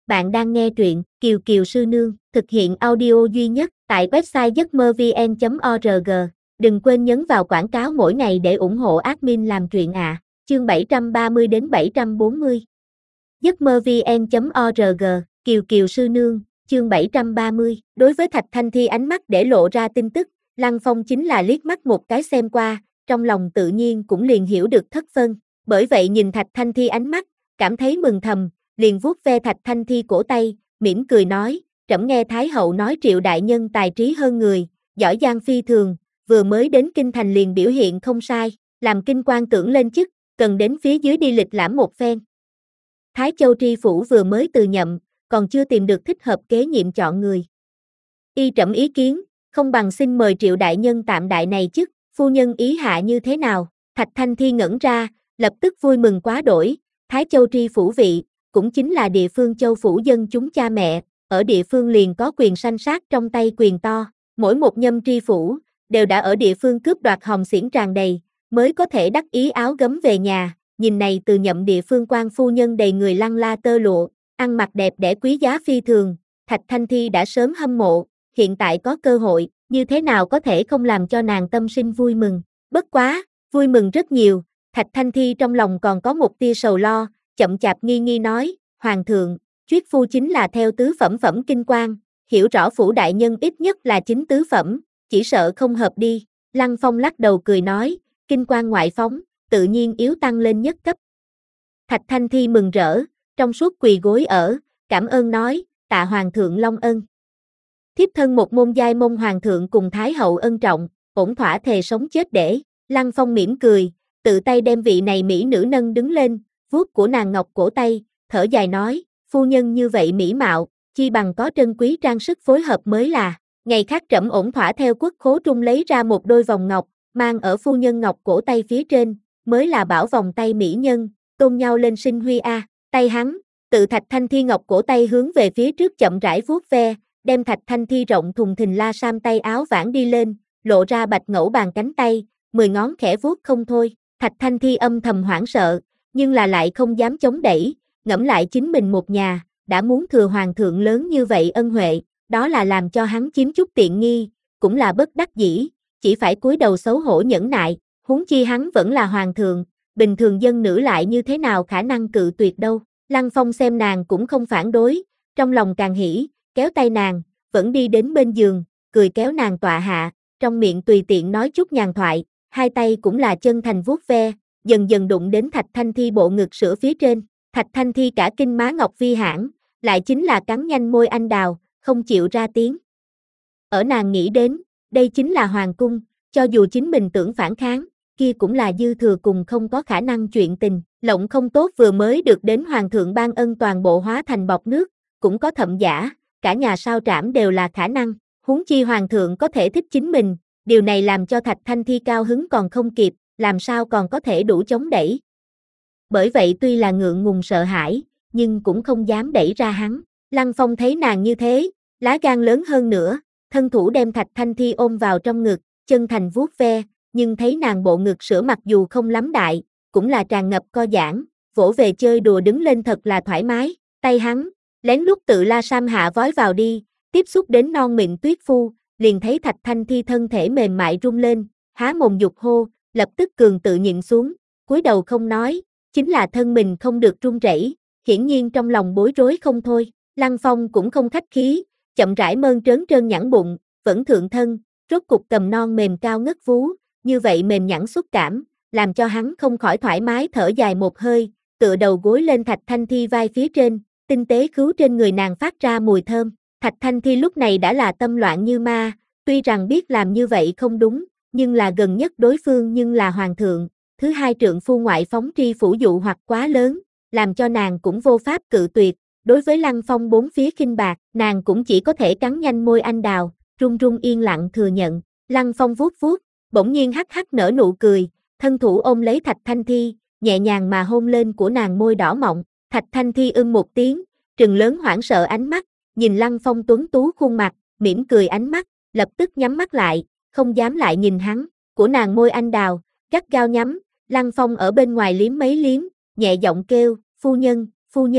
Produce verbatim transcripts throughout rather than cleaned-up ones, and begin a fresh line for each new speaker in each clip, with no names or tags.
Bạn đang nghe truyện Kiều Kiều Sư Nương, thực hiện audio duy nhất tại website giấc mơ vn chấm org. Đừng quên nhấn vào quảng cáo mỗi ngày để ủng hộ admin làm truyện ạ. À. Chương bảy trăm ba mươi đến bảy trăm bốn mươi. giấc mơ vn chấm org, Kiều Kiều Sư Nương, chương bảy trăm ba mươi. Đối với Thạch Thanh Thi ánh mắt để lộ ra tin tức, Lăng Phong chính là liếc mắt một cái xem qua, trong lòng tự nhiên cũng liền hiểu được thất phân. Bởi vậy nhìn Thạch Thanh Thi ánh mắt, cảm thấy mừng thầm, liền vuốt ve Thạch Thanh Thi cổ tay, mỉm cười nói, trẫm nghe Thái hậu nói Triệu đại nhân tài trí hơn người, giỏi giang phi thường, vừa mới đến kinh thành liền biểu hiện không sai, làm kinh quan tưởng lên chức, cần đến phía dưới đi lịch lãm một phen. Thái Châu tri phủ vừa mới từ nhậm, còn chưa tìm được thích hợp kế nhiệm chọn người. Y trẫm ý kiến, không bằng xin mời Triệu đại nhân tạm đại này chức, phu nhân ý hạ như thế nào? Thạch Thanh Thi ngẩn ra, lập tức vui mừng quá đổi, Thái Châu tri phủ vị, cũng chính là địa phương châu phủ dân chúng cha mẹ, ở địa phương liền có quyền sanh sát trong tay quyền to, mỗi một nhâm tri phủ, đều đã ở địa phương cướp đoạt hồng xiển tràn đầy, mới có thể đắc ý áo gấm về nhà, nhìn này từ nhậm địa phương quan phu nhân đầy người lăng la tơ lụa, ăn mặc đẹp đẽ quý giá phi thường, Thạch Thanh Thi đã sớm hâm mộ, hiện tại có cơ hội, như thế nào có thể không làm cho nàng tâm sinh vui mừng, bất quá, vui mừng rất nhiều, Thạch Thanh Thi trong lòng còn có một tia sầu lo, chậm chạp nghi nghi nói, Hoàng thượng, Chuyết phu chính là theo tứ phẩm phẩm kinh quan, hiểu rõ phủ đại nhân ít nhất là chính tứ phẩm, chỉ sợ không hợp đi. Lăng Phong lắc đầu cười nói, kinh quan ngoại phóng, tự nhiên yếu tăng lên nhất cấp. Thạch Thanh Thi mừng rỡ, trong suốt quỳ gối ở, cảm ơn nói, tạ Hoàng thượng long ân. Thiếp thân một môn giai môn Hoàng thượng cùng Thái hậu ân trọng, ổn thỏa thề sống chết để. Lăng Phong mỉm cười, tự tay đem vị này mỹ nữ nâng đứng lên, vuốt của nàng ngọc cổ tay, thở dài nói, phu nhân như vậy mỹ mạo, chi bằng có trân quý trang sức phối hợp mới là. Ngày khác trẫm ổn thỏa theo quốc khố trung lấy ra một đôi vòng ngọc, mang ở phu nhân ngọc cổ tay phía trên, mới là bảo vòng tay mỹ nhân, tôn nhau lên sinh huy a. Tay hắn, tự Thạch Thanh Thi ngọc cổ tay hướng về phía trước chậm rãi vuốt ve, đem Thạch Thanh Thi rộng thùng thình la sam tay áo vãn đi lên, lộ ra bạch ngẫu bàn cánh tay, mười ngón khẽ vuốt không thôi. Thạch Thanh Thi âm thầm hoảng sợ, nhưng là lại không dám chống đẩy, ngẫm lại chính mình một nhà, đã muốn thừa hoàng thượng lớn như vậy ân huệ, đó là làm cho hắn chiếm chút tiện nghi, cũng là bất đắc dĩ, chỉ phải cúi đầu xấu hổ nhẫn nại, huống chi hắn vẫn là hoàng thượng, bình thường dân nữ lại như thế nào khả năng cự tuyệt đâu. Lăng Phong xem nàng cũng không phản đối, trong lòng càng hỉ, kéo tay nàng, vẫn đi đến bên giường, cười kéo nàng tọa hạ, trong miệng tùy tiện nói chút nhàn thoại, hai tay cũng là chân thành vuốt ve, dần dần đụng đến Thạch Thanh Thi bộ ngực sữa phía trên. Thạch Thanh Thi cả kinh má ngọc vi hãn, lại chính là cắn nhanh môi anh đào, không chịu ra tiếng. Ở nàng nghĩ đến, đây chính là hoàng cung, cho dù chính mình tưởng phản kháng, kia cũng là dư thừa cùng không có khả năng chuyện tình, lộng không tốt vừa mới được đến hoàng thượng ban ân toàn bộ hóa thành bọt nước, cũng có thậm giả, cả nhà sao trảm đều là khả năng, huống chi hoàng thượng có thể thích chính mình, điều này làm cho Thạch Thanh Thi cao hứng còn không kịp, làm sao còn có thể đủ chống đẩy. Bởi vậy tuy là ngượng ngùng sợ hãi, nhưng cũng không dám đẩy ra hắn. Lăng Phong thấy nàng như thế, lá gan lớn hơn nữa, thân thủ đem Thạch Thanh Thi ôm vào trong ngực, chân thành vuốt ve, nhưng thấy nàng bộ ngực sữa mặc dù không lắm đại, cũng là tràn ngập co giãn, vỗ về chơi đùa đứng lên thật là thoải mái, tay hắn, lén lút tự la sam hạ vói vào đi, tiếp xúc đến non mịn tuyết phu, liền thấy Thạch Thanh Thi thân thể mềm mại rung lên, há mồm dục hô, lập tức cường tự nhịn xuống, cúi đầu không nói, chính là thân mình không được run rẩy, hiển nhiên trong lòng bối rối không thôi. Lăng Phong cũng không khách khí, chậm rãi mơn trớn trơn nhẵn bụng, vẫn thượng thân, rốt cục cầm non mềm cao ngất vú, như vậy mềm nhẵn xúc cảm, làm cho hắn không khỏi thoải mái thở dài một hơi, tựa đầu gối lên Thạch Thanh Thi vai phía trên, tinh tế khứu trên người nàng phát ra mùi thơm. Thạch Thanh Thi lúc này đã là tâm loạn như ma, tuy rằng biết làm như vậy không đúng, nhưng là gần nhất đối phương nhưng là hoàng thượng, thứ hai trượng phu ngoại phóng tri phủ dụ hoặc quá lớn, làm cho nàng cũng vô pháp cự tuyệt. Đối với Lăng Phong bốn phía khinh bạc, nàng cũng chỉ có thể cắn nhanh môi anh đào, run run yên lặng thừa nhận. Lăng Phong vuốt vuốt, bỗng nhiên hắc hắc nở nụ cười, thân thủ ôm lấy Thạch Thanh Thi, nhẹ nhàng mà hôn lên của nàng môi đỏ mọng. Thạch Thanh Thi ưng một tiếng, trừng lớn hoảng sợ ánh mắt, nhìn Lăng Phong tuấn tú khuôn mặt, mỉm cười ánh mắt, lập tức nhắm mắt lại, không dám lại nhìn hắn. Của nàng môi anh đào, gắt gao nhắm, Lăng Phong ở bên ngoài liếm mấy liếm, nhẹ giọng kêu, phu nhân, phu nhân.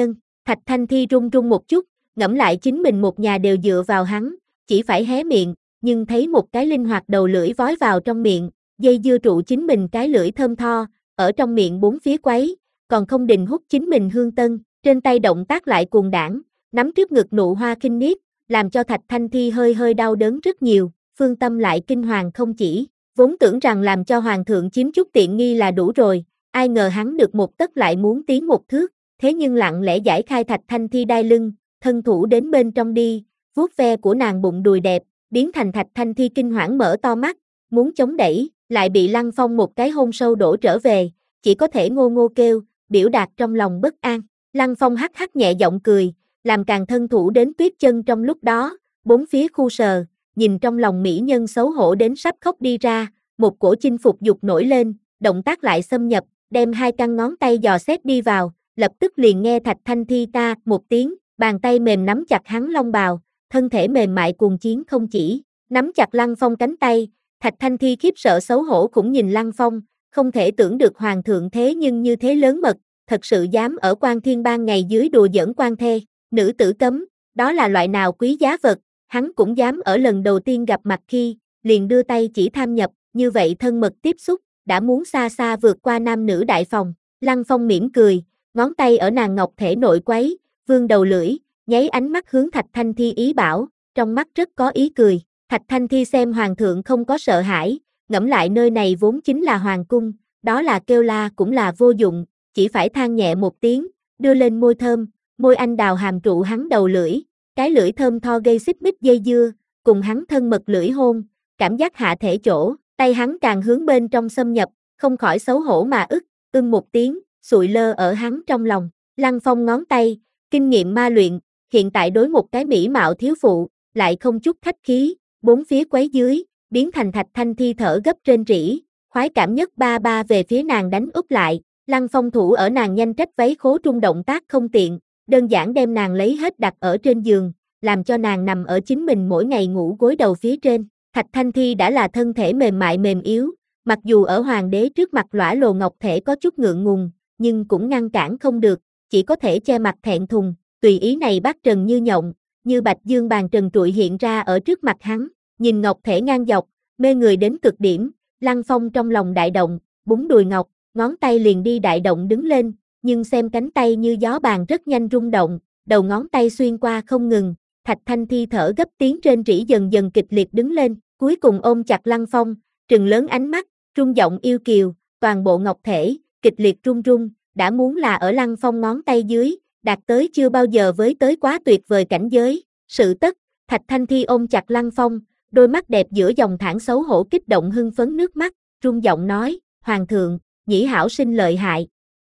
Thạch Thanh Thi run run một chút, ngẫm lại chính mình một nhà đều dựa vào hắn, chỉ phải hé miệng, nhưng thấy một cái linh hoạt đầu lưỡi vói vào trong miệng, dây dưa trụ chính mình cái lưỡi thơm tho, ở trong miệng bốn phía quấy, còn không đình hút chính mình hương tân, trên tay động tác lại cuồng đảng, nắm trước ngực nụ hoa kinh niết, làm cho Thạch Thanh Thi hơi hơi đau đớn rất nhiều, Phương Tâm lại kinh hoàng không chỉ, vốn tưởng rằng làm cho hoàng thượng chiếm chút tiện nghi là đủ rồi, ai ngờ hắn được một tấc lại muốn tiến một thước, thế nhưng lặng lẽ giải khai Thạch Thanh Thi đai lưng, thân thủ đến bên trong đi, vuốt ve của nàng bụng đùi đẹp, biến thành Thạch Thanh Thi kinh hoảng mở to mắt, muốn chống đẩy, lại bị Lăng Phong một cái hôn sâu đổ trở về, chỉ có thể ngô ngô kêu, biểu đạt trong lòng bất an. Lăng Phong hắc hắc nhẹ giọng cười, làm càng thân thủ đến tuyết chân trong lúc đó, bốn phía khu sờ, nhìn trong lòng mỹ nhân xấu hổ đến sắp khóc đi ra, một cổ chinh phục dục nổi lên, động tác lại xâm nhập, đem hai căn ngón tay dò xét đi vào, lập tức liền nghe Thạch Thanh Thi ta một tiếng, bàn tay mềm nắm chặt hắn long bào, thân thể mềm mại cuồng chiến không chỉ, nắm chặt Lăng Phong cánh tay, Thạch Thanh Thi khiếp sợ xấu hổ cũng nhìn Lăng Phong, không thể tưởng được hoàng thượng thế nhưng như thế lớn mật, thật sự dám ở Quan Thiên Bang ngày dưới đùa giỡn quan thê, nữ tử cấm, đó là loại nào quý giá vật, hắn cũng dám ở lần đầu tiên gặp mặt khi, liền đưa tay chỉ tham nhập, như vậy thân mật tiếp xúc, đã muốn xa xa vượt qua nam nữ đại phòng, Lăng Phong mỉm cười, ngón tay ở nàng ngọc thể nội quấy, vương đầu lưỡi, nháy ánh mắt hướng Thạch Thanh Thi ý bảo, trong mắt rất có ý cười, Thạch Thanh Thi xem hoàng thượng không có sợ hãi, ngẫm lại nơi này vốn chính là hoàng cung, đó là kêu la cũng là vô dụng, chỉ phải than nhẹ một tiếng, đưa lên môi thơm, môi anh đào hàm trụ hắn đầu lưỡi, cái lưỡi thơm tho gây xích mích dây dưa, cùng hắn thân mật lưỡi hôn, cảm giác hạ thể chỗ, tay hắn càng hướng bên trong xâm nhập, không khỏi xấu hổ mà ức, ưng một tiếng, sụi lơ ở hắn trong lòng, Lăng Phong ngón tay, kinh nghiệm ma luyện, hiện tại đối một cái mỹ mạo thiếu phụ, lại không chút khách khí, bốn phía quấy dưới, biến thành Thạch Thanh Thi thở gấp trên rỉ, khoái cảm nhất ba ba về phía nàng đánh úp lại, Lăng Phong thủ ở nàng nhanh trách váy khố trung động tác không tiện, đơn giản đem nàng lấy hết đặt ở trên giường, làm cho nàng nằm ở chính mình mỗi ngày ngủ gối đầu phía trên, Thạch Thanh Thi đã là thân thể mềm mại mềm yếu, mặc dù ở hoàng đế trước mặt lõa lồ ngọc thể có chút ngượng ngùng, nhưng cũng ngăn cản không được, chỉ có thể che mặt thẹn thùng, tùy ý này bát trần như nhộng, như bạch dương bàn trần trụi hiện ra ở trước mặt hắn, nhìn ngọc thể ngang dọc, mê người đến cực điểm, Lăng Phong trong lòng đại động, búng đùi ngọc, ngón tay liền đi đại động đứng lên, nhưng xem cánh tay như gió bàn rất nhanh rung động, đầu ngón tay xuyên qua không ngừng, Thạch Thanh Thi thở gấp tiếng trên rỉ dần dần kịch liệt đứng lên, cuối cùng ôm chặt Lăng Phong, trừng lớn ánh mắt, rung giọng yêu kiều, toàn bộ ngọc thể, kịch liệt rung rung, đã muốn là ở Lăng Phong ngón tay dưới, đạt tới chưa bao giờ với tới quá tuyệt vời cảnh giới, sự tất, Thạch Thanh Thi ôm chặt Lăng Phong, đôi mắt đẹp giữa dòng thẳng xấu hổ kích động hưng phấn nước mắt, rung giọng nói, Hoàng thượng, nhĩ hảo sinh lợi hại.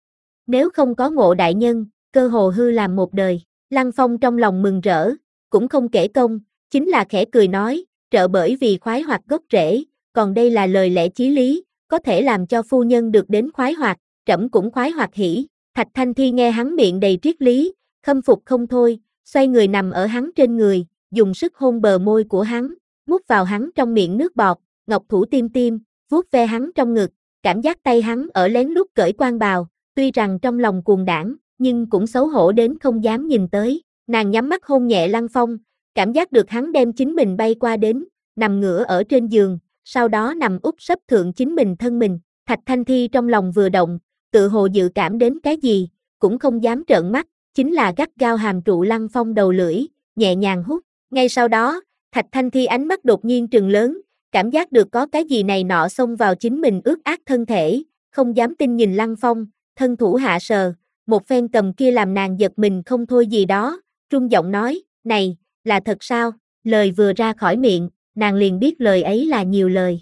Nếu không có Ngộ đại nhân, cơ hồ hư làm một đời, Lăng Phong trong lòng mừng rỡ, cũng không kể công, chính là khẽ cười nói, trợ bởi vì khoái hoạt gốc rễ, còn đây là lời lẽ chí lý, có thể làm cho phu nhân được đến khoái hoạt, trẫm cũng khoái hoạt hỉ. Thạch Thanh Thi nghe hắn miệng đầy triết lý, khâm phục không thôi, xoay người nằm ở hắn trên người, dùng sức hôn bờ môi của hắn, mút vào hắn trong miệng nước bọt, ngọc thủ tim tim, vuốt ve hắn trong ngực, cảm giác tay hắn ở lén lút cởi quan bào, tuy rằng trong lòng cuồng đảng, nhưng cũng xấu hổ đến không dám nhìn tới, nàng nhắm mắt hôn nhẹ Lăng Phong, cảm giác được hắn đem chính mình bay qua đến, nằm ngửa ở trên giường, sau đó nằm úp sấp thượng chính mình thân mình, Thạch Thanh Thi trong lòng vừa động, tự hồ dự cảm đến cái gì, cũng không dám trợn mắt, chính là gắt gao hàm trụ Lăng Phong đầu lưỡi, nhẹ nhàng hút, ngay sau đó, Thạch Thanh Thi ánh mắt đột nhiên trừng lớn, cảm giác được có cái gì này nọ xông vào chính mình ướt át thân thể, không dám tin nhìn Lăng Phong, thân thủ hạ sờ, một phen cầm kia làm nàng giật mình không thôi gì đó, trung giọng nói, này, là thật sao, lời vừa ra khỏi miệng, nàng liền biết lời ấy là nhiều lời.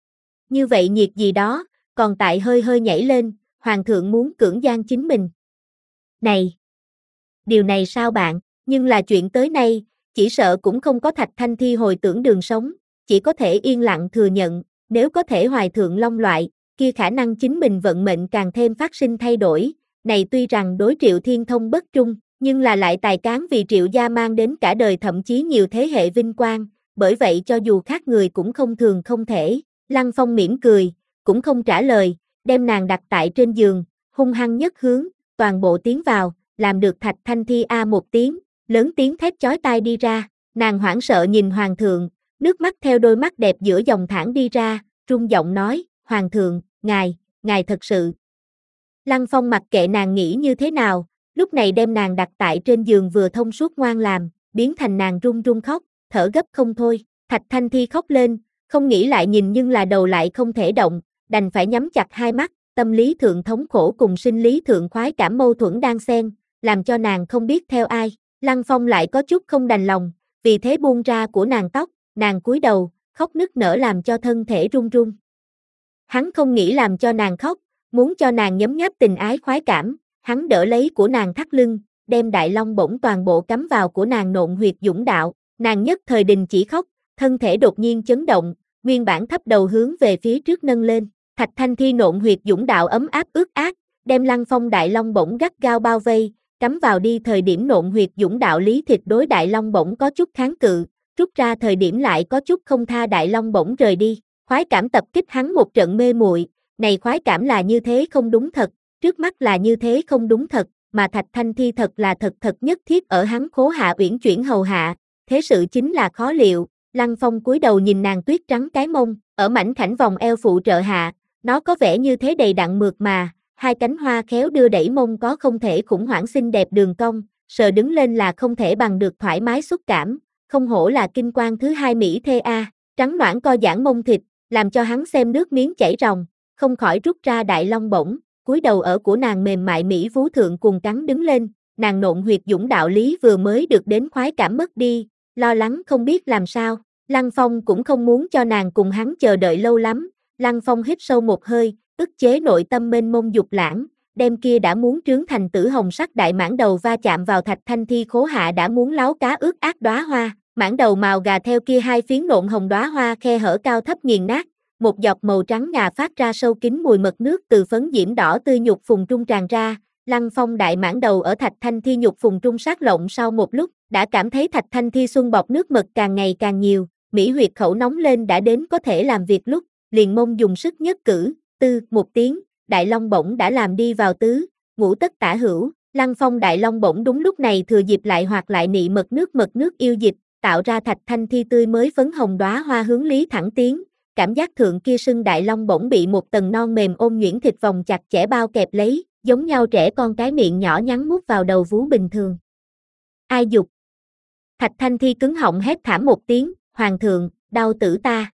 Như vậy nhiệt gì đó, còn tại hơi hơi nhảy lên, hoàng thượng muốn cưỡng gian chính mình. Này, điều này sao bạn, nhưng là chuyện tới nay, chỉ sợ cũng không có Thạch Thanh Thi hồi tưởng đường sống, chỉ có thể yên lặng thừa nhận, nếu có thể hoài thượng long loại, kia khả năng chính mình vận mệnh càng thêm phát sinh thay đổi, này tuy rằng đối Triệu Thiên Thông bất trung, nhưng là lại tài cán vì Triệu gia mang đến cả đời thậm chí nhiều thế hệ vinh quang, bởi vậy cho dù khác người cũng không thường không thể, Lăng Phong mỉm cười, cũng không trả lời, đem nàng đặt tại trên giường, hung hăng nhất hướng, toàn bộ tiến vào, làm được Thạch Thanh Thi a một tiếng, lớn tiếng thét chói tai đi ra, nàng hoảng sợ nhìn hoàng thượng, nước mắt theo đôi mắt đẹp giữa dòng thẳng đi ra, run giọng nói, hoàng thượng, ngài, ngài thật sự. Lăng Phong mặc kệ nàng nghĩ như thế nào, lúc này đem nàng đặt tại trên giường vừa thông suốt ngoan làm, biến thành nàng run run khóc, thở gấp không thôi, Thạch Thanh Thi khóc lên, không nghĩ lại nhìn nhưng là đầu lại không thể động, đành phải nhắm chặt hai mắt, tâm lý thượng thống khổ cùng sinh lý thượng khoái cảm mâu thuẫn đang xen, làm cho nàng không biết theo ai, Lăng Phong lại có chút không đành lòng, vì thế buông ra của nàng tóc, nàng cúi đầu, khóc nức nở làm cho thân thể run run. Hắn không nghĩ làm cho nàng khóc, muốn cho nàng nhấm nháp tình ái khoái cảm, hắn đỡ lấy của nàng thắt lưng, đem đại long bổng toàn bộ cắm vào của nàng nộn huyệt dũng đạo, nàng nhất thời đình chỉ khóc, thân thể đột nhiên chấn động, nguyên bản thấp đầu hướng về phía trước nâng lên, Thạch Thanh Thi nộn huyệt dũng đạo ấm áp ướt át, đem Lăng Phong đại long bổng gắt gao bao vây, cắm vào đi thời điểm nộn huyệt dũng đạo lý thịt đối đại long bổng có chút kháng cự, rút ra thời điểm lại có chút không tha đại long bổng rời đi, khoái cảm tập kích hắn một trận mê muội, này khoái cảm là như thế không đúng thật, trước mắt là như thế không đúng thật, mà Thạch Thanh Thi thật là thật thật nhất thiết ở hắn khố hạ uyển chuyển hầu hạ, thế sự chính là khó liệu, Lăng Phong cúi đầu nhìn nàng tuyết trắng cái mông, ở mảnh khảnh vòng eo phụ trợ hạ, nó có vẻ như thế đầy đặn mượt mà, hai cánh hoa khéo đưa đẩy mông có không thể khủng hoảng xinh đẹp đường cong, sờ đứng lên là không thể bằng được thoải mái xúc cảm, không hổ là kinh quan thứ hai Mỹ thê a, trắng noãn co giãn mông thịt, làm cho hắn xem nước miếng chảy ròng, không khỏi rút ra đại long bổng, cúi đầu ở của nàng mềm mại Mỹ vú thượng cùng cắn đứng lên, nàng nộn huyệt dũng đạo lý vừa mới được đến khoái cảm mất đi, lo lắng không biết làm sao, Lăng Phong cũng không muốn cho nàng cùng hắn chờ đợi lâu lắm, Lăng Phong hít sâu một hơi, ức chế nội tâm mênh mông dục lãng, đem kia đã muốn trướng thành tử hồng sắc đại mãng đầu va chạm vào Thạch Thanh Thi khố hạ đã muốn láo cá ướt át đóa hoa, mãng đầu màu gà theo kia hai phiến nộn hồng đóa hoa khe hở cao thấp nghiền nát, một giọt màu trắng ngà phát ra sâu kín mùi mật nước từ phấn diễm đỏ tươi nhục phùng trung tràn ra, Lăng Phong đại mãng đầu ở Thạch Thanh Thi nhục phùng trung sát lộng sau một lúc, đã cảm thấy Thạch Thanh Thi xuân bọt nước mật càng ngày càng nhiều, mỹ huyệt khẩu nóng lên đã đến có thể làm việc lúc, liền mông dùng sức nhất cử, tư, một tiếng, đại long bổng đã làm đi vào tứ, ngũ tất tả hữu, Lăng Phong đại long bổng đúng lúc này thừa dịp lại hoặc lại nị mật nước mật nước yêu dịch, tạo ra Thạch Thanh Thi tươi mới phấn hồng đóa hoa hướng lý thẳng tiến, cảm giác thượng kia sưng đại long bổng bị một tầng non mềm ôm nhuyễn thịt vòng chặt chẽ bao kẹp lấy, giống nhau trẻ con cái miệng nhỏ nhắn mút vào đầu vú bình thường. Ai dục? Thạch Thanh Thi cứng họng hét thảm một tiếng, hoàng thượng, đau tử ta.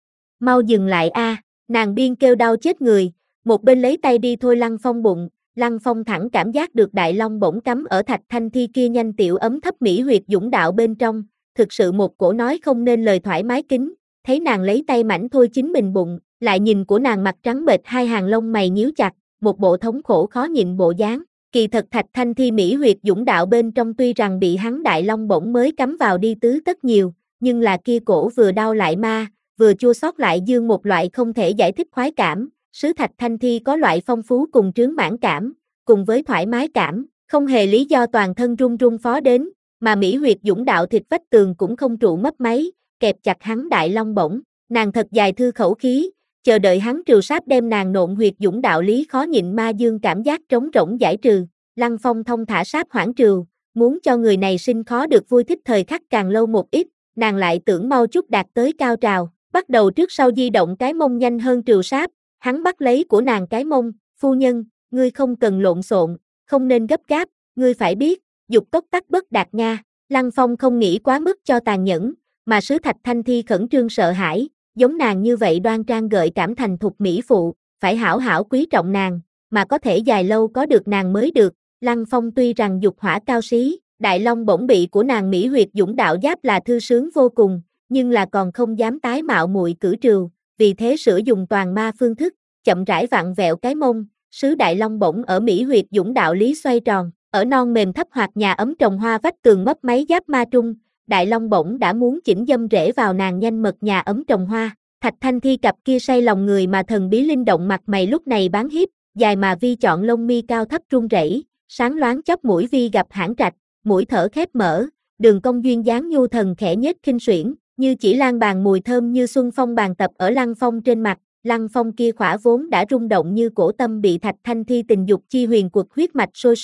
Mau dừng lại a, nàng biên kêu đau chết người, một bên lấy tay đi thôi Lăng Phong bụng, Lăng Phong thẳng cảm giác được đại long bổng cắm ở Thạch Thanh Thi kia nhanh tiểu ấm thấp mỹ huyệt dũng đạo bên trong, thực sự một cổ nói không nên lời thoải mái kính, thấy nàng lấy tay mảnh thôi chính mình bụng, lại nhìn của nàng mặt trắng bệch hai hàng lông mày nhíu chặt, một bộ thống khổ khó nhịn bộ dáng. Kỳ thật Thạch Thanh Thi mỹ huyệt dũng đạo bên trong tuy rằng bị hắn đại long bổng mới cắm vào đi tứ tất nhiều, nhưng là kia cổ vừa đau lại ma, vừa chua xót lại dương một loại không thể giải thích khoái cảm, sứ Thạch Thanh Thi có loại phong phú cùng trướng mãn cảm, cùng với thoải mái cảm, không hề lý do toàn thân run run phó đến, mà mỹ huyệt dũng đạo thịt vách tường cũng không trụ mấp máy, kẹp chặt hắn đại long bổng, nàng thật dài thư khẩu khí, chờ đợi hắn trừ sáp đem nàng nộn huyệt dũng đạo lý khó nhịn ma dương cảm giác trống rỗng giải trừ, Lăng Phong thông thả sáp hoãn trừ, muốn cho người này sinh khó được vui thích thời khắc càng lâu một ít, nàng lại tưởng mau chút đạt tới cao trào, bắt đầu trước sau di động cái mông nhanh hơn trừ sáp, hắn bắt lấy của nàng cái mông, phu nhân, ngươi không cần lộn xộn, không nên gấp gáp, ngươi phải biết, dục tốc tắc bất đạt Nga, Lăng Phong không nghĩ quá mức cho tàn nhẫn, mà sứ Thạch Thanh Thi khẩn trương sợ hãi, giống nàng như vậy đoan trang gợi cảm thành thục mỹ phụ, phải hảo hảo quý trọng nàng, mà có thể dài lâu có được nàng mới được, Lăng Phong tuy rằng dục hỏa cao xí, đại long bổng bị của nàng mỹ huyệt dũng đạo giáp là thư sướng vô cùng, nhưng là còn không dám tái mạo muội cử trừ, vì thế sử dụng toàn ma phương thức, chậm rãi vặn vẹo cái mông, sứ đại long bổng ở mỹ huyệt dũng đạo lý xoay tròn, ở non mềm thấp hoặc nhà ấm trồng hoa vách tường mấp máy giáp ma trung, đại long bổng đã muốn chỉnh dâm rễ vào nàng nhanh mật nhà ấm trồng hoa, Thạch Thanh Thi cặp kia say lòng người mà thần bí linh động mặt mày lúc này bán hiếp, dài mà vi chọn lông mi cao thấp run rẩy, sáng loáng chóp mũi vi gặp hãn trạch, mũi thở khép mở, đường cong duyên dáng nhu thần khẽ nhếch khinh xuyển, như chỉ lan bàn mùi thơm như xuân phong bàn tập ở Lăng Phong trên mặt, Lăng Phong kia khỏa vốn đã rung động như cổ tâm bị Thạch Thanh Thi tình dục chi huyền quật huyết mạch sôi sục,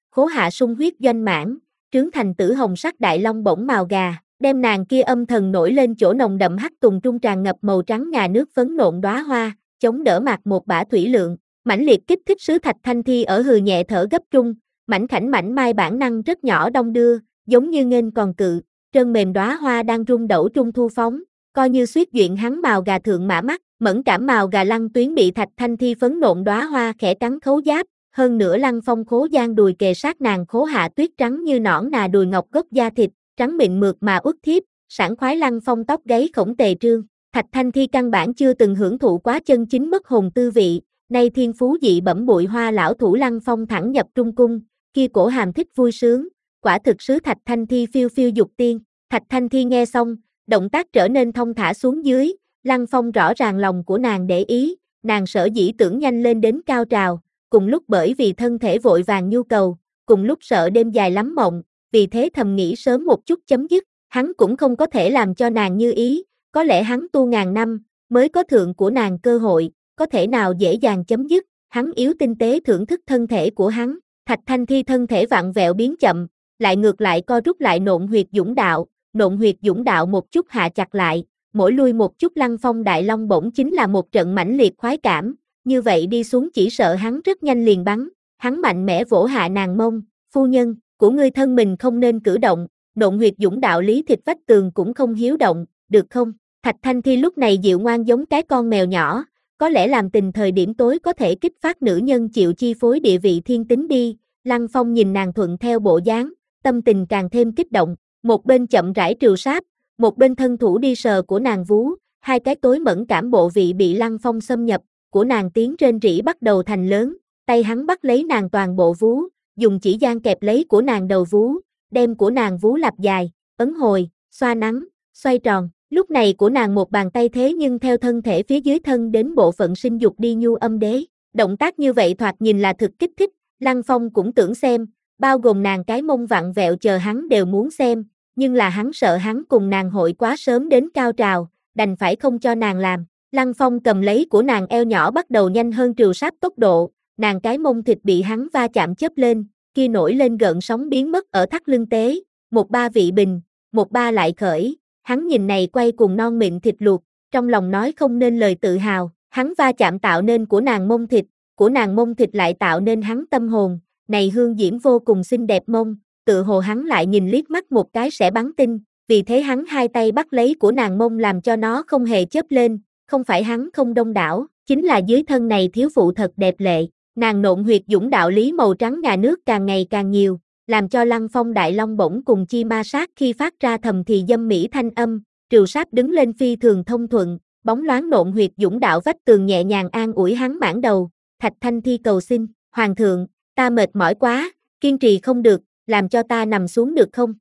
khố hạ sung huyết doanh mãn, trướng thành tử hồng sắc đại long bổng màu gà, đem nàng kia âm thần nổi lên chỗ nồng đậm hắc tùng trung tràn ngập màu trắng ngà nước phấn nộn đóa hoa, chống đỡ mặt một bả thủy lượng, mãnh liệt kích thích sứ thạch thanh thi ở hừ nhẹ thở gấp trung, mảnh khảnh mảnh mai bản năng rất nhỏ đong đưa, giống như nghênh còn cự, trơn mềm đóa hoa đang rung đẩu trung thu phóng, coi như xuyết duyện hắn màu gà thượng mã mắt, mẫn cảm màu gà lăng tuyến bị thạch thanh thi phấn nộn đóa hoa khẽ cắn khấu giáp, hơn nữa Lăng Phong khố gian đùi kề sát nàng khố hạ tuyết trắng như nõn nà đùi ngọc gốc da thịt, trắng mịn mượt mà uất thiếp, sảng khoái Lăng Phong tóc gáy khổng tề trương. Thạch Thanh Thi căn bản chưa từng hưởng thụ quá chân chính mất hồn tư vị, nay thiên phú dị bẩm bụi hoa lão thủ Lăng Phong thẳng nhập trung cung, kia cổ hàm thích vui sướng, quả thực sứ Thạch Thanh Thi phiêu phiêu dục tiên. Thạch Thanh Thi nghe xong, động tác trở nên thông thả xuống dưới, Lăng Phong rõ ràng lòng của nàng để ý, nàng sở dĩ tưởng nhanh lên đến cao trào, cùng lúc bởi vì thân thể vội vàng nhu cầu, cùng lúc sợ đêm dài lắm mộng, vì thế thầm nghĩ sớm một chút chấm dứt, hắn cũng không có thể làm cho nàng như ý, có lẽ hắn tu ngàn năm, mới có thượng của nàng cơ hội, có thể nào dễ dàng chấm dứt, hắn yếu tinh tế thưởng thức thân thể của hắn. Thạch Thanh Thi thân thể vặn vẹo biến chậm, lại ngược lại co rút lại nộn huyệt dũng đạo, nộn huyệt dũng đạo một chút hạ chặt lại, mỗi lui một chút Lăng Phong đại long bổng chính là một trận mãnh liệt khoái cảm, như vậy đi xuống chỉ sợ hắn rất nhanh liền bắn, hắn mạnh mẽ vỗ hạ nàng mông, phu nhân, của ngươi thân mình không nên cử động, nộn huyệt dũng đạo lý thịt vách tường cũng không hiếu động, được không? Thạch Thanh Thi lúc này dịu ngoan giống cái con mèo nhỏ, có lẽ làm tình thời điểm tối có thể kích phát nữ nhân chịu chi phối địa vị thiên tính đi. Lăng Phong nhìn nàng thuận theo bộ dáng, tâm tình càng thêm kích động, một bên chậm rãi trừ sáp, một bên thân thủ đi sờ của nàng vú, hai cái tối mẫn cảm bộ vị bị Lăng Phong xâm nhập, của nàng tiếng rên rỉ bắt đầu thành lớn, tay hắn bắt lấy nàng toàn bộ vú, dùng chỉ gian kẹp lấy của nàng đầu vú, đem của nàng vú lặp dài, ấn hồi, xoa nắng, xoay tròn. Lúc này của nàng một bàn tay thế nhưng theo thân thể phía dưới thân đến bộ phận sinh dục đi nhu âm đế. Động tác như vậy thoạt nhìn là thực kích thích, Lăng Phong cũng tưởng xem, bao gồm nàng cái mông vặn vẹo chờ hắn đều muốn xem, nhưng là hắn sợ hắn cùng nàng hội quá sớm đến cao trào, đành phải không cho nàng làm. Lăng Phong cầm lấy của nàng eo nhỏ bắt đầu nhanh hơn trừ sáp tốc độ, nàng cái mông thịt bị hắn va chạm chớp lên, kia nổi lên gợn sóng biến mất ở thắt lưng tế, một ba vị bình, một ba lại khởi. Hắn nhìn này quay cùng non mịn thịt luộc, trong lòng nói không nên lời tự hào, hắn va chạm tạo nên của nàng mông thịt, của nàng mông thịt lại tạo nên hắn tâm hồn, này hương diễm vô cùng xinh đẹp mông, tự hồ hắn lại nhìn liếc mắt một cái sẽ bắn tinh, vì thế hắn hai tay bắt lấy của nàng mông làm cho nó không hề chớp lên, không phải hắn không đông đảo, chính là dưới thân này thiếu phụ thật đẹp lệ, nàng nộn huyệt dũng đạo lý màu trắng ngà nước càng ngày càng nhiều, làm cho Lăng Phong đại long bổng cùng chi ma sát khi phát ra thầm thì dâm mỹ thanh âm, trừ sáp đứng lên phi thường thông thuận, bóng loáng nộn huyệt dũng đạo vách tường nhẹ nhàng an ủi hắn mãn đầu. Thạch Thanh Thi cầu xin, hoàng thượng, ta mệt mỏi quá, kiên trì không được, làm cho ta nằm xuống được không?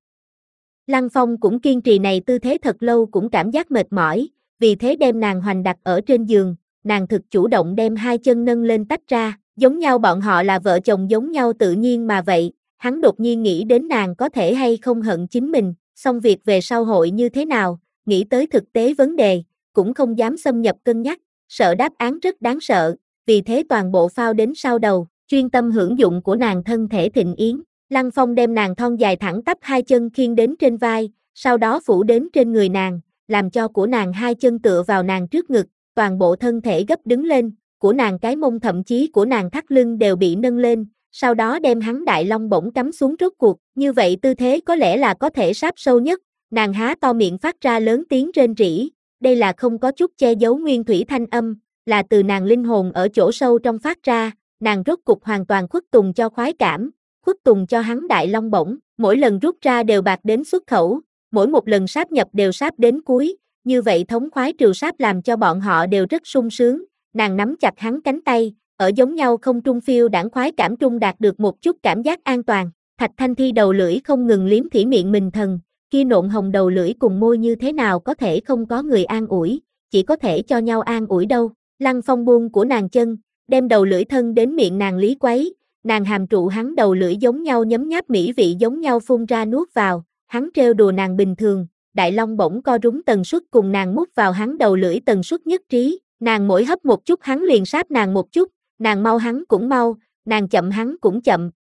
Lăng Phong cũng kiên trì này tư thế thật lâu cũng cảm giác mệt mỏi, vì thế đem nàng hoành đặt ở trên giường, nàng thực chủ động đem hai chân nâng lên tách ra, giống nhau bọn họ là vợ chồng giống nhau tự nhiên mà vậy. Hắn đột nhiên nghĩ đến nàng có thể hay không hận chính mình, xong việc về sau hội như thế nào, nghĩ tới thực tế vấn đề, cũng không dám xâm nhập cân nhắc, sợ đáp án rất đáng sợ, vì thế toàn bộ phao đến sau đầu, chuyên tâm hưởng dụng của nàng thân thể thịnh yến. Lăng Phong đem nàng thon dài thẳng tắp hai chân khiêng đến trên vai, sau đó phủ đến trên người nàng, làm cho của nàng hai chân tựa vào nàng trước ngực, toàn bộ thân thể gấp đứng lên, của nàng cái mông thậm chí của nàng thắt lưng đều bị nâng lên. Sau đó đem hắn đại long bổng cắm xuống rốt cuộc, như vậy tư thế có lẽ là có thể sáp sâu nhất, nàng há to miệng phát ra lớn tiếng rên rỉ, đây là không có chút che giấu nguyên thủy thanh âm, là từ nàng linh hồn ở chỗ sâu trong phát ra, nàng rốt cục hoàn toàn khuất tùng cho khoái cảm, khuất tùng cho hắn đại long bổng, mỗi lần rút ra đều bạc đến xuất khẩu, mỗi một lần sáp nhập đều sáp đến cuối, như vậy thống khoái trừ sáp làm cho bọn họ đều rất sung sướng, nàng nắm chặt hắn cánh tay, ở giống nhau không trung phiêu đãng khoái cảm trung đạt được một chút cảm giác an toàn. Thạch Thanh Thi đầu lưỡi không ngừng liếm thỉ miệng mình thần, kia nộn hồng đầu lưỡi cùng môi như thế nào có thể không có người an ủi, chỉ có thể cho nhau an ủi đâu. Lăng Phong buông của nàng chân, đem đầu lưỡi thân đến miệng nàng lý quấy, nàng hàm trụ hắn đầu lưỡi giống nhau nhấm nháp mỹ vị giống nhau phun ra nuốt vào, hắn trêu đùa nàng bình thường, đại long bổng co rúm tần suất cùng nàng mút vào hắn đầu lưỡi tần suất nhất trí, nàng mỗi hấp một chút hắn liền sáp nàng một chút. Nàng mau hắn cũng mau, nàng chậm hắn cũng chậm,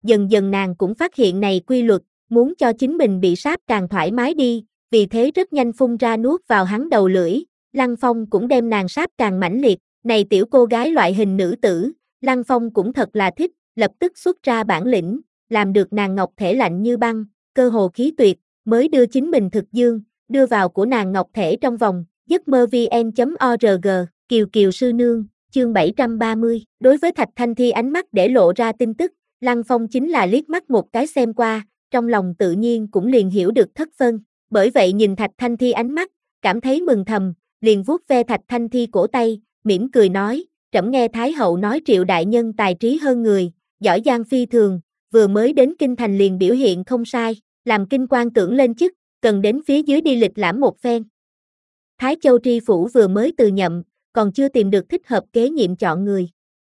dần dần nàng cũng phát hiện này quy luật, muốn cho chính mình bị sáp càng thoải mái đi, vì thế rất nhanh phun ra nuốt vào hắn đầu lưỡi, Lăng Phong cũng đem nàng sáp càng mãnh liệt, này tiểu cô gái loại hình nữ tử, Lăng Phong cũng thật là thích, lập tức xuất ra bản lĩnh, làm được nàng ngọc thể lạnh như băng, cơ hồ khí tuyệt, mới đưa chính mình thực dương, đưa vào của nàng ngọc thể trong vòng, giấc mơ vn chấm org, Kiều Kiều sư nương, chương bảy trăm ba mươi, đối với Thạch Thanh Thi ánh mắt để lộ ra tin tức, Lăng Phong chính là liếc mắt một cái xem qua, trong lòng tự nhiên cũng liền hiểu được thất phân, bởi vậy nhìn Thạch Thanh Thi ánh mắt, cảm thấy mừng thầm, liền vuốt ve Thạch Thanh Thi cổ tay, mỉm cười nói, trẫm nghe Thái hậu nói Triệu đại nhân tài trí hơn người, giỏi giang phi thường, vừa mới đến kinh thành liền biểu hiện không sai, làm kinh quan tưởng lên chức, cần đến phía dưới đi lịch lãm một phen. Thái Châu tri phủ vừa mới từ nhậm, còn chưa tìm được thích hợp kế nhiệm chọn người.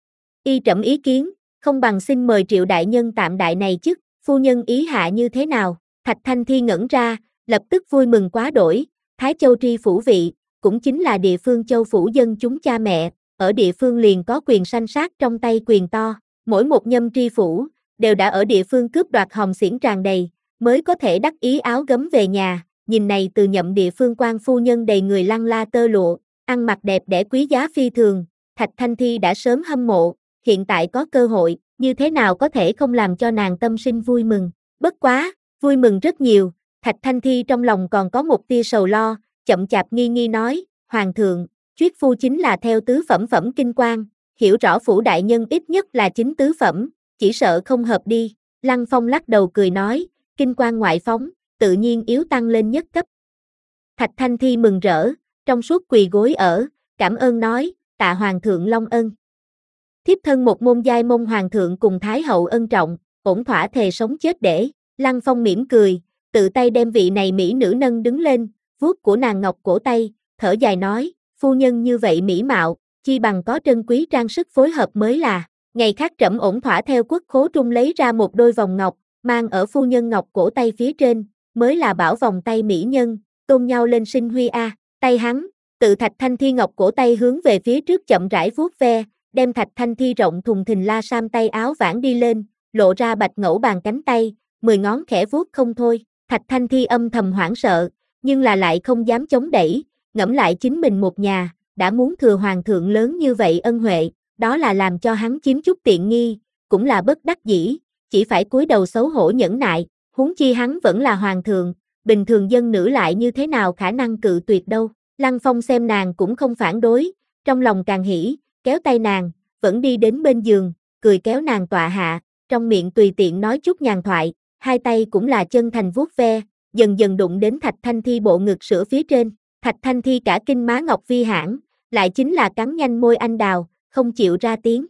Y trẫm ý kiến, không bằng xin mời Triệu đại nhân tạm đại này chức, phu nhân ý hạ như thế nào? Thạch Thanh Thi ngẩn ra, lập tức vui mừng quá đổi, Thái Châu tri phủ vị, cũng chính là địa phương châu phủ dân chúng cha mẹ, ở địa phương liền có quyền sanh sát trong tay quyền to, mỗi một nhâm tri phủ, đều đã ở địa phương cướp đoạt hồng xiển tràn đầy, mới có thể đắc ý áo gấm về nhà, nhìn này từ nhậm địa phương quan phu nhân đầy người lăng la tơ lụa, ăn mặc đẹp đẽ quý giá phi thường, Thạch Thanh Thi đã sớm hâm mộ, hiện tại có cơ hội, như thế nào có thể không làm cho nàng tâm sinh vui mừng, bất quá, vui mừng rất nhiều, Thạch Thanh Thi trong lòng còn có một tia sầu lo, chậm chạp nghi nghi nói, Hoàng thượng, Chuyết phu chính là theo tứ phẩm phẩm kinh quan, hiểu rõ phủ đại nhân ít nhất là chính tứ phẩm, chỉ sợ không hợp đi, Lăng Phong lắc đầu cười nói, kinh quan ngoại phóng, tự nhiên yếu tăng lên nhất cấp. Thạch Thanh Thi mừng rỡ, trong suốt quỳ gối ở, cảm ơn nói, tạ Hoàng thượng long ân. Thiếp thân một môn giai môn Hoàng thượng cùng Thái hậu ân trọng, ổn thỏa thề sống chết để, Lăng Phong mỉm cười, tự tay đem vị này mỹ nữ nâng đứng lên, vuốt của nàng ngọc cổ tay, thở dài nói, phu nhân như vậy mỹ mạo, chi bằng có trân quý trang sức phối hợp mới là, ngày khác trẫm ổn thỏa theo quốc khố trung lấy ra một đôi vòng ngọc, mang ở phu nhân ngọc cổ tay phía trên, mới là bảo vòng tay mỹ nhân, tôn nhau lên sinh huy a, tay hắn, tự Thạch Thanh Thi ngọc cổ tay hướng về phía trước chậm rãi vuốt ve, đem Thạch Thanh Thi rộng thùng thình la sam tay áo vãn đi lên, lộ ra bạch ngẫu bàn cánh tay, mười ngón khẽ vuốt không thôi, Thạch Thanh Thi âm thầm hoảng sợ, nhưng là lại không dám chống đẩy, ngẫm lại chính mình một nhà, đã muốn thừa hoàng thượng lớn như vậy ân huệ, đó là làm cho hắn chiếm chút tiện nghi, cũng là bất đắc dĩ, chỉ phải cúi đầu xấu hổ nhẫn nại, huống chi hắn vẫn là hoàng thượng, bình thường dân nữ lại như thế nào khả năng cự tuyệt đâu. Lăng Phong xem nàng cũng không phản đối, trong lòng càng hỉ, kéo tay nàng, vẫn đi đến bên giường, cười kéo nàng tọa hạ, trong miệng tùy tiện nói chút nhàn thoại, hai tay cũng là chân thành vuốt ve, dần dần đụng đến Thạch Thanh Thi bộ ngực sữa phía trên, Thạch Thanh Thi cả kinh má ngọc vi hãn, lại chính là cắn nhanh môi anh đào, không chịu ra tiếng.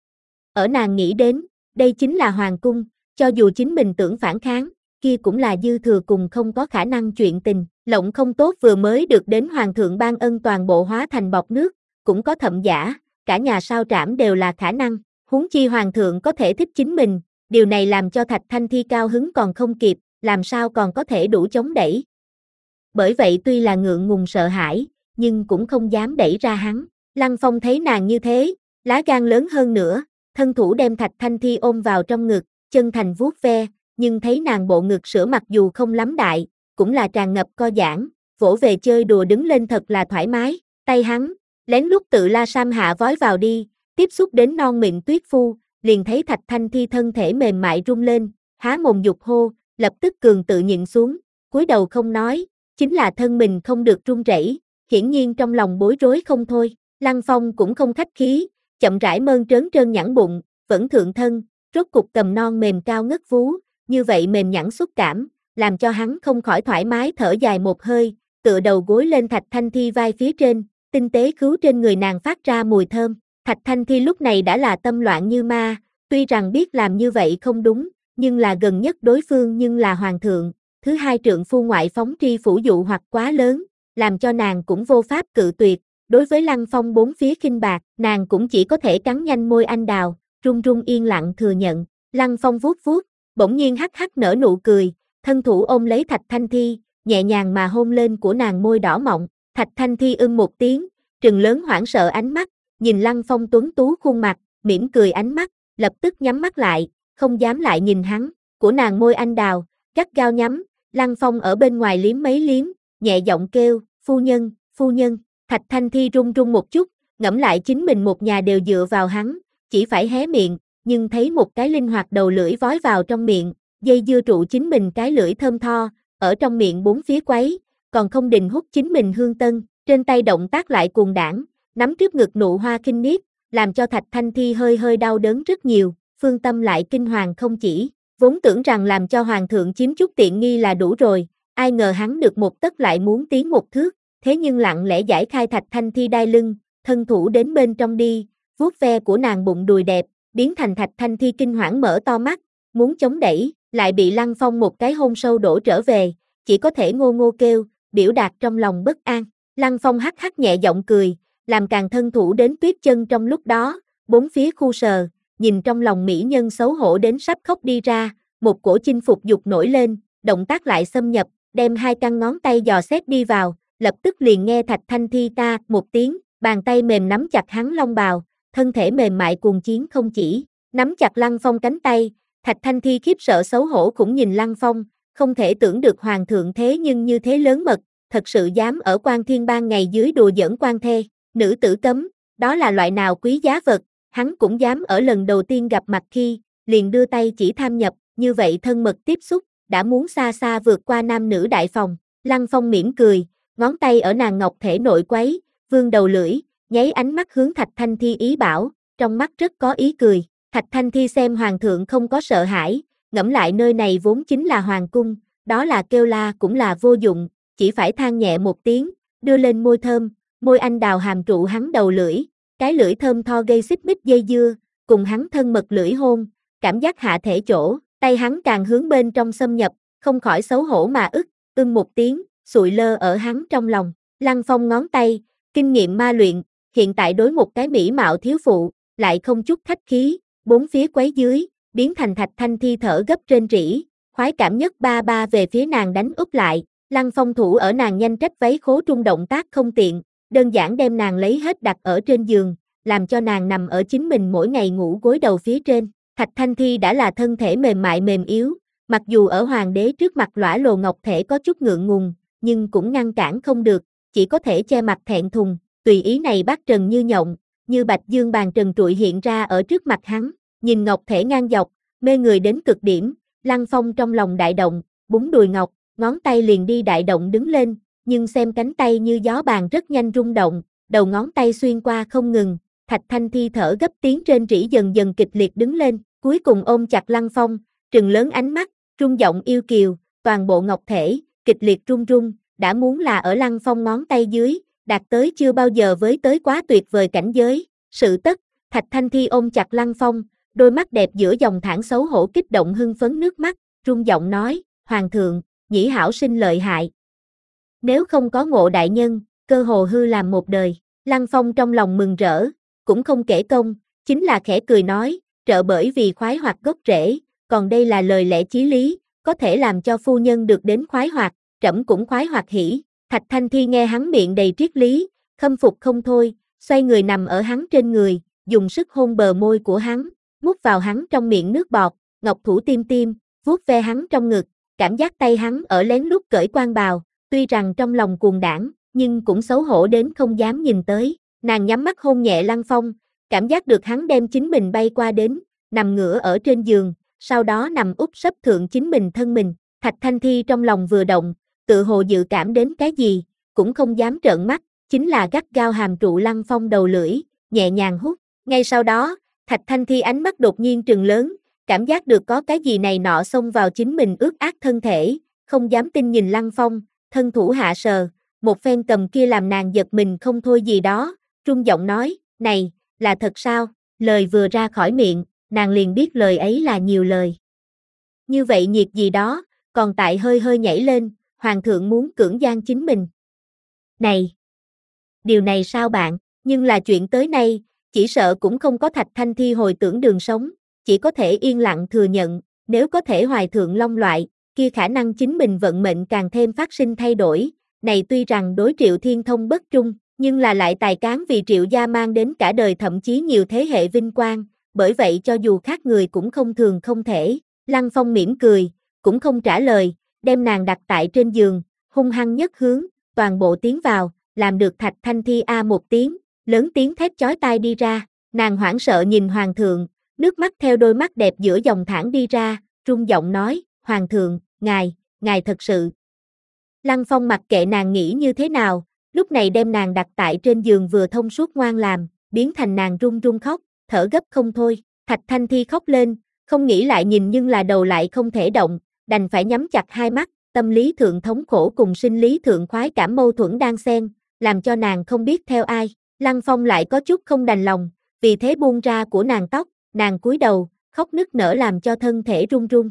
Ở nàng nghĩ đến, đây chính là hoàng cung, cho dù chính mình tưởng phản kháng, kia cũng là dư thừa cùng không có khả năng chuyện tình, lộng không tốt vừa mới được đến hoàng thượng ban ân toàn bộ hóa thành bọt nước, cũng có thậm giả, cả nhà sao trảm đều là khả năng, huống chi hoàng thượng có thể thích chính mình, điều này làm cho Thạch Thanh Thi cao hứng còn không kịp, làm sao còn có thể đủ chống đẩy. Bởi vậy tuy là ngượng ngùng sợ hãi, nhưng cũng không dám đẩy ra hắn, Lăng Phong thấy nàng như thế, lá gan lớn hơn nữa, thân thủ đem Thạch Thanh Thi ôm vào trong ngực, chân thành vuốt ve, nhưng thấy nàng bộ ngực sữa mặc dù không lắm đại, cũng là tràn ngập co giãn, vỗ về chơi đùa đứng lên thật là thoải mái, tay hắn, lén lút tự la sam hạ vói vào đi, tiếp xúc đến non mịn tuyết phu, liền thấy Thạch Thanh Thi thân thể mềm mại rung lên, há mồm dục hô, lập tức cường tự nhịn xuống, cúi đầu không nói, chính là thân mình không được run rẩy, hiển nhiên trong lòng bối rối không thôi, Lăng Phong cũng không khách khí, chậm rãi mơn trớn trơn nhẵn bụng, vẫn thượng thân, rốt cục cầm non mềm cao ngất vú, như vậy mềm nhẵn xúc cảm, làm cho hắn không khỏi thoải mái thở dài một hơi, tựa đầu gối lên Thạch Thanh Thi vai phía trên, tinh tế khứu trên người nàng phát ra mùi thơm, Thạch Thanh Thi lúc này đã là tâm loạn như ma, tuy rằng biết làm như vậy không đúng, nhưng là gần nhất đối phương nhưng là hoàng thượng, thứ hai trượng phu ngoại phóng tri phủ dụ hoặc quá lớn, làm cho nàng cũng vô pháp cự tuyệt, đối với Lăng Phong bốn phía khinh bạc, nàng cũng chỉ có thể cắn nhanh môi anh đào, run run yên lặng thừa nhận, Lăng Phong vuốt vuốt, bỗng nhiên hắc hắc nở nụ cười, thân thủ ôm lấy Thạch Thanh Thi, nhẹ nhàng mà hôn lên của nàng môi đỏ mọng, Thạch Thanh Thi ưm một tiếng, trừng lớn hoảng sợ ánh mắt, nhìn Lăng Phong tuấn tú khuôn mặt, mỉm cười ánh mắt, lập tức nhắm mắt lại, không dám lại nhìn hắn, của nàng môi anh đào, gắt gao nhắm, Lăng Phong ở bên ngoài liếm mấy liếm, nhẹ giọng kêu, phu nhân, phu nhân, Thạch Thanh Thi run run một chút, ngẫm lại chính mình một nhà đều dựa vào hắn, chỉ phải hé miệng, nhưng thấy một cái linh hoạt đầu lưỡi vói vào trong miệng, dây dưa trụ chính mình cái lưỡi thơm tho, ở trong miệng bốn phía quấy, còn không đình hút chính mình hương tân, trên tay động tác lại cuồng đảng, nắm trước ngực nụ hoa kinh niết, làm cho Thạch Thanh Thi hơi hơi đau đớn rất nhiều, Phương Tâm lại kinh hoàng không chỉ, vốn tưởng rằng làm cho hoàng thượng chiếm chút tiện nghi là đủ rồi, ai ngờ hắn được một tấc lại muốn tiến một thước, thế nhưng lặng lẽ giải khai Thạch Thanh Thi đai lưng, thân thủ đến bên trong đi, vuốt ve của nàng bụng đùi đẹp, biến thành Thạch Thanh Thi kinh hoảng mở to mắt, muốn chống đẩy, lại bị Lăng Phong một cái hôn sâu đổ trở về, chỉ có thể ngô ngô kêu, biểu đạt trong lòng bất an. Lăng Phong hắc hắc nhẹ giọng cười, làm càng thân thủ đến tuyết chân trong lúc đó, bốn phía khu sờ, nhìn trong lòng mỹ nhân xấu hổ đến sắp khóc đi ra, một cổ chinh phục dục nổi lên, động tác lại xâm nhập, đem hai căn ngón tay dò xét đi vào, lập tức liền nghe Thạch Thanh Thi ta một tiếng, bàn tay mềm nắm chặt hắn long bào, thân thể mềm mại cuồng chiến không chỉ, nắm chặt Lăng Phong cánh tay, Thạch Thanh Thi khiếp sợ xấu hổ cũng nhìn Lăng Phong, không thể tưởng được hoàng thượng thế nhưng như thế lớn mật, thật sự dám ở Quan Thiên Bang ngày dưới đùa giỡn quan thê, nữ tử cấm, đó là loại nào quý giá vật, hắn cũng dám ở lần đầu tiên gặp mặt khi, liền đưa tay chỉ tham nhập, như vậy thân mật tiếp xúc, đã muốn xa xa vượt qua nam nữ đại phòng, Lăng Phong mỉm cười, ngón tay ở nàng ngọc thể nội quấy, vương đầu lưỡi, nháy ánh mắt hướng Thạch Thanh Thi ý bảo, trong mắt rất có ý cười, Thạch Thanh Thi xem hoàng thượng không có sợ hãi, ngẫm lại nơi này vốn chính là hoàng cung, đó là kêu la cũng là vô dụng, chỉ phải than nhẹ một tiếng, đưa lên môi thơm, môi anh đào hàm trụ hắn đầu lưỡi, cái lưỡi thơm tho gây xích mích dây dưa, cùng hắn thân mật lưỡi hôn, cảm giác hạ thể chỗ, tay hắn càng hướng bên trong xâm nhập, không khỏi xấu hổ mà ức, ưng một tiếng, sụi lơ ở hắn trong lòng, Lăng Phong ngón tay, kinh nghiệm ma luyện, hiện tại đối một cái mỹ mạo thiếu phụ, lại không chút khách khí, bốn phía quấy dưới, biến thành Thạch Thanh Thi thở gấp trên rỉ, khoái cảm nhất ba ba về phía nàng đánh úp lại, Lăng Phong thủ ở nàng nhanh trách váy khố trung động tác không tiện, đơn giản đem nàng lấy hết đặt ở trên giường, làm cho nàng nằm ở chính mình mỗi ngày ngủ gối đầu phía trên, Thạch Thanh Thi đã là thân thể mềm mại mềm yếu, mặc dù ở hoàng đế trước mặt lõa lồ ngọc thể có chút ngượng ngùng, nhưng cũng ngăn cản không được, chỉ có thể che mặt thẹn thùng, tùy ý này bắt trần như nhộng, như bạch dương bàn trần trụi hiện ra ở trước mặt hắn, nhìn ngọc thể ngang dọc, mê người đến cực điểm, Lăng Phong trong lòng đại động, búng đùi ngọc, ngón tay liền đi đại động đứng lên, nhưng xem cánh tay như gió bàn rất nhanh rung động, đầu ngón tay xuyên qua không ngừng, Thạch Thanh Thi thở gấp tiếng trên rỉ dần dần kịch liệt đứng lên, cuối cùng ôm chặt Lăng Phong, trừng lớn ánh mắt, rung giọng yêu kiều, toàn bộ ngọc thể, kịch liệt rung rung, đã muốn là ở Lăng Phong ngón tay dưới, đạt tới chưa bao giờ với tới quá tuyệt vời cảnh giới, sự tất, Thạch Thanh Thi ôm chặt Lăng Phong, đôi mắt đẹp giữa dòng thẳng xấu hổ kích động hưng phấn nước mắt, rung giọng nói, Hoàng thượng, nhĩ hảo sinh lợi hại. Nếu không có Ngộ đại nhân, cơ hồ hư làm một đời, Lăng Phong trong lòng mừng rỡ, cũng không kể công, chính là khẽ cười nói, trợ bởi vì khoái hoạt gốc rễ, còn đây là lời lẽ chí lý, có thể làm cho phu nhân được đến khoái hoạt, trẫm cũng khoái hoạt hỉ. Thạch Thanh Thi nghe hắn miệng đầy triết lý, khâm phục không thôi, xoay người nằm ở hắn trên người, dùng sức hôn bờ môi của hắn, mút vào hắn trong miệng nước bọt, ngọc thủ tim tim, vuốt ve hắn trong ngực, cảm giác tay hắn ở lén lút cởi quan bào, tuy rằng trong lòng cuồng đảng, nhưng cũng xấu hổ đến không dám nhìn tới, nàng nhắm mắt hôn nhẹ Lăng Phong, cảm giác được hắn đem chính mình bay qua đến, nằm ngửa ở trên giường, sau đó nằm úp sấp thượng chính mình thân mình, Thạch Thanh Thi trong lòng vừa động, tự hồ dự cảm đến cái gì, cũng không dám trợn mắt, chính là gắt gao hàm trụ Lăng Phong đầu lưỡi, nhẹ nhàng hút, ngay sau đó, Thạch Thanh Thi ánh mắt đột nhiên trừng lớn, cảm giác được có cái gì này nọ xông vào chính mình ướt át thân thể, không dám tin nhìn Lăng Phong, thân thủ hạ sờ, một phen cầm kia làm nàng giật mình không thôi gì đó, trung giọng nói, này, là thật sao, lời vừa ra khỏi miệng, nàng liền biết lời ấy là nhiều lời. Như vậy nhiệt gì đó, còn tại hơi hơi nhảy lên, hoàng thượng muốn cưỡng gian chính mình. Này! Điều này sao bạn, nhưng là chuyện tới nay, chỉ sợ cũng không có Thạch Thanh Thi hồi tưởng đường sống, chỉ có thể yên lặng thừa nhận, nếu có thể hoài thượng long loại, kia khả năng chính mình vận mệnh càng thêm phát sinh thay đổi, này tuy rằng đối Triệu Thiên Thông bất trung, nhưng là lại tài cán vì Triệu gia mang đến cả đời thậm chí nhiều thế hệ vinh quang, bởi vậy cho dù khác người cũng không thường không thể. Lăng Phong mỉm cười, cũng không trả lời, đem nàng đặt tại trên giường, hung hăng nhất hướng, toàn bộ tiến vào, làm được Thạch Thanh Thi a một tiếng, lớn tiếng thét chói tai đi ra, nàng hoảng sợ nhìn hoàng thượng, nước mắt theo đôi mắt đẹp giữa dòng thẳng đi ra, run giọng nói, hoàng thượng, ngài, ngài thật sự. Lăng Phong mặc kệ nàng nghĩ như thế nào, lúc này đem nàng đặt tại trên giường vừa thông suốt ngoan làm, biến thành nàng run run khóc, thở gấp không thôi, Thạch Thanh Thi khóc lên, không nghĩ lại nhìn nhưng là đầu lại không thể động, đành phải nhắm chặt hai mắt, tâm lý thượng thống khổ cùng sinh lý thượng khoái cảm mâu thuẫn đang xen, làm cho nàng không biết theo ai, Lăng Phong lại có chút không đành lòng, vì thế buông ra của nàng tóc, nàng cúi đầu, khóc nức nở làm cho thân thể run run.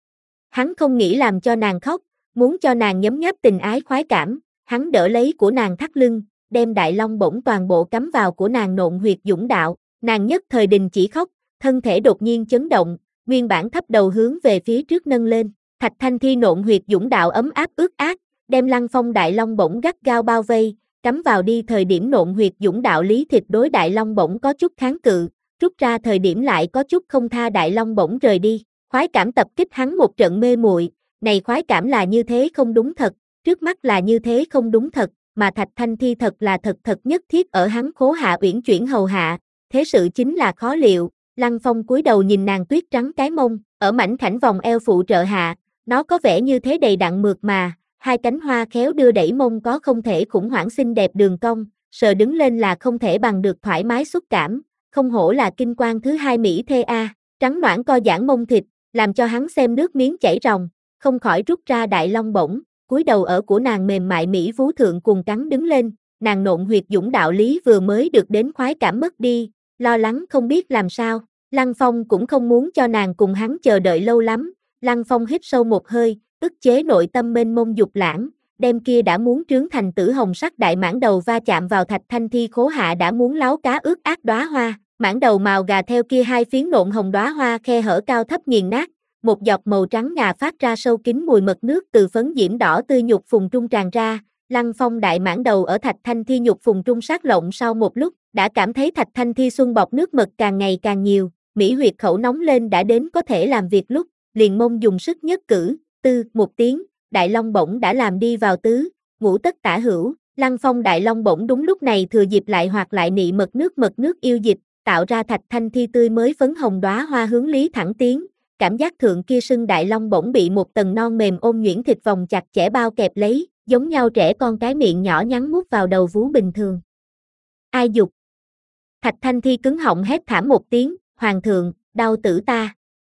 Hắn không nghĩ làm cho nàng khóc, muốn cho nàng nhấm nháp tình ái khoái cảm, hắn đỡ lấy của nàng thắt lưng, đem đại long bổng toàn bộ cắm vào của nàng nộn huyệt dũng đạo, nàng nhất thời đình chỉ khóc, thân thể đột nhiên chấn động, nguyên bản thấp đầu hướng về phía trước nâng lên, Thạch Thanh Thi nộn huyệt dũng đạo ấm áp ướt át, đem Lăng Phong đại long bổng gắt gao bao vây, cắm vào đi thời điểm nộn huyệt dũng đạo lý thịt đối đại long bổng có chút kháng cự, rút ra thời điểm lại có chút không tha đại long bổng rời đi, khoái cảm tập kích hắn một trận mê muội, này khoái cảm là như thế không đúng thật, trước mắt là như thế không đúng thật, mà Thạch Thanh Thi thật là thật thật nhất thiết ở hắn khố hạ uyển chuyển hầu hạ, thế sự chính là khó liệu, Lăng Phong cúi đầu nhìn nàng tuyết trắng cái mông, ở mảnh khảnh vòng eo phụ trợ hạ, nó có vẻ như thế đầy đặn mượt mà, hai cánh hoa khéo đưa đẩy mông có không thể khủng hoảng xinh đẹp đường cong, sờ đứng lên là không thể bằng được thoải mái xúc cảm, không hổ là kinh quan thứ hai Mỹ thê a, trắng noãn co giãn mông thịt, làm cho hắn xem nước miếng chảy ròng, không khỏi rút ra đại long bổng, cúi đầu ở của nàng mềm mại Mỹ vú thượng cùng cắn đứng lên, nàng nộn huyệt dũng đạo lý vừa mới được đến khoái cảm mất đi, lo lắng không biết làm sao, Lăng Phong cũng không muốn cho nàng cùng hắn chờ đợi lâu lắm, Lăng Phong hít sâu một hơi, ức chế nội tâm mênh mông dục lãng, đem kia đã muốn trướng thành tử hồng sắc đại mãn đầu va chạm vào Thạch Thanh Thi khố hạ đã muốn láo cá ướt át đóa hoa, mãn đầu màu gà theo kia hai phiến nộn hồng đóa hoa khe hở cao thấp nghiền nát, một giọt màu trắng ngà phát ra sâu kín mùi mật nước từ phấn diễm đỏ tươi nhục phùng trung tràn ra, Lăng Phong đại mãn đầu ở Thạch Thanh Thi nhục phùng trung sát lộng sau một lúc, đã cảm thấy Thạch Thanh Thi xuân bọc nước mật càng ngày càng nhiều, mỹ huyệt khẩu nóng lên đã đến có thể làm việc lúc, liền mông dùng sức nhất cử, tư, một tiếng, đại long bổng đã làm đi vào tứ, ngũ tất tả hữu, Lăng Phong đại long bổng đúng lúc này thừa dịp lại hoặc lại nị mật nước mật nước yêu dịch, tạo ra Thạch Thanh Thi tươi mới phấn hồng đóa hoa hướng lý thẳng tiến, cảm giác thượng kia sưng đại long bổng bị một tầng non mềm ôm nhuyễn thịt vòng chặt chẽ bao kẹp lấy, giống nhau trẻ con cái miệng nhỏ nhắn mút vào đầu vú bình thường. Ai dục? Thạch Thanh Thi cứng họng hét thảm một tiếng, hoàng thượng, đau tử ta.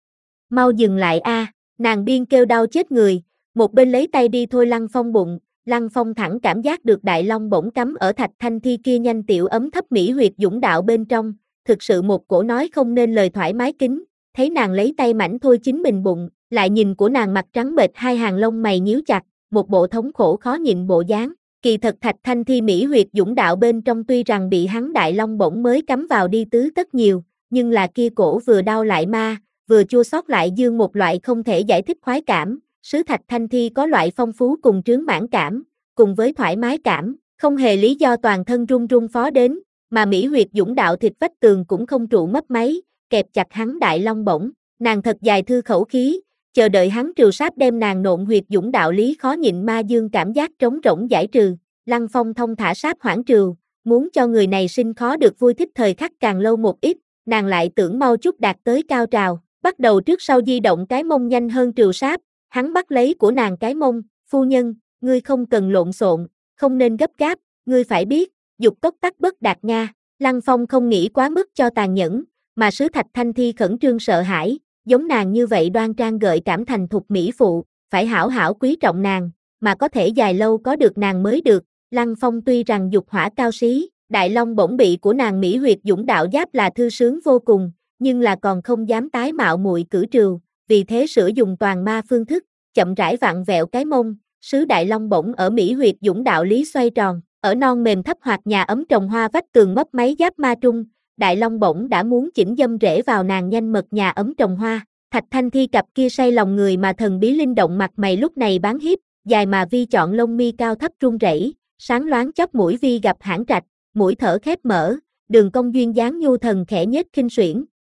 Mau dừng lại a, nàng điên kêu đau chết người, một bên lấy tay đi thôi Lăng Phong bụng, Lăng Phong thẳng cảm giác được đại long bổng cắm ở Thạch Thanh Thi kia nhanh tiểu ấm thấp mỹ huyệt dũng đạo bên trong, thực sự một cổ nói không nên lời thoải mái kính, thấy nàng lấy tay mảnh thôi chính mình bụng, lại nhìn của nàng mặt trắng bệch hai hàng lông mày nhíu chặt, một bộ thống khổ khó nhịn bộ dáng. Kỳ thật Thạch Thanh Thi mỹ huyệt dũng đạo bên trong tuy rằng bị hắn đại long bổng mới cắm vào đi tứ tất nhiều, nhưng là kia cổ vừa đau lại ma, vừa chua xót lại dương một loại không thể giải thích khoái cảm, sứ Thạch Thanh Thi có loại phong phú cùng trướng mãn cảm, cùng với thoải mái cảm, không hề lý do toàn thân run run phó đến, mà mỹ huyệt dũng đạo thịt vách tường cũng không trụ mấp máy, kẹp chặt hắn đại long bổng, nàng thật dài thư khẩu khí, chờ đợi hắn trừ sáp đem nàng nộn huyệt dũng đạo lý khó nhịn ma dương cảm giác trống rỗng giải trừ, Lăng Phong thông thả sáp hoãn trừ, muốn cho người này sinh khó được vui thích thời khắc càng lâu một ít, nàng lại tưởng mau chút đạt tới cao trào, bắt đầu trước sau di động cái mông nhanh hơn trừ sáp, hắn bắt lấy của nàng cái mông, phu nhân, ngươi không cần lộn xộn, không nên gấp gáp, ngươi phải biết, dục tốc tắc bất đạt nga, Lăng Phong không nghĩ quá mức cho tàn nhẫn, mà sứ Thạch Thanh Thi khẩn trương sợ hãi, giống nàng như vậy đoan trang gợi cảm thành thục mỹ phụ, phải hảo hảo quý trọng nàng, mà có thể dài lâu có được nàng mới được, Lăng Phong tuy rằng dục hỏa cao xí, đại long bổng bị của nàng mỹ huyệt dũng đạo giáp là thư sướng vô cùng, nhưng là còn không dám tái mạo muội cử trừ, vì thế sử dụng toàn ma phương thức, chậm rãi vặn vẹo cái mông, sứ đại long bổng ở mỹ huyệt dũng đạo lý xoay tròn, ở non mềm thấp hoặc nhà ấm trồng hoa vách tường mấp máy giáp ma trung, đại long bổng đã muốn chỉnh dâm rễ vào nàng nhanh mật nhà ấm trồng hoa, Thạch Thanh Thi cặp kia say lòng người mà thần bí linh động mặt mày lúc này bán hiếp, dài mà vi chọn lông mi cao thấp run rẩy, sáng loáng chóp mũi vi gặp hãn trạch, mũi thở khép mở, đường cong duyên dáng nhu thần khẽ nhếch khinh xuyễn,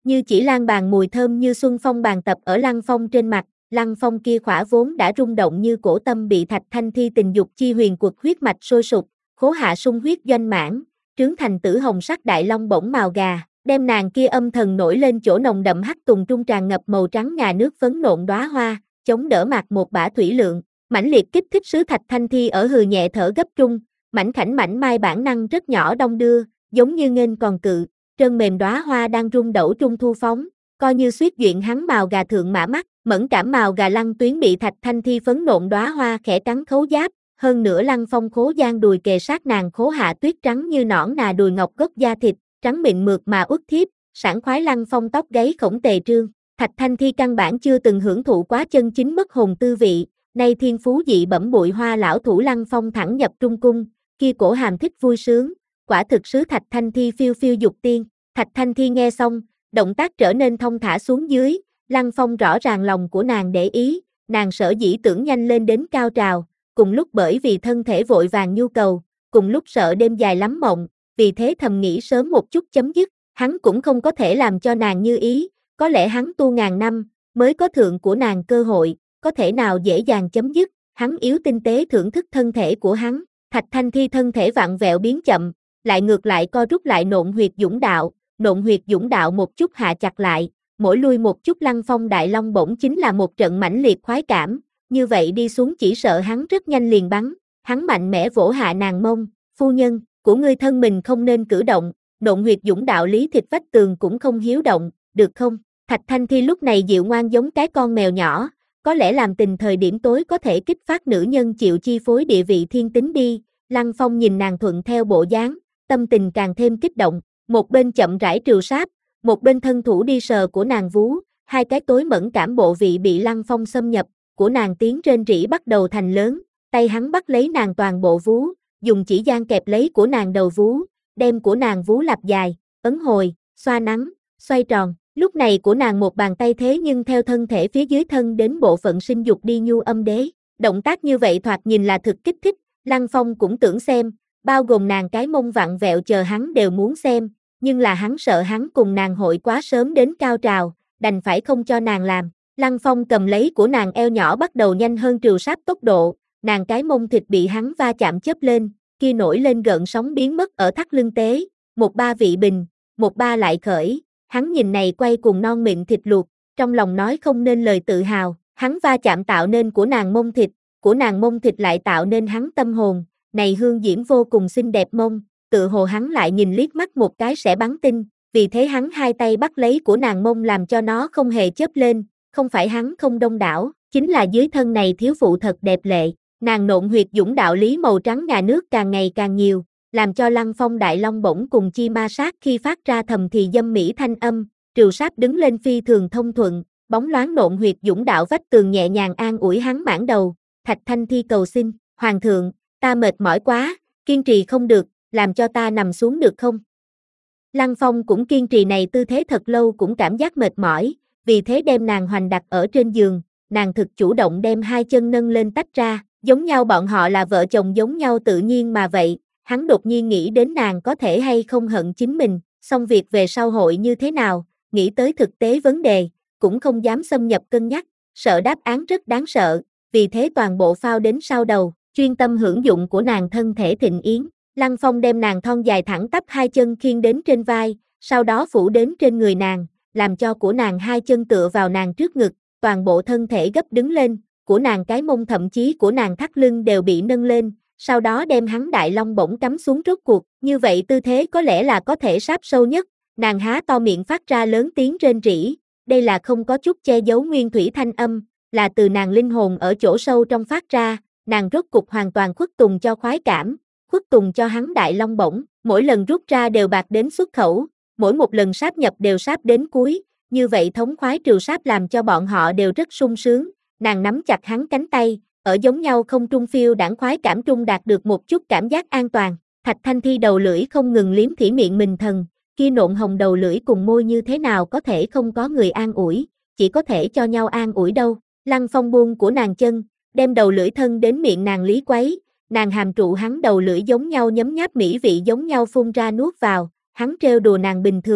như chỉ lan bàn mùi thơm như xuân phong bàn tập ở Lăng Phong trên mặt, Lăng Phong kia khỏa vốn đã rung động như cổ tâm bị Thạch Thanh Thi tình dục chi huyền quật huyết mạch sôi sục, khố hạ sung huyết doanh mãn, trướng thành tử hồng sắc đại long bổng màu gà, đem nàng kia âm thần nổi lên chỗ nồng đậm hắc tùng trung tràn ngập màu trắng ngà nước phấn nộn đóa hoa, chống đỡ mặt một bả thủy lượng, mãnh liệt kích thích sứ Thạch Thanh Thi ở hừ nhẹ thở gấp trung, mảnh khảnh mảnh mai bản năng rất nhỏ đong đưa, giống như nghênh còn cự, trơn mềm đóa hoa đang rung đẩu trung thu phóng, coi như suýt duyện hắn màu gà thượng mã mắt, mẫn cảm màu gà lăng tuyến bị Thạch Thanh Thi phấn nộn đóa hoa khẽ cắn khấu giáp, hơn nữa Lăng Phong khố gian đùi kề sát nàng khố hạ tuyết trắng như nõn nà đùi ngọc gốc da thịt, trắng mịn mượt mà uất thiếp, sảng khoái Lăng Phong tóc gáy khổng tề trương, Thạch Thanh Thi căn bản chưa từng hưởng thụ quá chân chính mất hồn tư vị, nay thiên phú dị bẩm bụi hoa lão thủ Lăng Phong thẳng nhập trung cung, kia cổ hàm thích vui sướng, quả thực sứ Thạch Thanh Thi phiêu phiêu dục tiên, Thạch Thanh Thi nghe xong, động tác trở nên thông thả xuống dưới, Lăng Phong rõ ràng lòng của nàng để ý, nàng sở dĩ tưởng nhanh lên đến cao trào, cùng lúc bởi vì thân thể vội vàng nhu cầu, cùng lúc sợ đêm dài lắm mộng, vì thế thầm nghĩ sớm một chút chấm dứt, hắn cũng không có thể làm cho nàng như ý, có lẽ hắn tu ngàn năm, mới có thượng của nàng cơ hội, có thể nào dễ dàng chấm dứt, hắn yếu tinh tế thưởng thức thân thể của hắn, Thạch Thanh Thi thân thể vặn vẹo biến chậm, lại ngược lại co rút lại nộn huyệt dũng đạo, nộn huyệt dũng đạo một chút hạ chặt lại, mỗi lui một chút Lăng Phong đại long bổng chính là một trận mãnh liệt khoái cảm, như vậy đi xuống chỉ sợ hắn rất nhanh liền bắn, hắn mạnh mẽ vỗ hạ nàng mông, phu nhân, của ngươi thân mình không nên cử động, nộn huyệt dũng đạo lý thịt vách tường cũng không hiếu động, được không? Thạch Thanh Thi lúc này dịu ngoan giống cái con mèo nhỏ, có lẽ làm tình thời điểm tối có thể kích phát nữ nhân chịu chi phối địa vị thiên tính đi, Lăng Phong nhìn nàng thuận theo bộ dáng, tâm tình càng thêm kích động, một bên chậm rãi trừ sáp, một bên thân thủ đi sờ của nàng vú, hai cái tối mẫn cảm bộ vị bị Lăng Phong xâm nhập, của nàng tiếng rên rỉ bắt đầu thành lớn, tay hắn bắt lấy nàng toàn bộ vú, dùng chỉ gian kẹp lấy của nàng đầu vú, đem của nàng vú lặp dài, ấn hồi, xoa nắn, xoay tròn, lúc này của nàng một bàn tay thế nhưng theo thân thể phía dưới thân đến bộ phận sinh dục đi nhu âm đế, động tác như vậy thoạt nhìn là thực kích thích, Lăng Phong cũng tưởng xem, bao gồm nàng cái mông vặn vẹo chờ hắn đều muốn xem, nhưng là hắn sợ hắn cùng nàng hội quá sớm đến cao trào, đành phải không cho nàng làm. Lăng Phong cầm lấy của nàng eo nhỏ bắt đầu nhanh hơn trừ sáp tốc độ, nàng cái mông thịt bị hắn va chạm chớp lên, kia nổi lên gợn sóng biến mất ở thắt lưng tế, một ba vị bình, một ba lại khởi, hắn nhìn này quay cùng non mịn thịt luộc, trong lòng nói không nên lời tự hào, hắn va chạm tạo nên của nàng mông thịt, của nàng mông thịt lại tạo nên hắn tâm hồn, này hương diễm vô cùng xinh đẹp mông, tự hồ hắn lại nhìn liếc mắt một cái sẽ bắn tinh, vì thế hắn hai tay bắt lấy của nàng mông làm cho nó không hề chớp lên, không phải hắn không đông đảo, chính là dưới thân này thiếu phụ thật đẹp lệ, nàng nộn huyệt dũng đạo lý màu trắng ngà nước càng ngày càng nhiều, làm cho Lăng Phong đại long bổng cùng chi ma sát khi phát ra thầm thì dâm mỹ thanh âm, trừ sáp đứng lên phi thường thông thuận, bóng loáng nộn huyệt dũng đạo vách tường nhẹ nhàng an ủi hắn mãn đầu, Thạch Thanh Thi cầu xin, hoàng thượng, ta mệt mỏi quá, kiên trì không được, làm cho ta nằm xuống được không? Lăng Phong cũng kiên trì này tư thế thật lâu cũng cảm giác mệt mỏi, vì thế đem nàng hoành đặt ở trên giường, nàng thực chủ động đem hai chân nâng lên tách ra, giống nhau bọn họ là vợ chồng giống nhau tự nhiên mà vậy, hắn đột nhiên nghĩ đến nàng có thể hay không hận chính mình, xong việc về sau hội như thế nào, nghĩ tới thực tế vấn đề, cũng không dám xâm nhập cân nhắc, sợ đáp án rất đáng sợ, vì thế toàn bộ phao đến sau đầu, chuyên tâm hưởng dụng của nàng thân thể thịnh yến. Lăng Phong đem nàng thon dài thẳng tắp hai chân khiêng đến trên vai, sau đó phủ đến trên người nàng, làm cho của nàng hai chân tựa vào nàng trước ngực, toàn bộ thân thể gấp đứng lên, của nàng cái mông thậm chí của nàng thắt lưng đều bị nâng lên, sau đó đem hắn đại long bổng cắm xuống rốt cuộc, như vậy tư thế có lẽ là có thể sáp sâu nhất, nàng há to miệng phát ra lớn tiếng rên rỉ, đây là không có chút che giấu nguyên thủy thanh âm, là từ nàng linh hồn ở chỗ sâu trong phát ra, nàng rốt cục hoàn toàn khuất tùng cho khoái cảm, khuất tùng cho hắn đại long bổng, mỗi lần rút ra đều bạc đến xuất khẩu, mỗi một lần sáp nhập đều sáp đến cuối, như vậy thống khoái trừ sáp làm cho bọn họ đều rất sung sướng, nàng nắm chặt hắn cánh tay, ở giống nhau không trung phiêu đãng khoái cảm trung đạt được một chút cảm giác an toàn, Thạch Thanh Thi đầu lưỡi không ngừng liếm thỉ miệng mình thần, kia nộn hồng đầu lưỡi cùng môi như thế nào có thể không có người an ủi, chỉ có thể cho nhau an ủi đâu, Lăng Phong buông của nàng chân, đem đầu lưỡi thân đến miệng nàng lý quấy, nàng hàm trụ hắn đầu lưỡi giống nhau nhấm nháp mỹ vị giống nhau phun ra nuốt vào, hắn trêu đùa nàng bình thường,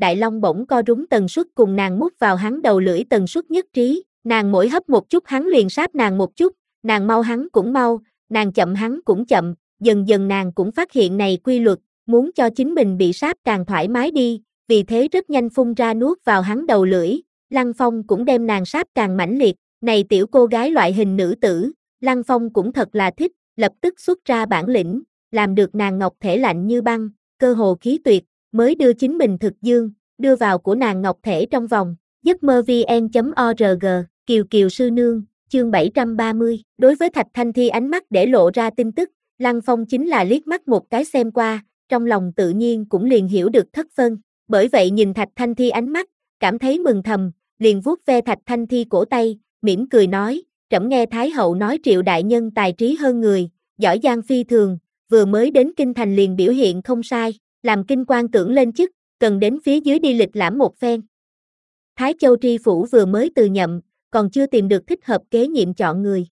đại long bổng co rúm tần suất cùng nàng mút vào hắn đầu lưỡi tần suất nhất trí, nàng mỗi hấp một chút hắn liền sáp nàng một chút, nàng mau hắn cũng mau, nàng chậm hắn cũng chậm, dần dần nàng cũng phát hiện này quy luật, muốn cho chính mình bị sáp càng thoải mái đi, vì thế rất nhanh phun ra nuốt vào hắn đầu lưỡi, Lăng Phong cũng đem nàng sáp càng mãnh liệt, này tiểu cô gái loại hình nữ tử, Lăng Phong cũng thật là thích, lập tức xuất ra bản lĩnh, làm được nàng ngọc thể lạnh như băng, cơ hồ khí tuyệt, mới đưa chính mình thực dương, đưa vào của nàng ngọc thể trong vòng, giấc mơ vn chấm org, Kiều Kiều sư nương, chương bảy trăm ba mươi, đối với Thạch Thanh Thi ánh mắt để lộ ra tin tức, Lăng Phong chính là liếc mắt một cái xem qua, trong lòng tự nhiên cũng liền hiểu được thất phân, bởi vậy nhìn Thạch Thanh Thi ánh mắt, cảm thấy mừng thầm, liền vuốt ve Thạch Thanh Thi cổ tay, mỉm cười nói, trẫm nghe Thái hậu nói Triệu đại nhân tài trí hơn người, giỏi giang phi thường, vừa mới đến kinh thành liền biểu hiện không sai, làm kinh quan tưởng lên chức, cần đến phía dưới đi lịch lãm một phen. Thái Châu tri phủ vừa mới từ nhậm, còn chưa tìm được thích hợp kế nhiệm chọn người.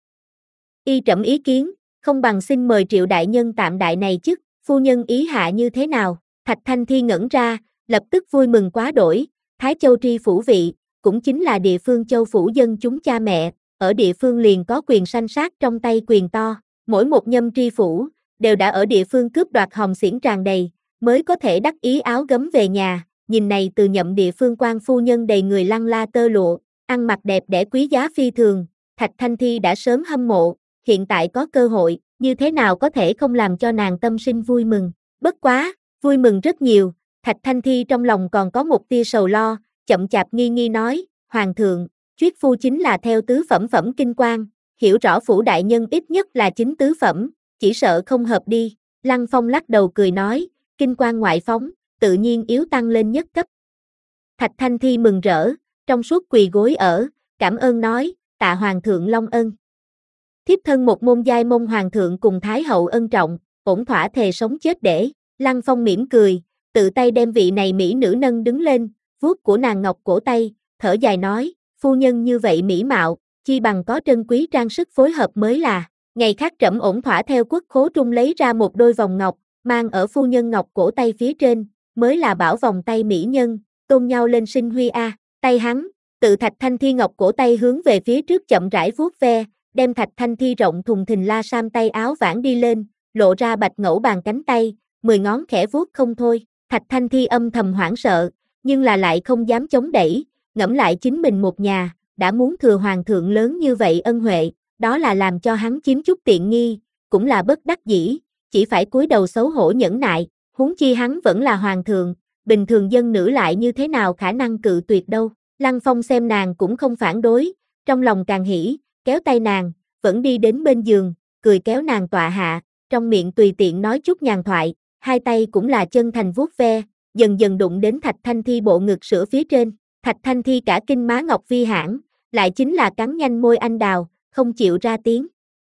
Y trẫm ý kiến, không bằng xin mời Triệu đại nhân tạm đại này chức, phu nhân ý hạ như thế nào? Thạch Thanh Thi ngẩn ra, lập tức vui mừng quá đổi, Thái Châu tri phủ vị, cũng chính là địa phương châu phủ dân chúng cha mẹ, ở địa phương liền có quyền sanh sát trong tay quyền to, mỗi một nhâm tri phủ, đều đã ở địa phương cướp đoạt hồng xiển tràn đầy, mới có thể đắc ý áo gấm về nhà, nhìn này từ nhậm địa phương quan phu nhân đầy người lăng la tơ lụa, ăn mặc đẹp đẽ quý giá phi thường, Thạch Thanh Thi đã sớm hâm mộ, hiện tại có cơ hội, như thế nào có thể không làm cho nàng tâm sinh vui mừng, bất quá, vui mừng rất nhiều, Thạch Thanh Thi trong lòng còn có một tia sầu lo, chậm chạp nghi nghi nói, Hoàng thượng, Chuyết phu chính là theo tứ phẩm phẩm kinh quan, hiểu rõ phủ đại nhân ít nhất là chính tứ phẩm, chỉ sợ không hợp đi, Lăng Phong lắc đầu cười nói, kinh quan ngoại phóng, tự nhiên yếu tăng lên nhất cấp. Thạch Thanh Thi mừng rỡ, trong suốt quỳ gối ở, cảm ơn nói, tạ Hoàng thượng long ân. Thiếp thân một môn giai môn Hoàng thượng cùng Thái hậu ân trọng, ổn thỏa thề sống chết để, Lăng Phong mỉm cười, tự tay đem vị này mỹ nữ nâng đứng lên, vuốt của nàng ngọc cổ tay, thở dài nói, phu nhân như vậy mỹ mạo, chi bằng có trân quý trang sức phối hợp mới là, ngày khác trẫm ổn thỏa theo quốc khố trung lấy ra một đôi vòng ngọc, mang ở phu nhân ngọc cổ tay phía trên, mới là bảo vòng tay mỹ nhân, tôn nhau lên sinh huy a, tay hắn, tự Thạch Thanh Thi ngọc cổ tay hướng về phía trước chậm rãi vuốt ve, đem Thạch Thanh Thi rộng thùng thình la sam tay áo vãn đi lên, lộ ra bạch ngẫu bàn cánh tay, mười ngón khẽ vuốt không thôi, Thạch Thanh Thi âm thầm hoảng sợ, nhưng là lại không dám chống đẩy, ngẫm lại chính mình một nhà, đã muốn thừa hoàng thượng lớn như vậy ân huệ, đó là làm cho hắn chiếm chút tiện nghi, cũng là bất đắc dĩ, chỉ phải cúi đầu xấu hổ nhẫn nại, huống chi hắn vẫn là hoàng thượng, bình thường dân nữ lại như thế nào khả năng cự tuyệt đâu. Lăng Phong xem nàng cũng không phản đối, trong lòng càng hỉ, kéo tay nàng, vẫn đi đến bên giường, cười kéo nàng tọa hạ, trong miệng tùy tiện nói chút nhàn thoại, hai tay cũng là chân thành vuốt ve, dần dần đụng đến Thạch Thanh Thi bộ ngực sữa phía trên, Thạch Thanh Thi cả kinh má ngọc vi hãn, lại chính là cắn nhanh môi anh đào, không chịu ra tiếng.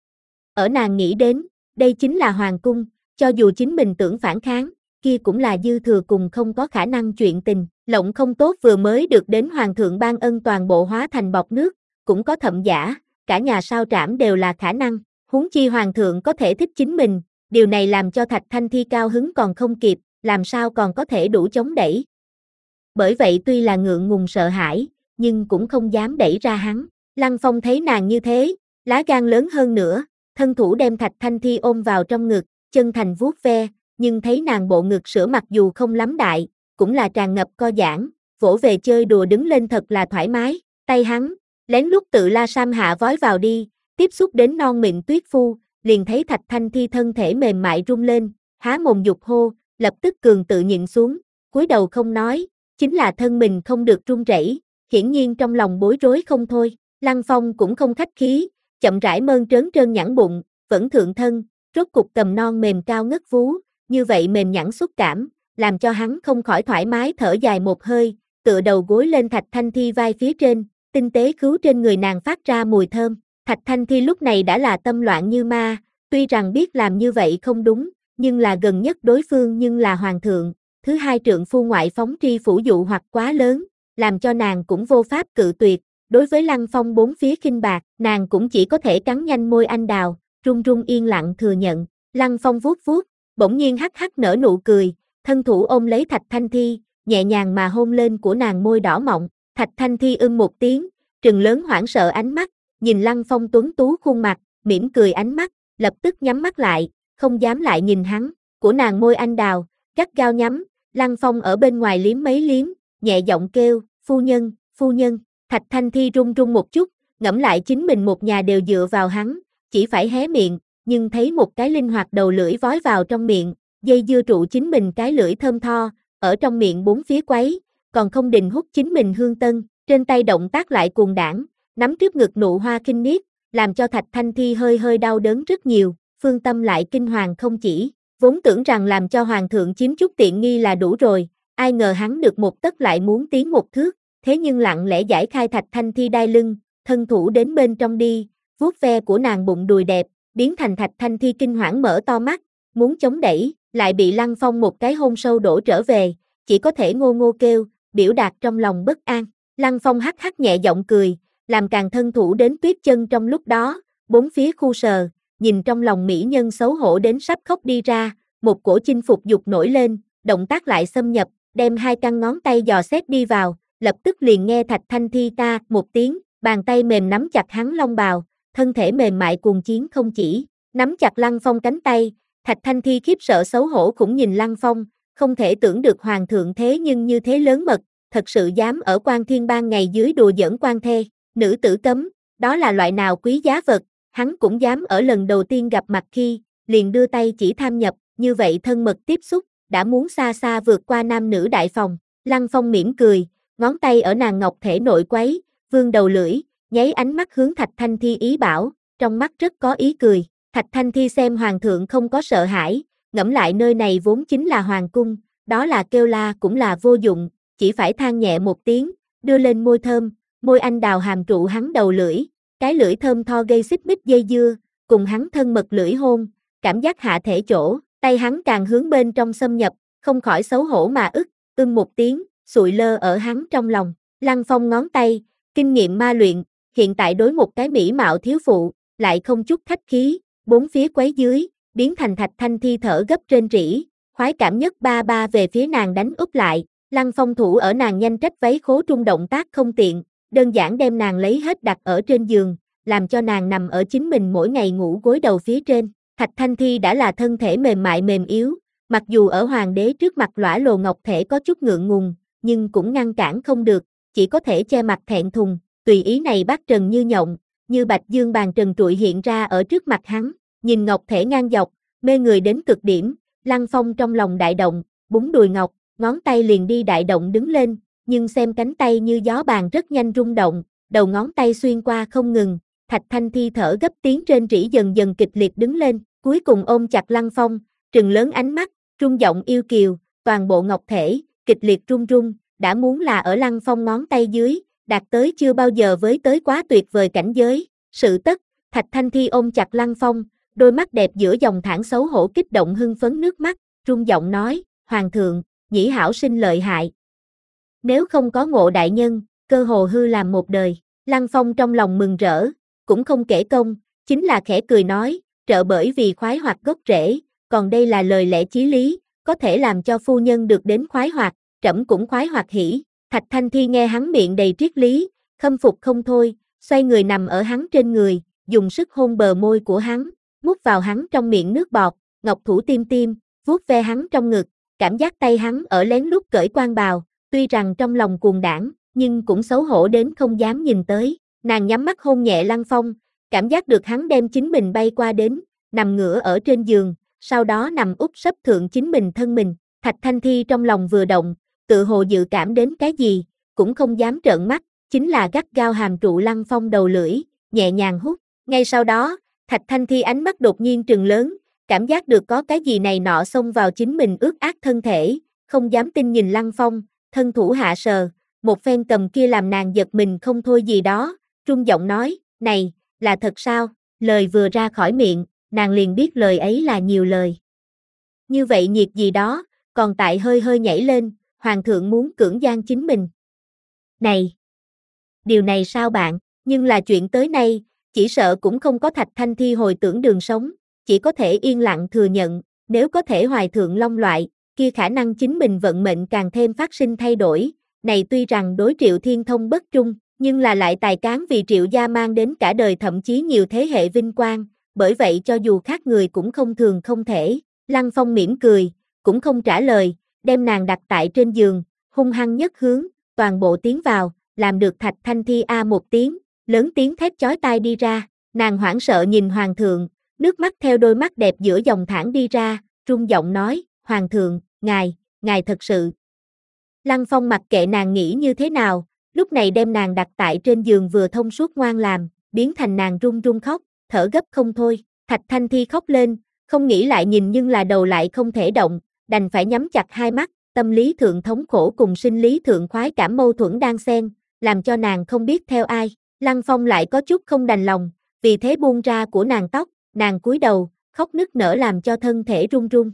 Ở nàng nghĩ đến, đây chính là hoàng cung, cho dù chính mình tưởng phản kháng, kia cũng là dư thừa cùng không có khả năng chuyện tình, lộng không tốt vừa mới được đến hoàng thượng ban ân toàn bộ hóa thành bọt nước, cũng có thậm giả, cả nhà sao trảm đều là khả năng, huống chi hoàng thượng có thể thích chính mình, điều này làm cho Thạch Thanh Thi cao hứng còn không kịp, làm sao còn có thể đủ chống đẩy. Bởi vậy tuy là ngượng ngùng sợ hãi, nhưng cũng không dám đẩy ra hắn, Lăng Phong thấy nàng như thế, lá gan lớn hơn nữa, thân thủ đem Thạch Thanh Thi ôm vào trong ngực, chân thành vuốt ve, nhưng thấy nàng bộ ngực sữa mặc dù không lắm đại, cũng là tràn ngập co giãn, vỗ về chơi đùa đứng lên thật là thoải mái, tay hắn, lén lút tự la sam hạ vói vào đi, tiếp xúc đến non mịn tuyết phu, liền thấy Thạch Thanh Thi thân thể mềm mại rung lên, há mồm dục hô, lập tức cường tự nhịn xuống, cúi đầu không nói, chính là thân mình không được run rẩy, hiển nhiên trong lòng bối rối không thôi, Lăng Phong cũng không khách khí, chậm rãi mơn trớn trơn nhẵn bụng, vẫn thượng thân, rốt cục cầm non mềm cao ngất vú, như vậy mềm nhẵn xúc cảm, làm cho hắn không khỏi thoải mái thở dài một hơi, tựa đầu gối lên Thạch Thanh Thi vai phía trên, tinh tế khứu trên người nàng phát ra mùi thơm, Thạch Thanh Thi lúc này đã là tâm loạn như ma, tuy rằng biết làm như vậy không đúng, nhưng là gần nhất đối phương nhưng là hoàng thượng, thứ hai trượng phu ngoại phóng tri phủ dụ hoặc quá lớn, làm cho nàng cũng vô pháp cự tuyệt, đối với Lăng Phong bốn phía khinh bạc, nàng cũng chỉ có thể cắn nhanh môi anh đào, run run yên lặng thừa nhận, Lăng Phong vuốt vuốt, bỗng nhiên hắc hắc nở nụ cười, thân thủ ôm lấy Thạch Thanh Thi, nhẹ nhàng mà hôn lên của nàng môi đỏ mọng. Thạch Thanh Thi ưng một tiếng, trừng lớn hoảng sợ ánh mắt, nhìn Lăng Phong tuấn tú khuôn mặt, mỉm cười ánh mắt, lập tức nhắm mắt lại, không dám lại nhìn hắn. Của nàng môi anh đào, gắt gao nhắm, Lăng Phong ở bên ngoài liếm mấy liếm, nhẹ giọng kêu, phu nhân, phu nhân. Thạch Thanh Thi run run một chút, ngẫm lại chính mình một nhà đều dựa vào hắn, chỉ phải hé miệng, nhưng thấy một cái linh hoạt đầu lưỡi vói vào trong miệng, dây dưa trụ chính mình cái lưỡi thơm tho, ở trong miệng bốn phía quấy, còn không đình hút chính mình hương tân, trên tay động tác lại cuồng đảng, nắm trước ngực nụ hoa khinh niết, làm cho Thạch Thanh Thi hơi hơi đau đớn rất nhiều, Phương Tâm lại kinh hoàng không chỉ, vốn tưởng rằng làm cho hoàng thượng chiếm chút tiện nghi là đủ rồi, ai ngờ hắn được một tấc lại muốn tiến một thước, thế nhưng lặng lẽ giải khai Thạch Thanh Thi đai lưng, thân thủ đến bên trong đi, vuốt ve của nàng bụng đùi đẹp, biến thành Thạch Thanh Thi kinh hoảng mở to mắt, muốn chống đẩy, lại bị Lăng Phong một cái hôn sâu đổ trở về, chỉ có thể ngô ngô kêu, biểu đạt trong lòng bất an. Lăng Phong hắc hắc nhẹ giọng cười, làm càng thân thủ đến tuyết chân trong lúc đó, bốn phía khu sờ, nhìn trong lòng mỹ nhân xấu hổ đến sắp khóc đi ra, một cổ chinh phục dục nổi lên, động tác lại xâm nhập, đem hai căn ngón tay dò xét đi vào, lập tức liền nghe Thạch Thanh Thi ta một tiếng, bàn tay mềm nắm chặt hắn long bào, thân thể mềm mại cuồng chiến không chỉ, nắm chặt Lăng Phong cánh tay, Thạch Thanh Thi khiếp sợ xấu hổ cũng nhìn Lăng Phong, không thể tưởng được hoàng thượng thế nhưng như thế lớn mật, thật sự dám ở Quan Thiên Bang ngày dưới đùa giỡn quan thê, nữ tử cấm, đó là loại nào quý giá vật, hắn cũng dám ở lần đầu tiên gặp mặt khi, liền đưa tay chỉ tham nhập, như vậy thân mật tiếp xúc, đã muốn xa xa vượt qua nam nữ đại phòng. Lăng Phong mỉm cười, ngón tay ở nàng ngọc thể nội quấy, vương đầu lưỡi, nháy ánh mắt hướng Thạch Thanh Thi ý bảo, trong mắt rất có ý cười. Thạch Thanh Thi xem hoàng thượng không có sợ hãi, ngẫm lại nơi này vốn chính là hoàng cung, đó là kêu la cũng là vô dụng, chỉ phải than nhẹ một tiếng, đưa lên môi thơm, môi anh đào hàm trụ hắn đầu lưỡi, cái lưỡi thơm tho gây xích mích dây dưa, cùng hắn thân mật lưỡi hôn, cảm giác hạ thể chỗ, tay hắn càng hướng bên trong xâm nhập, không khỏi xấu hổ mà ức, ưm một tiếng, sụi lơ ở hắn trong lòng. Lăng Phong ngón tay, kinh nghiệm ma luyện, hiện tại đối một cái mỹ mạo thiếu phụ, lại không chút khách khí, bốn phía quấy dưới, biến thành Thạch Thanh Thi thở gấp trên rỉ, khoái cảm nhất ba ba về phía nàng đánh úp lại, Lăng Phong thủ ở nàng nhanh trách váy khố trung động tác không tiện, đơn giản đem nàng lấy hết đặt ở trên giường, làm cho nàng nằm ở chính mình mỗi ngày ngủ gối đầu phía trên. Thạch Thanh Thi đã là thân thể mềm mại mềm yếu, mặc dù ở hoàng đế trước mặt lõa lồ ngọc thể có chút ngượng ngùng, nhưng cũng ngăn cản không được, chỉ có thể che mặt thẹn thùng, tùy ý này bắt trần như nhộng, như bạch dương bàn trần trụi hiện ra ở trước mặt hắn, nhìn ngọc thể ngang dọc, mê người đến cực điểm, Lăng Phong trong lòng đại động, búng đùi ngọc, ngón tay liền đi đại động đứng lên, nhưng xem cánh tay như gió bàn rất nhanh rung động, đầu ngón tay xuyên qua không ngừng, Thạch Thanh Thi thở gấp tiếng trên rỉ dần dần kịch liệt đứng lên, cuối cùng ôm chặt Lăng Phong, trừng lớn ánh mắt, rung giọng yêu kiều, toàn bộ ngọc thể, kịch liệt rung rung, đã muốn là ở Lăng Phong ngón tay dưới, đạt tới chưa bao giờ với tới quá tuyệt vời cảnh giới, sự tất, Thạch Thanh Thi ôm chặt Lăng Phong, đôi mắt đẹp giữa dòng thẳng xấu hổ kích động hưng phấn nước mắt, rung giọng nói, Hoàng thượng, nhĩ hảo sinh lợi hại. Nếu không có Ngộ đại nhân, cơ hồ hư làm một đời. Lăng Phong trong lòng mừng rỡ, cũng không kể công, chính là khẽ cười nói, trợ bởi vì khoái hoạt gốc rễ, còn đây là lời lẽ chí lý, có thể làm cho phu nhân được đến khoái hoạt, trẫm cũng khoái hoạt hỉ. Thạch Thanh Thi nghe hắn miệng đầy triết lý, khâm phục không thôi, xoay người nằm ở hắn trên người, dùng sức hôn bờ môi của hắn, mút vào hắn trong miệng nước bọt, ngọc thủ tim tim, vuốt ve hắn trong ngực, cảm giác tay hắn ở lén lút cởi quan bào, tuy rằng trong lòng cuồng đảng, nhưng cũng xấu hổ đến không dám nhìn tới. Nàng nhắm mắt hôn nhẹ Lăng Phong, cảm giác được hắn đem chính mình bay qua đến, nằm ngửa ở trên giường, sau đó nằm úp sấp thượng chính mình thân mình. Thạch Thanh Thi trong lòng vừa động, tự hồ dự cảm đến cái gì, cũng không dám trợn mắt, chính là gắt gao hàm trụ Lăng Phong đầu lưỡi, nhẹ nhàng hút. Ngay sau đó, Thạch Thanh Thi ánh mắt đột nhiên trừng lớn, cảm giác được có cái gì này nọ xông vào chính mình ướt át thân thể, không dám tin nhìn Lăng Phong, thân thủ hạ sờ, một phen cầm kia làm nàng giật mình không thôi gì đó, trung giọng nói, này, là thật sao? Lời vừa ra khỏi miệng, nàng liền biết lời ấy là nhiều lời. Như vậy nhiệt gì đó, còn tại hơi hơi nhảy lên, hoàng thượng muốn cưỡng gian chính mình. Này! Điều này sao bạn? Nhưng là chuyện tới nay, chỉ sợ cũng không có Thạch Thanh Thi hồi tưởng đường sống, chỉ có thể yên lặng thừa nhận, nếu có thể hoài thượng long loại, kia khả năng chính mình vận mệnh càng thêm phát sinh thay đổi, này tuy rằng đối Triệu Thiên Thông bất trung, nhưng là lại tài cán vì Triệu gia mang đến cả đời thậm chí nhiều thế hệ vinh quang, bởi vậy cho dù khác người cũng không thường không thể. Lăng Phong mỉm cười, cũng không trả lời, đem nàng đặt tại trên giường, hung hăng nhất hướng, toàn bộ tiến vào, làm được Thạch Thanh Thi a một tiếng, lớn tiếng thét chói tai đi ra, nàng hoảng sợ nhìn hoàng thượng, nước mắt theo đôi mắt đẹp giữa dòng thẳng đi ra, run giọng nói, hoàng thượng, ngài, ngài thật sự. Lăng Phong mặc kệ nàng nghĩ như thế nào, lúc này đem nàng đặt tại trên giường vừa thông suốt ngoan làm, biến thành nàng run run khóc, thở gấp không thôi, Thạch Thanh Thi khóc lên, không nghĩ lại nhìn nhưng là đầu lại không thể động, đành phải nhắm chặt hai mắt, tâm lý thượng thống khổ cùng sinh lý thượng khoái cảm mâu thuẫn đang xen, làm cho nàng không biết theo ai. Lăng Phong lại có chút không đành lòng, vì thế buông ra của nàng tóc, nàng cúi đầu, khóc nức nở làm cho thân thể run run.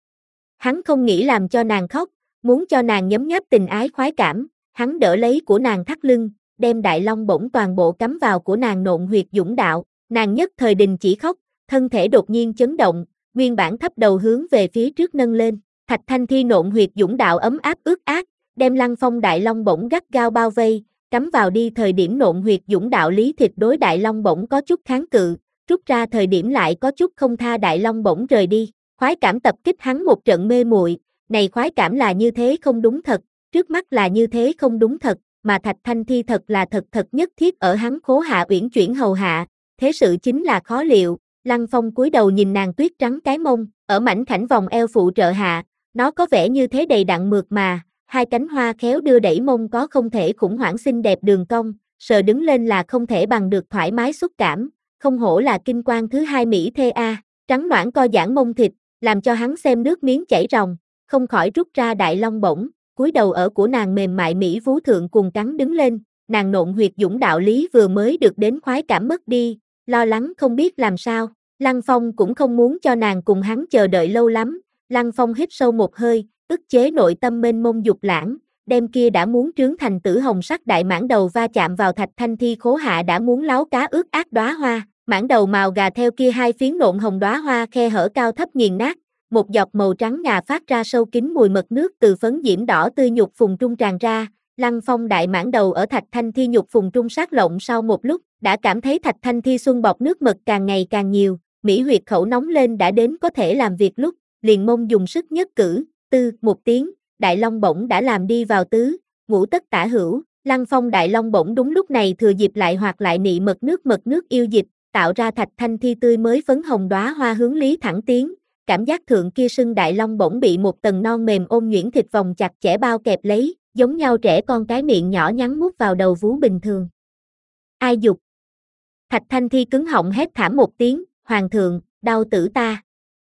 Hắn không nghĩ làm cho nàng khóc, muốn cho nàng nhấm nháp tình ái khoái cảm, hắn đỡ lấy của nàng thắt lưng, đem đại long bổng toàn bộ cắm vào của nàng nộn huyệt dũng đạo, nàng nhất thời đình chỉ khóc, thân thể đột nhiên chấn động, nguyên bản thấp đầu hướng về phía trước nâng lên, Thạch Thanh Thi nộn huyệt dũng đạo ấm áp ướt át, đem Lăng Phong đại long bổng gắt gao bao vây, cắm vào đi thời điểm nộn huyệt dũng đạo lý thịt đối đại long bổng có chút kháng cự, rút ra thời điểm lại có chút không tha đại long bổng rời đi, khoái cảm tập kích hắn một trận mê muội, này khoái cảm là như thế không đúng thật, trước mắt là như thế không đúng thật, mà Thạch Thanh Thi thật là thật thật nhất thiết ở hắn khố hạ uyển chuyển hầu hạ, thế sự chính là khó liệu. Lăng Phong cúi đầu nhìn nàng tuyết trắng cái mông, ở mảnh khảnh vòng eo phụ trợ hạ, nó có vẻ như thế đầy đặn mượt mà, hai cánh hoa khéo đưa đẩy mông có không thể khủng hoảng xinh đẹp đường cong, sờ đứng lên là không thể bằng được thoải mái xúc cảm, không hổ là kinh quan thứ hai Mỹ thê a, trắng noãn co giãn mông thịt, làm cho hắn xem nước miếng chảy ròng, không khỏi rút ra đại long bổng, cúi đầu ở của nàng mềm mại Mỹ vú thượng cuồng cắn đứng lên, nàng nộn huyệt dũng đạo lý vừa mới được đến khoái cảm mất đi, lo lắng không biết làm sao. Lăng Phong cũng không muốn cho nàng cùng hắn chờ đợi lâu lắm, Lăng Phong hít sâu một hơi, ức chế nội tâm mênh mông dục lãng, đem kia đã muốn trướng thành tử hồng sắc đại mãng đầu va chạm vào Thạch Thanh Thi khố hạ đã muốn láo cá ướt át đóa hoa, mãng đầu màu gà theo kia hai phiến nộn hồng đóa hoa khe hở cao thấp nghiền nát, một giọt màu trắng ngà phát ra sâu kín mùi mật nước từ phấn diễm đỏ tươi nhục phùng trung tràn ra. Lăng Phong đại mãng đầu ở Thạch Thanh Thi nhục phùng trung sát lộng sau một lúc, đã cảm thấy Thạch Thanh Thi xuân bọt nước mật càng ngày càng nhiều, mỹ huyệt khẩu nóng lên đã đến có thể làm việc lúc, liền mông dùng sức nhất cử, tư, một tiếng, đại long bổng đã làm đi vào tứ, ngũ tất tả hữu, Lăng Phong đại long bổng đúng lúc này thừa dịp lại hoặc lại nị mật nước mật nước yêu dịch, tạo ra Thạch Thanh Thi tươi mới phấn hồng đóa hoa hướng lý thẳng tiến, cảm giác thượng kia sưng đại long bổng bị một tầng non mềm ôm nhuyễn thịt vòng chặt chẽ bao kẹp lấy, giống nhau trẻ con cái miệng nhỏ nhắn mút vào đầu vú bình thường. Ai dục? Thạch Thanh Thi cứng họng hét thảm một tiếng, hoàng thượng, đau tử ta.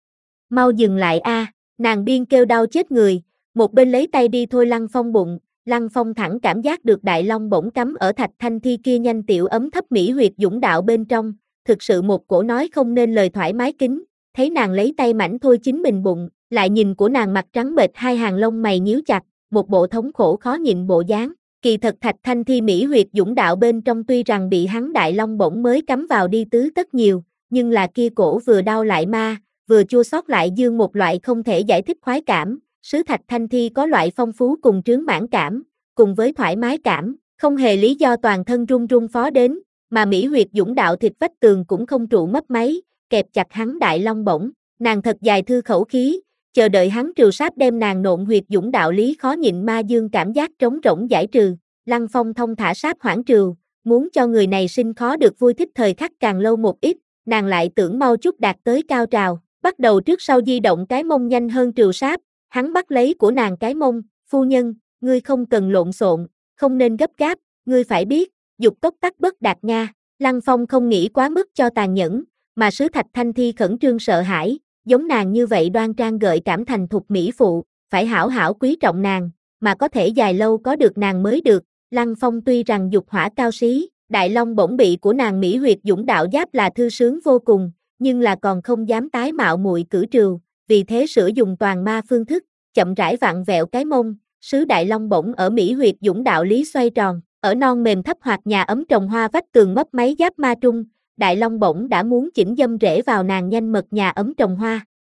Mau dừng lại a, nàng biên kêu đau chết người, một bên lấy tay đi thôi Lăng Phong bụng, Lăng Phong thẳng cảm giác được đại long bổng cắm ở Thạch Thanh Thi kia nhanh tiểu ấm thấp mỹ huyệt dũng đạo bên trong, thực sự một cổ nói không nên lời thoải mái kính, thấy nàng lấy tay mảnh thôi chính mình bụng, lại nhìn của nàng mặt trắng bệch hai hàng lông mày nhíu chặt, một bộ thống khổ khó nhịn bộ dáng. Kỳ thật Thạch Thanh Thi mỹ huyệt dũng đạo bên trong tuy rằng bị hắn đại long bổng mới cắm vào đi tứ tất nhiều, nhưng là kia cổ vừa đau lại ma, vừa chua xót lại dương một loại không thể giải thích khoái cảm, sứ Thạch Thanh Thi có loại phong phú cùng trướng mãn cảm, cùng với thoải mái cảm, không hề lý do toàn thân run run phó đến, mà mỹ huyệt dũng đạo thịt vách tường cũng không trụ mấp máy, kẹp chặt hắn đại long bổng, nàng thật dài thư khẩu khí, chờ đợi hắn trừ sáp đem nàng nộn huyệt dũng đạo lý khó nhịn ma dương cảm giác trống rỗng giải trừ. Lăng Phong thông thả sáp hoãn trừ, muốn cho người này sinh khó được vui thích thời khắc càng lâu một ít, nàng lại tưởng mau chút đạt tới cao trào, bắt đầu trước sau di động cái mông nhanh hơn trừ sáp, hắn bắt lấy của nàng cái mông, phu nhân, ngươi không cần lộn xộn, không nên gấp gáp, ngươi phải biết, dục tốc tắc bất đạt nha. Lăng Phong không nghĩ quá mức cho tàn nhẫn, mà sứ Thạch Thanh Thi khẩn trương sợ hãi, giống nàng như vậy đoan trang gợi cảm thành thục mỹ phụ, phải hảo hảo quý trọng nàng, mà có thể dài lâu có được nàng mới được. Lăng Phong tuy rằng dục hỏa cao xí, đại long bổng bị của nàng mỹ huyệt dũng đạo giáp là thư sướng vô cùng, nhưng là còn không dám tái mạo muội cử trừ, vì thế sử dụng toàn ma phương thức, chậm rãi vặn vẹo cái mông, sứ đại long bổng ở mỹ huyệt dũng đạo lý xoay tròn, ở non mềm thấp hoặc nhà ấm trồng hoa vách tường mấp máy giáp ma trung, đại long bổng đã muốn chỉnh dâm rễ vào nàng nhanh mật nhà ấm trồng hoa.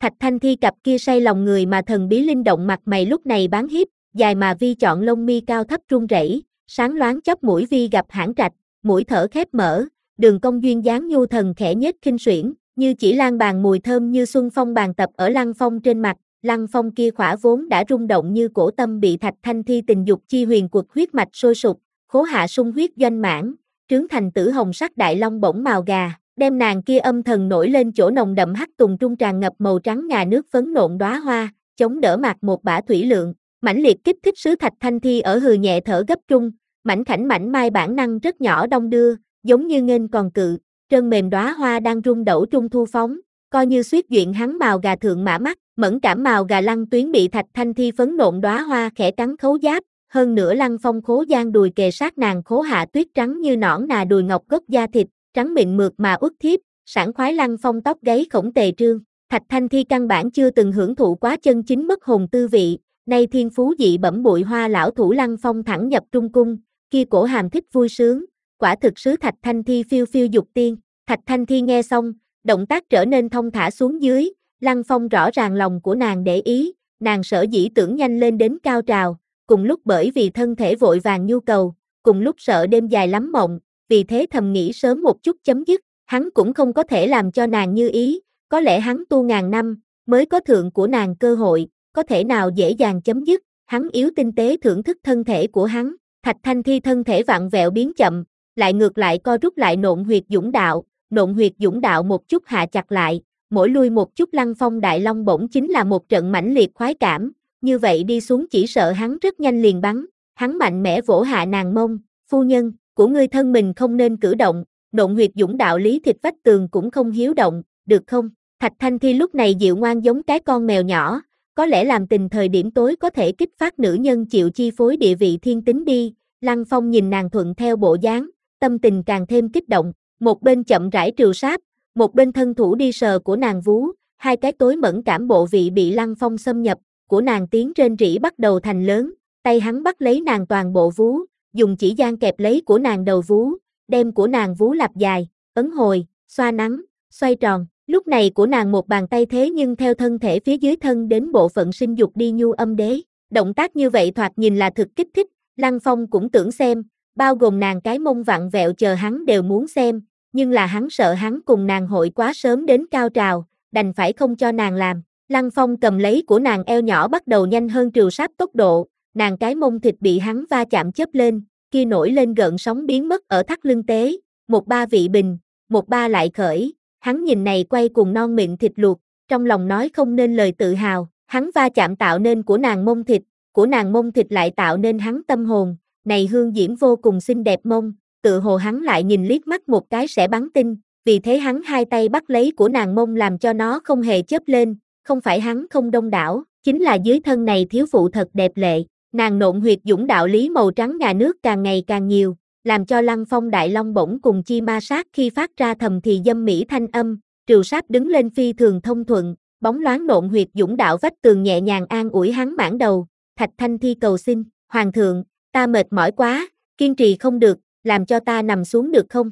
Thạch Thanh Thi cặp kia say lòng người mà thần bí linh động mặt mày lúc này bán hiếp, dài mà vi chọn lông mi cao thấp run rẩy, sáng loáng chóp mũi vi gặp hãn trạch, mũi thở khép mở, đường cong duyên dáng nhu thần khẽ nhếch khinh xuyển, như chỉ lan bàn mùi thơm như xuân phong bàn tập ở Lăng Phong trên mặt. Lăng Phong kia khỏa vốn đã rung động như cổ tâm bị Thạch Thanh Thi tình dục chi huyền quật huyết mạch sôi sục, khố hạ sung huyết doanh mãn, trướng thành tử hồng sắc đại long bổng màu gà, đem nàng kia âm thần nổi lên chỗ nồng đậm hắc tùng trung tràn ngập màu trắng ngà nước phấn nộn đóa hoa, chống đỡ mặt một bả thủy lượng, mãnh liệt kích thích sứ Thạch Thanh Thi ở hừ nhẹ thở gấp trung, mảnh khảnh mảnh mai bản năng rất nhỏ đong đưa, giống như nghênh còn cự, trơn mềm đóa hoa đang rung đẩu trung thu phóng, coi như suýt duyện hắn màu gà thượng mã mắt, mẫn cảm màu gà lăng tuyến bị Thạch Thanh Thi phấn nộn đóa hoa khẽ cắn khấu giáp, hơn nữa Lăng Phong khố gian đùi kề sát nàng khố hạ tuyết trắng như nõn nà đùi ngọc gốc da thịt, trắng mịn mượt mà uất thiếp, sảng khoái Lăng Phong tóc gáy khổng tề trương. Thạch Thanh Thi căn bản chưa từng hưởng thụ quá chân chính mất hồn tư vị, nay thiên phú dị bẩm bụi hoa lão thủ Lăng Phong thẳng nhập trung cung, kia cổ hàm thích vui sướng, quả thực sứ Thạch Thanh Thi phiêu phiêu dục tiên. Thạch Thanh Thi nghe xong, động tác trở nên thông thả xuống dưới, Lăng Phong rõ ràng lòng của nàng để ý, nàng sở dĩ tưởng nhanh lên đến cao trào, cùng lúc bởi vì thân thể vội vàng nhu cầu, cùng lúc sợ đêm dài lắm mộng, vì thế thầm nghĩ sớm một chút chấm dứt, hắn cũng không có thể làm cho nàng như ý, có lẽ hắn tu ngàn năm, mới có thượng của nàng cơ hội, có thể nào dễ dàng chấm dứt, hắn yếu tinh tế thưởng thức thân thể của hắn. Thạch Thanh Thi thân thể vặn vẹo biến chậm, lại ngược lại co rút lại nộn huyệt dũng đạo, nộn huyệt dũng đạo một chút hạ chặt lại, mỗi lui một chút Lăng Phong đại long bổng chính là một trận mãnh liệt khoái cảm, như vậy đi xuống chỉ sợ hắn rất nhanh liền bắn, hắn mạnh mẽ vỗ hạ nàng mông, phu nhân, của ngươi thân mình không nên cử động, nộn huyệt dũng đạo lý thịt vách tường cũng không hiếu động, được không? Thạch Thanh Thi lúc này dịu ngoan giống cái con mèo nhỏ, có lẽ làm tình thời điểm tối có thể kích phát nữ nhân chịu chi phối địa vị thiên tính đi. Lăng Phong nhìn nàng thuận theo bộ dáng, tâm tình càng thêm kích động, một bên chậm rãi trừ sáp, một bên thân thủ đi sờ của nàng vú, hai cái tối mẫn cảm bộ vị bị Lăng Phong xâm nhập, của nàng tiếng rên rỉ bắt đầu thành lớn, tay hắn bắt lấy nàng toàn bộ vú, dùng chỉ gian kẹp lấy của nàng đầu vú, đem của nàng vú lặp dài, ấn hồi, xoa nắng, xoay tròn, lúc này của nàng một bàn tay thế nhưng theo thân thể phía dưới thân đến bộ phận sinh dục đi nhu âm đế, động tác như vậy thoạt nhìn là thực kích thích, Lăng Phong cũng tưởng xem, bao gồm nàng cái mông vặn vẹo chờ hắn đều muốn xem, nhưng là hắn sợ hắn cùng nàng hội quá sớm đến cao trào, đành phải không cho nàng làm. Lăng Phong cầm lấy của nàng eo nhỏ bắt đầu nhanh hơn trừ sáp tốc độ, nàng cái mông thịt bị hắn va chạm chớp lên, kia nổi lên gợn sóng biến mất ở thắt lưng tế, một ba vị bình, một ba lại khởi, hắn nhìn này quay cùng non mịn thịt luộc, trong lòng nói không nên lời tự hào, hắn va chạm tạo nên của nàng mông thịt, của nàng mông thịt lại tạo nên hắn tâm hồn, này hương diễm vô cùng xinh đẹp mông, tự hồ hắn lại nhìn liếc mắt một cái sẽ bắn tinh, vì thế hắn hai tay bắt lấy của nàng mông làm cho nó không hề chớp lên, không phải hắn không đông đảo, chính là dưới thân này thiếu phụ thật đẹp lệ, nàng nộn huyệt dũng đạo lý màu trắng ngà nước càng ngày càng nhiều, làm cho Lăng Phong đại long bổng cùng chi ma sát khi phát ra thầm thì dâm mỹ thanh âm, trừ sáp đứng lên phi thường thông thuận, bóng loáng nộn huyệt dũng đạo vách tường nhẹ nhàng an ủi hắn mãn đầu. Thạch Thanh Thi cầu xin, hoàng thượng, ta mệt mỏi quá, kiên trì không được, làm cho ta nằm xuống được không?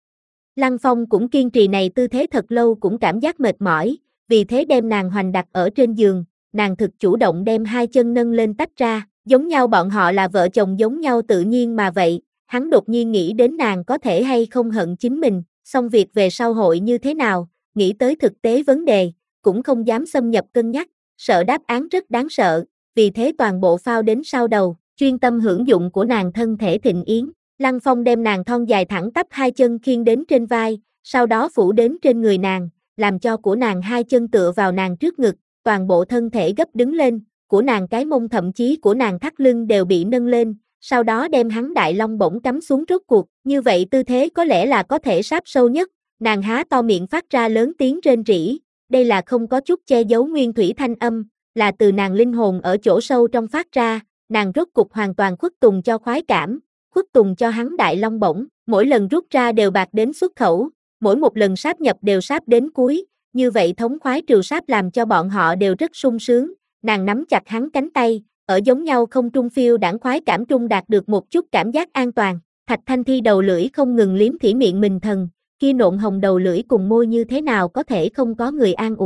Lăng Phong cũng kiên trì này tư thế thật lâu cũng cảm giác mệt mỏi, vì thế đem nàng hoành đặt ở trên giường, nàng thực chủ động đem hai chân nâng lên tách ra, giống nhau bọn họ là vợ chồng giống nhau tự nhiên mà vậy, hắn đột nhiên nghĩ đến nàng có thể hay không hận chính mình, xong việc về sau hội như thế nào, nghĩ tới thực tế vấn đề, cũng không dám xâm nhập cân nhắc, sợ đáp án rất đáng sợ, vì thế toàn bộ phao đến sau đầu, chuyên tâm hưởng dụng của nàng thân thể thịnh yến. Lăng Phong đem nàng thon dài thẳng tắp hai chân khiêng đến trên vai, sau đó phủ đến trên người nàng, làm cho của nàng hai chân tựa vào nàng trước ngực, toàn bộ thân thể gấp đứng lên, của nàng cái mông thậm chí của nàng thắt lưng đều bị nâng lên, sau đó đem hắn đại long bổng cắm xuống rốt cuộc, như vậy tư thế có lẽ là có thể sáp sâu nhất, nàng há to miệng phát ra lớn tiếng rên rỉ, đây là không có chút che giấu nguyên thủy thanh âm, là từ nàng linh hồn ở chỗ sâu trong phát ra, nàng rốt cục hoàn toàn khuất tùng cho khoái cảm, khuất tùng cho hắn đại long bổng, mỗi lần rút ra đều bạc đến xuất khẩu, mỗi một lần sáp nhập đều sáp đến cuối, như vậy thống khoái trừ sáp làm cho bọn họ đều rất sung sướng, nàng nắm chặt hắn cánh tay, ở giống nhau không trung phiêu đãng khoái cảm trung đạt được một chút cảm giác an toàn, Thạch Thanh Thi đầu lưỡi không ngừng liếm thỉ miệng mình thần, kia nộn hồng đầu lưỡi cùng môi như thế nào có thể không có người an ủi,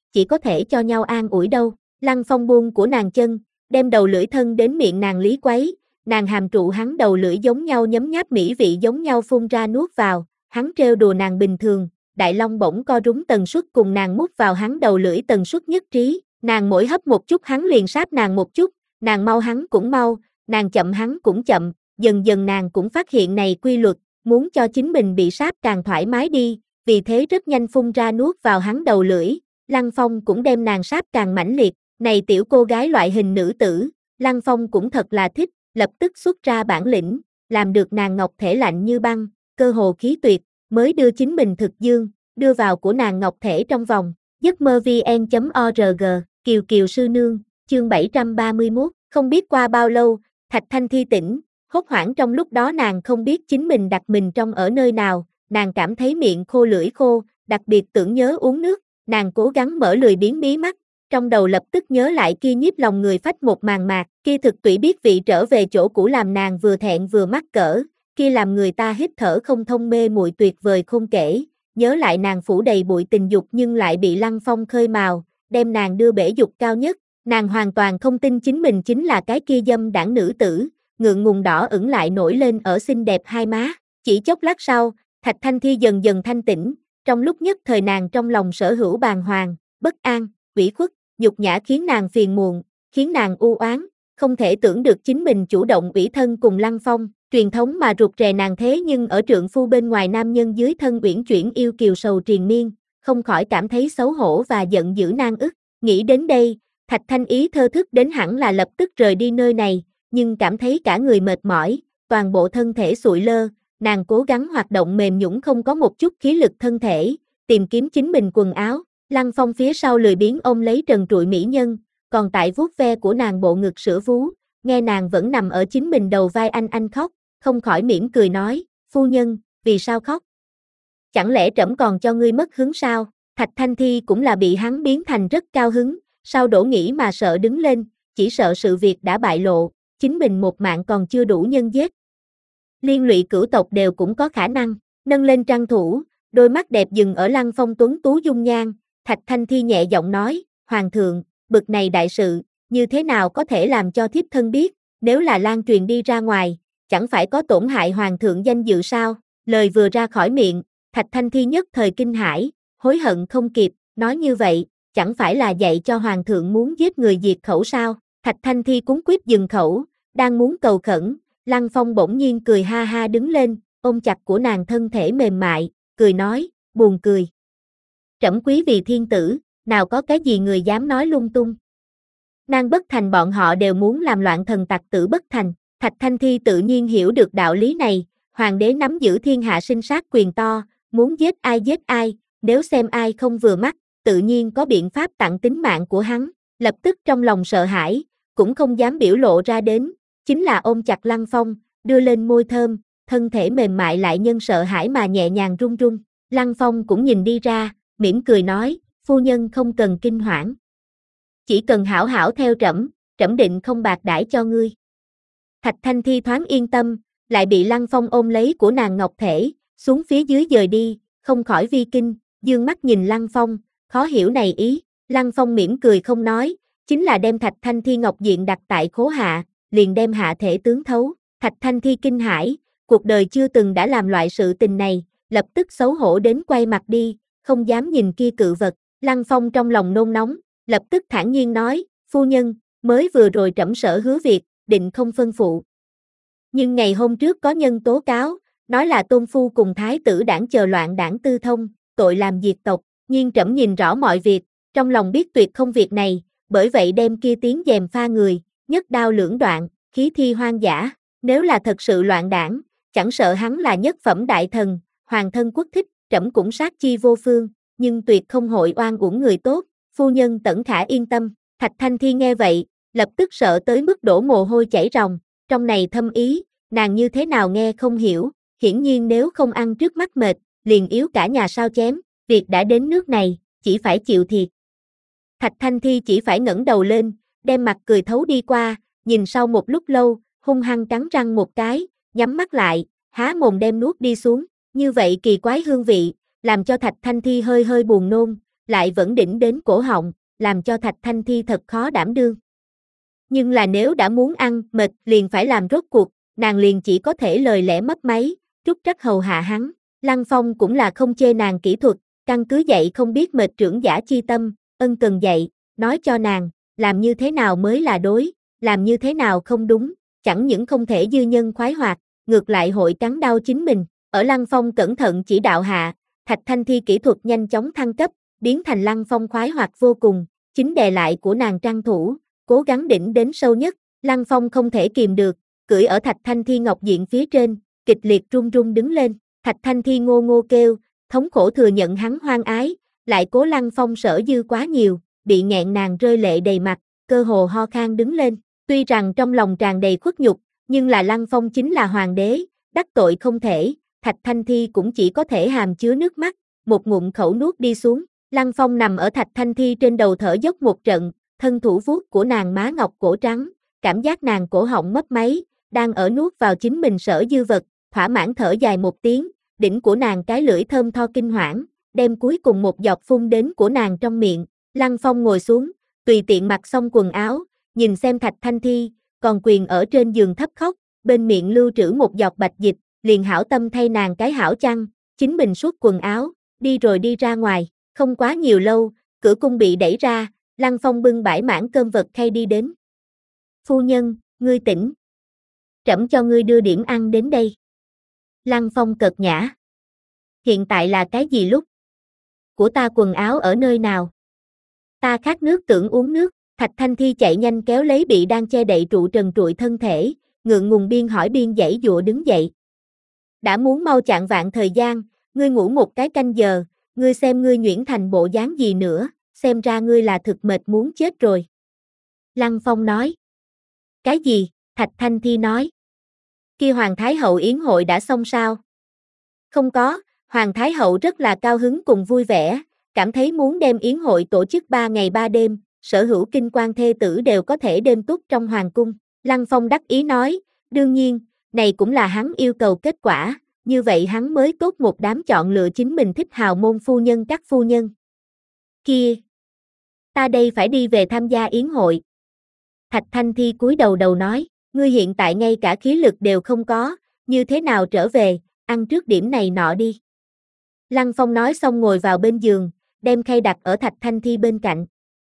chỉ có thể cho nhau an ủi đâu. Lăng Phong buông của nàng chân, đem đầu lưỡi thân đến miệng nàng lý quấy, nàng hàm trụ hắn đầu lưỡi giống nhau nhấm nháp mỹ vị giống nhau phun ra nuốt vào, hắn trêu đùa nàng bình thường, đại long bỗng co rúm tần suất cùng nàng mút vào hắn đầu lưỡi tần suất nhất trí, nàng mỗi hấp một chút hắn liền sáp nàng một chút, nàng mau hắn cũng mau, nàng chậm hắn cũng chậm, dần dần nàng cũng phát hiện này quy luật, muốn cho chính mình bị sáp càng thoải mái đi, vì thế rất nhanh phun ra nuốt vào hắn đầu lưỡi, Lăng Phong cũng đem nàng sáp càng mãnh liệt, này tiểu cô gái loại hình nữ tử, Lăng Phong cũng thật là thích, lập tức xuất ra bản lĩnh, làm được nàng ngọc thể lạnh như băng, cơ hồ khí tuyệt, mới đưa chính mình thực dương, đưa vào của nàng ngọc thể trong vòng, giấc mơ vn chấm org, Kiều Kiều sư nương, chương bảy trăm ba mươi mốt, không biết qua bao lâu, Thạch Thanh Thi tỉnh, hốt hoảng trong lúc đó nàng không biết chính mình đặt mình trong ở nơi nào, nàng cảm thấy miệng khô lưỡi khô, đặc biệt tưởng nhớ uống nước, nàng cố gắng mở lười biếng mí mắt, trong đầu lập tức nhớ lại kia nhiếp lòng người phách một màn mạc, kia thực tủy biết vị trở về chỗ cũ làm nàng vừa thẹn vừa mắc cỡ, kia làm người ta hít thở không thông mê muội tuyệt vời không kể, nhớ lại nàng phủ đầy bụi tình dục nhưng lại bị Lăng Phong khơi mào, đem nàng đưa bể dục cao nhất, nàng hoàn toàn không tin chính mình chính là cái kia dâm đảng nữ tử, ngượng ngùng đỏ ửng lại nổi lên ở xinh đẹp hai má, chỉ chốc lát sau, Thạch Thanh Thi dần dần thanh tĩnh, trong lúc nhất thời nàng trong lòng sở hữu bàng hoàng, bất an, ủy khuất, nhục nhã khiến nàng phiền muộn, khiến nàng u oán, không thể tưởng được chính mình chủ động ủy thân cùng Lăng Phong, truyền thống mà rụt rè nàng thế nhưng ở trượng phu bên ngoài nam nhân dưới thân uyển chuyển yêu kiều sầu triền miên, không khỏi cảm thấy xấu hổ và giận dữ nan ức, nghĩ đến đây, Thạch Thanh Ý thơ thức đến hẳn là lập tức rời đi nơi này, nhưng cảm thấy cả người mệt mỏi, toàn bộ thân thể sụi lơ, nàng cố gắng hoạt động mềm nhũn không có một chút khí lực thân thể, tìm kiếm chính mình quần áo, Lăng Phong phía sau lười biếng ôm lấy trần trụi mỹ nhân, còn tại vuốt ve của nàng bộ ngực sữa vú, nghe nàng vẫn nằm ở chính mình đầu vai anh anh khóc, không khỏi mỉm cười nói, phu nhân, vì sao khóc? Chẳng lẽ trẫm còn cho ngươi mất hứng sao? Thạch Thanh Thi cũng là bị hắn biến thành rất cao hứng, sau đổ nghĩ mà sợ đứng lên, chỉ sợ sự việc đã bại lộ, chính mình một mạng còn chưa đủ nhân giết. Liên lụy cửu tộc đều cũng có khả năng, nâng lên trăng thủ, đôi mắt đẹp dừng ở Lăng Phong tuấn tú dung nhan, Thạch Thanh Thi nhẹ giọng nói, Hoàng thượng, bực này đại sự, như thế nào có thể làm cho thiếp thân biết, nếu là lan truyền đi ra ngoài, chẳng phải có tổn hại Hoàng thượng danh dự sao, lời vừa ra khỏi miệng, Thạch Thanh Thi nhất thời kinh hãi, hối hận không kịp, nói như vậy, chẳng phải là dạy cho Hoàng thượng muốn giết người diệt khẩu sao, Thạch Thanh Thi cúng quýt dừng khẩu, đang muốn cầu khẩn, Lăng Phong bỗng nhiên cười ha ha đứng lên, ôm chặt của nàng thân thể mềm mại, cười nói, buồn cười. Trẫm quý vì thiên tử, nào có cái gì người dám nói lung tung. Nàng bất thành bọn họ đều muốn làm loạn thần tặc tử bất thành, Thạch Thanh Thi tự nhiên hiểu được đạo lý này, hoàng đế nắm giữ thiên hạ sinh sát quyền to, muốn giết ai giết ai, nếu xem ai không vừa mắt, tự nhiên có biện pháp tặng tính mạng của hắn, lập tức trong lòng sợ hãi, cũng không dám biểu lộ ra đến, chính là ôm chặt Lăng Phong, đưa lên môi thơm, thân thể mềm mại lại nhân sợ hãi mà nhẹ nhàng run run, Lăng Phong cũng nhìn đi ra, mỉm cười nói, phu nhân không cần kinh hoảng. Chỉ cần hảo hảo theo trẫm, trẫm định không bạc đãi cho ngươi. Thạch Thanh Thi thoáng yên tâm, lại bị Lăng Phong ôm lấy của nàng ngọc thể, xuống phía dưới dời đi, không khỏi vi kinh, dương mắt nhìn Lăng Phong, khó hiểu này ý, Lăng Phong mỉm cười không nói, chính là đem Thạch Thanh Thi ngọc diện đặt tại khố hạ, liền đem hạ thể tướng thấu, Thạch Thanh Thi kinh hãi, cuộc đời chưa từng đã làm loại sự tình này, lập tức xấu hổ đến quay mặt đi, không dám nhìn kia cự vật, Lăng Phong trong lòng nôn nóng, lập tức thản nhiên nói, phu nhân, mới vừa rồi trẫm sở hứa việc, định không phân phụ. Nhưng ngày hôm trước có nhân tố cáo, nói là tôn phu cùng thái tử đảng chờ loạn đảng tư thông, tội làm diệt tộc, nhưng trẫm nhìn rõ mọi việc, trong lòng biết tuyệt không việc này, bởi vậy đem kia tiếng dèm pha người, nhất đao lưỡng đoạn, khí thi hoang dã, nếu là thật sự loạn đảng, chẳng sợ hắn là nhất phẩm đại thần, hoàng thân quốc thích, trẫm cũng sát chi vô phương, nhưng tuyệt không hội oan uổng người tốt, phu nhân Tẩn Khả yên tâm, Thạch Thanh Thi nghe vậy, lập tức sợ tới mức đổ mồ hôi chảy ròng, trong này thâm ý, nàng như thế nào nghe không hiểu, hiển nhiên nếu không ăn trước mắt mệt, liền yếu cả nhà sao chém, việc đã đến nước này, chỉ phải chịu thiệt. Thạch Thanh Thi chỉ phải ngẩng đầu lên, đem mặt cười thấu đi qua, nhìn sau một lúc lâu, hung hăng cắn răng một cái, nhắm mắt lại, há mồm đem nuốt đi xuống, như vậy kỳ quái hương vị, làm cho Thạch Thanh Thi hơi hơi buồn nôn, lại vẫn đỉnh đến cổ họng, làm cho Thạch Thanh Thi thật khó đảm đương. Nhưng là nếu đã muốn ăn, mệt, liền phải làm rốt cuộc, nàng liền chỉ có thể lời lẽ mấp máy, trúc trắc hầu hạ hắn. Lăng Phong cũng là không chê nàng kỹ thuật, căn cứ dạy không biết mệt trưởng giả chi tâm, ân cần dạy, nói cho nàng, làm như thế nào mới là đối, làm như thế nào không đúng, chẳng những không thể dư nhân khoái hoạt, ngược lại hội cắn đau chính mình. Ở Lăng Phong cẩn thận chỉ đạo hạ, Thạch Thanh Thi kỹ thuật nhanh chóng thăng cấp, biến thành Lăng Phong khoái hoạt vô cùng, chính đè lại của nàng trăng thủ, cố gắng đỉnh đến sâu nhất. Lăng Phong không thể kìm được, cưỡi ở Thạch Thanh Thi ngọc diện phía trên, kịch liệt run run đứng lên. Thạch Thanh Thi ngô ngô kêu, thống khổ thừa nhận hắn hoang ái, lại cố Lăng Phong sở dư quá nhiều, bị nghẹn nàng rơi lệ đầy mặt, cơ hồ ho khan đứng lên. Tuy rằng trong lòng tràn đầy khuất nhục, nhưng là Lăng Phong chính là hoàng đế, đắc tội không thể, Thạch Thanh Thi cũng chỉ có thể hàm chứa nước mắt, một ngụm khẩu nuốt đi xuống. Lăng Phong nằm ở Thạch Thanh Thi trên đầu thở dốc một trận, thân thủ vuốt của nàng má ngọc cổ trắng, cảm giác nàng cổ họng mấp máy, đang ở nuốt vào chính mình sở dư vật, thỏa mãn thở dài một tiếng, đỉnh của nàng cái lưỡi thơm tho kinh hoảng, đem cuối cùng một giọt phun đến của nàng trong miệng. Lăng Phong ngồi xuống, tùy tiện mặc xong quần áo, nhìn xem Thạch Thanh Thi, còn quyền ở trên giường thấp khóc, bên miệng lưu trữ một giọt bạch dịch, liền hảo tâm thay nàng cái hảo chăn, chính mình suốt quần áo, đi rồi đi ra ngoài. Không quá nhiều lâu, cửa cung bị đẩy ra, Lăng Phong bưng bãi mãn cơm vật khay đi đến. Phu nhân, ngươi tỉnh. Trẫm cho ngươi đưa điểm ăn đến đây. Lăng Phong cợt nhã. Hiện tại là cái gì lúc? Của ta quần áo ở nơi nào? Ta khát nước tưởng uống nước. Thạch Thanh Thi chạy nhanh kéo lấy bị đang che đậy trụ trần trụi thân thể, ngượng ngùng biên hỏi biên giãy giụa đứng dậy. Đã muốn mau chạng vạn thời gian, ngươi ngủ một cái canh giờ, ngươi xem ngươi nhuyễn thành bộ dáng gì nữa, xem ra ngươi là thực mệt muốn chết rồi. Lăng Phong nói. Cái gì? Thạch Thanh Thi nói. Kia Hoàng Thái Hậu yến hội đã xong sao? Không có, Hoàng Thái Hậu rất là cao hứng cùng vui vẻ, cảm thấy muốn đem yến hội tổ chức ba ngày ba đêm, sở hữu kinh quan thê tử đều có thể đêm túc trong hoàng cung. Lăng Phong đắc ý nói, đương nhiên, này cũng là hắn yêu cầu kết quả, như vậy hắn mới tốt một đám chọn lựa chính mình thích hào môn phu nhân các phu nhân. Kia! Ta đây phải đi về tham gia yến hội. Thạch Thanh Thi cúi đầu đầu nói, ngươi hiện tại ngay cả khí lực đều không có, như thế nào trở về, ăn trước điểm này nọ đi. Lăng Phong nói xong ngồi vào bên giường, đem khay đặt ở Thạch Thanh Thi bên cạnh.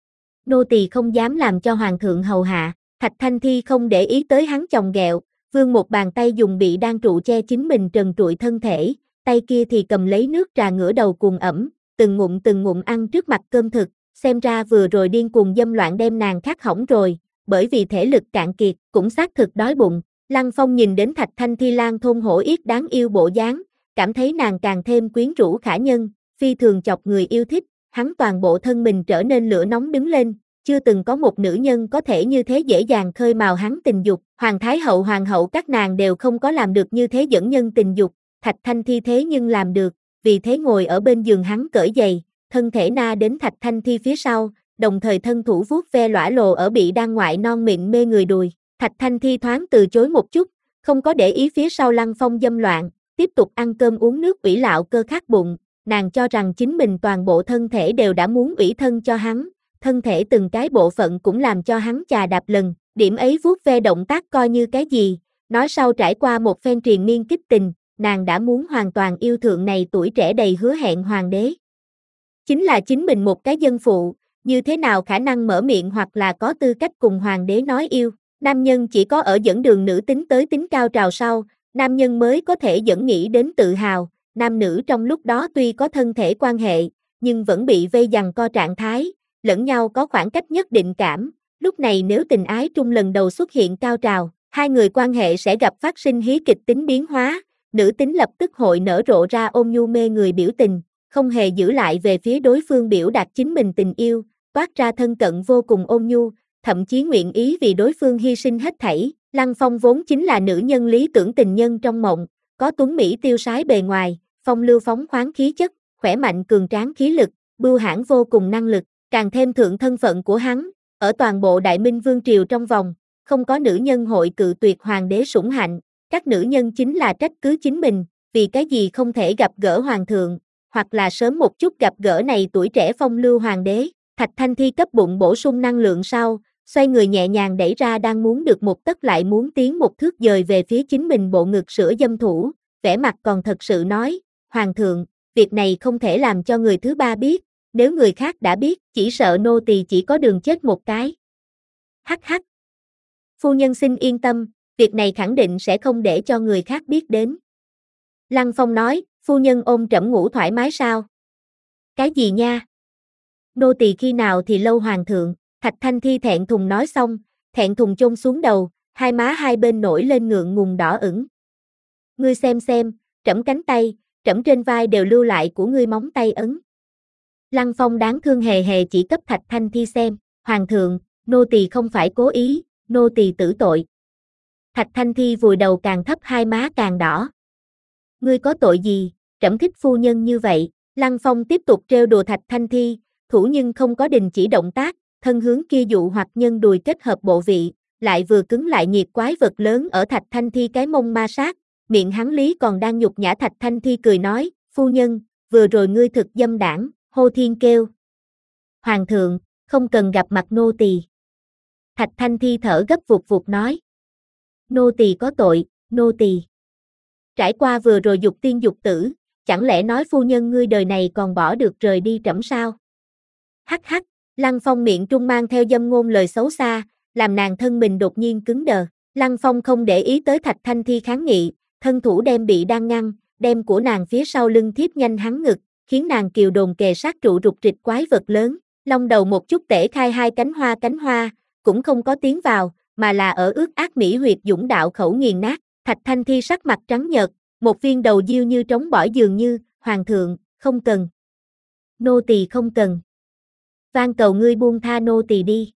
Nô tỳ không dám làm cho hoàng thượng hầu hạ. Thạch Thanh Thi không để ý tới hắn chồng ghẹo, vươn một bàn tay dùng bị đan trụ che chính mình trần trụi thân thể, tay kia thì cầm lấy nước trà ngửa đầu cuồng ẩm, từng ngụm từng ngụm ăn trước mặt cơm thực, xem ra vừa rồi điên cuồng dâm loạn đem nàng khát hỏng rồi, bởi vì thể lực cạn kiệt, cũng xác thực đói bụng. Lăng Phong nhìn đến Thạch Thanh Thi lang thôn hổ yết đáng yêu bộ dáng, cảm thấy nàng càng thêm quyến rũ khả nhân, phi thường chọc người yêu thích, hắn toàn bộ thân mình trở nên lửa nóng đứng lên, chưa từng có một nữ nhân có thể như thế dễ dàng khơi mào hắn tình dục, Hoàng Thái Hậu Hoàng hậu các nàng đều không có làm được như thế dẫn nhân tình dục, Thạch Thanh Thi thế nhưng làm được, vì thế ngồi ở bên giường hắn cởi giày, thân thể na đến Thạch Thanh Thi phía sau, đồng thời thân thủ vuốt ve lõa lồ ở bị đan ngoại non mịn mê người đùi. Thạch Thanh Thi thoáng từ chối một chút, không có để ý phía sau Lăng Phong dâm loạn, tiếp tục ăn cơm uống nước ủy lạo cơ khát bụng, nàng cho rằng chính mình toàn bộ thân thể đều đã muốn ủy thân cho hắn, thân thể từng cái bộ phận cũng làm cho hắn chà đạp lần, điểm ấy vuốt ve động tác coi như cái gì, nói sau trải qua một phen triền miên kích tình, nàng đã muốn hoàn toàn yêu thượng này tuổi trẻ đầy hứa hẹn hoàng đế. Chính là chính mình một cái dân phụ, như thế nào khả năng mở miệng hoặc là có tư cách cùng hoàng đế nói yêu, nam nhân chỉ có ở dẫn đường nữ tính tới tính cao trào sau, nam nhân mới có thể dẫn nghĩ đến tự hào, nam nữ trong lúc đó tuy có thân thể quan hệ, nhưng vẫn bị vây giằng co trạng thái, lẫn nhau có khoảng cách nhất định cảm, lúc này nếu tình ái trung lần đầu xuất hiện cao trào, hai người quan hệ sẽ gặp phát sinh hí kịch tính biến hóa, nữ tính lập tức hội nở rộ ra ôn nhu mê người biểu tình, không hề giữ lại về phía đối phương biểu đạt chính mình tình yêu, toát ra thân cận vô cùng ôn nhu, thậm chí nguyện ý vì đối phương hy sinh hết thảy. Lăng Phong vốn chính là nữ nhân lý tưởng tình nhân trong mộng, có tuấn mỹ tiêu sái bề ngoài, phong lưu phóng khoáng khí chất, khỏe mạnh cường tráng khí lực, bưu hãn vô cùng năng lực, càng thêm thượng thân phận của hắn, ở toàn bộ Đại Minh Vương triều trong vòng, không có nữ nhân hội cự tuyệt hoàng đế sủng hạnh, các nữ nhân chính là trách cứ chính mình, vì cái gì không thể gặp gỡ hoàng thượng, hoặc là sớm một chút gặp gỡ này tuổi trẻ phong lưu hoàng đế. Thạch Thanh Thi cấp bụng bổ sung năng lượng sau, xoay người nhẹ nhàng đẩy ra đang muốn được một tấc lại muốn tiến một thước dời về phía chính mình bộ ngực sữa dâm thủ, vẻ mặt còn thật sự nói, Hoàng thượng, việc này không thể làm cho người thứ ba biết, nếu người khác đã biết, chỉ sợ nô tỳ chỉ có đường chết một cái. Hắc hắc. Phu nhân xin yên tâm, việc này khẳng định sẽ không để cho người khác biết đến. Lăng Phong nói, phu nhân ôm trẫm ngủ thoải mái sao? Cái gì nha? Nô tỳ khi nào thì lâu hoàng thượng, Thạch Thanh Thi thẹn thùng nói xong, thẹn thùng chôn xuống đầu, hai má hai bên nổi lên ngượng ngùng đỏ ửng. Ngươi xem xem, trẫm cánh tay, trẫm trên vai đều lưu lại của ngươi móng tay ấn. Lăng Phong đáng thương hề hề chỉ cấp Thạch Thanh Thi xem, hoàng thượng, nô tỳ không phải cố ý, nô tỳ tử tội. Thạch Thanh Thi vùi đầu càng thấp hai má càng đỏ. Ngươi có tội gì, trẫm thích phu nhân như vậy. Lăng Phong tiếp tục trêu đùa Thạch Thanh Thi, thủ nhưng không có đình chỉ động tác, thân hướng kia dụ hoặc nhân đùi kết hợp bộ vị, lại vừa cứng lại nhiệt quái vật lớn ở Thạch Thanh Thi cái mông ma sát, miệng hắn lý còn đang nhục nhã Thạch Thanh Thi cười nói, phu nhân, vừa rồi ngươi thực dâm đảng, hô thiên kêu. Hoàng thượng, không cần gặp mặt nô tỳ. Thạch Thanh Thi thở gấp vụt vụt nói. Nô tỳ có tội, nô tỳ. Trải qua vừa rồi dục tiên dục tử, chẳng lẽ nói phu nhân ngươi đời này còn bỏ được rời đi trẫm sao? Hắc hắc, Lăng Phong miệng trung mang theo dâm ngôn lời xấu xa, làm nàng thân mình đột nhiên cứng đờ. Lăng Phong không để ý tới Thạch Thanh Thi kháng nghị, thân thủ đem bị đang ngăn, đem của nàng phía sau lưng thiếp nhanh hắn ngực, khiến nàng kiều đồn kề sát trụ rụt rịch quái vật lớn, long đầu một chút tể khai hai cánh hoa cánh hoa, cũng không có tiến vào, mà là ở ướt ác mỹ huyệt dũng đạo khẩu nghiền nát. Thạch Thanh Thi sắc mặt trắng nhợt, một viên đầu diêu như trống bỏi dường như, hoàng thượng, không cần. Nô tỳ không cần. Van cầu ngươi buông tha nô tỳ đi.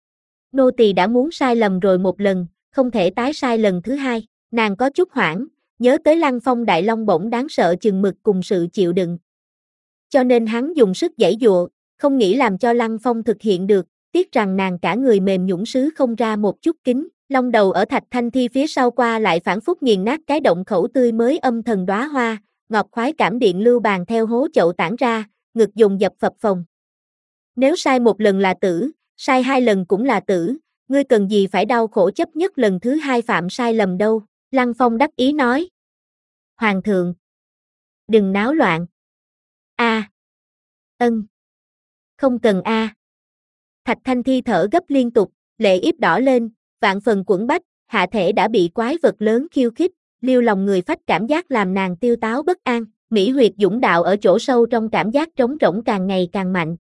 Nô tỳ đã muốn sai lầm rồi một lần, không thể tái sai lần thứ hai. Nàng có chút hoảng, nhớ tới Lăng Phong đại long bổng đáng sợ chừng mực cùng sự chịu đựng. Cho nên hắn dùng sức giãy giụa, không nghĩ làm cho Lăng Phong thực hiện được, tiếc rằng nàng cả người mềm nhũn sứ không ra một chút kính. Long đầu ở Thạch Thanh Thi phía sau qua lại phản phúc nghiền nát cái động khẩu tươi mới âm thần đóa hoa, ngọt khoái cảm điện lưu bàn theo hố chậu tản ra, ngực dùng dập phập phồng. Nếu sai một lần là tử, sai hai lần cũng là tử, ngươi cần gì phải đau khổ chấp nhất lần thứ hai phạm sai lầm đâu, Lăng Phong đắc ý nói. Hoàng thượng, đừng náo loạn. A. À. Ân. Không cần a. À. Thạch Thanh Thi thở gấp liên tục, lệ yếp đỏ lên, vạn phần quẫn bách, hạ thể đã bị quái vật lớn khiêu khích, liêu lòng người phách cảm giác làm nàng tiêu táo bất an, mỹ huyệt dũng đạo ở chỗ sâu trong cảm giác trống rỗng càng ngày càng mạnh.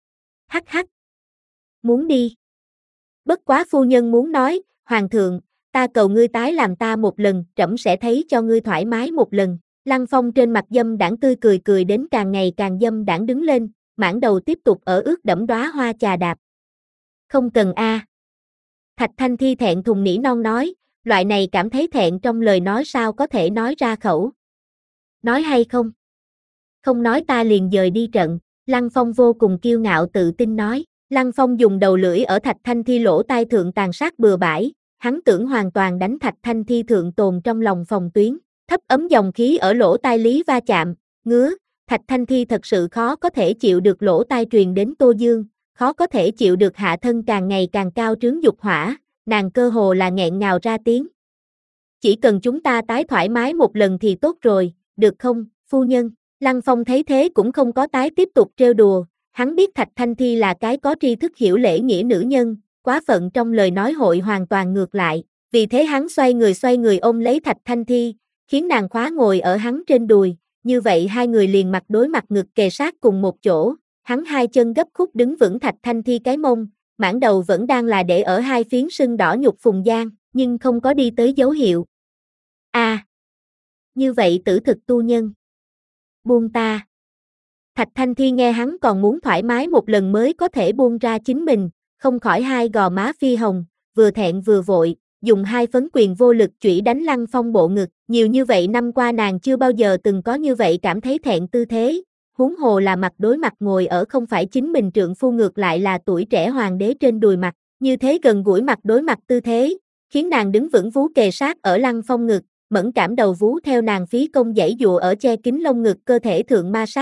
Hắc hắc. Muốn đi. Bất quá phu nhân muốn nói, hoàng thượng, ta cầu ngươi tái làm ta một lần, trẫm sẽ thấy cho ngươi thoải mái một lần. Lăng Phong trên mặt dâm đãng tươi cười cười đến càng ngày càng dâm đãng đứng lên, mãn đầu tiếp tục ở ướt đẫm đóa hoa chà đạp. Không cần a. À. Thạch Thanh Thi thẹn thùng nỉ non nói, loại này cảm thấy thẹn trong lời nói sao có thể nói ra khẩu. Nói hay không? Không nói ta liền dời đi trận, Lăng Phong vô cùng kiêu ngạo tự tin nói. Lăng Phong dùng đầu lưỡi ở Thạch Thanh Thi lỗ tai thượng tàn sát bừa bãi, hắn tưởng hoàn toàn đánh Thạch Thanh Thi thượng tồn trong lòng phòng tuyến, thấp ấm dòng khí ở lỗ tai lý va chạm, ngứa, Thạch Thanh Thi thật sự khó có thể chịu được lỗ tai truyền đến Tô Dương, khó có thể chịu được hạ thân càng ngày càng cao trướng dục hỏa, nàng cơ hồ là nghẹn ngào ra tiếng. Chỉ cần chúng ta tái thoải mái một lần thì tốt rồi, được không, phu nhân? Lăng Phong thấy thế cũng không có tái tiếp tục trêu đùa, hắn biết Thạch Thanh Thi là cái có tri thức hiểu lễ nghĩa nữ nhân, quá phận trong lời nói hội hoàn toàn ngược lại, vì thế hắn xoay người xoay người ôm lấy Thạch Thanh Thi, khiến nàng khóa ngồi ở hắn trên đùi, như vậy hai người liền mặt đối mặt ngực kề sát cùng một chỗ, hắn hai chân gấp khúc đứng vững Thạch Thanh Thi cái mông, mãn đầu vẫn đang là để ở hai phiến sưng đỏ nhục phùng giang, nhưng không có đi tới dấu hiệu. A. À, như vậy tử thực tu nhân. Buông ta. Thạch Thanh Thi nghe hắn còn muốn thoải mái một lần mới có thể buông ra chính mình, không khỏi hai gò má phi hồng, vừa thẹn vừa vội, dùng hai phấn quyền vô lực chủy đánh Lăng Phong bộ ngực, nhiều như vậy năm qua nàng chưa bao giờ từng có như vậy cảm thấy thẹn tư thế, huống hồ là mặt đối mặt ngồi ở không phải chính mình trượng phu ngược lại là tuổi trẻ hoàng đế trên đùi mặt, như thế gần gũi mặt đối mặt tư thế, khiến nàng đứng vững vú kề sát ở Lăng Phong ngực, mẫn cảm đầu vú theo nàng phí công giãy dụa ở che kín lông ngực cơ thể thượng ma sát,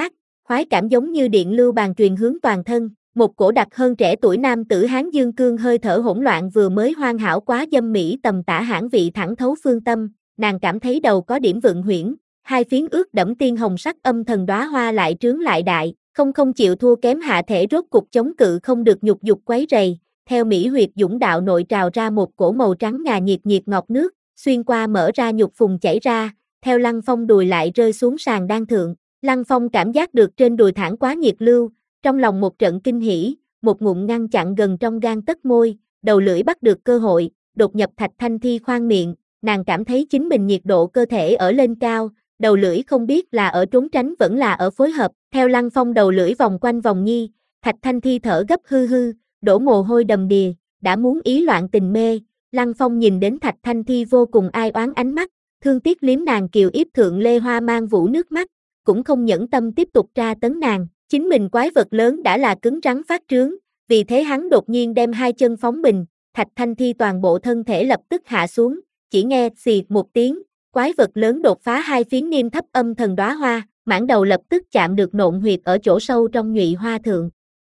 khoái cảm giống như điện lưu bàn truyền hướng toàn thân, một cổ đặc hơn trẻ tuổi nam tử Hán Dương Cương hơi thở hỗn loạn vừa mới hoàn hảo quá dâm mỹ tầm tả hãn vị thẳng thấu phương tâm, nàng cảm thấy đầu có điểm vượng huyễn, hai phiến ướt đẫm tiên hồng sắc âm thần đóa hoa lại trướng lại đại, không không chịu thua kém hạ thể rốt cục chống cự không được nhục dục quấy rầy, theo mỹ huyệt dũng đạo nội trào ra một cổ màu trắng ngà nhiệt nhiệt ngọt nước, xuyên qua mở ra nhục phùng chảy ra, theo Lăng Phong đùi lại rơi xuống sàn đan thượng, Lăng Phong cảm giác được trên đùi thẳng quá nhiệt lưu, trong lòng một trận kinh hỉ, một ngụm ngăn chặn gần trong gan tấc môi, đầu lưỡi bắt được cơ hội, đột nhập Thạch Thanh Thi khoang miệng, nàng cảm thấy chính mình nhiệt độ cơ thể ở lên cao, đầu lưỡi không biết là ở trốn tránh vẫn là ở phối hợp, theo Lăng Phong đầu lưỡi vòng quanh vòng nhi, Thạch Thanh Thi thở gấp hư hư, đổ mồ hôi đầm đìa, đã muốn ý loạn tình mê, Lăng Phong nhìn đến Thạch Thanh Thi vô cùng ai oán ánh mắt, thương tiếc liếm nàng kiều yếp thượng lê hoa mang vũ nước mắt, cũng không nhẫn tâm tiếp tục tra tấn nàng, chính mình quái vật lớn đã là cứng rắn phát trướng, vì thế hắn đột nhiên đem hai chân phóng bình, Thạch Thanh Thi toàn bộ thân thể lập tức hạ xuống, chỉ nghe xì một tiếng, quái vật lớn đột phá hai phiến niêm thấp âm thần đóa hoa, mãn đầu lập tức chạm được nộn huyệt ở chỗ sâu trong nhụy hoa thượng.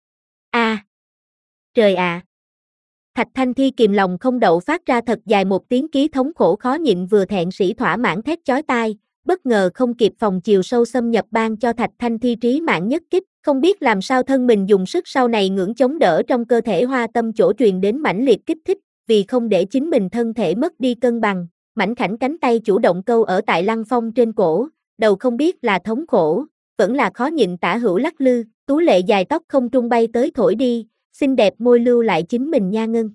A, à, trời ạ! À. Thạch Thanh Thi kìm lòng không đậu phát ra thật dài một tiếng ký thống khổ khó nhịn vừa thẹn sĩ thỏa mãn thét chói tai, bất ngờ không kịp phòng chiều sâu xâm nhập ban cho Thạch Thanh Thi trí mạng nhất kích, không biết làm sao thân mình dùng sức sau này ngưỡng chống đỡ trong cơ thể hoa tâm chỗ truyền đến mãnh liệt kích thích, vì không để chính mình thân thể mất đi cân bằng, mảnh khảnh cánh tay chủ động câu ở tại Lăng Phong trên cổ, đầu không biết là thống khổ, vẫn là khó nhịn tả hữu lắc lư, tú lệ dài tóc không trung bay tới thổi đi, xinh đẹp môi lưu lại chính mình nha ngân.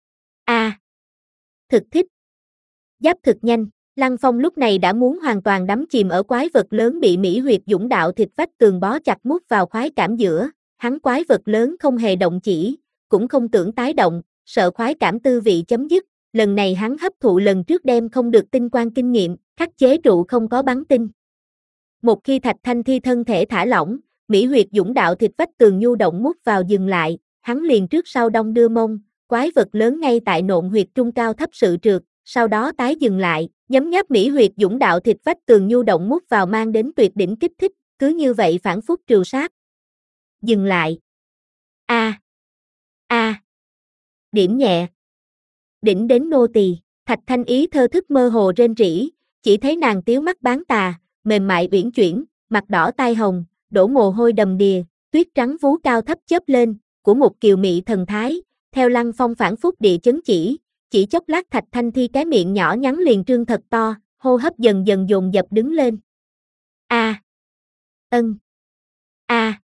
A, à, thực thích. Giáp thực nhanh, Lăng Phong lúc này đã muốn hoàn toàn đắm chìm ở quái vật lớn bị mỹ huyệt dũng đạo thịt vách tường bó chặt mút vào khoái cảm giữa, hắn quái vật lớn không hề động chỉ, cũng không tưởng tái động, sợ khoái cảm tư vị chấm dứt, lần này hắn hấp thụ lần trước đem không được tinh quan kinh nghiệm, khắc chế trụ không có bắn tinh. Một khi Thạch Thanh Thi thân thể thả lỏng, mỹ huyệt dũng đạo thịt vách tường nhu động mút vào dừng lại, hắn liền trước sau đong đưa mông, quái vật lớn ngay tại nộn huyệt trung cao thấp sự trượt, sau đó tái dừng lại, nhấm nháp mỹ huyệt dũng đạo thịt vách tường nhu động mút vào mang đến tuyệt đỉnh kích thích, cứ như vậy phản phúc trừ sát. Dừng lại. A. A. Điểm nhẹ. Đỉnh đến nô tỳ, Thạch Thanh Ý thơ thức mơ hồ rên rỉ, chỉ thấy nàng tiếu mắt bán tà, mềm mại uyển chuyển, mặt đỏ tai hồng, đổ mồ hôi đầm đìa, tuyết trắng vú cao thấp chớp lên, của một kiều mị thần thái, theo Lăng Phong phản phúc địa chấn chỉ, chỉ chốc lát Thạch Thanh Thi cái miệng nhỏ nhắn liền trương thật to, hô hấp dần dần dồn dập đứng lên. A. À. Ân. A. À.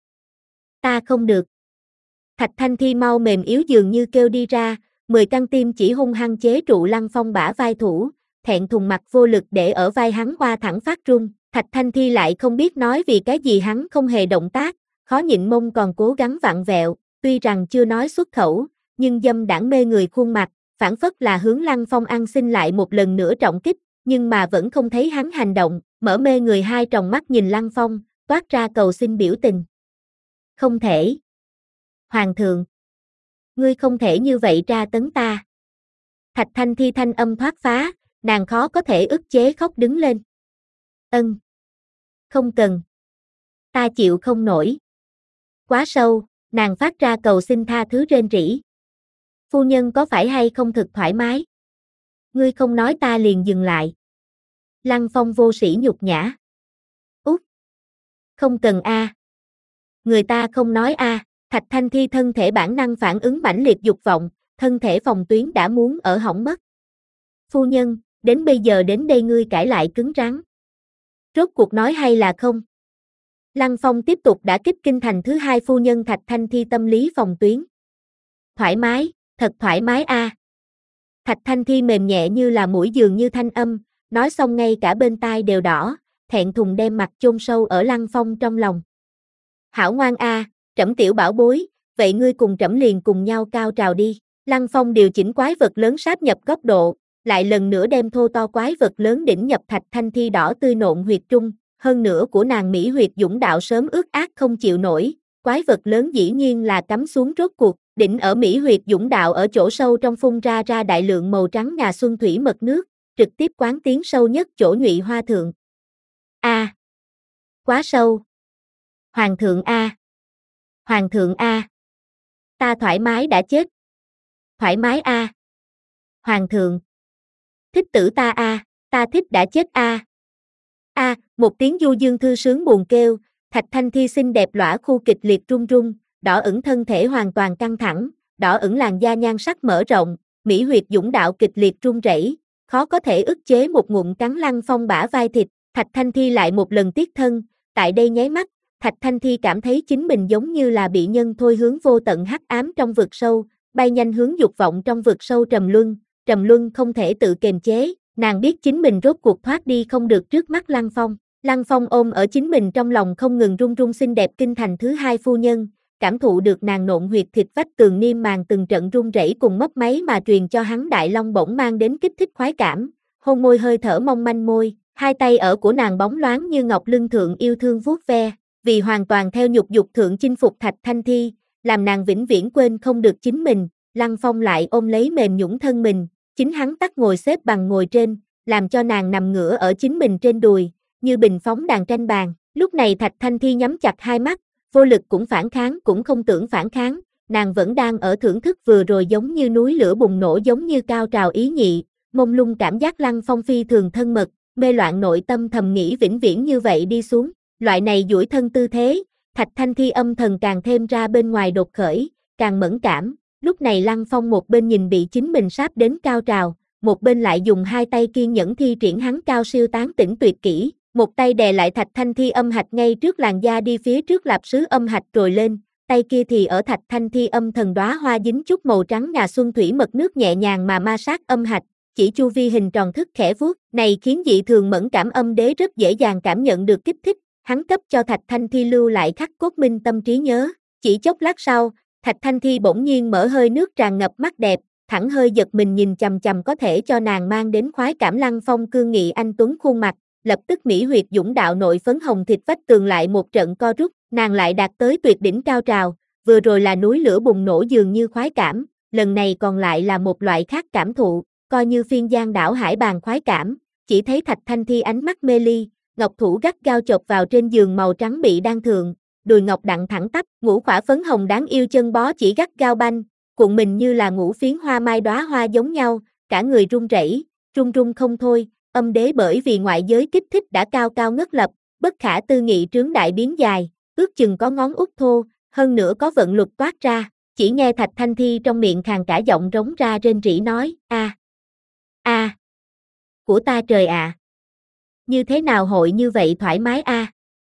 Ta không được. Thạch Thanh Thi mau mềm yếu dường như kêu đi ra, mười căn tim chỉ hung hăng chế trụ Lăng Phong bả vai thủ, thẹn thùng mặt vô lực để ở vai hắn hoa thẳng phát run, Thạch Thanh Thi lại không biết nói vì cái gì hắn không hề động tác, khó nhịn mông còn cố gắng vặn vẹo, tuy rằng chưa nói xuất khẩu, nhưng dâm đãng mê người khuôn mặt, phản phất là hướng Lăng Phong ăn xin lại một lần nữa trọng kích, nhưng mà vẫn không thấy hắn hành động, mở mê người hai tròng mắt nhìn Lăng Phong, toát ra cầu xin biểu tình. Không thể. Hoàng thượng. Ngươi không thể như vậy tra tấn ta. Thạch Thanh Thi thanh âm thoát phá, nàng khó có thể ức chế khóc đứng lên. Ân. Không cần. Ta chịu không nổi. Quá sâu, nàng phát ra cầu xin tha thứ rên rỉ. Phu nhân có phải hay không thực thoải mái? Ngươi không nói ta liền dừng lại. Lăng Phong vô sĩ nhục nhã. Út. Không cần a. À. Người ta không nói a. À. Thạch Thanh Thi thân thể bản năng phản ứng mãnh liệt dục vọng, thân thể phòng tuyến đã muốn ở hỏng mất. Phu nhân, đến bây giờ đến đây ngươi cãi lại cứng rắn. Rốt cuộc nói hay là không? Lăng Phong tiếp tục đã kích kinh thành thứ hai phu nhân Thạch Thanh Thi tâm lý phòng tuyến. Thoải mái, thật thoải mái a. À. Thạch Thanh Thi mềm nhẹ như là mũi dường như thanh âm, nói xong ngay cả bên tai đều đỏ, thẹn thùng đem mặt chôn sâu ở Lăng Phong trong lòng. Hảo ngoan a, à, trẫm tiểu bảo bối, vậy ngươi cùng trẫm liền cùng nhau cao trào đi. Lăng Phong điều chỉnh quái vật lớn sáp nhập góc độ, lại lần nữa đem thô to quái vật lớn đỉnh nhập Thạch Thanh Thi đỏ tươi nộn huyệt trung, hơn nữa của nàng mỹ huyệt dũng đạo sớm ướt át không chịu nổi, quái vật lớn dĩ nhiên là cắm xuống rốt cuộc, đỉnh ở mỹ huyệt dũng đạo ở chỗ sâu trong phun ra ra đại lượng màu trắng ngà xuân thủy mật nước, trực tiếp quán tiến sâu nhất chỗ nhụy hoa thượng. A. À, quá sâu. Hoàng thượng a. Hoàng thượng a. Ta thoải mái đã chết. Thoải mái a. Hoàng thượng. Thích tử ta a, ta thích đã chết a. A, một tiếng du dương thư sướng buồn kêu, Thạch Thanh Thi xinh đẹp lõa khu kịch liệt run run, đỏ ửng thân thể hoàn toàn căng thẳng, đỏ ửng làn da nhan sắc mở rộng, mỹ huyệt dũng đạo kịch liệt run rẩy, khó có thể ức chế một ngụm cắn Lăng Phong bả vai thịt. Thạch Thanh Thi lại một lần tiết thân, tại đây nháy mắt, Thạch Thanh Thi cảm thấy chính mình giống như là bị nhân thôi hướng vô tận hắc ám trong vực sâu, bay nhanh hướng dục vọng trong vực sâu trầm luân, trầm luân không thể tự kiềm chế, nàng biết chính mình rốt cuộc thoát đi không được trước mắt Lăng Phong. Lăng Phong ôm ở chính mình trong lòng không ngừng run run xinh đẹp kinh thành thứ hai phu nhân, cảm thụ được nàng nộn huyệt thịt vách tường niêm màng từng trận run rẩy cùng mấp máy mà truyền cho hắn đại long bổng mang đến kích thích khoái cảm, hôn môi hơi thở mong manh môi, hai tay ở của nàng bóng loáng như ngọc lưng thượng yêu thương vuốt ve, vì hoàn toàn theo nhục dục thượng chinh phục Thạch Thanh Thi, làm nàng vĩnh viễn quên không được chính mình, Lăng Phong lại ôm lấy mềm nhũn thân mình, chính hắn tắt ngồi xếp bằng ngồi trên, làm cho nàng nằm ngửa ở chính mình trên đùi, như bình phóng đàn tranh bàn. Lúc này Thạch Thanh Thi nhắm chặt hai mắt, vô lực cũng phản kháng cũng không tưởng phản kháng, nàng vẫn đang ở thưởng thức vừa rồi giống như núi lửa bùng nổ giống như cao trào ý nhị, mông lung cảm giác Lăng Phong phi thường thân mật, mê loạn nội tâm thầm nghĩ vĩnh viễn như vậy đi xuống, loại này duỗi thân tư thế, Thạch Thanh Thi âm thần càng thêm ra bên ngoài đột khởi, càng mẫn cảm, lúc này Lăng Phong một bên nhìn bị chính mình sáp đến cao trào, một bên lại dùng hai tay kiên nhẫn thi triển hắn cao siêu tán tỉnh tuyệt kỹ, một tay đè lại Thạch Thanh Thi âm hạch ngay trước làn da đi phía trước lạp sứ âm hạch rồi lên, tay kia thì ở Thạch Thanh Thi âm thần đóa hoa dính chút màu trắng ngà xuân thủy mật nước nhẹ nhàng mà ma sát âm hạch, chỉ chu vi hình tròn thức khẽ vuốt, này khiến dị thường mẫn cảm âm đế rất dễ dàng cảm nhận được kích thích, hắn cấp cho Thạch Thanh Thi lưu lại khắc cốt minh tâm trí nhớ, chỉ chốc lát sau, Thạch Thanh Thi bỗng nhiên mở hơi nước tràn ngập mắt đẹp, thẳng hơi giật mình nhìn chằm chằm có thể cho nàng mang đến khoái cảm Lăng Phong cương nghị anh tuấn khuôn mặt, lập tức mỹ huyệt dũng đạo nội phấn hồng thịt vách tường lại một trận co rút, nàng lại đạt tới tuyệt đỉnh cao trào, vừa rồi là núi lửa bùng nổ dường như khoái cảm, lần này còn lại là một loại khác cảm thụ, coi như phiên giang đảo hải bàn khoái cảm, chỉ thấy Thạch Thanh Thi ánh mắt mê ly, ngọc thủ gắt gao chộp vào trên giường màu trắng bị đan thượng, đùi ngọc đặng thẳng tắp, ngũ khỏa phấn hồng đáng yêu chân bó chỉ gắt gao banh, cuộn mình như là ngũ phiến hoa mai đóa hoa giống nhau, cả người run rẩy, run run không thôi, âm đế bởi vì ngoại giới kích thích đã cao cao ngất lập, bất khả tư nghị trướng đại biến dài, ước chừng có ngón út thô, hơn nữa có vận luật toát ra, chỉ nghe Thạch Thanh Thi trong miệng khàn cả giọng rống ra rên rỉ nói, a, a, của ta trời ạ, như thế nào hội như vậy thoải mái a,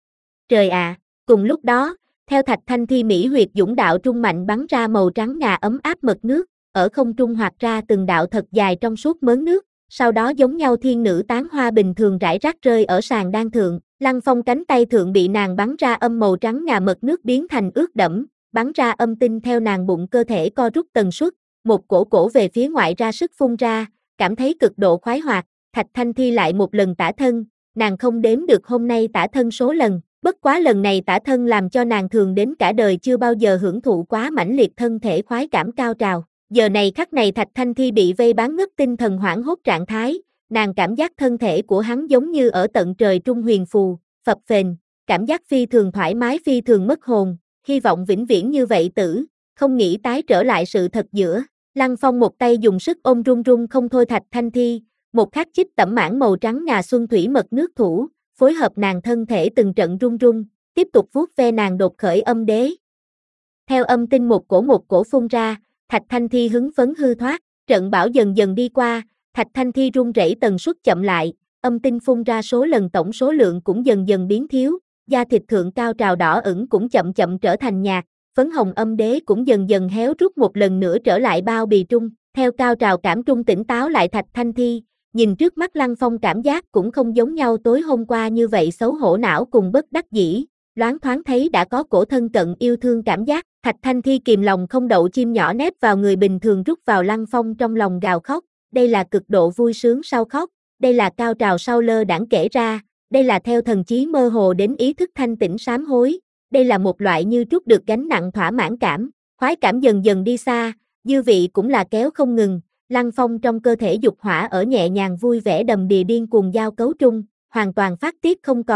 trời ạ, cùng lúc đó, theo Thạch Thanh Thi mỹ huyệt dũng đạo trung mạnh bắn ra màu trắng ngà ấm áp mật nước, ở không trung hoạt ra từng đạo thật dài trong suốt mớn nước, sau đó giống nhau thiên nữ tán hoa bình thường rải rác rơi ở sàn đan thượng, Lăng Phong cánh tay thượng bị nàng bắn ra âm màu trắng ngà mật nước biến thành ướt đẫm, bắn ra âm tinh theo nàng bụng cơ thể co rút tần suất, một cổ cổ về phía ngoại ra sức phun ra, cảm thấy cực độ khoái hoạt, Thạch Thanh Thi lại một lần tả thân, nàng không đếm được hôm nay tả thân số lần, bất quá lần này tả thân làm cho nàng thường đến cả đời chưa bao giờ hưởng thụ quá mãnh liệt thân thể khoái cảm cao trào. Giờ này khắc này Thạch Thanh Thi bị vây bán ngất tinh thần hoảng hốt trạng thái, nàng cảm giác thân thể của hắn giống như ở tận trời trung huyền phù, phập phềnh, cảm giác phi thường thoải mái phi thường mất hồn, hy vọng vĩnh viễn như vậy tử, không nghĩ tái trở lại sự thật giữa. Lăng Phong một tay dùng sức ôm run run không thôi Thạch Thanh Thi, một khắc chích tẩm mãn màu trắng ngà xuân thủy mật nước thủ, phối hợp nàng thân thể từng trận run run, tiếp tục vuốt ve nàng đột khởi âm đế. Theo âm tinh một cổ một cổ phun ra, Thạch Thanh Thi hứng phấn hư thoát, trận bão dần dần đi qua, Thạch Thanh Thi run rẩy tần suất chậm lại, âm tinh phun ra số lần tổng số lượng cũng dần dần biến thiếu, da thịt thượng cao trào đỏ ửng cũng chậm chậm trở thành nhạt, phấn hồng âm đế cũng dần dần héo rút một lần nữa trở lại bao bì trung, theo cao trào cảm trung tỉnh táo lại Thạch Thanh Thi, nhìn trước mắt Lăng Phong cảm giác cũng không giống nhau tối hôm qua như vậy xấu hổ não cùng bất đắc dĩ, loáng thoáng thấy đã có cổ thân cận yêu thương cảm giác, Thạch Thanh Thi kìm lòng không đậu chim nhỏ nép vào người bình thường rút vào Lăng Phong trong lòng gào khóc, đây là cực độ vui sướng sau khóc, đây là cao trào sau lơ đãng kể ra, đây là theo thần trí mơ hồ đến ý thức thanh tĩnh sám hối, đây là một loại như trút được gánh nặng thỏa mãn cảm, khoái cảm dần dần đi xa, dư vị cũng là kéo không ngừng, Lăng Phong trong cơ thể dục hỏa ở nhẹ nhàng vui vẻ đầm đìa điên cuồng giao cấu trung, hoàn toàn phát tiết không còn,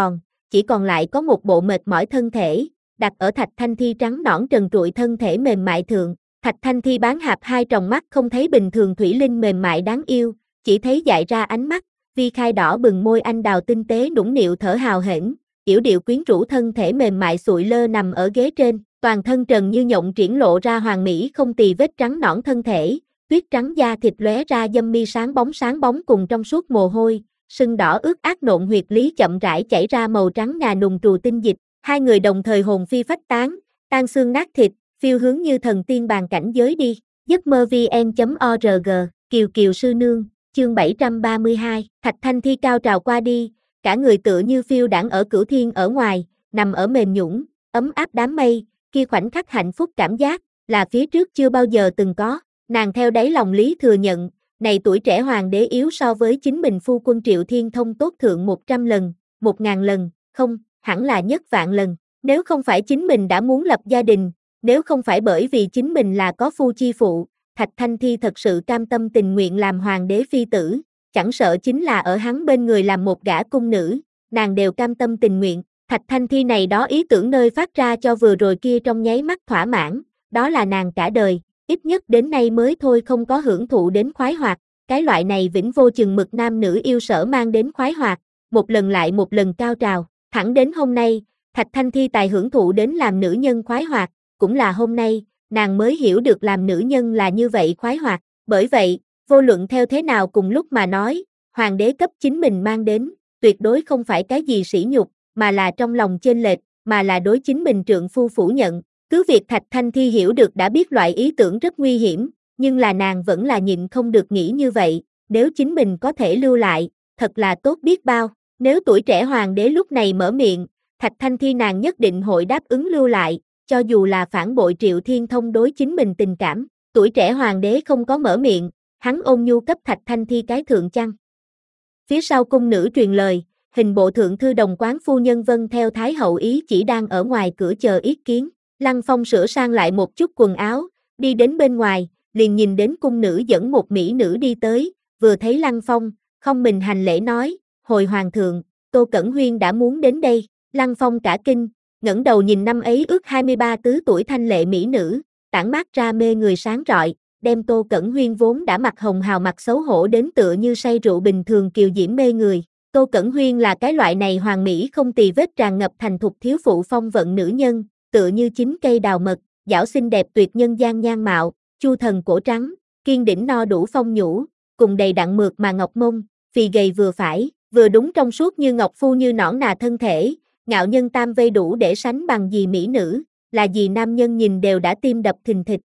chỉ còn lại có một bộ mệt mỏi thân thể, đặt ở Thạch Thanh Thi trắng nõn trần trụi thân thể mềm mại thượng. Thạch Thanh Thi bán hạp hai tròng mắt không thấy bình thường thủy linh mềm mại đáng yêu, chỉ thấy dại ra ánh mắt, vi khai đỏ bừng môi anh đào tinh tế nũng nịu thở hào hển, yểu điệu quyến rũ thân thể mềm mại sụi lơ nằm ở ghế trên, toàn thân trần như nhộng triển lộ ra hoàn mỹ không tì vết trắng nõn thân thể, tuyết trắng da thịt lóe ra dâm mi sáng bóng sáng bóng cùng trong suốt mồ hôi, sưng đỏ ướt át nộn huyệt lý chậm rãi chảy ra màu trắng ngà nùng trù tinh dịch, hai người đồng thời hồn phi phách tán, tan xương nát thịt, phiêu hướng như thần tiên bàn cảnh giới đi. giấc mơ vn chấm org, Kiều Kiều sư nương, chương bảy trăm ba mươi hai, Thạch Thanh Thi cao trào qua đi, cả người tựa như phiêu đãng ở cửu thiên ở ngoài, nằm ở mềm nhũn, ấm áp đám mây, kia khoảnh khắc hạnh phúc cảm giác, là phía trước chưa bao giờ từng có, nàng theo đáy lòng lý thừa nhận, này tuổi trẻ hoàng đế yếu so với chính mình phu quân Triệu Thiên Thông tốt thượng một trăm lần, một ngàn lần, không, hẳn là nhất vạn lần, nếu không phải chính mình đã muốn lập gia đình, nếu không phải bởi vì chính mình là có phu chi phụ, Thạch Thanh Thi thật sự cam tâm tình nguyện làm hoàng đế phi tử, chẳng sợ chính là ở hắn bên người làm một gã cung nữ, nàng đều cam tâm tình nguyện. Thạch Thanh Thi này đó ý tưởng nơi phát ra cho vừa rồi kia trong nháy mắt thỏa mãn, đó là nàng cả đời, ít nhất đến nay mới thôi không có hưởng thụ đến khoái hoạt, cái loại này vĩnh vô chừng mực nam nữ yêu sở mang đến khoái hoạt, một lần lại một lần cao trào, thẳng đến hôm nay, Thạch Thanh Thi tài hưởng thụ đến làm nữ nhân khoái hoạt, cũng là hôm nay, nàng mới hiểu được làm nữ nhân là như vậy khoái hoạt, bởi vậy, vô luận theo thế nào cùng lúc mà nói, hoàng đế cấp chính mình mang đến, tuyệt đối không phải cái gì sỉ nhục, mà là trong lòng chênh lệch, mà là đối chính mình trượng phu phủ nhận. Cứ việc Thạch Thanh Thi hiểu được đã biết loại ý tưởng rất nguy hiểm, nhưng là nàng vẫn là nhịn không được nghĩ như vậy, nếu chính mình có thể lưu lại, thật là tốt biết bao. Nếu tuổi trẻ hoàng đế lúc này mở miệng, Thạch Thanh Thi nàng nhất định hội đáp ứng lưu lại, cho dù là phản bội Triệu Thiên Thông đối chính mình tình cảm. Tuổi trẻ hoàng đế không có mở miệng, hắn ôn nhu cấp Thạch Thanh Thi cái thượng chăn. Phía sau cung nữ truyền lời, hình bộ thượng thư đồng quán phu nhân vân theo thái hậu ý chỉ đang ở ngoài cửa chờ ý kiến. Lăng Phong sửa sang lại một chút quần áo, đi đến bên ngoài, liền nhìn đến cung nữ dẫn một mỹ nữ đi tới, vừa thấy Lăng Phong, không mình hành lễ nói, hồi hoàng thượng, Tô Cẩn Huyên đã muốn đến đây. Lăng Phong cả kinh, ngẩng đầu nhìn năm ấy ước hai mươi ba tứ tuổi thanh lệ mỹ nữ, tản mát ra mê người sáng rọi, đem Tô Cẩn Huyên vốn đã mặt hồng hào mặt xấu hổ đến tựa như say rượu bình thường kiều diễm mê người. Tô Cẩn Huyên là cái loại này hoàng mỹ không tì vết tràn ngập thành thục thiếu phụ phong vận nữ nhân, tựa như chín cây đào mật, dảo xinh đẹp tuyệt nhân gian nhan mạo, chu thần cổ trắng, kiên đỉnh no đủ phong nhũ, cùng đầy đặn mượt mà ngọc mông, phì gầy vừa phải, vừa đúng trong suốt như ngọc phu như nõn nà thân thể, ngạo nhân tam vây đủ để sánh bằng gì mỹ nữ, là gì nam nhân nhìn đều đã tim đập thình thịch.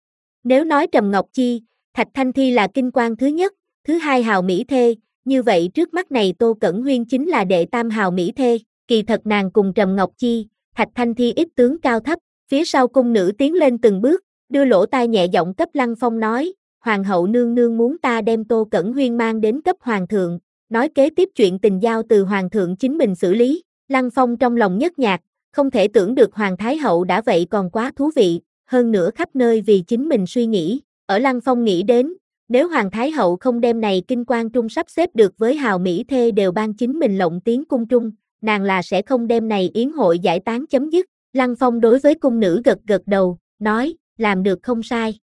Nếu nói Trầm Ngọc Chi, Thạch Thanh Thi là kinh quan thứ nhất, thứ hai hào mỹ thê, như vậy trước mắt này Tô Cẩn Huyên chính là đệ tam hào mỹ thê, kỳ thật nàng cùng Trầm Ngọc Chi, Thạch Thanh Thi ít tướng cao thấp, phía sau cung nữ tiến lên từng bước, đưa lỗ tai nhẹ giọng cấp Lăng Phong nói, hoàng hậu nương nương muốn ta đem Tô Cẩn Huyên mang đến cấp hoàng thượng, nói kế tiếp chuyện tình giao từ hoàng thượng chính mình xử lý. Lăng Phong trong lòng nhất nhạc, không thể tưởng được hoàng thái hậu đã vậy còn quá thú vị, hơn nữa khắp nơi vì chính mình suy nghĩ, ở Lăng Phong nghĩ đến, nếu hoàng thái hậu không đem này kinh quan trung sắp xếp được với hào mỹ thê đều ban chính mình lộng tiến cung trung, nàng là sẽ không đem này yến hội giải tán chấm dứt. Lăng Phong đối với cung nữ gật gật đầu, nói, làm được không sai.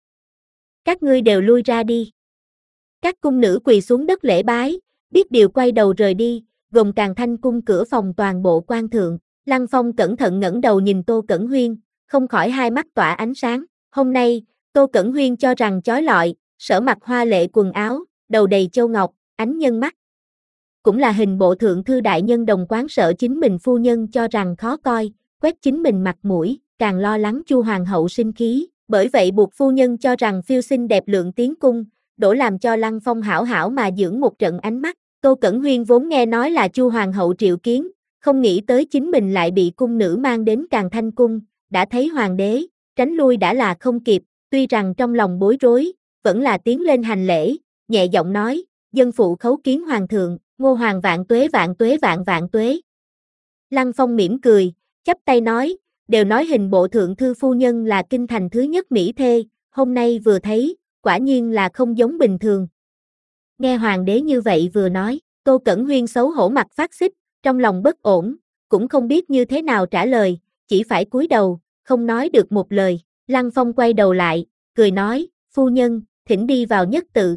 Các ngươi đều lui ra đi. Các cung nữ quỳ xuống đất lễ bái, biết điều quay đầu rời đi, gồm Càn Thanh cung cửa phòng toàn bộ quan thượng. Lăng Phong cẩn thận ngẩng đầu nhìn Tô Cẩn Huyên, không khỏi hai mắt tỏa ánh sáng. Hôm nay, Tô Cẩn Huyên cho rằng chói lọi, sở mặc hoa lệ quần áo, đầu đầy châu ngọc, ánh nhân mắt. Cũng là hình bộ thượng thư đại nhân đồng quán sợ chính mình phu nhân cho rằng khó coi, quét chính mình mặt mũi, càng lo lắng Chu hoàng hậu sinh khí, bởi vậy buộc phu nhân cho rằng phiêu xinh đẹp lượng tiến cung, đổ làm cho Lăng Phong hảo hảo mà dưỡng một trận ánh mắt. Tô Cẩn Huyên vốn nghe nói là Chu hoàng hậu triệu kiến, không nghĩ tới chính mình lại bị cung nữ mang đến Càn Thanh cung, đã thấy hoàng đế, tránh lui đã là không kịp, tuy rằng trong lòng bối rối, vẫn là tiến lên hành lễ, nhẹ giọng nói, dân phụ khấu kiến hoàng thượng, Ngô hoàng vạn tuế vạn tuế vạn vạn tuế. Lăng Phong mỉm cười, chắp tay nói, đều nói hình bộ thượng thư phu nhân là kinh thành thứ nhất mỹ thê, hôm nay vừa thấy, quả nhiên là không giống bình thường. Nghe hoàng đế như vậy vừa nói, Tô Cẩn Huyên xấu hổ mặt phát xích, trong lòng bất ổn, cũng không biết như thế nào trả lời, chỉ phải cúi đầu, không nói được một lời. Lăng Phong quay đầu lại, cười nói, phu nhân, thỉnh đi vào nhất tự.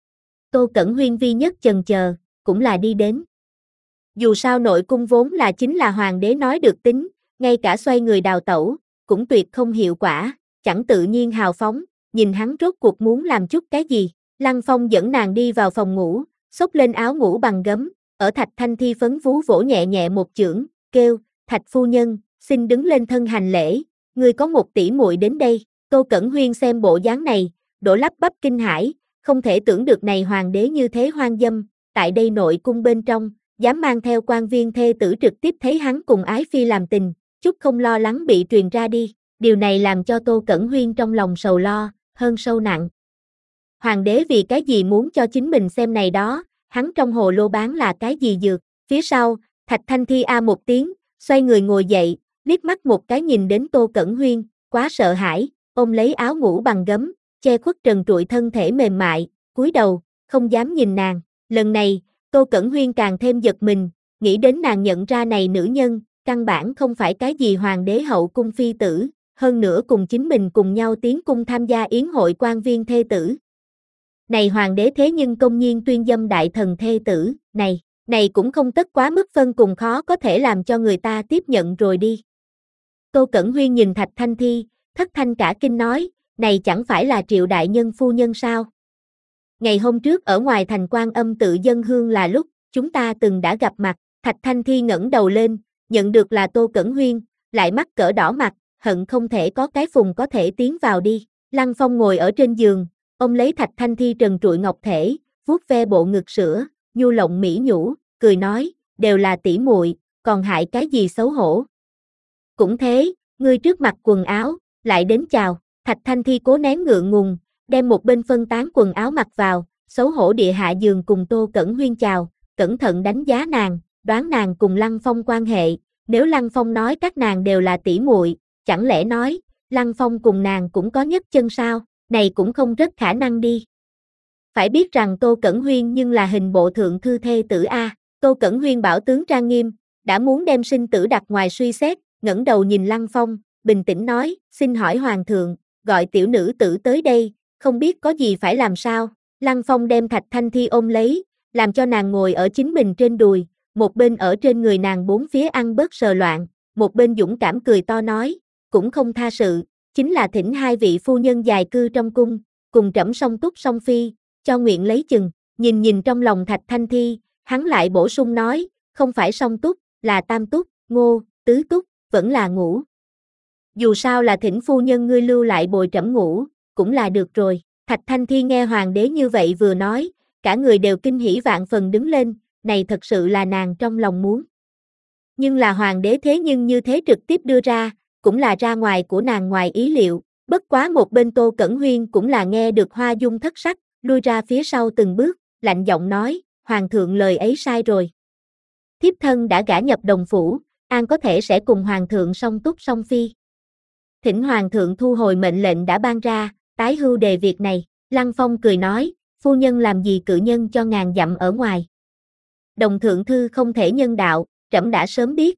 Tô Cẩn Huyên vi nhất chần chờ, cũng là đi đến. Dù sao nội cung vốn là chính là hoàng đế nói được tính, ngay cả xoay người đào tẩu, cũng tuyệt không hiệu quả, chẳng tự nhiên hào phóng, nhìn hắn rốt cuộc muốn làm chút cái gì. Lăng Phong dẫn nàng đi vào phòng ngủ, xốc lên áo ngủ bằng gấm, ở Thạch Thanh Thi phấn vú vỗ nhẹ nhẹ một chưởng, kêu, Thạch phu nhân, xin đứng lên thân hành lễ, ngươi có một tỷ muội đến đây. Tô Cẩn Huyên xem bộ dáng này, đổ lắp bắp kinh hãi, không thể tưởng được này hoàng đế như thế hoang dâm, tại đây nội cung bên trong, dám mang theo quan viên thê tử trực tiếp thấy hắn cùng ái phi làm tình, chút không lo lắng bị truyền ra đi, điều này làm cho Tô Cẩn Huyên trong lòng sầu lo, hơn sâu nặng. Hoàng đế vì cái gì muốn cho chính mình xem này đó, hắn trong hồ lô bán là cái gì dược, phía sau, Thạch Thanh Thi a một tiếng, xoay người ngồi dậy, liếc mắt một cái nhìn đến Tô Cẩn Huyên, quá sợ hãi, ôm lấy áo ngủ bằng gấm, che khuất trần trụi thân thể mềm mại, cúi đầu, không dám nhìn nàng. Lần này, Tô Cẩn Huyên càng thêm giật mình, nghĩ đến nàng nhận ra này nữ nhân, căn bản không phải cái gì hoàng đế hậu cung phi tử, hơn nữa cùng chính mình cùng nhau tiến cung tham gia yến hội quan viên thê tử. Này hoàng đế thế nhưng công nhiên tuyên dâm đại thần thê tử, này, này cũng không tất quá mức phân cùng khó có thể làm cho người ta tiếp nhận rồi đi. Tô Cẩn Huyên nhìn Thạch Thanh Thi, thất thanh cả kinh nói, này chẳng phải là Triệu đại nhân phu nhân sao? Ngày hôm trước ở ngoài thành Quan Âm tự dân hương là lúc, chúng ta từng đã gặp mặt. Thạch Thanh Thi ngẩng đầu lên, nhận được là Tô Cẩn Huyên, lại mắt cỡ đỏ mặt, hận không thể có cái phùng có thể tiến vào đi. Lăng Phong ngồi ở trên giường, ôm lấy Thạch Thanh Thi trần trụi ngọc thể, vuốt ve bộ ngực sữa, nhu lộng mỹ nhũ, cười nói, đều là tỷ muội, còn hại cái gì xấu hổ. Cũng thế, ngươi trước mặc quần áo, lại đến chào. Thạch Thanh Thi cố nén ngượng ngùng, đem một bên phân tán quần áo mặc vào, xấu hổ địa hạ giường cùng Tô Cẩn Huyên chào, cẩn thận đánh giá nàng, đoán nàng cùng Lăng Phong quan hệ, nếu Lăng Phong nói các nàng đều là tỷ muội, chẳng lẽ nói, Lăng Phong cùng nàng cũng có nhất chân sao, này cũng không rất khả năng đi. Phải biết rằng Tô Cẩn Huyên nhưng là hình bộ thượng thư thê tử A, Tô Cẩn Huyên bảo tướng trang nghiêm, đã muốn đem sinh tử đặt ngoài suy xét, ngẩng đầu nhìn Lăng Phong, bình tĩnh nói, xin hỏi hoàng thượng, gọi tiểu nữ tử tới đây, không biết có gì phải làm sao. Lăng Phong đem Thạch Thanh Thi ôm lấy, làm cho nàng ngồi ở chính mình trên đùi, một bên ở trên người nàng bốn phía ăn bớt sờ loạn, một bên dũng cảm cười to nói, cũng không tha sự, chính là thỉnh hai vị phu nhân dài cư trong cung, cùng trẫm song túc song phi, cho nguyện lấy chừng. Nhìn nhìn trong lòng Thạch Thanh Thi, hắn lại bổ sung nói, không phải song túc, là tam túc, ngô, tứ túc, vẫn là ngủ. Dù sao là thỉnh phu nhân ngươi lưu lại bồi trẫm ngủ, cũng là được rồi. Thạch Thanh Thi nghe hoàng đế như vậy vừa nói, cả người đều kinh hỉ vạn phần đứng lên, này thật sự là nàng trong lòng muốn. Nhưng là hoàng đế thế nhưng như thế trực tiếp đưa ra, cũng là ra ngoài của nàng ngoài ý liệu, bất quá một bên Tô Cẩn Huyên cũng là nghe được hoa dung thất sắc, lui ra phía sau từng bước, lạnh giọng nói, hoàng thượng lời ấy sai rồi. Thiếp thân đã gả nhập đồng phủ, an có thể sẽ cùng hoàng thượng song túc song phi. Thỉnh hoàng thượng thu hồi mệnh lệnh đã ban ra, tái hưu đề việc này. Lăng Phong cười nói, phu nhân làm gì cự nhân cho ngàn dặm ở ngoài. Đồng thượng thư không thể nhân đạo, trẫm đã sớm biết.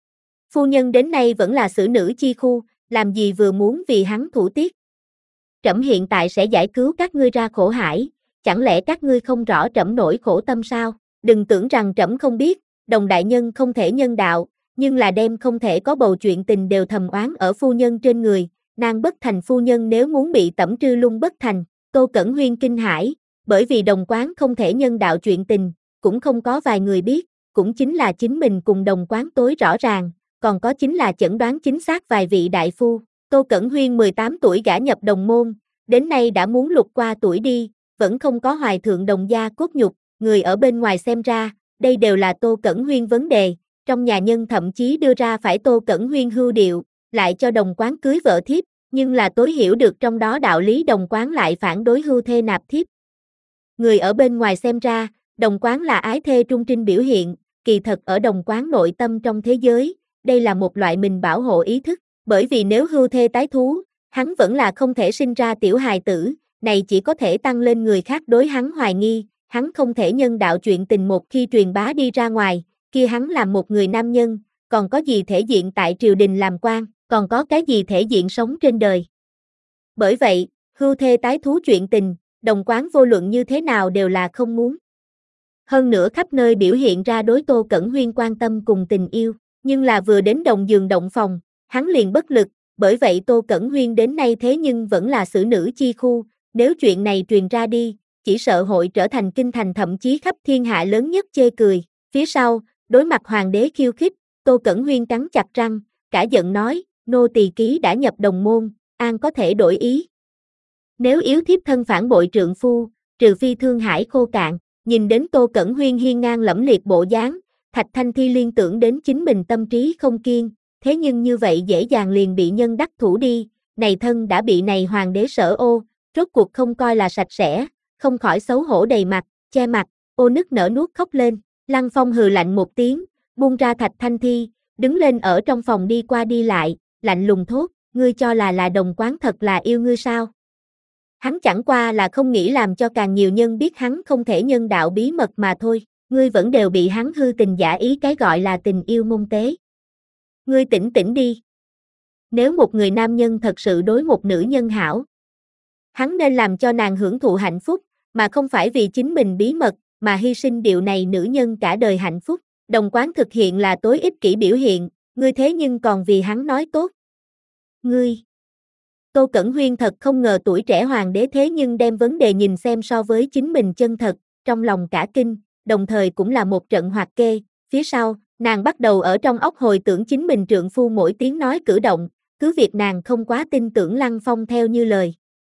Phu nhân đến nay vẫn là xử nữ chi khu, làm gì vừa muốn vì hắn thủ tiết. Trẫm hiện tại sẽ giải cứu các ngươi ra khổ hải, chẳng lẽ các ngươi không rõ trẫm nỗi khổ tâm sao? Đừng tưởng rằng trẫm không biết, đồng đại nhân không thể nhân đạo, nhưng là đem không thể có bầu chuyện tình đều thầm oán ở phu nhân trên người, nàng bất thành phu nhân nếu muốn bị tẩm trư lung bất thành. Tô Cẩn Huyên kinh hãi, bởi vì đồng quán không thể nhân đạo chuyện tình, cũng không có vài người biết, cũng chính là chính mình cùng đồng quán tối rõ ràng, còn có chính là chẩn đoán chính xác vài vị đại phu. Tô Cẩn Huyên mười tám tuổi gả nhập đồng môn, đến nay đã muốn lục qua tuổi đi, vẫn không có hoài thượng đồng gia cốt nhục, người ở bên ngoài xem ra, đây đều là Tô Cẩn Huyên vấn đề, trong nhà nhân thậm chí đưa ra phải Tô Cẩn Huyên hưu điệu, lại cho đồng quán cưới vợ thiếp, nhưng là tối hiểu được trong đó đạo lý đồng quán lại phản đối hưu thê nạp thiếp. Người ở bên ngoài xem ra, đồng quán là ái thê trung trinh biểu hiện, kỳ thật ở đồng quán nội tâm trong thế giới, đây là một loại mình bảo hộ ý thức, bởi vì nếu hưu thê tái thú, hắn vẫn là không thể sinh ra tiểu hài tử, này chỉ có thể tăng lên người khác đối hắn hoài nghi, hắn không thể nhân đạo chuyện tình một khi truyền bá đi ra ngoài, kia hắn làm một người nam nhân, còn có gì thể diện tại triều đình làm quan, còn có cái gì thể diện sống trên đời. Bởi vậy, hưu thê tái thú chuyện tình, Đồng Quán vô luận như thế nào đều là không muốn. Hơn nữa khắp nơi biểu hiện ra đối Tô Cẩn Huyên quan tâm cùng tình yêu, nhưng là vừa đến đồng giường động phòng, hắn liền bất lực, bởi vậy Tô Cẩn Huyên đến nay thế nhưng vẫn là xử nữ chi khu, nếu chuyện này truyền ra đi, chỉ sợ hội trở thành kinh thành thậm chí khắp thiên hạ lớn nhất chê cười. Phía sau, đối mặt hoàng đế khiêu khích, Tô Cẩn Huyên cắn chặt răng, cả giận nói, nô tỳ ký đã nhập đồng môn, an có thể đổi ý. Nếu yếu thiếp thân phản bội trượng phu, trừ phi thương hải khô cạn. Nhìn đến Tô Cẩn Huyên hiên ngang lẫm liệt bộ dáng, Thạch Thanh Thi liên tưởng đến chính mình tâm trí không kiên, thế nhưng như vậy dễ dàng liền bị nhân đắc thủ đi, này thân đã bị này hoàng đế sở ô, rốt cuộc không coi là sạch sẽ, không khỏi xấu hổ đầy mặt, che mặt, ô nức nở nuốt khóc lên. Lăng Phong hừ lạnh một tiếng, buông ra Thạch Thanh Thi, đứng lên ở trong phòng đi qua đi lại, lạnh lùng thốt, ngươi cho là là Đồng Quán thật là yêu ngươi sao? Hắn chẳng qua là không nghĩ làm cho càng nhiều nhân biết hắn không thể nhân đạo bí mật mà thôi, ngươi vẫn đều bị hắn hư tình giả ý cái gọi là tình yêu môn tế. Ngươi tỉnh tỉnh đi. Nếu một người nam nhân thật sự đối một nữ nhân hảo, hắn nên làm cho nàng hưởng thụ hạnh phúc, mà không phải vì chính mình bí mật, mà hy sinh điều này nữ nhân cả đời hạnh phúc. Đồng Quán thực hiện là tối ích kỷ biểu hiện, ngươi thế nhưng còn vì hắn nói tốt. Ngươi Tô Cẩn Huyên thật không ngờ tuổi trẻ hoàng đế thế nhưng đem vấn đề nhìn xem so với chính mình chân thật, trong lòng cả kinh, đồng thời cũng là một trận hoạt kê, phía sau, nàng bắt đầu ở trong óc hồi tưởng chính mình trượng phu mỗi tiếng nói cử động, cứ việc nàng không quá tin tưởng Lăng Phong theo như lời.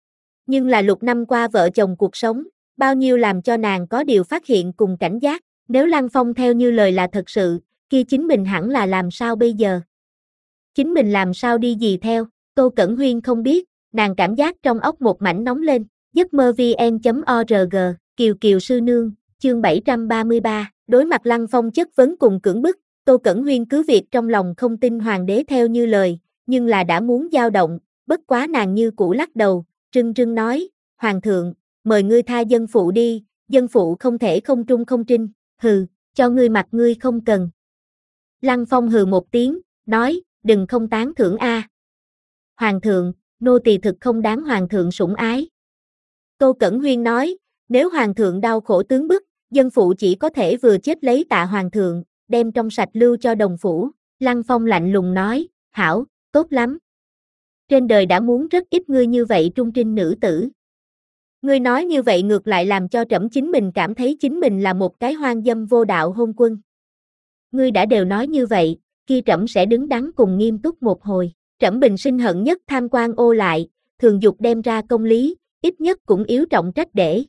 Nhưng là lục năm qua vợ chồng cuộc sống, bao nhiêu làm cho nàng có điều phát hiện cùng cảnh giác, nếu Lăng Phong theo như lời là thật sự, kia chính mình hẳn là làm sao bây giờ? Chính mình làm sao đi gì theo? Tô Cẩn Huyên không biết, nàng cảm giác trong óc một mảnh nóng lên, giấc mơ vn chấm org, Kiều Kiều sư nương, chương bảy trăm ba mươi ba, đối mặt Lăng Phong chất vấn cùng cưỡng bức, Tô Cẩn Huyên cứ việc trong lòng không tin hoàng đế theo như lời, nhưng là đã muốn dao động, bất quá nàng như cũ lắc đầu, trưng trưng nói, hoàng thượng, mời ngươi tha dân phụ đi, dân phụ không thể không trung không trinh, hừ, cho ngươi mặt ngươi không cần. Lăng Phong hừ một tiếng, nói, đừng không tán thưởng a. Hoàng thượng, nô tỳ thực không đáng hoàng thượng sủng ái. Tô Cẩn Huyên nói, nếu hoàng thượng đau khổ tướng bức, dân phụ chỉ có thể vừa chết lấy tạ hoàng thượng, đem trong sạch lưu cho đồng phủ. Lăng Phong lạnh lùng nói, hảo, tốt lắm. Trên đời đã muốn rất ít ngươi như vậy trung trinh nữ tử. Ngươi nói như vậy ngược lại làm cho trẫm chính mình cảm thấy chính mình là một cái hoang dâm vô đạo hôn quân. Ngươi đã đều nói như vậy, kia trẫm sẽ đứng đắn cùng nghiêm túc một hồi. Trẫm bình sinh hận nhất tham quan ô lại, thường dục đem ra công lý, ít nhất cũng yếu trọng trách để.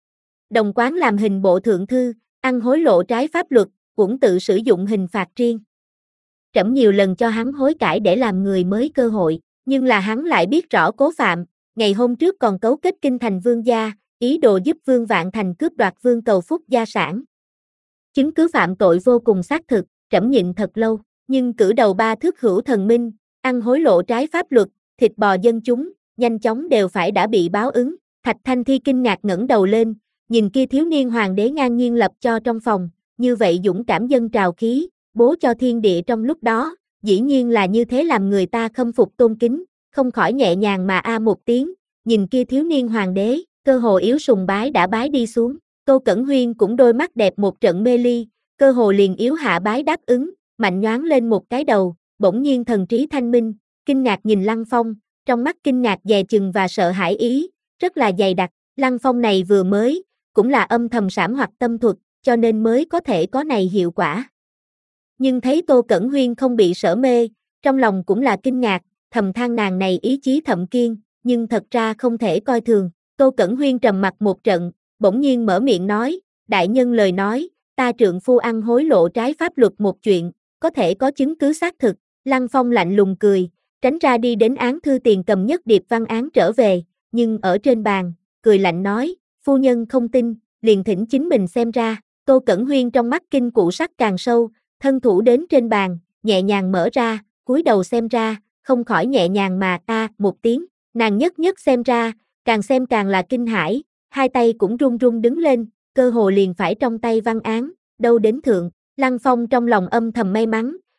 Đồng Quán làm hình bộ thượng thư, ăn hối lộ trái pháp luật, cũng tự sử dụng hình phạt riêng. Trẫm nhiều lần cho hắn hối cải để làm người mới cơ hội, nhưng là hắn lại biết rõ cố phạm, ngày hôm trước còn cấu kết kinh thành vương gia, ý đồ giúp Vương Vạn Thành cướp đoạt Vương Cầu Phúc gia sản. Chứng cứ phạm tội vô cùng xác thực, trẫm nhịn thật lâu, nhưng cử đầu ba thước hữu thần minh, ăn hối lộ trái pháp luật, thịt bò dân chúng, nhanh chóng đều phải đã bị báo ứng. Thạch Thanh Thi kinh ngạc ngẩng đầu lên, nhìn kia thiếu niên hoàng đế ngang nhiên lập cho trong phòng, như vậy dũng cảm dân trào khí, bố cho thiên địa trong lúc đó, dĩ nhiên là như thế làm người ta khâm phục tôn kính, không khỏi nhẹ nhàng mà a một tiếng, nhìn kia thiếu niên hoàng đế, cơ hồ yếu sùng bái đã bái đi xuống. Tô Cẩn Huyên cũng đôi mắt đẹp một trận mê ly, cơ hồ liền yếu hạ bái đáp ứng, mạnh nhoáng lên một cái đầu, bỗng nhiên thần trí thanh minh, kinh ngạc nhìn Lăng Phong, trong mắt kinh ngạc dè chừng và sợ hãi ý, rất là dày đặc. Lăng Phong này vừa mới, cũng là âm thầm sảm hoặc tâm thuật, cho nên mới có thể có này hiệu quả. Nhưng thấy Tô Cẩn Huyên không bị sở mê, trong lòng cũng là kinh ngạc, thầm than nàng này ý chí thậm kiên, nhưng thật ra không thể coi thường. Tô Cẩn Huyên trầm mặt một trận, bỗng nhiên mở miệng nói, đại nhân lời nói, ta trượng phu ăn hối lộ trái pháp luật một chuyện, có thể có chứng cứ xác thực. Lăng Phong lạnh lùng cười, tránh ra đi đến án thư tiền cầm nhất điệp văn án trở về, nhưng ở trên bàn, cười lạnh nói, phu nhân không tin, liền thỉnh chính mình xem ra. Tô Cẩn Huyên trong mắt kinh cụ sắc càng sâu, thân thủ đến trên bàn, nhẹ nhàng mở ra, cúi đầu xem ra, không khỏi nhẹ nhàng mà a một tiếng, nàng nhất nhất xem ra, càng xem càng là kinh hãi, hai tay cũng run run đứng lên, cơ hồ liền phải trong tay văn án, đâu đến thượng. Lăng Phong trong lòng âm thầm may mắn,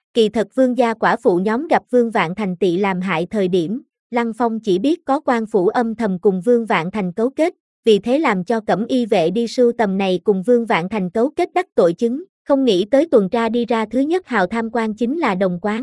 Kỳ thật vương gia quả phụ nhóm gặp Vương Vạn Thành tị làm hại thời điểm, Lăng Phong chỉ biết có quan phủ âm thầm cùng Vương Vạn Thành cấu kết, vì thế làm cho Cẩm Y vệ đi sưu tầm này cùng Vương Vạn Thành cấu kết đắc tội chứng, không nghĩ tới tuần tra đi ra thứ nhất hào tham quan chính là Đồng Quán.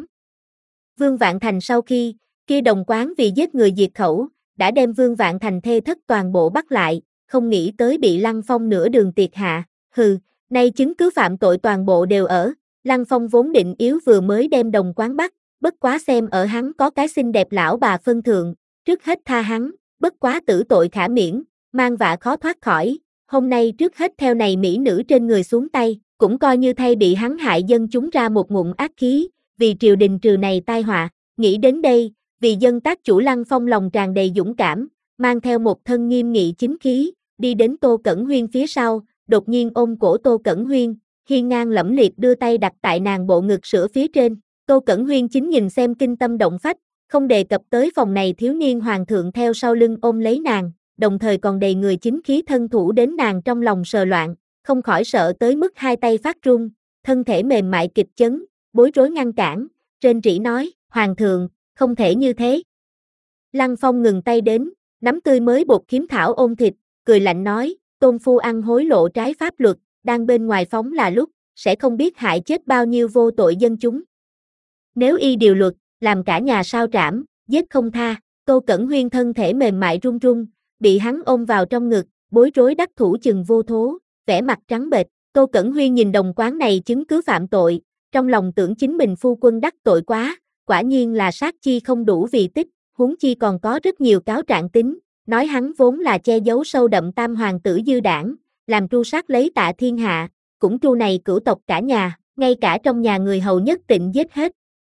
Vương Vạn Thành sau khi, kia Đồng Quán vì giết người diệt khẩu, đã đem Vương Vạn Thành thê thất toàn bộ bắt lại, không nghĩ tới bị Lăng Phong nửa đường tiệt hạ, hừ, nay chứng cứ phạm tội toàn bộ đều ở, Lăng Phong vốn định yếu vừa mới đem Đồng Quán bắt, bất quá xem ở hắn có cái xinh đẹp lão bà phân thượng, trước hết tha hắn, bất quá tử tội khả miễn, mang vạ khó thoát khỏi, hôm nay trước hết theo này mỹ nữ trên người xuống tay, cũng coi như thay bị hắn hại dân chúng ra một ngụm ác khí, vì triều đình trừ này tai họa, nghĩ đến đây, vì dân tác chủ Lăng Phong lòng tràn đầy dũng cảm, mang theo một thân nghiêm nghị chính khí, đi đến Tô Cẩn Huyên phía sau, đột nhiên ôm cổ Tô Cẩn Huyên, hiên ngang lẫm liệt đưa tay đặt tại nàng bộ ngực sữa phía trên, Tô Cẩn Huyên chính nhìn xem kinh tâm động phách, không đề cập tới phòng này thiếu niên hoàng thượng theo sau lưng ôm lấy nàng, đồng thời còn đầy người chính khí thân thủ đến nàng trong lòng sờ loạn, không khỏi sợ tới mức hai tay phát run, thân thể mềm mại kịch chấn, bối rối ngăn cản, rên rỉ nói, hoàng thượng, không thể như thế. Lăng Phong ngừng tay đến, nắm tươi mới bột kiếm thảo ôn thịt, cười lạnh nói, tôn phu ăn hối lộ trái pháp luật, đang bên ngoài phóng là lúc, sẽ không biết hại chết bao nhiêu vô tội dân chúng. Nếu y điều luật, làm cả nhà sao trảm, giết không tha, Tô Cẩn Huyên thân thể mềm mại run run, bị hắn ôm vào trong ngực, bối rối đắc thủ chừng vô thố, vẻ mặt trắng bệch. Tô Cẩn Huyên nhìn Đồng Quán này chứng cứ phạm tội, trong lòng tưởng chính mình phu quân đắc tội quá, quả nhiên là sát chi không đủ vì tích, huống chi còn có rất nhiều cáo trạng tính, nói hắn vốn là che giấu sâu đậm tam hoàng tử dư đảng, làm tru sát lấy Tạ thiên hạ, cũng tru này cửu tộc cả nhà, ngay cả trong nhà người hầu nhất tịnh giết hết.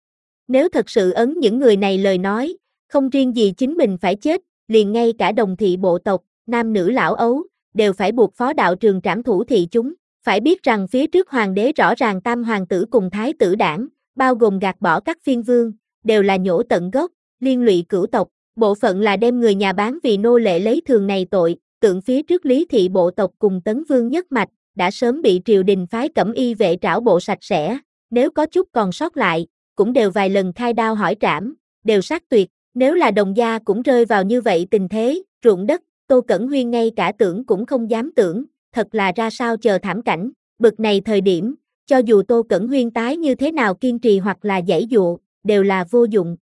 Nếu thật sự ấn những người này lời nói, không riêng gì chính mình phải chết, liền ngay cả đồng thị bộ tộc, nam nữ lão ấu, đều phải buộc phó đạo trường trảm thủ thị chúng. Phải biết rằng phía trước hoàng đế rõ ràng tam hoàng tử cùng thái tử đảng, bao gồm gạt bỏ các phiên vương, đều là nhổ tận gốc, liên lụy cửu tộc, bộ phận là đem người nhà bán vì nô lệ lấy thường này tội, tượng phía trước Lý thị bộ tộc cùng Tấn vương nhất mạch, đã sớm bị triều đình phái Cẩm Y vệ trảo bộ sạch sẽ, nếu có chút còn sót lại, cũng đều vài lần khai đao hỏi trảm, đều sát tuyệt, nếu là Đồng gia cũng rơi vào như vậy tình thế, ruộng đất, Tô Cẩn Huyên ngay cả tưởng cũng không dám tưởng, thật là ra sao chờ thảm cảnh, bực này thời điểm, cho dù Tô Cẩn Huyên tái như thế nào kiên trì hoặc là giãy dụa, đều là vô dụng.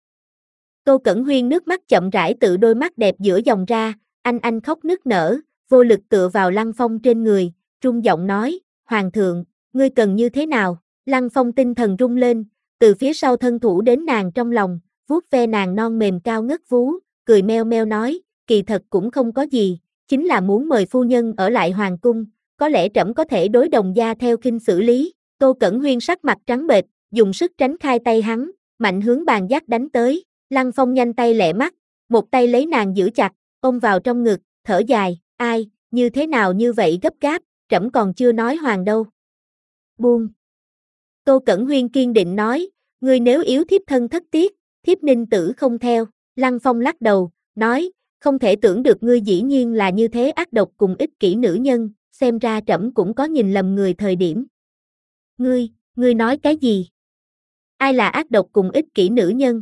Tô Cẩn Huyên nước mắt chậm rãi tự đôi mắt đẹp giữa dòng ra, anh anh khóc nức nở, vô lực tựa vào Lăng Phong trên người, run giọng nói, Hoàng thượng, ngươi cần như thế nào? Lăng Phong tinh thần rung lên, từ phía sau thân thủ đến nàng trong lòng, vuốt ve nàng non mềm cao ngất vú, cười meo meo nói, kỳ thật cũng không có gì, chính là muốn mời phu nhân ở lại hoàng cung, có lẽ trẫm có thể đối Đồng gia theo khinh xử lý. Tô Cẩn Huyên sắc mặt trắng bệch, dùng sức tránh khai tay hắn, mạnh hướng bàn dắt đánh tới, Lăng Phong nhanh tay lẹ mắt, một tay lấy nàng giữ chặt, ôm vào trong ngực, thở dài, ai, như thế nào như vậy gấp gáp, trẫm còn chưa nói hoàng đâu. Buông. Tô Cẩn Huyên kiên định nói, ngươi nếu yếu thiếp thân thất tiết, thiếp ninh tử không theo. Lăng Phong lắc đầu, nói, không thể tưởng được ngươi dĩ nhiên là như thế ác độc cùng ích kỷ nữ nhân, xem ra trẫm cũng có nhìn lầm người thời điểm. Ngươi, ngươi nói cái gì? Ai là ác độc cùng ích kỷ nữ nhân?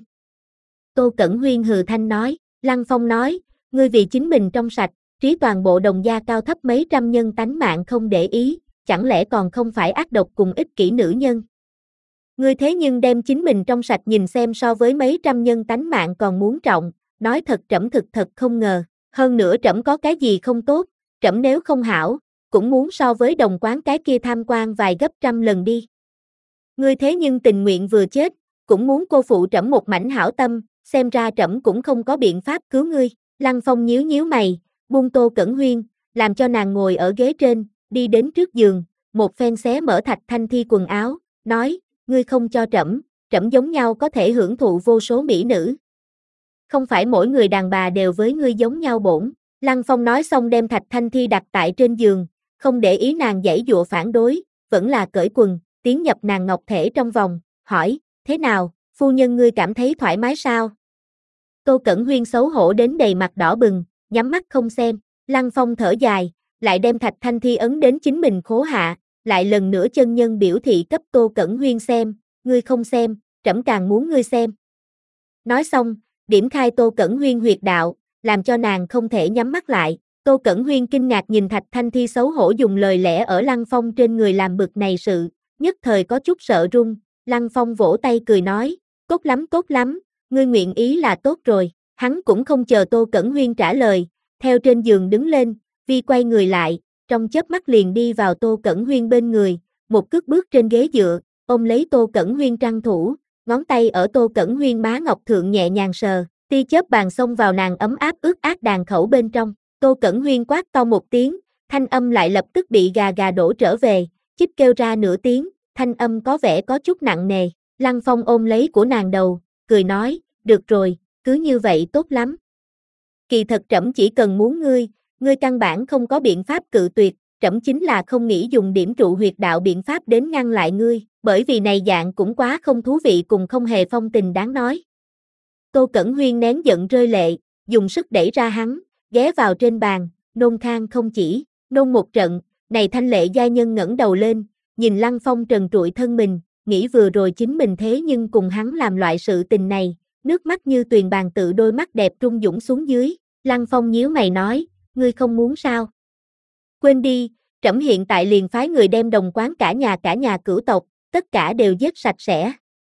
Tô Cẩn Huyên hừ thanh nói, Lăng Phong nói, ngươi vì chính mình trong sạch, trí toàn bộ Đồng gia cao thấp mấy trăm nhân tánh mạng không để ý, chẳng lẽ còn không phải ác độc cùng ích kỷ nữ nhân? Ngươi thế nhưng đem chính mình trong sạch nhìn xem so với mấy trăm nhân tánh mạng còn muốn trọng, nói thật trẫm thực thật không ngờ, hơn nữa trẫm có cái gì không tốt, trẫm nếu không hảo, cũng muốn so với Đồng Quán cái kia tham quan vài gấp trăm lần đi. Ngươi thế nhưng tình nguyện vừa chết, cũng muốn cô phụ trẫm một mảnh hảo tâm, xem ra trẫm cũng không có biện pháp cứu ngươi. Lăng Phong nhíu nhíu mày, buông Tô Cẩn Huyên, làm cho nàng ngồi ở ghế trên, đi đến trước giường, một phen xé mở Thạch Thanh Thi quần áo, nói, ngươi không cho trẫm, trẫm giống nhau có thể hưởng thụ vô số mỹ nữ. Không phải mỗi người đàn bà đều với ngươi giống nhau bổn. Lăng Phong nói xong đem Thạch Thanh Thi đặt tại trên giường, không để ý nàng giãy dụa phản đối, vẫn là cởi quần, tiến nhập nàng ngọc thể trong vòng, hỏi, thế nào, phu nhân ngươi cảm thấy thoải mái sao? Tô Cẩn Huyên xấu hổ đến đầy mặt đỏ bừng, nhắm mắt không xem, Lăng Phong thở dài, lại đem Thạch Thanh Thi ấn đến chính mình khố hạ, lại lần nữa chân nhân biểu thị cấp Tô Cẩn Huyên xem, ngươi không xem, trẫm càng muốn ngươi xem. Nói xong, điểm khai Tô Cẩn Huyên huyệt đạo, làm cho nàng không thể nhắm mắt lại. Tô Cẩn Huyên kinh ngạc nhìn Thạch Thanh Thi xấu hổ dùng lời lẽ ở Lăng Phong trên người làm bực này sự, nhất thời có chút sợ run. Lăng Phong vỗ tay cười nói, tốt lắm tốt lắm, ngươi nguyện ý là tốt rồi. Hắn cũng không chờ Tô Cẩn Huyên trả lời, theo trên giường đứng lên, vi quay người lại, trong chớp mắt liền đi vào Tô Cẩn Huyên bên người, một cước bước trên ghế dựa, ôm lấy Tô Cẩn Huyên trăng thủ, ngón tay ở Tô Cẩn Huyên má ngọc thượng nhẹ nhàng sờ, tia chớp bàn xông vào nàng ấm áp ướt át đàn khẩu bên trong. Tô Cẩn Huyên quát to một tiếng, thanh âm lại lập tức bị gà gà đổ trở về, chích kêu ra nửa tiếng, thanh âm có vẻ có chút nặng nề. Lăng Phong ôm lấy của nàng đầu, cười nói, được rồi, cứ như vậy tốt lắm. Kỳ thật trẫm chỉ cần muốn ngươi, ngươi căn bản không có biện pháp cự tuyệt, trẫm chính là không nghĩ dùng điểm trụ huyệt đạo biện pháp đến ngăn lại ngươi, bởi vì này dạng cũng quá không thú vị cùng không hề phong tình đáng nói. Tô Cẩn Huyên nén giận rơi lệ, dùng sức đẩy ra hắn, ghé vào trên bàn, nôn khan không chỉ, nôn một trận, này thanh lệ giai nhân ngẩng đầu lên, nhìn Lăng Phong trần trụi thân mình, nghĩ vừa rồi chính mình thế nhưng cùng hắn làm loại sự tình này, nước mắt như tuyền bàn tự đôi mắt đẹp trung dũng xuống dưới. Lăng Phong nhíu mày nói, ngươi không muốn sao? Quên đi, trẫm hiện tại liền phái người đem đồng quán cả nhà cả nhà cửu tộc, tất cả đều giết sạch sẽ.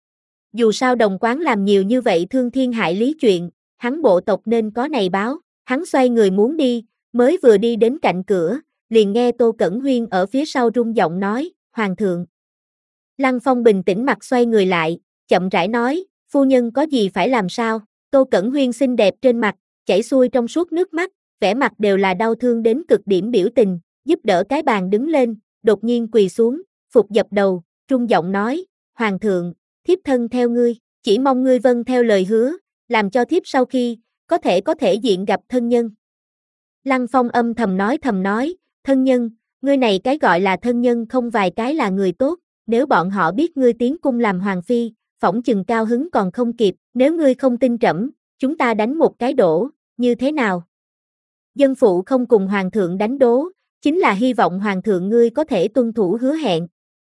Dù sao đồng quán làm nhiều như vậy thương thiên hại lý chuyện, hắn bộ tộc nên có này báo. Hắn xoay người muốn đi, mới vừa đi đến cạnh cửa, liền nghe Tô Cẩn Huyên ở phía sau rung giọng nói, Hoàng thượng. Lăng Phong bình tĩnh mặt xoay người lại, chậm rãi nói, phu nhân có gì phải làm sao? Tô Cẩn Huyên xinh đẹp trên mặt, chảy xuôi trong suốt nước mắt, vẻ mặt đều là đau thương đến cực điểm biểu tình, giúp đỡ cái bàn đứng lên, đột nhiên quỳ xuống, phục dập đầu, trung giọng nói, Hoàng thượng, thiếp thân theo ngươi, chỉ mong ngươi vâng theo lời hứa, làm cho thiếp sau khi, có thể có thể diện gặp thân nhân. Lăng Phong âm thầm nói thầm nói, thân nhân, ngươi này cái gọi là thân nhân không vài cái là người tốt, nếu bọn họ biết ngươi tiến cung làm hoàng phi, phỏng chừng cao hứng còn không kịp, nếu ngươi không tin trẫm, chúng ta đánh một cái đổ, như thế nào? Dân phụ không cùng hoàng thượng đánh đố, chính là hy vọng hoàng thượng ngươi có thể tuân thủ hứa hẹn.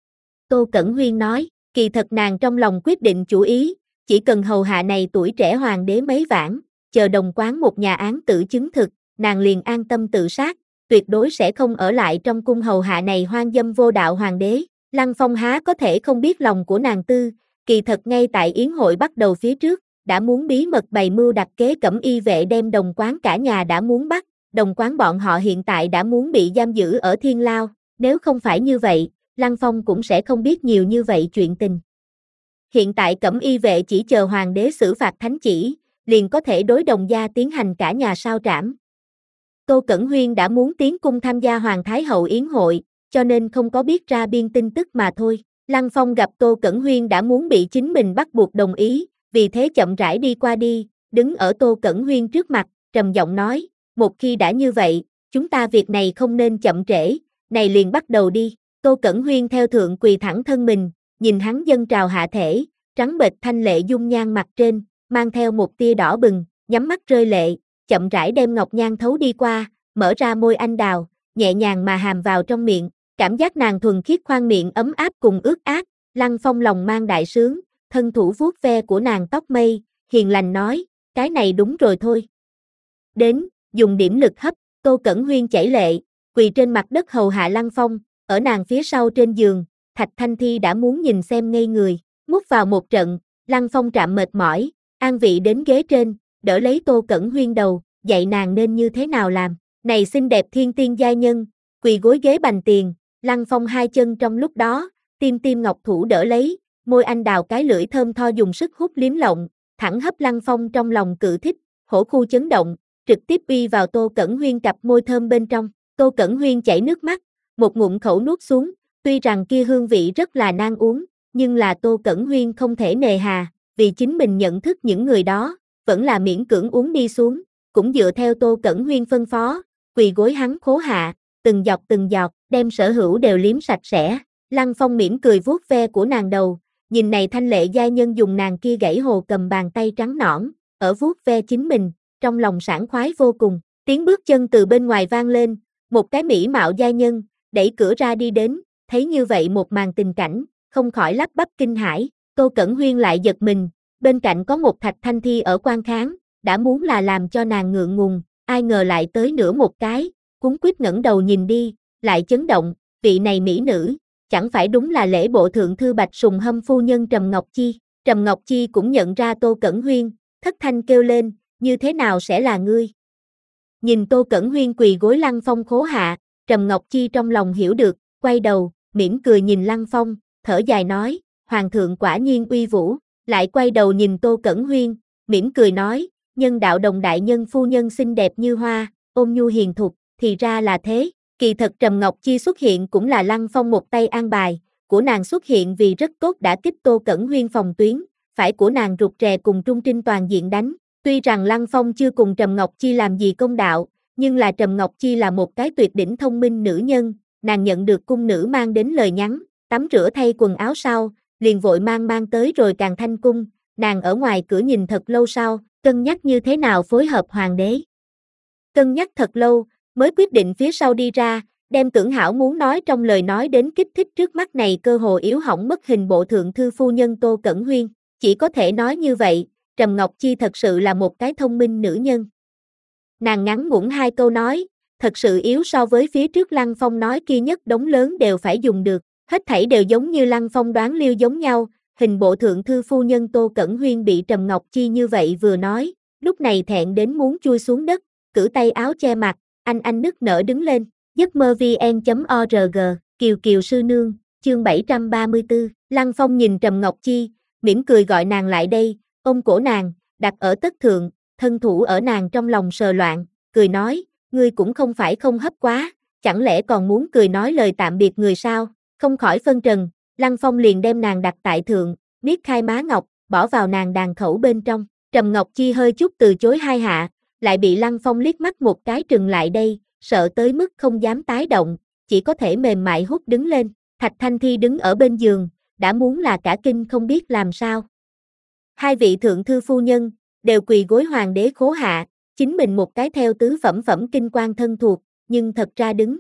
Tô Cẩn Huyên nói, kỳ thật nàng trong lòng quyết định chủ ý, chỉ cần hầu hạ này tuổi trẻ hoàng đế mấy vãn, chờ đồng quán một nhà án tử chứng thực, nàng liền an tâm tự sát, tuyệt đối sẽ không ở lại trong cung hầu hạ này hoang dâm vô đạo hoàng đế. Lăng Phong há có thể không biết lòng của nàng tư, kỳ thật ngay tại yến hội bắt đầu phía trước, đã muốn bí mật bày mưu đặt kế cẩm y vệ đem đồng quán cả nhà đã muốn bắt, đồng quán bọn họ hiện tại đã muốn bị giam giữ ở thiên lao, nếu không phải như vậy, Lăng Phong cũng sẽ không biết nhiều như vậy chuyện tình. Hiện tại cẩm y vệ chỉ chờ hoàng đế xử phạt thánh chỉ, liền có thể đối đồng gia tiến hành cả nhà sao trảm. Tô Cẩn Huyên đã muốn tiến cung tham gia Hoàng Thái Hậu yến hội, cho nên không có biết ra biên tin tức mà thôi. Lăng Phong gặp Tô Cẩn Huyên đã muốn bị chính mình bắt buộc đồng ý, vì thế chậm rãi đi qua đi, đứng ở Tô Cẩn Huyên trước mặt, trầm giọng nói, một khi đã như vậy, chúng ta việc này không nên chậm trễ, này liền bắt đầu đi. Tô Cẩn Huyên theo thượng quỳ thẳng thân mình, nhìn hắn dâng trào hạ thể, trắng bệch thanh lệ dung nhan mặt trên, mang theo một tia đỏ bừng, nhắm mắt rơi lệ, chậm rãi đem ngọc nhan thấu đi qua, mở ra môi anh đào, nhẹ nhàng mà hàm vào trong miệng, cảm giác nàng thuần khiết khoang miệng ấm áp cùng ướt át, Lăng Phong lòng mang đại sướng, thân thủ vuốt ve của nàng tóc mây, hiền lành nói, cái này đúng rồi thôi. Đến, dùng điểm lực hấp, Tô Cẩn Huyên chảy lệ, quỳ trên mặt đất hầu hạ Lăng Phong, ở nàng phía sau trên giường, Thạch Thanh Thi đã muốn nhìn xem ngây người, mút vào một trận, Lăng Phong trạm mệt mỏi, an vị đến ghế trên, đỡ lấy Tô Cẩn Huyên đầu, dạy nàng nên như thế nào làm. Này xinh đẹp thiên tiên giai nhân, quỳ gối ghế bành tiền, Lăng Phong hai chân trong lúc đó, tim tim ngọc thủ đỡ lấy, môi anh đào cái lưỡi thơm tho dùng sức hút liếm lộng, thẳng hấp Lăng Phong trong lòng cự thích, hổ khu chấn động, trực tiếp uy vào Tô Cẩn Huyên cặp môi thơm bên trong. Tô Cẩn Huyên chảy nước mắt, một ngụm khẩu nuốt xuống, tuy rằng kia hương vị rất là nan uống, nhưng là Tô Cẩn Huyên không thể nề hà, vì chính mình nhận thức những người đó, vẫn là miễn cưỡng uống đi xuống, cũng dựa theo Tô Cẩn Huyên phân phó, quỳ gối hắn khố hạ, từng giọt từng giọt, đem sở hữu đều liếm sạch sẽ. Lăng Phong mỉm cười vuốt ve của nàng đầu, nhìn này thanh lệ giai nhân dùng nàng kia gãy hồ cầm bàn tay trắng nõn, ở vuốt ve chính mình, trong lòng sảng khoái vô cùng. Tiếng bước chân từ bên ngoài vang lên, một cái mỹ mạo giai nhân, đẩy cửa ra đi đến, thấy như vậy một màn tình cảnh, không khỏi lắp bắp kinh hãi. Tô Cẩn Huyên lại giật mình, bên cạnh có một Thạch Thanh Thi ở quan kháng, đã muốn là làm cho nàng ngượng ngùng, ai ngờ lại tới nửa một cái, cuống quýt ngẩng đầu nhìn đi, lại chấn động, vị này mỹ nữ, chẳng phải đúng là lễ bộ thượng thư Bạch Sùng Hâm phu nhân Trầm Ngọc Chi. Trầm Ngọc Chi cũng nhận ra Tô Cẩn Huyên, thất thanh kêu lên, như thế nào sẽ là ngươi? Nhìn Tô Cẩn Huyên quỳ gối Lăng Phong khố hạ, Trầm Ngọc Chi trong lòng hiểu được, quay đầu, mỉm cười nhìn Lăng Phong, thở dài nói, Hoàng thượng quả nhiên uy vũ, lại quay đầu nhìn Tô Cẩn Huyên, mỉm cười nói, nhân đạo đồng đại nhân phu nhân xinh đẹp như hoa, ôn nhu hiền thục, thì ra là thế, kỳ thật Trầm Ngọc Chi xuất hiện cũng là Lăng Phong một tay an bài, của nàng xuất hiện vì rất tốt đã kích Tô Cẩn Huyên phòng tuyến, phải của nàng rụt rè cùng Trung Trinh toàn diện đánh, tuy rằng Lăng Phong chưa cùng Trầm Ngọc Chi làm gì công đạo, nhưng là Trầm Ngọc Chi là một cái tuyệt đỉnh thông minh nữ nhân, nàng nhận được cung nữ mang đến lời nhắn, tắm rửa thay quần áo sau, liền vội mang mang tới rồi Càng Thanh cung, nàng ở ngoài cửa nhìn thật lâu sau, cân nhắc như thế nào phối hợp hoàng đế. Cân nhắc thật lâu, mới quyết định phía sau đi ra, đem Tưởng Hảo muốn nói trong lời nói đến kích thích trước mắt này cơ hồ yếu hỏng mất hình bộ thượng thư phu nhân Tô Cẩn Huyên, chỉ có thể nói như vậy, Trầm Ngọc Chi thật sự là một cái thông minh nữ nhân. Nàng ngắn ngủn hai câu nói, thật sự yếu so với phía trước Lăng Phong nói kia nhất đống lớn đều phải dùng được, hết thảy đều giống như Lăng Phong đoán liêu giống nhau, hình bộ thượng thư phu nhân Tô Cẩn Huyên bị Trầm Ngọc Chi như vậy vừa nói, lúc này thẹn đến muốn chui xuống đất, cử tay áo che mặt, anh anh nức nở đứng lên, giấc mơ vn chấm org, Kiều Kiều sư nương, chương bảy trăm ba mươi tư, Lăng Phong nhìn Trầm Ngọc Chi, mỉm cười gọi nàng lại đây, ôm cổ nàng, đặt ở tất thượng, thân thủ ở nàng trong lòng sờ loạn, cười nói, ngươi cũng không phải không hấp quá, chẳng lẽ còn muốn cười nói lời tạm biệt người sao, không khỏi phân trần, Lăng Phong liền đem nàng đặt tại thượng, niết khai má ngọc, bỏ vào nàng đàn khẩu bên trong, Trầm Ngọc Chi hơi chút từ chối hai hạ, lại bị Lăng Phong liếc mắt một cái trừng lại đây, sợ tới mức không dám tái động, chỉ có thể mềm mại hút đứng lên, Thạch Thanh Thi đứng ở bên giường, đã muốn là cả kinh không biết làm sao. Hai vị thượng thư phu nhân, đều quỳ gối hoàng đế khố hạ, chính mình một cái theo tứ phẩm phẩm kinh quan thân thuộc, nhưng thật ra đứng.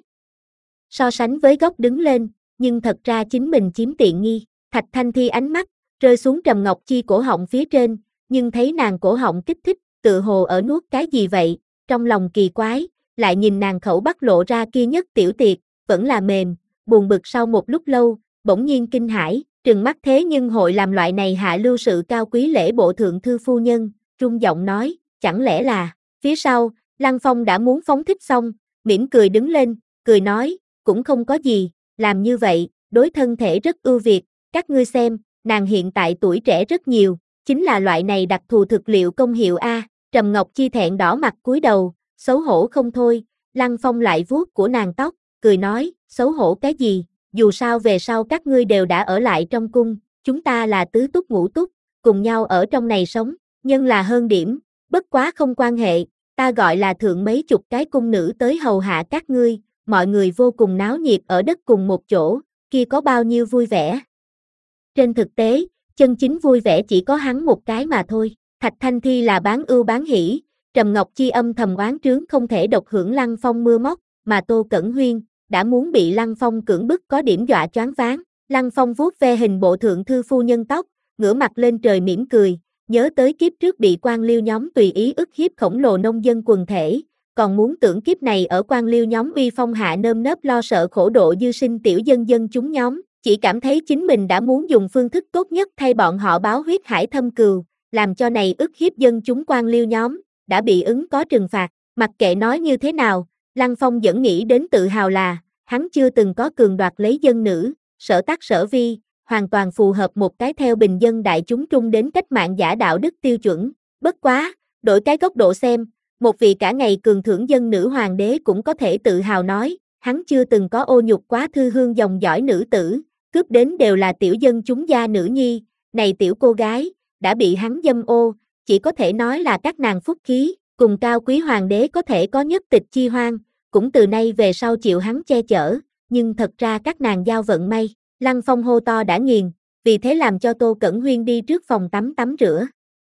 So sánh với góc đứng lên, nhưng thật ra chính mình chiếm tiện nghi, Thạch Thanh Thi ánh mắt, rơi xuống Trầm Ngọc Chi cổ họng phía trên, nhưng thấy nàng cổ họng kích thích, tự hồ ở nuốt cái gì vậy, trong lòng kỳ quái, lại nhìn nàng khẩu bắt lộ ra kia nhất tiểu tiệt, vẫn là mềm, buồn bực sau một lúc lâu, bỗng nhiên kinh hãi, trừng mắt thế nhưng hội làm loại này hạ lưu sự cao quý lễ bộ thượng thư phu nhân, rung giọng nói, chẳng lẽ là, phía sau, Lăng Phong đã muốn phóng thích xong, mỉm cười đứng lên, cười nói, cũng không có gì, làm như vậy, đối thân thể rất ưu việt, các ngươi xem, nàng hiện tại tuổi trẻ rất nhiều, chính là loại này đặc thù thực liệu công hiệu A, Trầm Ngọc Chi thẹn đỏ mặt cúi đầu, xấu hổ không thôi, Lăng Phong lại vuốt của nàng tóc, cười nói, xấu hổ cái gì, dù sao về sau các ngươi đều đã ở lại trong cung, chúng ta là tứ túc ngũ túc, cùng nhau ở trong này sống, nhân là hơn điểm, bất quá không quan hệ, ta gọi là thượng mấy chục cái cung nữ tới hầu hạ các ngươi, mọi người vô cùng náo nhiệt ở đất cùng một chỗ, kia có bao nhiêu vui vẻ. Trên thực tế, chân chính vui vẻ chỉ có hắn một cái mà thôi, Thạch Thanh Thi là bán ưu bán hỷ, Trầm Ngọc Chi âm thầm oán trướng không thể độc hưởng Lăng Phong mưa móc, mà Tô Cẩn Huyên đã muốn bị Lăng Phong cưỡng bức có điểm dọa choáng váng. Lăng Phong vuốt ve hình bộ thượng thư phu nhân tóc, ngửa mặt lên trời mỉm cười, nhớ tới kiếp trước bị quan liêu nhóm tùy ý ức hiếp khổng lồ nông dân quần thể, còn muốn tưởng kiếp này ở quan liêu nhóm uy phong hạ nơm nớp lo sợ khổ độ dư sinh tiểu dân dân chúng nhóm, chỉ cảm thấy chính mình đã muốn dùng phương thức tốt nhất thay bọn họ báo huyết hải thâm cừu, làm cho này ức hiếp dân chúng quan liêu nhóm, đã bị ứng có trừng phạt, mặc kệ nói như thế nào, Lăng Phong vẫn nghĩ đến tự hào là, hắn chưa từng có cường đoạt lấy dân nữ, sở tác sở vi, hoàn toàn phù hợp một cái theo bình dân đại chúng trung đến cách mạng giả đạo đức tiêu chuẩn, bất quá, đổi cái góc độ xem, một vị cả ngày cường thưởng dân nữ hoàng đế cũng có thể tự hào nói, hắn chưa từng có ô nhục quá thư hương dòng dõi nữ tử, cướp đến đều là tiểu dân chúng gia nữ nhi, này tiểu cô gái, đã bị hắn dâm ô, chỉ có thể nói là các nàng phúc khí, cùng cao quý hoàng đế có thể có nhất tịch chi hoang, cũng từ nay về sau chịu hắn che chở, nhưng thật ra các nàng giao vận may, Lăng Phong hô to đã nghiền, vì thế làm cho Tô Cẩn Huyên đi trước phòng tắm tắm rửa.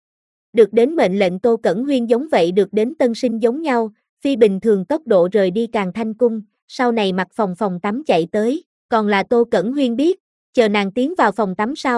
Được đến mệnh lệnh Tô Cẩn Huyên giống vậy được đến tân sinh giống nhau, phi bình thường tốc độ rời đi Càng Thanh cung, sau này mặc phòng phòng tắm chạy tới, còn là Tô Cẩn Huyên biết, chờ nàng tiến vào phòng tắm sau,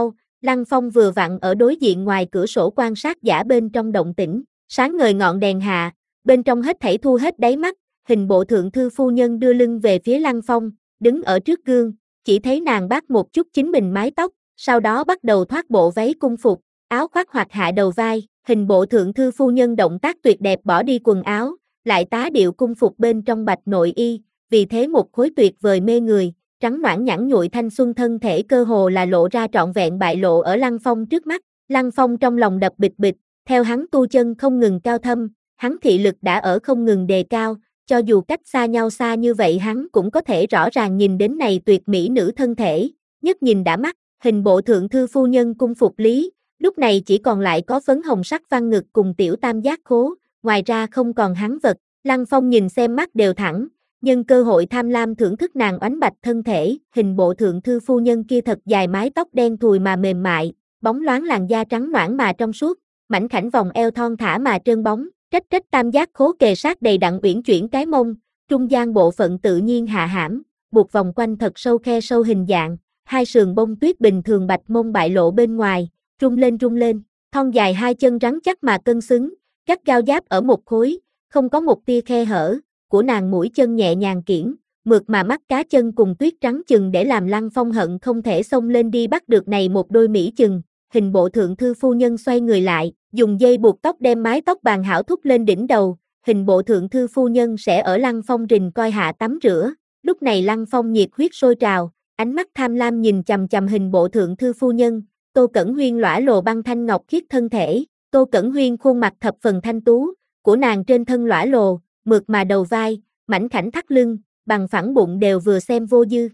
Lăng Phong vừa vặn ở đối diện ngoài cửa sổ quan sát giả bên trong động tĩnh, sáng ngời ngọn đèn hạ, bên trong hết thảy thu hết đáy mắt, hình bộ thượng thư phu nhân đưa lưng về phía Lăng Phong, đứng ở trước gương, chỉ thấy nàng bắt một chút chính mình mái tóc, sau đó bắt đầu thoát bộ váy cung phục, áo khoác hoặc hạ đầu vai, hình bộ thượng thư phu nhân động tác tuyệt đẹp bỏ đi quần áo, lại tá điệu cung phục bên trong bạch nội y, vì thế một khối tuyệt vời mê người, trắng nõn nhẵn nhụi thanh xuân thân thể cơ hồ là lộ ra trọn vẹn bại lộ ở Lăng Phong trước mắt, Lăng Phong trong lòng đập bịch bịch, theo hắn tu chân không ngừng cao thâm, hắn thị lực đã ở không ngừng đề cao, cho dù cách xa nhau xa như vậy hắn cũng có thể rõ ràng nhìn đến này tuyệt mỹ nữ thân thể, nhất nhìn đã mắt, hình bộ thượng thư phu nhân cung phục lý, lúc này chỉ còn lại có phấn hồng sắc văn ngực cùng tiểu tam giác khố, ngoài ra không còn hắn vật, Lăng Phong nhìn xem mắt đều thẳng, nhân cơ hội tham lam thưởng thức nàng oánh bạch thân thể, hình bộ thượng thư phu nhân kia thật dài mái tóc đen thùi mà mềm mại, bóng loáng làn da trắng nõn mà trong suốt, mảnh khảnh vòng eo thon thả mà trơn bóng, trách trách tam giác khố kề sát đầy đặn uyển chuyển cái mông, trung gian bộ phận tự nhiên hạ hãm, buộc vòng quanh thật sâu khe sâu hình dạng, hai sườn bông tuyết bình thường bạch mông bại lộ bên ngoài, rung lên rung lên, thon dài hai chân rắn chắc mà cân xứng, gắt gao giáp ở một khối, không có một tia khe hở, của nàng mũi chân nhẹ nhàng kiễng, mượt mà mắt cá chân cùng tuyết trắng chừng để làm Lăng Phong hận không thể xông lên đi bắt được này một đôi mỹ chừng, hình bộ thượng thư phu nhân xoay người lại, dùng dây buộc tóc đem mái tóc bàn hảo thúc lên đỉnh đầu, hình bộ thượng thư phu nhân sẽ ở Lăng Phong rình coi hạ tắm rửa, lúc này Lăng Phong nhiệt huyết sôi trào, ánh mắt tham lam nhìn chằm chằm hình bộ thượng thư phu nhân, Tô Cẩn Huyên lõa lồ băng thanh ngọc khiết thân thể, Tô Cẩn Huyên khuôn mặt thập phần thanh tú, của nàng trên thân lõa lồ, mượt mà đầu vai, mảnh khảnh thắt lưng, bằng phẳng bụng đều vừa xem vô dư.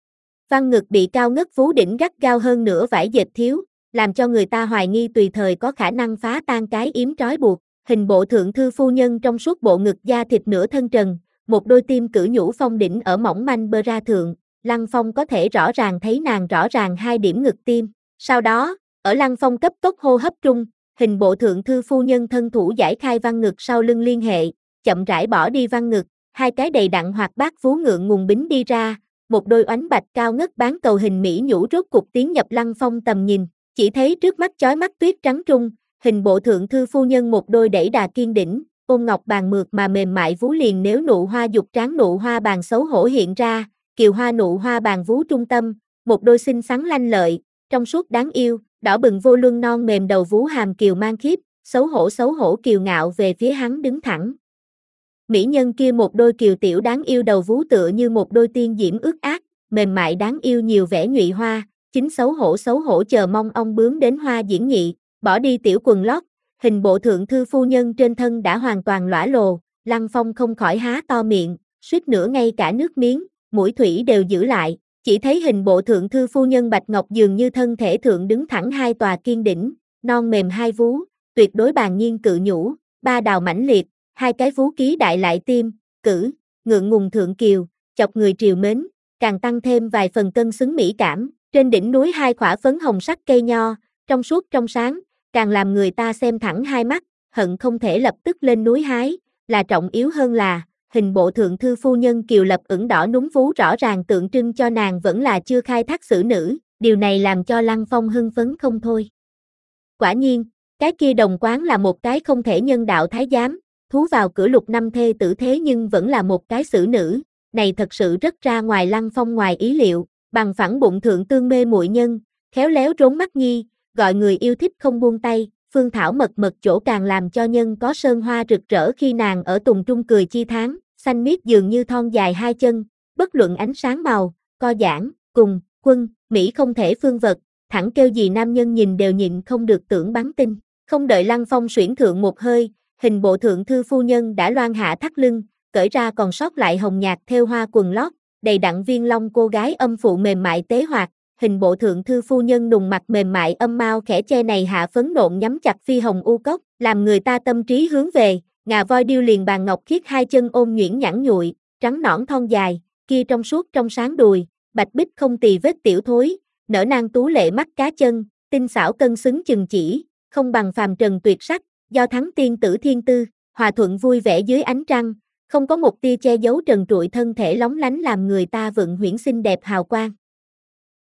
Văn ngực bị cao ngất vú đỉnh gắt gao hơn nửa vải dệt thiếu, làm cho người ta hoài nghi tùy thời có khả năng phá tan cái yếm trói buộc, hình bộ thượng thư phu nhân trong suốt bộ ngực da thịt nửa thân trần, một đôi tim cử nhũ phong đỉnh ở mỏng manh bơ ra thượng, Lăng Phong có thể rõ ràng thấy nàng rõ ràng hai điểm ngực tim, sau đó, ở Lăng Phong cấp tốc hô hấp trung, hình bộ thượng thư phu nhân thân thủ giải khai văn ngực sau lưng liên hệ, chậm rãi bỏ đi văn ngực, hai cái đầy đặn hoạt bát vú ngượng ngùng bính đi ra, một đôi oánh bạch cao ngất bán cầu hình mỹ nhũ rốt cục tiến nhập Lăng Phong tầm nhìn, chỉ thấy trước mắt chói mắt tuyết trắng trung, hình bộ thượng thư phu nhân một đôi đẩy đà kiên đỉnh, ôm ngọc bàn mượt mà mềm mại vú liền nếu nụ hoa dục tráng nụ hoa bàn xấu hổ hiện ra, kiều hoa nụ hoa bàn vú trung tâm, một đôi xinh xắn lanh lợi, trong suốt đáng yêu, đỏ bừng vô luân non mềm đầu vú hàm kiều mang khiếp, xấu hổ xấu hổ kiều ngạo về phía hắn đứng thẳng. Mỹ nhân kia một đôi kiều tiểu đáng yêu đầu vú tựa như một đôi tiên diễm ướt át, mềm mại đáng yêu nhiều vẻ nhụy hoa, chính xấu hổ xấu hổ chờ mong ong bướm đến hoa diễn nhị, bỏ đi tiểu quần lót, hình bộ thượng thư phu nhân trên thân đã hoàn toàn lõa lồ, Lăng Phong không khỏi há to miệng, suýt nữa ngay cả nước miếng, mũi thủy đều giữ lại, chỉ thấy hình bộ thượng thư phu nhân bạch ngọc dường như thân thể thượng đứng thẳng hai tòa kiên đỉnh, non mềm hai vú, tuyệt đối bàn nhiên cự nhũ, ba đào mãnh liệt, hai cái vú ký đại lại tim, cử, ngượng ngùng thượng kiều, chọc người triều mến, càng tăng thêm vài phần cân xứng mỹ cảm, trên đỉnh núi hai khỏa phấn hồng sắc cây nho, trong suốt trong sáng, càng làm người ta xem thẳng hai mắt, hận không thể lập tức lên núi hái, là trọng yếu hơn là, hình bộ thượng thư phu nhân kiều lập ửng đỏ núm vú rõ ràng tượng trưng cho nàng vẫn là chưa khai thác xử nữ, điều này làm cho Lăng Phong hưng phấn không thôi. Quả nhiên, cái kia đồng quán là một cái không thể nhân đạo thái giám, thú vào cửa lục năm thê tử thế nhưng vẫn là một cái xử nữ, này thật sự rất ra ngoài Lăng Phong ngoài ý liệu, bằng phẳng bụng thượng tương mê muội nhân, khéo léo trốn mắt nhi, gọi người yêu thích không buông tay, phương thảo mật mật chỗ càng làm cho nhân có sơn hoa rực rỡ khi nàng ở tùng trung cười chi tháng, xanh miết dường như thon dài hai chân, bất luận ánh sáng màu, co giãn, cùng, quân, Mỹ không thể phương vật, thẳng kêu gì nam nhân nhìn đều nhịn không được tưởng bắn tinh, không đợi Lăng Phong xuyển thượng một hơi, hình bộ thượng thư phu nhân đã loan hạ thắt lưng, cởi ra còn sót lại hồng nhạt thêu hoa quần lót, đầy đặn viên long cô gái âm phụ mềm mại tế hoạt, hình bộ thượng thư phu nhân nùng mặt mềm mại âm mau khẽ che này hạ phấn nộn nhắm chặt phi hồng u cốc, làm người ta tâm trí hướng về, ngà voi điêu liền bàn ngọc khiết hai chân ôm nhuyễn nhẵn nhụi, trắng nõn thon dài, kia trong suốt trong sáng đùi, bạch bích không tì vết tiểu thối, nở nang tú lệ mắt cá chân, tinh xảo cân xứng chừng chỉ, không bằng phàm trần tuyệt sắc, do thắng tiên tử thiên tư, hòa thuận vui vẻ dưới ánh trăng, không có một tia che giấu trần trụi thân thể lóng lánh làm người ta vựng huyễn xinh đẹp hào quang.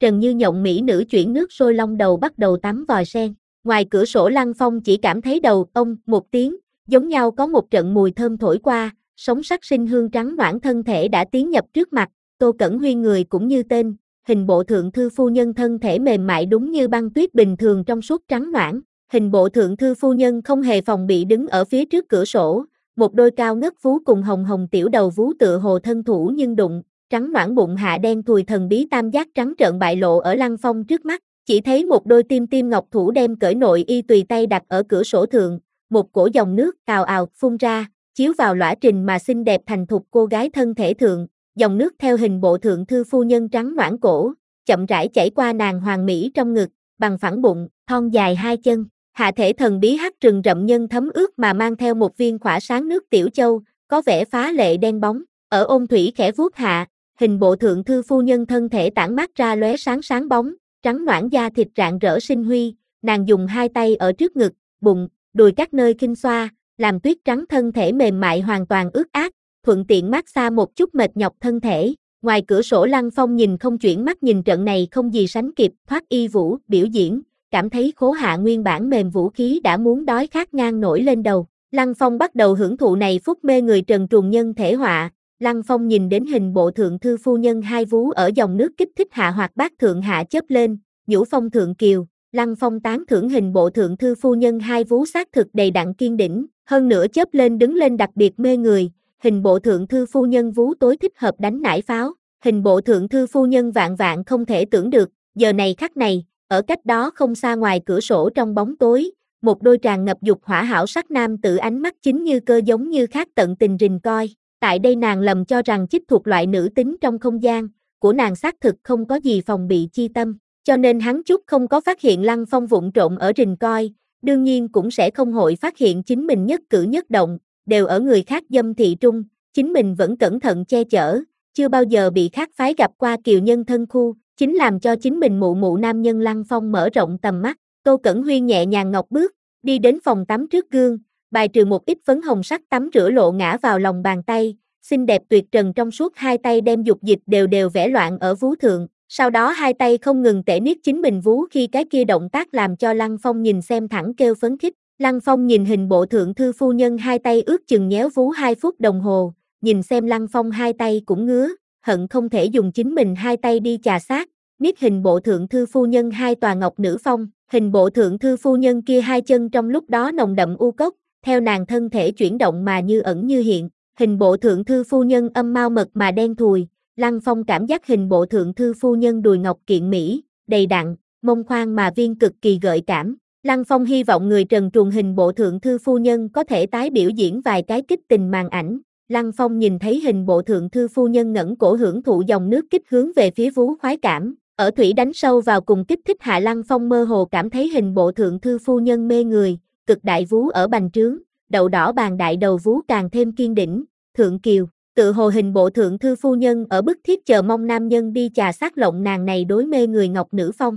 trần như nhộng mỹ nữ chuyển nước sôi long đầu bắt đầu tắm vòi sen. Ngoài cửa sổ Lăng Phong chỉ cảm thấy đầu ông một tiếng, giống nhau có một trận mùi thơm thổi qua, sống sắc sinh hương trắng noãn thân thể đã tiến nhập trước mặt. Tô Cẩn Huyên người cũng như tên, hình bộ thượng thư phu nhân thân thể mềm mại đúng như băng tuyết bình thường trong suốt trắng noãn. Hình bộ thượng thư phu nhân không hề phòng bị đứng ở phía trước cửa sổ, một đôi cao ngất vú cùng hồng hồng tiểu đầu vú tựa hồ thân thủ nhưng đụng, trắng noãn bụng hạ đen thùi thần bí tam giác trắng trợn bại lộ ở Lăng Phong trước mắt, chỉ thấy một đôi tim tim ngọc thủ đem cởi nội y tùy tay đặt ở cửa sổ thượng, một cổ dòng nước ào ào phun ra, chiếu vào lõa trình mà xinh đẹp thành thục cô gái thân thể thượng, dòng nước theo hình bộ thượng thư phu nhân trắng noãn cổ, chậm rãi chảy qua nàng hoàng mỹ trong ngực, bằng phẳng bụng, thon dài hai chân. Hạ thể thần bí hắc rừng rậm nhân thấm ướt mà mang theo một viên khỏa sáng nước tiểu châu, có vẻ phá lệ đen bóng, ở ôn thủy khẽ vuốt hạ, hình bộ thượng thư phu nhân thân thể tản mát ra lóe sáng sáng bóng, trắng noãn da thịt rạng rỡ sinh huy, nàng dùng hai tay ở trước ngực, bụng, đùi các nơi kinh xoa, làm tuyết trắng thân thể mềm mại hoàn toàn ướt át, thuận tiện mát xa một chút mệt nhọc thân thể. Ngoài cửa sổ Lăng Phong nhìn không chuyển mắt nhìn trận này không gì sánh kịp thoát y vũ biểu diễn, cảm thấy khố hạ nguyên bản mềm vũ khí đã muốn đói khát ngang nổi lên đầu. Lăng Phong bắt đầu hưởng thụ này phút mê người trần truồng nhân thể họa. Lăng Phong nhìn đến hình bộ thượng thư phu nhân hai vú ở dòng nước kích thích hạ hoặc bát thượng hạ chớp lên, nhũ phong thượng kiều. Lăng Phong tán thưởng hình bộ thượng thư phu nhân hai vú xác thực đầy đặn kiên đỉnh, hơn nữa chớp lên đứng lên đặc biệt mê người. Hình bộ thượng thư phu nhân vú tối thích hợp đánh nải pháo. Hình bộ thượng thư phu nhân vạn vạn không thể tưởng được, giờ này khắc này, ở cách đó không xa ngoài cửa sổ trong bóng tối, một đôi tràn ngập dục hỏa hảo sắc nam tự ánh mắt chính như cơ giống như khác tận tình rình coi. Tại đây nàng lầm cho rằng chích thuộc loại nữ tính trong không gian, của nàng xác thực không có gì phòng bị chi tâm, cho nên hắn chút không có phát hiện Lăng Phong vụng trộn ở rình coi, đương nhiên cũng sẽ không hội phát hiện chính mình nhất cử nhất động, đều ở người khác dâm thị trung, chính mình vẫn cẩn thận che chở, chưa bao giờ bị khác phái gặp qua kiều nhân thân khu, chính làm cho chính mình mụ mụ nam nhân Lăng Phong mở rộng tầm mắt. Tô Cẩn Huyên nhẹ nhàng ngọc bước, đi đến phòng tắm trước gương, bài trừ một ít phấn hồng sắc tắm rửa lộ ngã vào lòng bàn tay, xinh đẹp tuyệt trần trong suốt hai tay đem dục dịch đều đều vẽ loạn ở vú thượng, sau đó hai tay không ngừng tể niết chính mình vú khi cái kia động tác làm cho Lăng Phong nhìn xem thẳng kêu phấn khích. Lăng Phong nhìn hình bộ thượng thư phu nhân hai tay ướt chừng nhéo vú hai phút đồng hồ, nhìn xem Lăng Phong hai tay cũng ngứa, hận không thể dùng chính mình hai tay đi chà sát, niết hình bộ thượng thư phu nhân hai tòa ngọc nữ phong, hình bộ thượng thư phu nhân kia hai chân trong lúc đó nồng đậm u cốc, theo nàng thân thể chuyển động mà như ẩn như hiện, hình bộ thượng thư phu nhân âm mau mật mà đen thùi, Lăng Phong cảm giác hình bộ thượng thư phu nhân đùi ngọc kiện mỹ, đầy đặn, mông khoan mà viên cực kỳ gợi cảm. Lăng Phong hy vọng người trần truồng hình bộ thượng thư phu nhân có thể tái biểu diễn vài cái kích tình màn ảnh. Lăng Phong nhìn thấy hình bộ thượng thư phu nhân ngẩng cổ hưởng thụ dòng nước kích hướng về phía vú khoái cảm, ở thủy đánh sâu vào cùng kích thích hạ Lăng Phong mơ hồ cảm thấy hình bộ thượng thư phu nhân mê người, cực đại vú ở bành trướng, đậu đỏ bàn đại đầu vú càng thêm kiên đỉnh, thượng kiều, tự hồ hình bộ thượng thư phu nhân ở bức thiết chờ mong nam nhân đi chà sát lộng nàng này đối mê người ngọc nữ phong.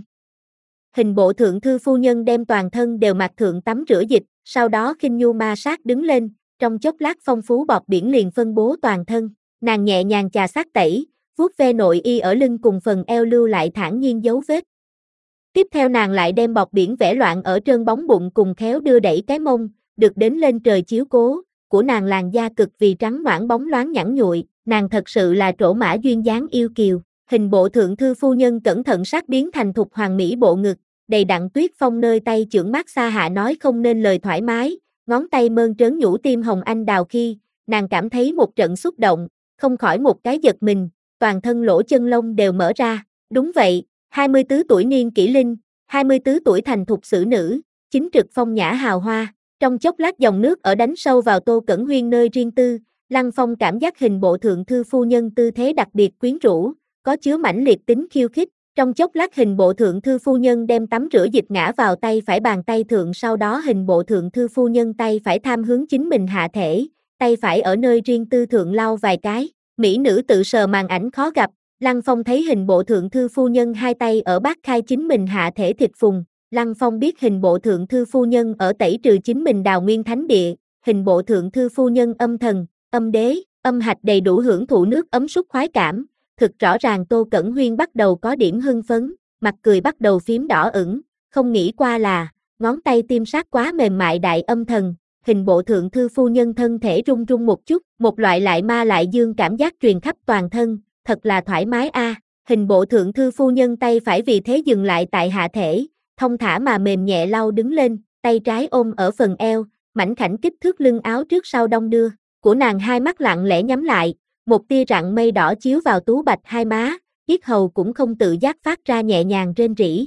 Hình bộ thượng thư phu nhân đem toàn thân đều mặc thượng tắm rửa dịch, sau đó khinh nhu ma sát đứng lên, trong chốc lát phong phú bọt biển liền phân bố toàn thân, nàng nhẹ nhàng chà sát tẩy, vuốt ve nội y ở lưng cùng phần eo lưu lại thản nhiên dấu vết. Tiếp theo nàng lại đem bọt biển vẽ loạn ở trơn bóng bụng cùng khéo đưa đẩy cái mông, được đến lên trời chiếu cố, của nàng làn da cực vì trắng noãn bóng loáng nhẵn nhụi, nàng thật sự là trổ mã duyên dáng yêu kiều. Hình bộ thượng thư phu nhân cẩn thận sát biến thành thục hoàng mỹ bộ ngực, đầy đặn tuyết phong nơi tay chưởng mát xa hạ nói không nên lời thoải mái, ngón tay mơn trớn nhũ tim hồng anh đào khi, nàng cảm thấy một trận xúc động, không khỏi một cái giật mình, toàn thân lỗ chân lông đều mở ra. Đúng vậy, hai mươi bốn tuổi niên kỷ linh, hai mươi bốn tuổi thành thục xử nữ, chính trực phong nhã hào hoa. Trong chốc lát dòng nước ở đánh sâu vào Tô Cẩn Huyên nơi riêng tư, Lăng Phong cảm giác hình bộ thượng thư phu nhân tư thế đặc biệt quyến rũ, có chứa mãnh liệt tính khiêu khích. Trong chốc lát hình bộ thượng thư phu nhân đem tắm rửa dịch ngã vào tay phải bàn tay thượng, sau đó hình bộ thượng thư phu nhân tay phải tham hướng chính mình hạ thể, tay phải ở nơi riêng tư thượng lau vài cái, mỹ nữ tự sờ màn ảnh khó gặp. Lăng Phong thấy hình bộ thượng thư phu nhân hai tay ở bát khai chính mình hạ thể thịt phùng, Lăng Phong biết hình bộ thượng thư phu nhân ở tẩy trừ chính mình đào nguyên thánh địa, hình bộ thượng thư phu nhân âm thần, âm đế, âm hạch đầy đủ hưởng thụ nước ấm súc khoái cảm, Thực rõ ràng Tô Cẩn Huyên bắt đầu có điểm hưng phấn, mặt cười bắt đầu phím đỏ ửng, không nghĩ qua là, ngón tay tiêm sát quá mềm mại đại âm thần, hình bộ thượng thư phu nhân thân thể run run một chút, một loại lại ma lại dương cảm giác truyền khắp toàn thân, thật là thoải mái a. À. Hình bộ thượng thư phu nhân tay phải vì thế dừng lại tại hạ thể, thông thả mà mềm nhẹ lau đứng lên, tay trái ôm ở phần eo, mảnh khảnh kích thước lưng áo trước sau đong đưa, của nàng hai mắt lặng lẽ nhắm lại, một tia rặng mây đỏ chiếu vào tú bạch hai má, yết hầu cũng không tự giác phát ra nhẹ nhàng rên rỉ.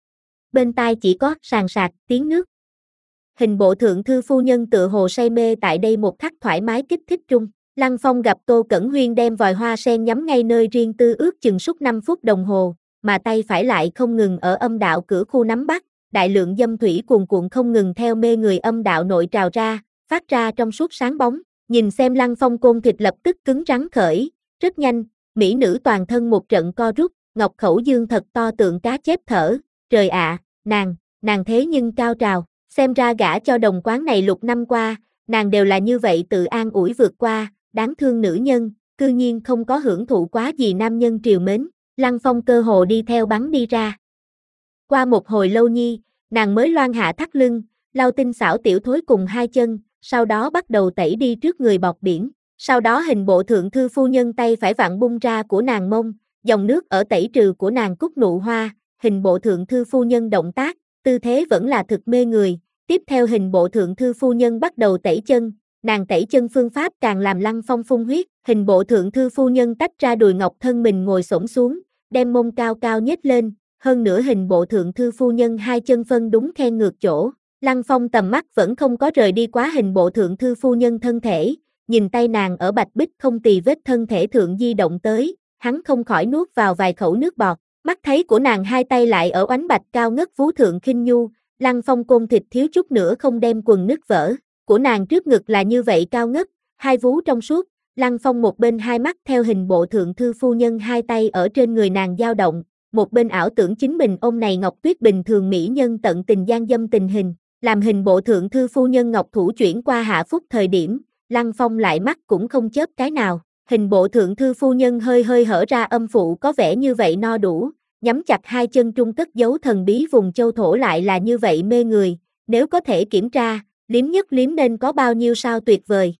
Bên tai chỉ có sàn sạc tiếng nước. Hình bộ thượng thư phu nhân tựa hồ say mê tại đây một khắc thoải mái kích thích trung. Lăng Phong gặp Tô Cẩn Huyên đem vòi hoa sen nhắm ngay nơi riêng tư ước chừng suốt năm phút đồng hồ, mà tay phải lại không ngừng ở âm đạo cửa khu nắm bắt, đại lượng dâm thủy cuồn cuộn không ngừng theo mê người âm đạo nội trào ra, phát ra trong suốt sáng bóng. Nhìn xem Lăng Phong côn thịt lập tức cứng rắn khởi, rất nhanh, mỹ nữ toàn thân một trận co rút, ngọc khẩu dương thật to tượng cá chép thở, trời ạ, à, nàng, nàng thế nhưng cao trào, xem ra gả cho đồng quán này lục năm qua, nàng đều là như vậy tự an ủi vượt qua, đáng thương nữ nhân, cư nhiên không có hưởng thụ quá gì nam nhân triều mến, Lăng Phong cơ hồ đi theo bắn đi ra. Qua một hồi lâu nhi, nàng mới loan hạ thắt lưng, lau tinh xảo tiểu thối cùng hai chân, sau đó bắt đầu tẩy đi trước người bọt biển, sau đó hình bộ thượng thư phu nhân tay phải vặn bung ra của nàng mông, dòng nước ở tẩy trừ của nàng cúc nụ hoa, hình bộ thượng thư phu nhân động tác, tư thế vẫn là thực mê người, tiếp theo hình bộ thượng thư phu nhân bắt đầu tẩy chân, nàng tẩy chân phương pháp càng làm Lăng Phong phun huyết, hình bộ thượng thư phu nhân tách ra đùi ngọc thân mình ngồi xổm xuống, đem mông cao cao nhếch lên, hơn nữa hình bộ thượng thư phu nhân hai chân phân đúng khen ngược chỗ. Lăng Phong tầm mắt vẫn không có rời đi quá hình bộ thượng thư phu nhân thân thể, nhìn tay nàng ở bạch bích không tì vết thân thể thượng di động tới, hắn không khỏi nuốt vào vài khẩu nước bọt, mắt thấy của nàng hai tay lại ở oánh bạch cao ngất vú thượng khinh nhu, Lăng Phong côn thịt thiếu chút nữa không đem quần nứt vỡ, của nàng trước ngực là như vậy cao ngất, hai vú trong suốt, Lăng Phong một bên hai mắt theo hình bộ thượng thư phu nhân hai tay ở trên người nàng dao động, một bên ảo tưởng chính mình ôm này ngọc tuyết bình thường mỹ nhân tận tình gian dâm tình hình. Làm hình bộ thượng thư phu nhân ngọc thủ chuyển qua hạ phúc thời điểm, Lăng Phong lại mắt cũng không chớp cái nào, hình bộ thượng thư phu nhân hơi hơi hở ra âm phụ có vẻ như vậy no đủ, nhắm chặt hai chân trung cất giấu thần bí vùng châu thổ lại là như vậy mê người, nếu có thể kiểm tra, liếm nhất liếm nên có bao nhiêu sao tuyệt vời.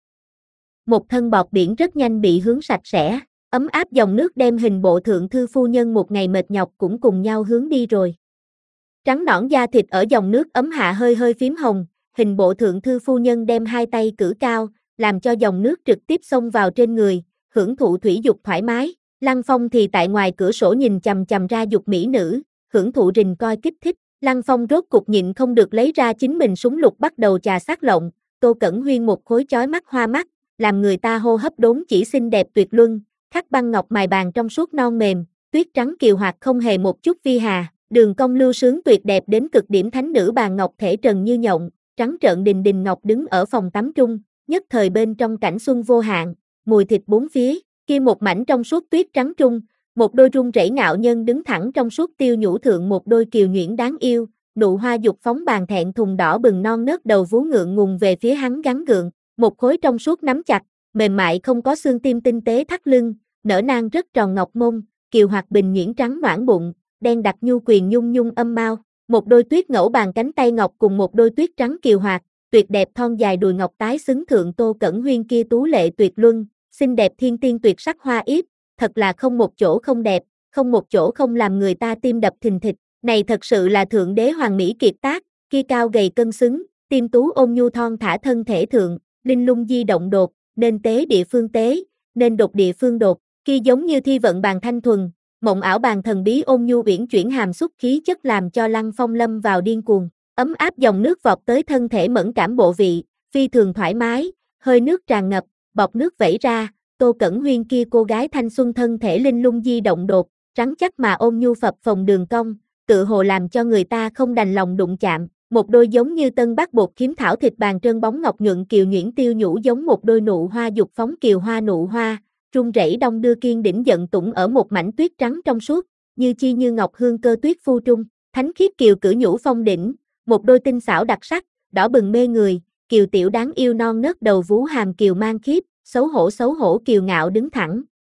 Một thân bọt biển rất nhanh bị hướng sạch sẽ, ấm áp dòng nước đem hình bộ thượng thư phu nhân một ngày mệt nhọc cũng cùng nhau hướng đi rồi. Trắng nõn da thịt ở dòng nước ấm hạ hơi hơi phím hồng, hình bộ thượng thư phu nhân đem hai tay cử cao, làm cho dòng nước trực tiếp xông vào trên người, hưởng thụ thủy dục thoải mái. Lăng Phong thì tại ngoài cửa sổ nhìn chằm chằm ra dục mỹ nữ, hưởng thụ rình coi kích thích. Lăng Phong rốt cục nhịn không được lấy ra chính mình súng lục bắt đầu chà sát lộng, Tô Cẩn Huyên một khối chói mắt hoa mắt, làm người ta hô hấp đốn chỉ xinh đẹp tuyệt luân, khắc băng ngọc mài bàn trong suốt non mềm, tuyết trắng kiều hoạt không hề một chút vi hà. Đường cong lưu sướng tuyệt đẹp đến cực điểm thánh nữ bàn ngọc thể trần như nhộng, trắng trợn đình đình ngọc đứng ở phòng tắm trung, nhất thời bên trong cảnh xuân vô hạn, mùi thịt bốn phía, kia một mảnh trong suốt tuyết trắng trung, một đôi run rẩy ngạo nhân đứng thẳng trong suốt tiêu nhũ thượng một đôi kiều nhuyễn đáng yêu, nụ hoa dục phóng bàn thẹn thùng đỏ bừng non nớt đầu vú ngượng ngùng về phía hắn gắn gượng, một khối trong suốt nắm chặt, mềm mại không có xương tim tinh tế thắt lưng, nở nang rất tròn ngọc mông, kiều hoạt bình nhuyễn trắng noãn bụng. Đen đặc nhu quyền nhung nhung âm mau, một đôi tuyết ngẫu bàn cánh tay ngọc cùng một đôi tuyết trắng kiều hoạt, tuyệt đẹp thon dài đùi ngọc tái xứng thượng Tô Cẩn Huyên kia tú lệ tuyệt luân, xinh đẹp thiên tiên tuyệt sắc hoa yếp, thật là không một chỗ không đẹp, không một chỗ không làm người ta tim đập thình thịch, này thật sự là thượng đế hoàng mỹ kiệt tác, kia cao gầy cân xứng, tim tú ôn nhu thon thả thân thể thượng, linh lung di động đột, nên tế địa phương tế, nên đột địa phương đột, kia giống như thi vận bàn thanh thuần. Mộng ảo bàn thần bí ôn nhu uyển chuyển hàm xúc khí chất làm cho Lăng Phong lâm vào điên cuồng, ấm áp dòng nước vọt tới thân thể mẫn cảm bộ vị, phi thường thoải mái, hơi nước tràn ngập, bọt nước vẩy ra, Tô Cẩn Huyên kia cô gái thanh xuân thân thể linh lung di động đột, trắng chắc mà ôn nhu phập phồng đường cong, tự hồ làm cho người ta không đành lòng đụng chạm, một đôi giống như tân bát bột khiếm thảo thịt bàn trơn bóng ngọc nhuận kiều nhuyễn tiêu nhũ giống một đôi nụ hoa dục phóng kiều hoa nụ hoa. Run rẩy đông đưa kiên đỉnh giận tủng ở một mảnh tuyết trắng trong suốt, như chi như ngọc hương cơ tuyết phu trung, thánh khiết kiều cử nhũ phong đỉnh, một đôi tinh xảo đặc sắc, đỏ bừng mê người, kiều tiểu đáng yêu non nớt đầu vú hàm kiều mang khiếp, xấu hổ xấu hổ kiều ngạo đứng thẳng,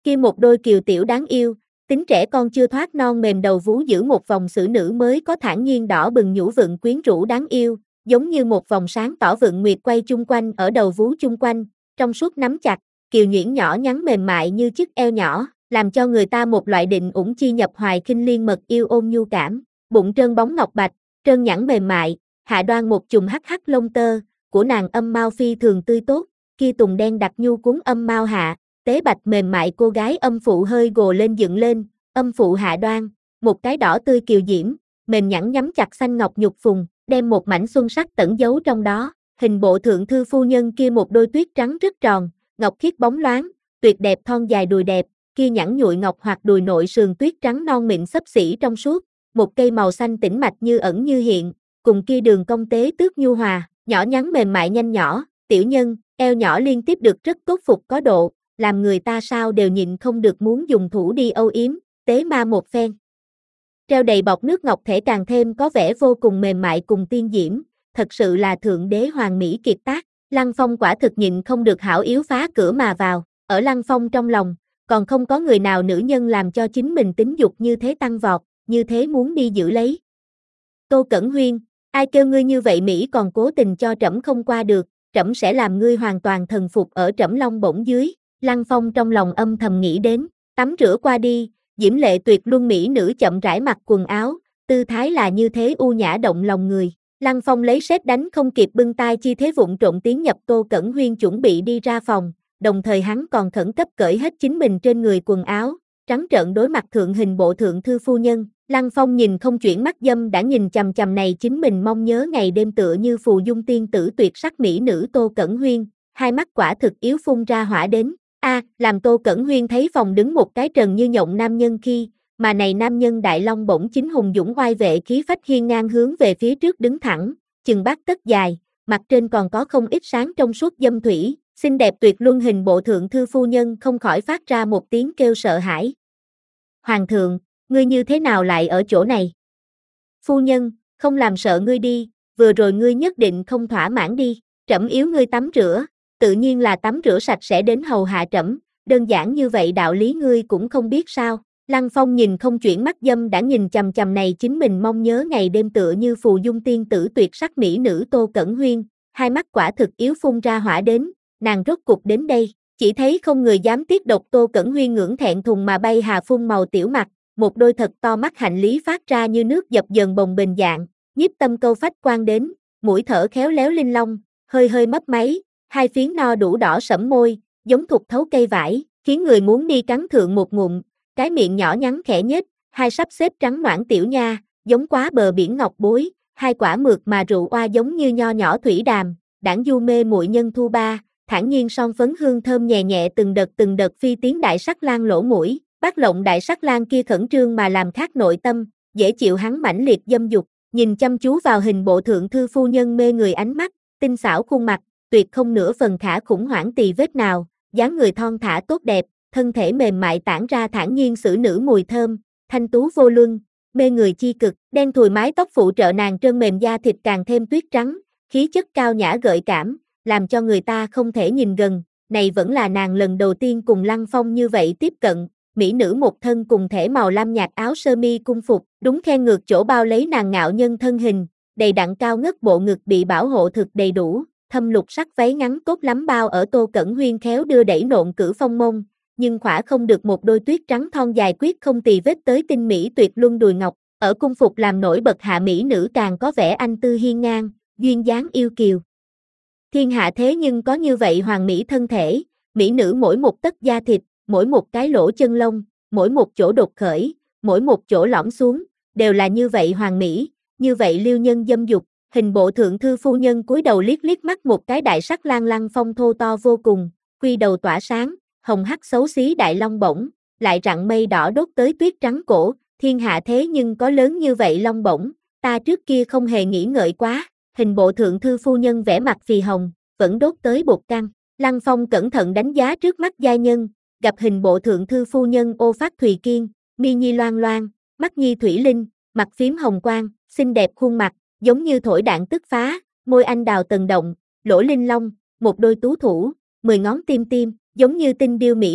Kia một đôi kiều tiểu đáng yêu, tính trẻ con chưa thoát non mềm đầu vú giữ một vòng xử nữ mới có thản nhiên đỏ bừng nhũ vựng quyến rũ đáng yêu, giống như một vòng sáng tỏ vựng nguyệt quay chung quanh ở đầu vú chung quanh, trong suốt nắm chặt, kiều nhuyễn nhỏ nhắn mềm mại như chiếc eo nhỏ, làm cho người ta một loại định ủng chi nhập hoài khinh liên mật yêu ôm nhu cảm, bụng trơn bóng ngọc bạch, trơn nhẵn mềm mại, hạ đoan một chùm hắc hắc lông tơ, của nàng âm mao phi thường tươi tốt, kia tùng đen đặc nhu cuốn âm mao hạ, tế bạch mềm mại cô gái âm phụ hơi gồ lên dựng lên, âm phụ hạ đoan, một cái đỏ tươi kiều diễm, mềm nhẵn nhắm chặt xanh ngọc nhục phùng, đem một mảnh xuân sắc tẩn giấu trong đó, hình bộ thượng thư phu nhân kia một đôi tuyết trắng rất tròn, ngọc khiết bóng loáng, tuyệt đẹp thon dài đùi đẹp, kia nhẵn nhụi ngọc hoặc đùi nội sườn tuyết trắng non mịn xấp xỉ trong suốt, một cây màu xanh tĩnh mạch như ẩn như hiện, cùng kia đường cong tế tước nhu hòa, nhỏ nhắn mềm mại nhanh nhỏ, tiểu nhân, eo nhỏ liên tiếp được rất tốt phục có độ, làm người ta sao đều nhịn không được muốn dùng thủ đi âu yếm, tế ma một phen. Treo đầy bọc nước ngọc thể càng thêm có vẻ vô cùng mềm mại cùng tiên diễm, thật sự là thượng đế hoàng mỹ kiệt tác, Lăng Phong quả thực nhịn không được hảo yếu phá cửa mà vào, ở Lăng Phong trong lòng, còn không có người nào nữ nhân làm cho chính mình tính dục như thế tăng vọt, như thế muốn đi giữ lấy. Tô Cẩn Huyên, ai kêu ngươi như vậy Mỹ còn cố tình cho trẫm không qua được, trẫm sẽ làm ngươi hoàn toàn thần phục ở trẫm long bổng dưới, Lăng Phong trong lòng âm thầm nghĩ đến, tắm rửa qua đi, diễm lệ tuyệt luân Mỹ nữ chậm rãi mặc quần áo, tư thái là như thế u nhã động lòng người. Lăng Phong lấy sét đánh không kịp bưng tai chi thế vụng trộn tiến nhập Tô Cẩn Huyên chuẩn bị đi ra phòng, đồng thời hắn còn khẩn cấp cởi hết chính mình trên người quần áo, trắng trợn đối mặt thượng hình bộ thượng thư phu nhân. Lăng Phong nhìn không chuyển mắt dâm đã nhìn chằm chằm này chính mình mong nhớ ngày đêm tựa như phù dung tiên tử tuyệt sắc mỹ nữ Tô Cẩn Huyên, hai mắt quả thực yếu phun ra hỏa đến. A, à, làm Tô Cẩn Huyên thấy phòng đứng một cái trần như nhộng nam nhân khi, mà này nam nhân đại long bổng chính hùng dũng oai vệ khí phách hiên ngang hướng về phía trước đứng thẳng, chừng bát tấc dài, mặt trên còn có không ít sáng trong suốt dâm thủy, xinh đẹp tuyệt luân hình bộ thượng thư phu nhân không khỏi phát ra một tiếng kêu sợ hãi. Hoàng thượng, ngươi như thế nào lại ở chỗ này? Phu nhân, không làm sợ ngươi đi, vừa rồi ngươi nhất định không thỏa mãn đi, trẫm yếu ngươi tắm rửa, tự nhiên là tắm rửa sạch sẽ đến hầu hạ trẫm, đơn giản như vậy đạo lý ngươi cũng không biết sao. Lăng Phong nhìn không chuyển mắt dâm đã nhìn chằm chằm này chính mình mong nhớ ngày đêm tựa như phù dung tiên tử tuyệt sắc mỹ nữ Tô Cẩn Huyên, hai mắt quả thực yếu phun ra hỏa đến, nàng rốt cục đến đây, chỉ thấy không người dám tiết độc Tô Cẩn Huyên ngưỡng thẹn thùng mà bay hà phun màu tiểu mặt, một đôi thật to mắt hạnh lý phát ra như nước dập dờn bồng bềnh dạng, nhiếp tâm câu phách quan đến, mũi thở khéo léo linh long, hơi hơi mấp máy, hai phiến no đủ đỏ sẫm môi, giống thục thấu cây vải, khiến người muốn đi cắn thượng một ngụm. Cái miệng nhỏ nhắn khẽ nhếch, hai sắp xếp trắng noãn tiểu nha, giống quá bờ biển ngọc bối, hai quả mượt mà rượu oa giống như nho nhỏ thủy đàm, đảng du mê muội nhân thu ba, thản nhiên son phấn hương thơm nhẹ nhẹ từng đợt từng đợt phi tiếng đại sắc lang lỗ mũi, bác lộng đại sắc lang kia khẩn trương mà làm khát nội tâm, dễ chịu hắn mãnh liệt dâm dục, nhìn chăm chú vào hình bộ thượng thư phu nhân mê người ánh mắt, tinh xảo khuôn mặt, tuyệt không nửa phần khả khủng hoảng tì vết nào, dáng người thon thả tốt đẹp. Thân thể mềm mại tản ra thản nhiên xử nữ mùi thơm, thanh tú vô luân, mê người chi cực, đen thùi mái tóc phụ trợ nàng trơn mềm da thịt càng thêm tuyết trắng, khí chất cao nhã gợi cảm, làm cho người ta không thể nhìn gần, này vẫn là nàng lần đầu tiên cùng Lăng Phong như vậy tiếp cận, mỹ nữ một thân cùng thể màu lam nhạt áo sơ mi cung phục, đúng khen ngược chỗ bao lấy nàng ngạo nhân thân hình, đầy đặn cao ngất bộ ngực bị bảo hộ thực đầy đủ, thâm lục sắc váy ngắn tốt lắm bao ở Tô Cẩn Huyên khéo đưa đẩy nộn cử phong mông. Nhưng khỏa không được một đôi tuyết trắng thon dài quyết không tì vết tới tinh mỹ tuyệt luân đùi ngọc, ở cung phục làm nổi bật hạ mỹ nữ càng có vẻ anh tư hiên ngang, duyên dáng yêu kiều. Thiên hạ thế nhưng có như vậy hoàng mỹ thân thể, mỹ nữ mỗi một tấc da thịt, mỗi một cái lỗ chân lông, mỗi một chỗ đột khởi, mỗi một chỗ lõm xuống, đều là như vậy hoàng mỹ, như vậy liêu nhân dâm dục. Hình bộ thượng thư phu nhân cúi đầu liếc liếc mắt một cái đại sắc lang Lăng Phong thô to vô cùng, quy đầu tỏa sáng. Hồng hắc xấu xí đại long bổng, lại rặng mây đỏ đốt tới tuyết trắng cổ, thiên hạ thế nhưng có lớn như vậy long bổng, ta trước kia không hề nghĩ ngợi quá, hình bộ thượng thư phu nhân vẻ mặt phì hồng, vẫn đốt tới bột căng. Lăng Phong cẩn thận đánh giá trước mắt giai nhân, gặp hình bộ thượng thư phu nhân ô phát thùy kiên, mi nhi loan loan, mắt nhi thủy linh, mặt phím hồng quang, xinh đẹp khuôn mặt, giống như thổi đạn tức phá, môi anh đào tần động, lỗ linh long, một đôi tú thủ, mười ngón tim tim, giống như tinh điêu mỹ ngọc,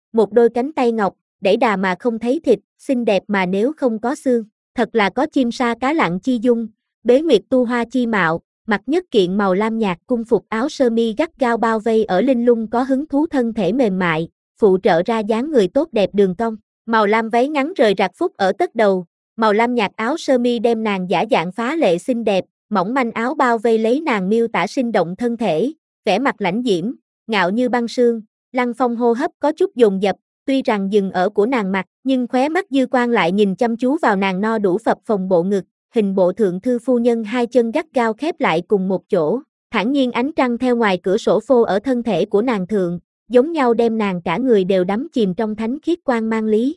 một đôi cánh tay ngọc, đẩy đà mà không thấy thịt, xinh đẹp mà nếu không có xương, thật là có chim sa cá lặng chi dung, bế nguyệt tu hoa chi mạo, mặc nhất kiện màu lam nhạt cung phục áo sơ mi gắt gao bao vây ở linh lung có hứng thú thân thể mềm mại, phụ trợ ra dáng người tốt đẹp đường cong, màu lam váy ngắn rời rạc phúc ở tất đầu, màu lam nhạt áo sơ mi đem nàng giả dạng phá lệ xinh đẹp, mỏng manh áo bao vây lấy nàng miêu tả sinh động thân thể, vẻ mặt lãnh diễm, ngạo như băng sương, Lăng Phong hô hấp có chút dồn dập, tuy rằng dừng ở của nàng mặt, nhưng khóe mắt dư quan lại nhìn chăm chú vào nàng no đủ phập phồng bộ ngực, hình bộ thượng thư phu nhân hai chân gắt gao khép lại cùng một chỗ, thản nhiên ánh trăng theo ngoài cửa sổ phô ở thân thể của nàng thượng, giống nhau đem nàng cả người đều đắm chìm trong thánh khiết quang mang lý.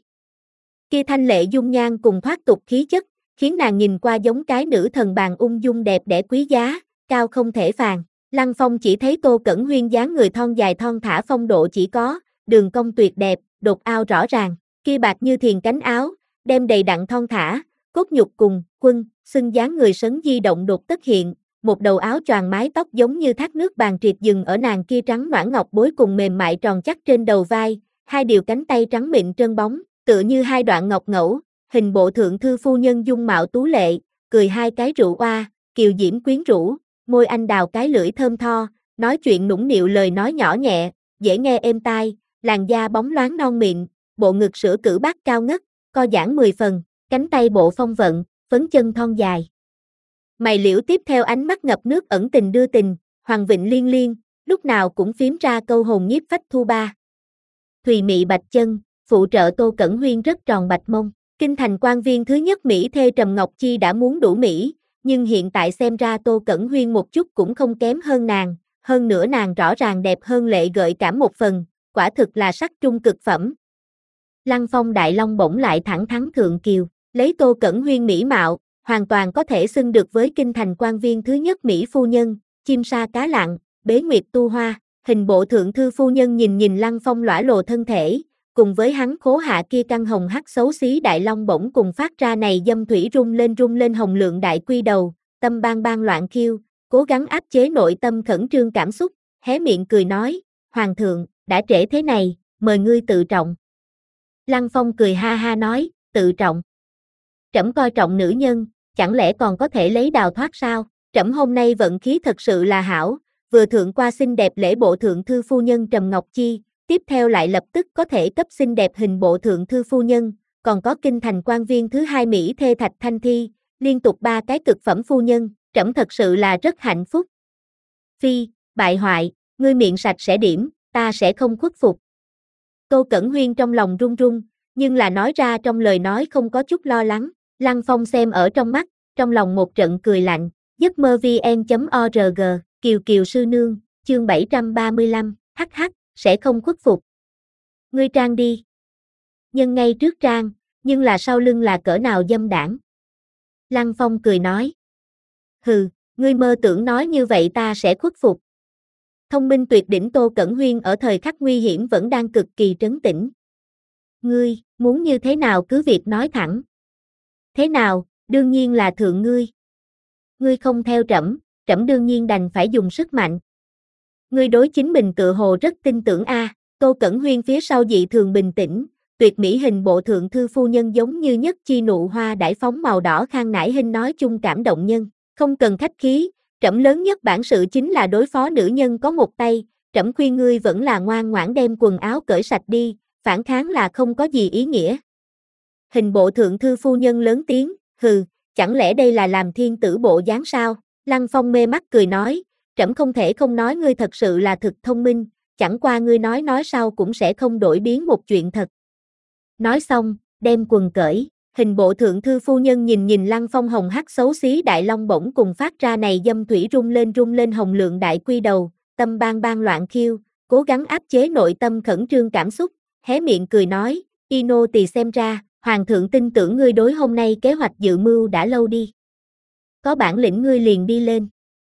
Kia thanh lệ dung nhan cùng thoát tục khí chất, khiến nàng nhìn qua giống cái nữ thần bàn ung dung đẹp đẽ quý giá, cao không thể phàn. Lăng Phong chỉ thấy Tô Cẩn Huyên dáng người thon dài thon thả phong độ chỉ có, đường cong tuyệt đẹp, đột ao rõ ràng, kia bạc như thiền cánh áo, đem đầy đặn thon thả, cốt nhục cùng, quân, xưng dáng người sấn di động đột tất hiện, một đầu áo choàng mái tóc giống như thác nước bàn triệt dừng ở nàng kia trắng nõn ngọc bối cùng mềm mại tròn chắc trên đầu vai, hai điều cánh tay trắng mịn trơn bóng, tựa như hai đoạn ngọc ngẫu, hình bộ thượng thư phu nhân dung mạo tú lệ, cười hai cái rượu oa, kiều diễm quyến rũ, môi anh đào cái lưỡi thơm tho, nói chuyện nũng nịu lời nói nhỏ nhẹ, dễ nghe êm tai, làn da bóng loáng non mịn, bộ ngực sữa cử bát cao ngất, co giãn mười phần, cánh tay bộ phong vận, phấn chân thon dài. Mày liễu tiếp theo ánh mắt ngập nước ẩn tình đưa tình, hoàng vịnh liên liên, lúc nào cũng phím ra câu hồn nhiếp phách thu ba. Thùy mị bạch chân, phụ trợ Tô Cẩn Huyên rất tròn bạch mông. Kinh thành quan viên thứ nhất Mỹ thê Trầm Ngọc Chi đã muốn đủ Mỹ, nhưng hiện tại xem ra Tô Cẩn Huyên một chút cũng không kém hơn nàng, hơn nữa nàng rõ ràng đẹp hơn lệ gợi cảm một phần, quả thực là sắc trung cực phẩm. Lăng Phong đại long bổng lại thẳng thắn thượng kiều, lấy Tô Cẩn Huyên mỹ mạo, hoàn toàn có thể xưng được với kinh thành quan viên thứ nhất Mỹ phu nhân, chim sa cá lặng, bế nguyệt tu hoa, hình bộ thượng thư phu nhân nhìn nhìn Lăng Phong lõa lồ thân thể, cùng với hắn khố hạ kia căng hồng hắc xấu xí đại long bổng cùng phát ra này dâm thủy rung lên rung lên hồng lượng đại quy đầu, tâm bang bang loạn khiêu, cố gắng áp chế nội tâm khẩn trương cảm xúc, hé miệng cười nói, hoàng thượng, đã trễ thế này, mời ngươi tự trọng. Lăng Phong cười ha ha nói, tự trọng. Trẫm coi trọng nữ nhân, chẳng lẽ còn có thể lấy đào thoát sao, trẫm hôm nay vận khí thật sự là hảo, vừa thượng qua xinh đẹp lễ bộ thượng thư phu nhân Trầm Ngọc Chi, tiếp theo lại lập tức có thể cấp xinh đẹp hình bộ thượng thư phu nhân, còn có kinh thành quan viên thứ hai Mỹ thê Thạch Thanh Thi, liên tục ba cái cực phẩm phu nhân, trẫm thật sự là rất hạnh phúc. Phi, bại hoại, ngươi miệng sạch sẽ điểm, ta sẽ không khuất phục. Tô Cẩn Huyên trong lòng run run, nhưng là nói ra trong lời nói không có chút lo lắng, Lăng Phong xem ở trong mắt, trong lòng một trận cười lạnh, giấc mơ vn chấm org, Kiều Kiều sư nương, chương bảy trăm ba mươi lăm, hắc hắc, sẽ không khuất phục. Ngươi trang đi. Nhân ngay trước trang, nhưng là sau lưng là cỡ nào dâm đảng. Lăng Phong cười nói. Hừ, ngươi mơ tưởng nói như vậy ta sẽ khuất phục. Thông minh tuyệt đỉnh Tô Cẩn Huyên ở thời khắc nguy hiểm vẫn đang cực kỳ trấn tĩnh. Ngươi, muốn như thế nào cứ việc nói thẳng. Thế nào, đương nhiên là thượng ngươi. Ngươi không theo trẫm, trẫm đương nhiên đành phải dùng sức mạnh. Ngươi đối chính mình tự hồ rất tin tưởng a. À, Tô Cẩn Huyên phía sau dị thường bình tĩnh, tuyệt mỹ hình bộ thượng thư phu nhân giống như nhất chi nụ hoa đãi phóng màu đỏ khang nải hình nói chung cảm động nhân, không cần khách khí, trẫm lớn nhất bản sự chính là đối phó nữ nhân có một tay, trẫm khuyên ngươi vẫn là ngoan ngoãn đem quần áo cởi sạch đi, phản kháng là không có gì ý nghĩa. Hình bộ thượng thư phu nhân lớn tiếng, hừ, chẳng lẽ đây là làm thiên tử bộ dáng sao? Lăng Phong mê mắt cười nói, trẫm không thể không nói ngươi thật sự là thực thông minh, chẳng qua ngươi nói nói sau cũng sẽ không đổi biến một chuyện thật. Nói xong, đem quần cởi, hình bộ thượng thư phu nhân nhìn nhìn Lăng Phong hồng hắc xấu xí đại long bổng cùng phát ra này dâm thủy rung lên rung lên hồng lượng đại quy đầu, tâm bang bang loạn khiêu, cố gắng áp chế nội tâm khẩn trương cảm xúc, hé miệng cười nói, Ino tỳ xem ra, hoàng thượng tin tưởng ngươi đối hôm nay kế hoạch dự mưu đã lâu đi. Có bản lĩnh ngươi liền đi lên.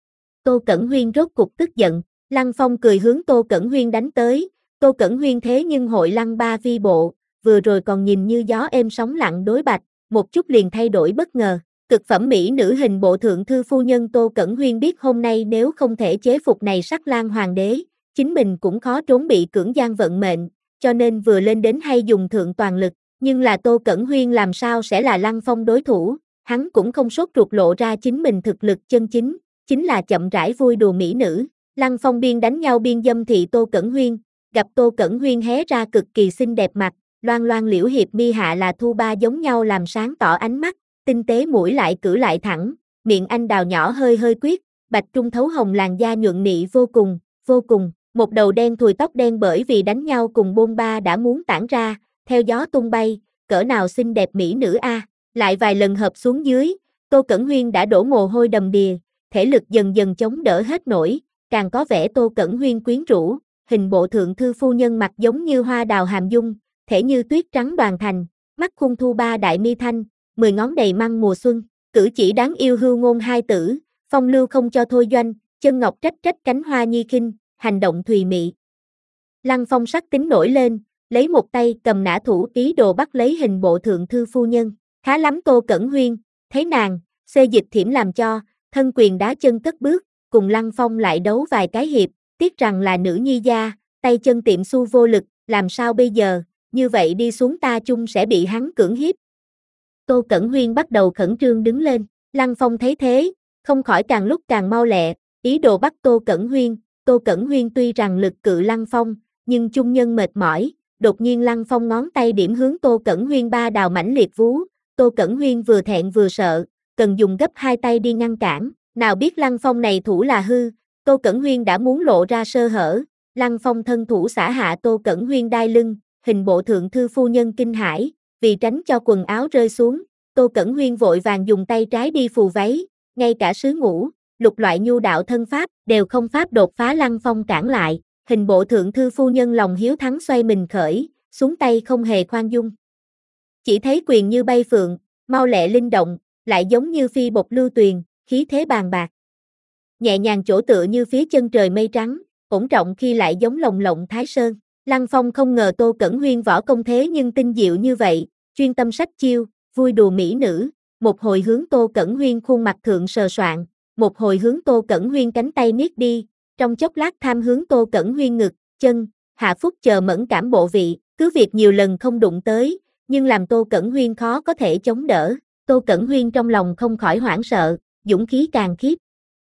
Tô Cẩn Huyên rốt cục tức giận, Lăng Phong cười hướng Tô Cẩn Huyên đánh tới, Tô Cẩn Huyên thế nhưng hội lăng ba vi bộ, vừa rồi còn nhìn như gió êm sóng lặng đối bạch, một chút liền thay đổi bất ngờ. Cực phẩm mỹ nữ hình bộ thượng thư phu nhân Tô Cẩn Huyên biết hôm nay nếu không thể chế phục này sắc lang hoàng đế, chính mình cũng khó trốn bị cưỡng gian vận mệnh, cho nên vừa lên đến hay dùng thượng toàn lực, nhưng là Tô Cẩn Huyên làm sao sẽ là Lăng Phong đối thủ, hắn cũng không sốt ruột lộ ra chính mình thực lực chân chính, chính là chậm rãi vui đùa mỹ nữ. Lăng Phong biên đánh nhau biên dâm thị Tô Cẩn Huyên, gặp Tô Cẩn Huyên hé ra cực kỳ xinh đẹp mặt, loan loan liễu hiệp mi hạ là thu ba giống nhau làm sáng tỏ ánh mắt, tinh tế mũi lại cử lại thẳng, miệng anh đào nhỏ hơi hơi quyết, bạch trung thấu hồng làn da nhuận nị vô cùng, vô cùng, một đầu đen thùi tóc đen bởi vì đánh nhau cùng bôn ba đã muốn tản ra, theo gió tung bay, cỡ nào xinh đẹp mỹ nữ a, lại vài lần hợp xuống dưới, Tô Cẩn Huyên đã đổ mồ hôi đầm đìa, thể lực dần dần chống đỡ hết nổi, càng có vẻ Tô Cẩn Huyên quyến rũ, hình bộ thượng thư phu nhân mặt giống như hoa đào hàm dung, thể như tuyết trắng đoàn thành, mắt khung thu ba đại mi thanh, mười ngón đầy măng mùa xuân, cử chỉ đáng yêu hưu ngôn hai tử, phong lưu không cho thôi doanh, chân ngọc trách trách cánh hoa nhi khinh, hành động thùy mị. Lăng Phong sắc tính nổi lên, lấy một tay cầm nã thủ ý đồ bắt lấy hình bộ thượng thư phu nhân, khá lắm Tô Cẩn Huyên, thấy nàng, xê dịch thiểm làm cho, thân quyền đá chân cất bước, cùng Lăng Phong lại đấu vài cái hiệp, tiếc rằng là nữ nhi gia, tay chân tiệm su vô lực, làm sao bây giờ, như vậy đi xuống ta chung sẽ bị hắn cưỡng hiếp. Tô Cẩn Huyên bắt đầu khẩn trương đứng lên, Lăng Phong thấy thế, không khỏi càng lúc càng mau lẹ, ý đồ bắt Tô Cẩn Huyên, Tô Cẩn Huyên tuy rằng lực cự Lăng Phong, nhưng chung nhân mệt mỏi, đột nhiên Lăng Phong ngón tay điểm hướng Tô Cẩn Huyên ba đào mãnh liệt vú, Tô Cẩn Huyên vừa thẹn vừa sợ, cần dùng gấp hai tay đi ngăn cản, nào biết Lăng Phong này thủ là hư, Tô Cẩn Huyên đã muốn lộ ra sơ hở, Lăng Phong thân thủ xả hạ Tô Cẩn Huyên đai lưng, hình bộ thượng thư phu nhân kinh hãi, vì tránh cho quần áo rơi xuống, Tô Cẩn Huyên vội vàng dùng tay trái đi phù váy, ngay cả sứ ngũ, lục loại nhu đạo thân pháp đều không pháp đột phá Lăng Phong cản lại, hình bộ thượng thư phu nhân lòng hiếu thắng xoay mình khởi, xuống tay không hề khoan dung. Chỉ thấy quyền như bay phượng, mau lẹ linh động, lại giống như phi bộc lưu tuyền, khí thế bàn bạc. Nhẹ nhàng chỗ tựa như phía chân trời mây trắng, ổn trọng khi lại giống lồng lộng thái sơn. Lăng Phong không ngờ Tô Cẩn Huyên võ công thế nhưng tinh diệu như vậy, chuyên tâm sách chiêu, vui đùa mỹ nữ, một hồi hướng Tô Cẩn Huyên khuôn mặt thượng sờ soạn, một hồi hướng Tô Cẩn Huyên cánh tay niết đi, trong chốc lát tham hướng Tô Cẩn Huyên ngực, chân, hạ phúc chờ mẫn cảm bộ vị, cứ việc nhiều lần không đụng tới, nhưng làm Tô Cẩn Huyên khó có thể chống đỡ, Tô Cẩn Huyên trong lòng không khỏi hoảng sợ, dũng khí càng khiếp.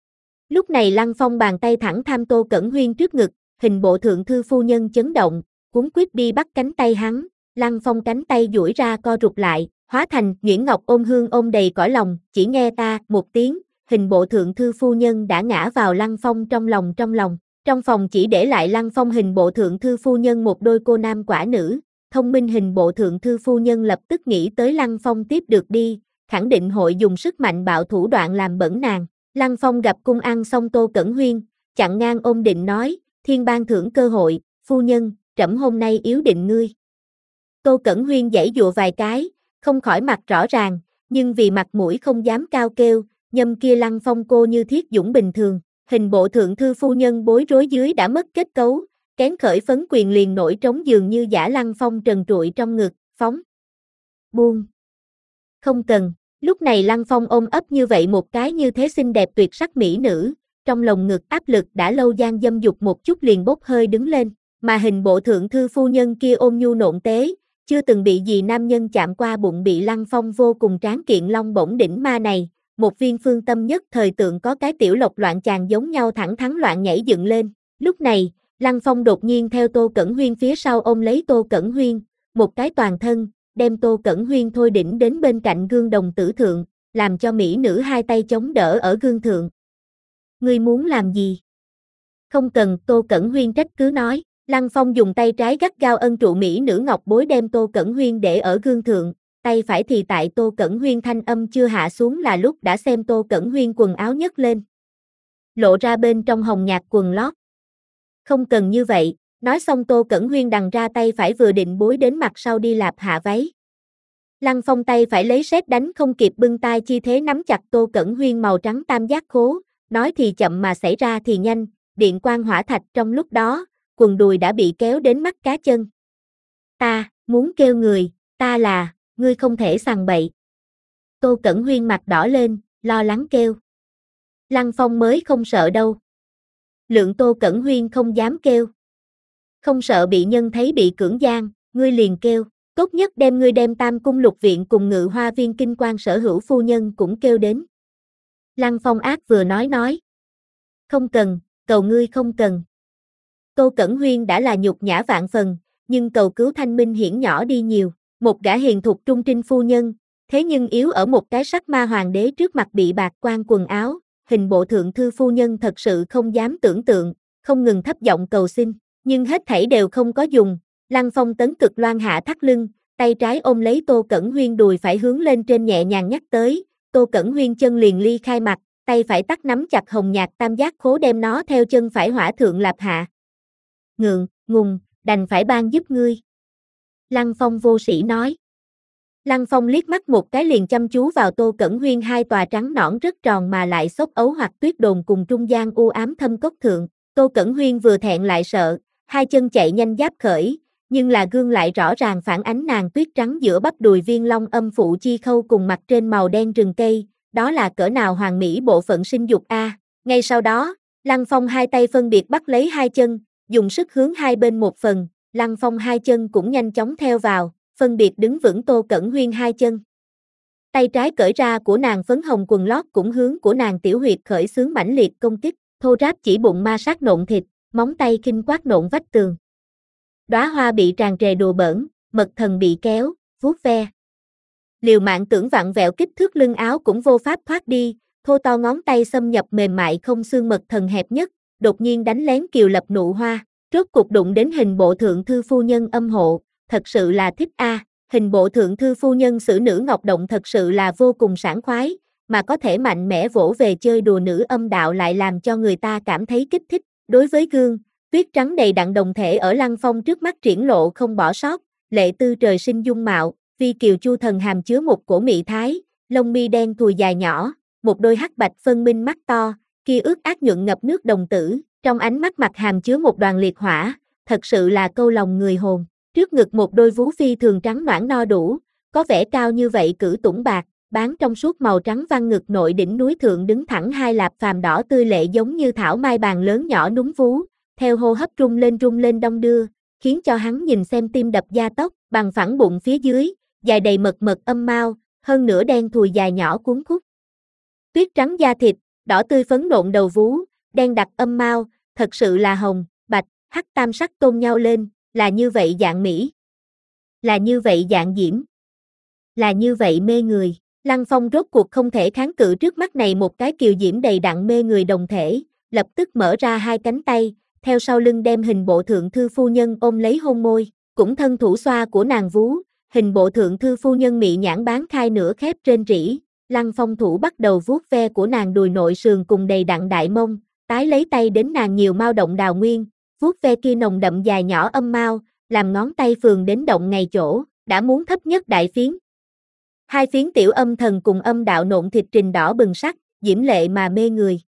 Lúc này Lăng Phong bàn tay thẳng tham Tô Cẩn Huyên trước ngực, hình bộ thượng thư phu nhân chấn động, cuốn quyết đi bắt cánh tay hắn, Lăng Phong cánh tay duỗi ra co rụt lại, hóa thành nhuyễn ngọc ôm hương ôm đầy cõi lòng, chỉ nghe ta một tiếng, hình bộ thượng thư phu nhân đã ngã vào Lăng Phong trong lòng trong lòng, trong phòng chỉ để lại Lăng Phong hình bộ thượng thư phu nhân một đôi cô nam quả nữ, thông minh hình bộ thượng thư phu nhân lập tức nghĩ tới Lăng Phong tiếp được đi, khẳng định hội dùng sức mạnh bạo thủ đoạn làm bẩn nàng. Lăng Phong gặp cung ăn xong Tô Cẩn Huyên, chặn ngang ôm định nói, thiên ban thưởng cơ hội, phu nhân, trẫm hôm nay yếu định ngươi. Tô Cẩn Huyên giãy dụa vài cái, không khỏi mặt rõ ràng, nhưng vì mặt mũi không dám cao kêu, nhâm kia Lăng Phong cô như thiết dũng bình thường, hình bộ thượng thư phu nhân bối rối dưới đã mất kết cấu, kén khởi phấn quyền liền nổi trống dường như giả Lăng Phong trần trụi trong ngực, phóng. Buông. Không cần. Lúc này Lăng Phong ôm ấp như vậy một cái như thế xinh đẹp tuyệt sắc mỹ nữ, trong lồng ngực áp lực đã lâu gian dâm dục một chút liền bốc hơi đứng lên, mà hình bộ thượng thư phu nhân kia ôm nhu nộn tế, chưa từng bị gì nam nhân chạm qua bụng bị Lăng Phong vô cùng tráng kiện long bổng đỉnh ma này, một viên phương tâm nhất thời tượng có cái tiểu lộc loạn chàng giống nhau thẳng thắn loạn nhảy dựng lên. Lúc này, Lăng Phong đột nhiên theo Tô Cẩn Huyên phía sau ôm lấy Tô Cẩn Huyên, một cái toàn thân, đem Tô Cẩn Huyên thôi đỉnh đến bên cạnh gương đồng tử thượng, làm cho mỹ nữ hai tay chống đỡ ở gương thượng. Ngươi muốn làm gì? Không cần, Tô Cẩn Huyên trách cứ nói. Lăng Phong dùng tay trái gắt gao ân trụ mỹ nữ ngọc bối đem Tô Cẩn Huyên để ở gương thượng, tay phải thì tại Tô Cẩn Huyên thanh âm chưa hạ xuống là lúc đã xem Tô Cẩn Huyên quần áo nhấc lên, lộ ra bên trong hồng nhạt quần lót. Không cần như vậy, nói xong Tô Cẩn Huyên đằng ra tay phải vừa định bối đến mặt sau đi lạp hạ váy. Lăng Phong tay phải lấy sét đánh không kịp bưng tay chi thế nắm chặt Tô Cẩn Huyên màu trắng tam giác khố, nói thì chậm mà xảy ra thì nhanh, điện quang hỏa thạch trong lúc đó, quần đùi đã bị kéo đến mắt cá chân. Ta, muốn kêu người, ta là, ngươi không thể sằng bậy. Tô Cẩn Huyên mặt đỏ lên, lo lắng kêu. Lăng Phong mới không sợ đâu. Lượng Tô Cẩn Huyên không dám kêu. không sợ bị nhân thấy bị cưỡng gian, ngươi liền kêu, tốt nhất đem ngươi đem Tam cung lục viện cùng Ngự Hoa viên kinh quan sở hữu phu nhân cũng kêu đến. Lăng Phong ác vừa nói nói. Không cần, cầu ngươi không cần. Tô Cẩn Huyên đã là nhục nhã vạn phần, nhưng cầu cứu Thanh Minh hiển nhỏ đi nhiều, một gã hiền thục trung trinh phu nhân, thế nhưng yếu ở một cái sắc ma hoàng đế trước mặt bị bạc quan quần áo, hình bộ thượng thư phu nhân thật sự không dám tưởng tượng, không ngừng thấp giọng cầu xin, nhưng hết thảy đều không có dùng, Lăng Phong tấn cực loan hạ thắt lưng, tay trái ôm lấy Tô Cẩn Huyên đùi phải hướng lên trên nhẹ nhàng nhắc tới, Tô Cẩn Huyên chân liền ly khai mặt, tay phải tắt nắm chặt hồng nhạt tam giác khố đem nó theo chân phải hỏa thượng lạp hạ. Ngượng, ngùng, đành phải ban giúp ngươi. Lăng Phong vô sĩ nói. Lăng Phong liếc mắt một cái liền chăm chú vào Tô Cẩn Huyên hai tòa trắng nõn rất tròn mà lại xốp ấu hoặc tuyết đồn cùng trung gian u ám thâm cốc thượng. Tô Cẩn Huyên vừa thẹn lại sợ, hai chân chạy nhanh giáp khởi, nhưng là gương lại rõ ràng phản ánh nàng tuyết trắng giữa bắp đùi viên long âm phụ chi khâu cùng mặt trên màu đen rừng cây, đó là cỡ nào hoàn mỹ bộ phận sinh dục a. À. Ngay sau đó, Lăng Phong hai tay phân biệt bắt lấy hai chân, dùng sức hướng hai bên một phần, Lăng Phong hai chân cũng nhanh chóng theo vào, phân biệt đứng vững Tô Cẩn Huyên hai chân. Tay trái cởi ra của nàng phấn hồng quần lót cũng hướng của nàng tiểu huyệt khởi xướng mãnh liệt công kích, thô ráp chỉ bụng ma sát nộn thịt, móng tay khinh quát nộn vách tường. Đóa hoa bị tràn trề đùa bỡn, mật thần bị kéo, vuốt ve. Liều mạng tưởng vặn vẹo kích thước lưng áo cũng vô pháp thoát đi, thô to ngón tay xâm nhập mềm mại không xương mật thần hẹp nhất, đột nhiên đánh lén kiều lập nụ hoa, rốt cục đụng đến hình bộ thượng thư phu nhân âm hộ, thật sự là thích a. À. Hình bộ thượng thư phu nhân xử nữ ngọc động thật sự là vô cùng sảng khoái, mà có thể mạnh mẽ vỗ về chơi đùa nữ âm đạo lại làm cho người ta cảm thấy kích thích. Đối với gương, tuyết trắng đầy đặn đồng thể ở Lăng Phong trước mắt triển lộ không bỏ sót, lệ tư trời sinh dung mạo, vi kiều chu thần hàm chứa một cổ mị thái, lông mi đen thùi dài nhỏ, một đôi hắc bạch phân minh mắt to, kia ướt át nhuận ngập nước đồng tử, trong ánh mắt mặt hàm chứa một đoàn liệt hỏa, thật sự là câu lòng người hồn. Trước ngực một đôi vú phi thường trắng noãn no đủ, có vẻ cao như vậy cử tủng bạc, bán trong suốt màu trắng văn ngực nội đỉnh núi thượng đứng thẳng hai lạp phàm đỏ tươi lệ giống như thảo mai bàn lớn nhỏ núm vú, theo hô hấp rung lên rung lên đong đưa, khiến cho hắn nhìn xem tim đập da tóc, bằng phẳng bụng phía dưới, dài đầy mật mật âm mao, hơn nửa đen thùi dài nhỏ cuốn khúc. Tuyết trắng da thịt, đỏ tươi phấn nộn đầu vú, đen đặc âm mao, thật sự là hồng, bạch, hắc tam sắc tôn nhau lên, là như vậy dạng mỹ. Là như vậy dạng diễm. Là như vậy mê người. Lăng Phong rốt cuộc không thể kháng cự trước mắt này một cái kiều diễm đầy đặn mê người đồng thể, lập tức mở ra hai cánh tay, theo sau lưng đem hình bộ thượng thư phu nhân ôm lấy hôn môi, cũng thân thủ xoa của nàng vú, hình bộ thượng thư phu nhân mị nhãn bán khai nửa khép trên rỉ, Lăng Phong thủ bắt đầu vuốt ve của nàng đùi nội sườn cùng đầy đặn đại mông, tái lấy tay đến nàng nhiều mao động đào nguyên, vuốt ve kia nồng đậm dài nhỏ âm mao, làm ngón tay phường đến động ngay chỗ, đã muốn thấp nhất đại phiến. Hai phiến tiểu âm thần cùng âm đạo nộn thịt trình đỏ bừng sắc, diễm lệ mà mê người.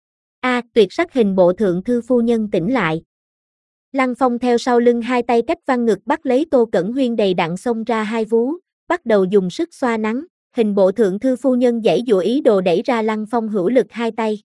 A, à, tuyệt sắc hình bộ thượng thư phu nhân tỉnh lại. Lăng Phong theo sau lưng hai tay cách văn ngực bắt lấy Tô Cẩn Huyên đầy đặn xông ra hai vú, bắt đầu dùng sức xoa nắng, hình bộ thượng thư phu nhân giãy giụa ý đồ đẩy ra Lăng Phong hữu lực hai tay.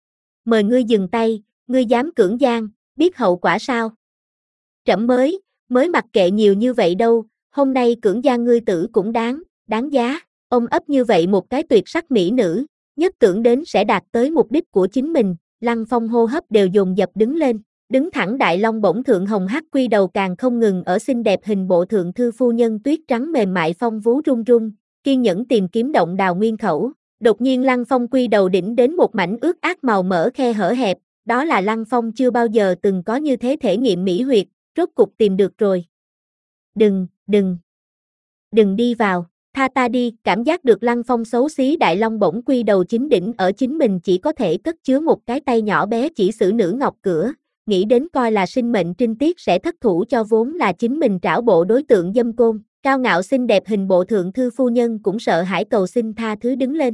Mời ngươi dừng tay, ngươi dám cưỡng gian, biết hậu quả sao? Trẫm mới, mới mặc kệ nhiều như vậy đâu, hôm nay cưỡng gian ngươi tử cũng đáng, đáng giá, ôm ấp như vậy một cái tuyệt sắc mỹ nữ, nhất tưởng đến sẽ đạt tới mục đích của chính mình, Lăng Phong hô hấp đều dồn dập đứng lên, đứng thẳng đại long bổng thượng hồng hắc quy đầu càng không ngừng ở xinh đẹp hình bộ thượng thư phu nhân tuyết trắng mềm mại phong vú run run, kiên nhẫn tìm kiếm động đào nguyên khẩu, đột nhiên Lăng Phong quy đầu đỉnh đến một mảnh ướt át màu mỡ khe hở hẹp, đó là Lăng Phong chưa bao giờ từng có như thế thể nghiệm mỹ huyệt, rốt cục tìm được rồi. Đừng, đừng, đừng đi vào. Tha ta đi, cảm giác được Lăng Phong xấu xí đại long bổng quy đầu chính đỉnh ở chính mình chỉ có thể cất chứa một cái tay nhỏ bé chỉ xử nữ ngọc cửa, nghĩ đến coi là sinh mệnh trinh tiết sẽ thất thủ cho vốn là chính mình trảo bộ đối tượng dâm côn, cao ngạo xinh đẹp hình bộ thượng thư phu nhân cũng sợ hãi cầu xin tha thứ đứng lên.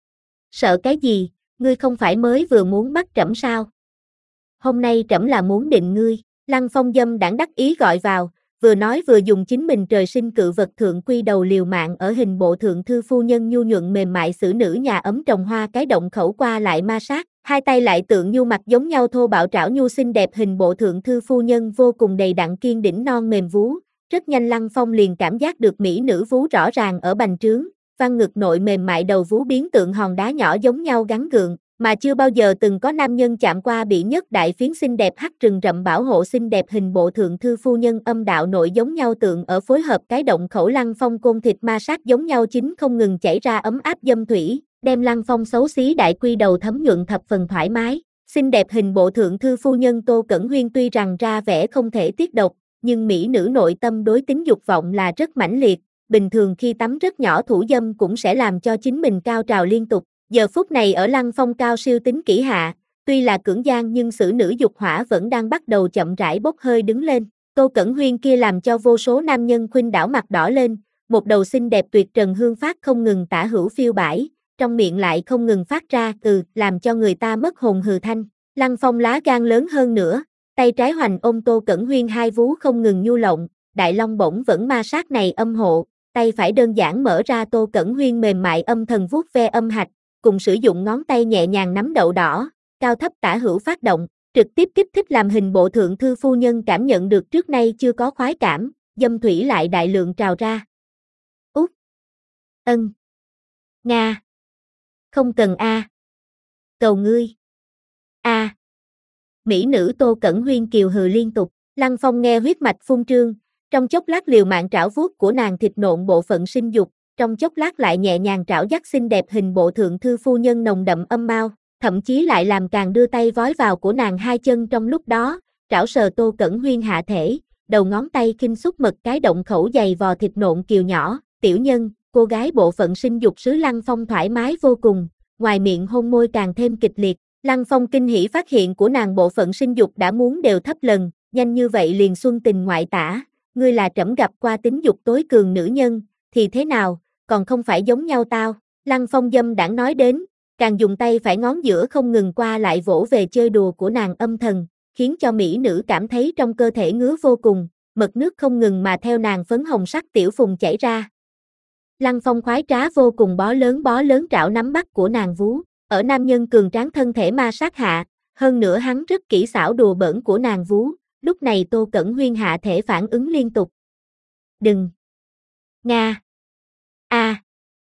Sợ cái gì, ngươi không phải mới vừa muốn bắt trẫm sao? Hôm nay trẫm là muốn định ngươi, Lăng Phong dâm đãng đắc ý gọi vào, vừa nói vừa dùng chính mình trời sinh cự vật thượng quy đầu liều mạng ở hình bộ thượng thư phu nhân nhu nhuận mềm mại xử nữ nhà ấm trồng hoa cái động khẩu qua lại ma sát, hai tay lại tượng nhu mặt giống nhau thô bạo trảo nhu xinh đẹp hình bộ thượng thư phu nhân vô cùng đầy đặn kiên đỉnh non mềm vú, rất nhanh Lăng Phong liền cảm giác được mỹ nữ vú rõ ràng ở bành trướng, văn ngực nội mềm mại đầu vú biến tượng hòn đá nhỏ giống nhau gắn gượng, mà chưa bao giờ từng có nam nhân chạm qua bị nhất đại phiến xinh đẹp hắc rừng rậm bảo hộ xinh đẹp hình bộ thượng thư phu nhân âm đạo nội giống nhau tượng ở phối hợp cái động khẩu Lăng Phong côn thịt ma sát giống nhau chính không ngừng chảy ra ấm áp dâm thủy, đem Lăng Phong xấu xí đại quy đầu thấm nhuận thập phần thoải mái. Xinh đẹp hình bộ thượng thư phu nhân Tô Cẩn Huyên tuy rằng ra vẻ không thể tiết độc, nhưng mỹ nữ nội tâm đối tính dục vọng là rất mãnh liệt, bình thường khi tắm rất nhỏ thủ dâm cũng sẽ làm cho chính mình cao trào liên tục. Giờ phút này ở Lăng Phong cao siêu tính kỹ hạ, tuy là cưỡng gian nhưng xử nữ dục hỏa vẫn đang bắt đầu chậm rãi bốc hơi đứng lên. Tô Cẩn Huyên kia làm cho vô số nam nhân khuynh đảo mặt đỏ lên, một đầu xinh đẹp tuyệt trần hương phát không ngừng tả hữu phiêu bãi, trong miệng lại không ngừng phát ra từ làm cho người ta mất hồn hừ thanh. Lăng Phong lá gan lớn hơn nữa, tay trái hoành ôm Tô Cẩn Huyên hai vú không ngừng nhu lộng, đại long bổng vẫn ma sát này âm hộ, tay phải đơn giản mở ra Tô Cẩn Huyên mềm mại âm thần vuốt ve âm hạch, cùng sử dụng ngón tay nhẹ nhàng nắm đậu đỏ, cao thấp tả hữu phát động, trực tiếp kích thích làm hình bộ thượng thư phu nhân cảm nhận được trước nay chưa có khoái cảm, dâm thủy lại đại lượng trào ra. Út. Ân. Nga. Không cần a. Cầu ngươi. A. Mỹ nữ Tô Cẩn Huyên kiều hừ liên tục, Lăng Phong nghe huyết mạch phun trương, trong chốc lát liều mạng trảo vuốt của nàng thịt nộn bộ phận sinh dục, trong chốc lát lại nhẹ nhàng trảo dắt xinh đẹp hình bộ thượng thư phu nhân nồng đậm âm mao, thậm chí lại làm càng đưa tay vói vào của nàng hai chân trong lúc đó, trảo sờ Tô Cẩn Huyên hạ thể, đầu ngón tay khinh xúc mật cái động khẩu dày vò thịt nộn kiều nhỏ, tiểu nhân, cô gái bộ phận sinh dục sứ Lăng Phong thoải mái vô cùng, ngoài miệng hôn môi càng thêm kịch liệt, Lăng Phong kinh hỉ phát hiện của nàng bộ phận sinh dục đã muốn đều thấp lần, nhanh như vậy liền xuân tình ngoại tả, ngươi là trẫm gặp qua tính dục tối cường nữ nhân, thì thế nào, còn không phải giống nhau tao, Lăng Phong dâm đãng nói đến, càng dùng tay phải ngón giữa không ngừng qua lại vỗ về chơi đùa của nàng âm thần, khiến cho mỹ nữ cảm thấy trong cơ thể ngứa vô cùng, mật nước không ngừng mà theo nàng phấn hồng sắc tiểu phùng chảy ra. Lăng Phong khoái trá vô cùng bó lớn bó lớn trảo nắm bắt của nàng vú, ở nam nhân cường tráng thân thể ma sát hạ, hơn nữa hắn rất kỹ xảo đùa bỡn của nàng vú, lúc này Tô Cẩn Huyên hạ thể phản ứng liên tục. Đừng! Nga! A! À.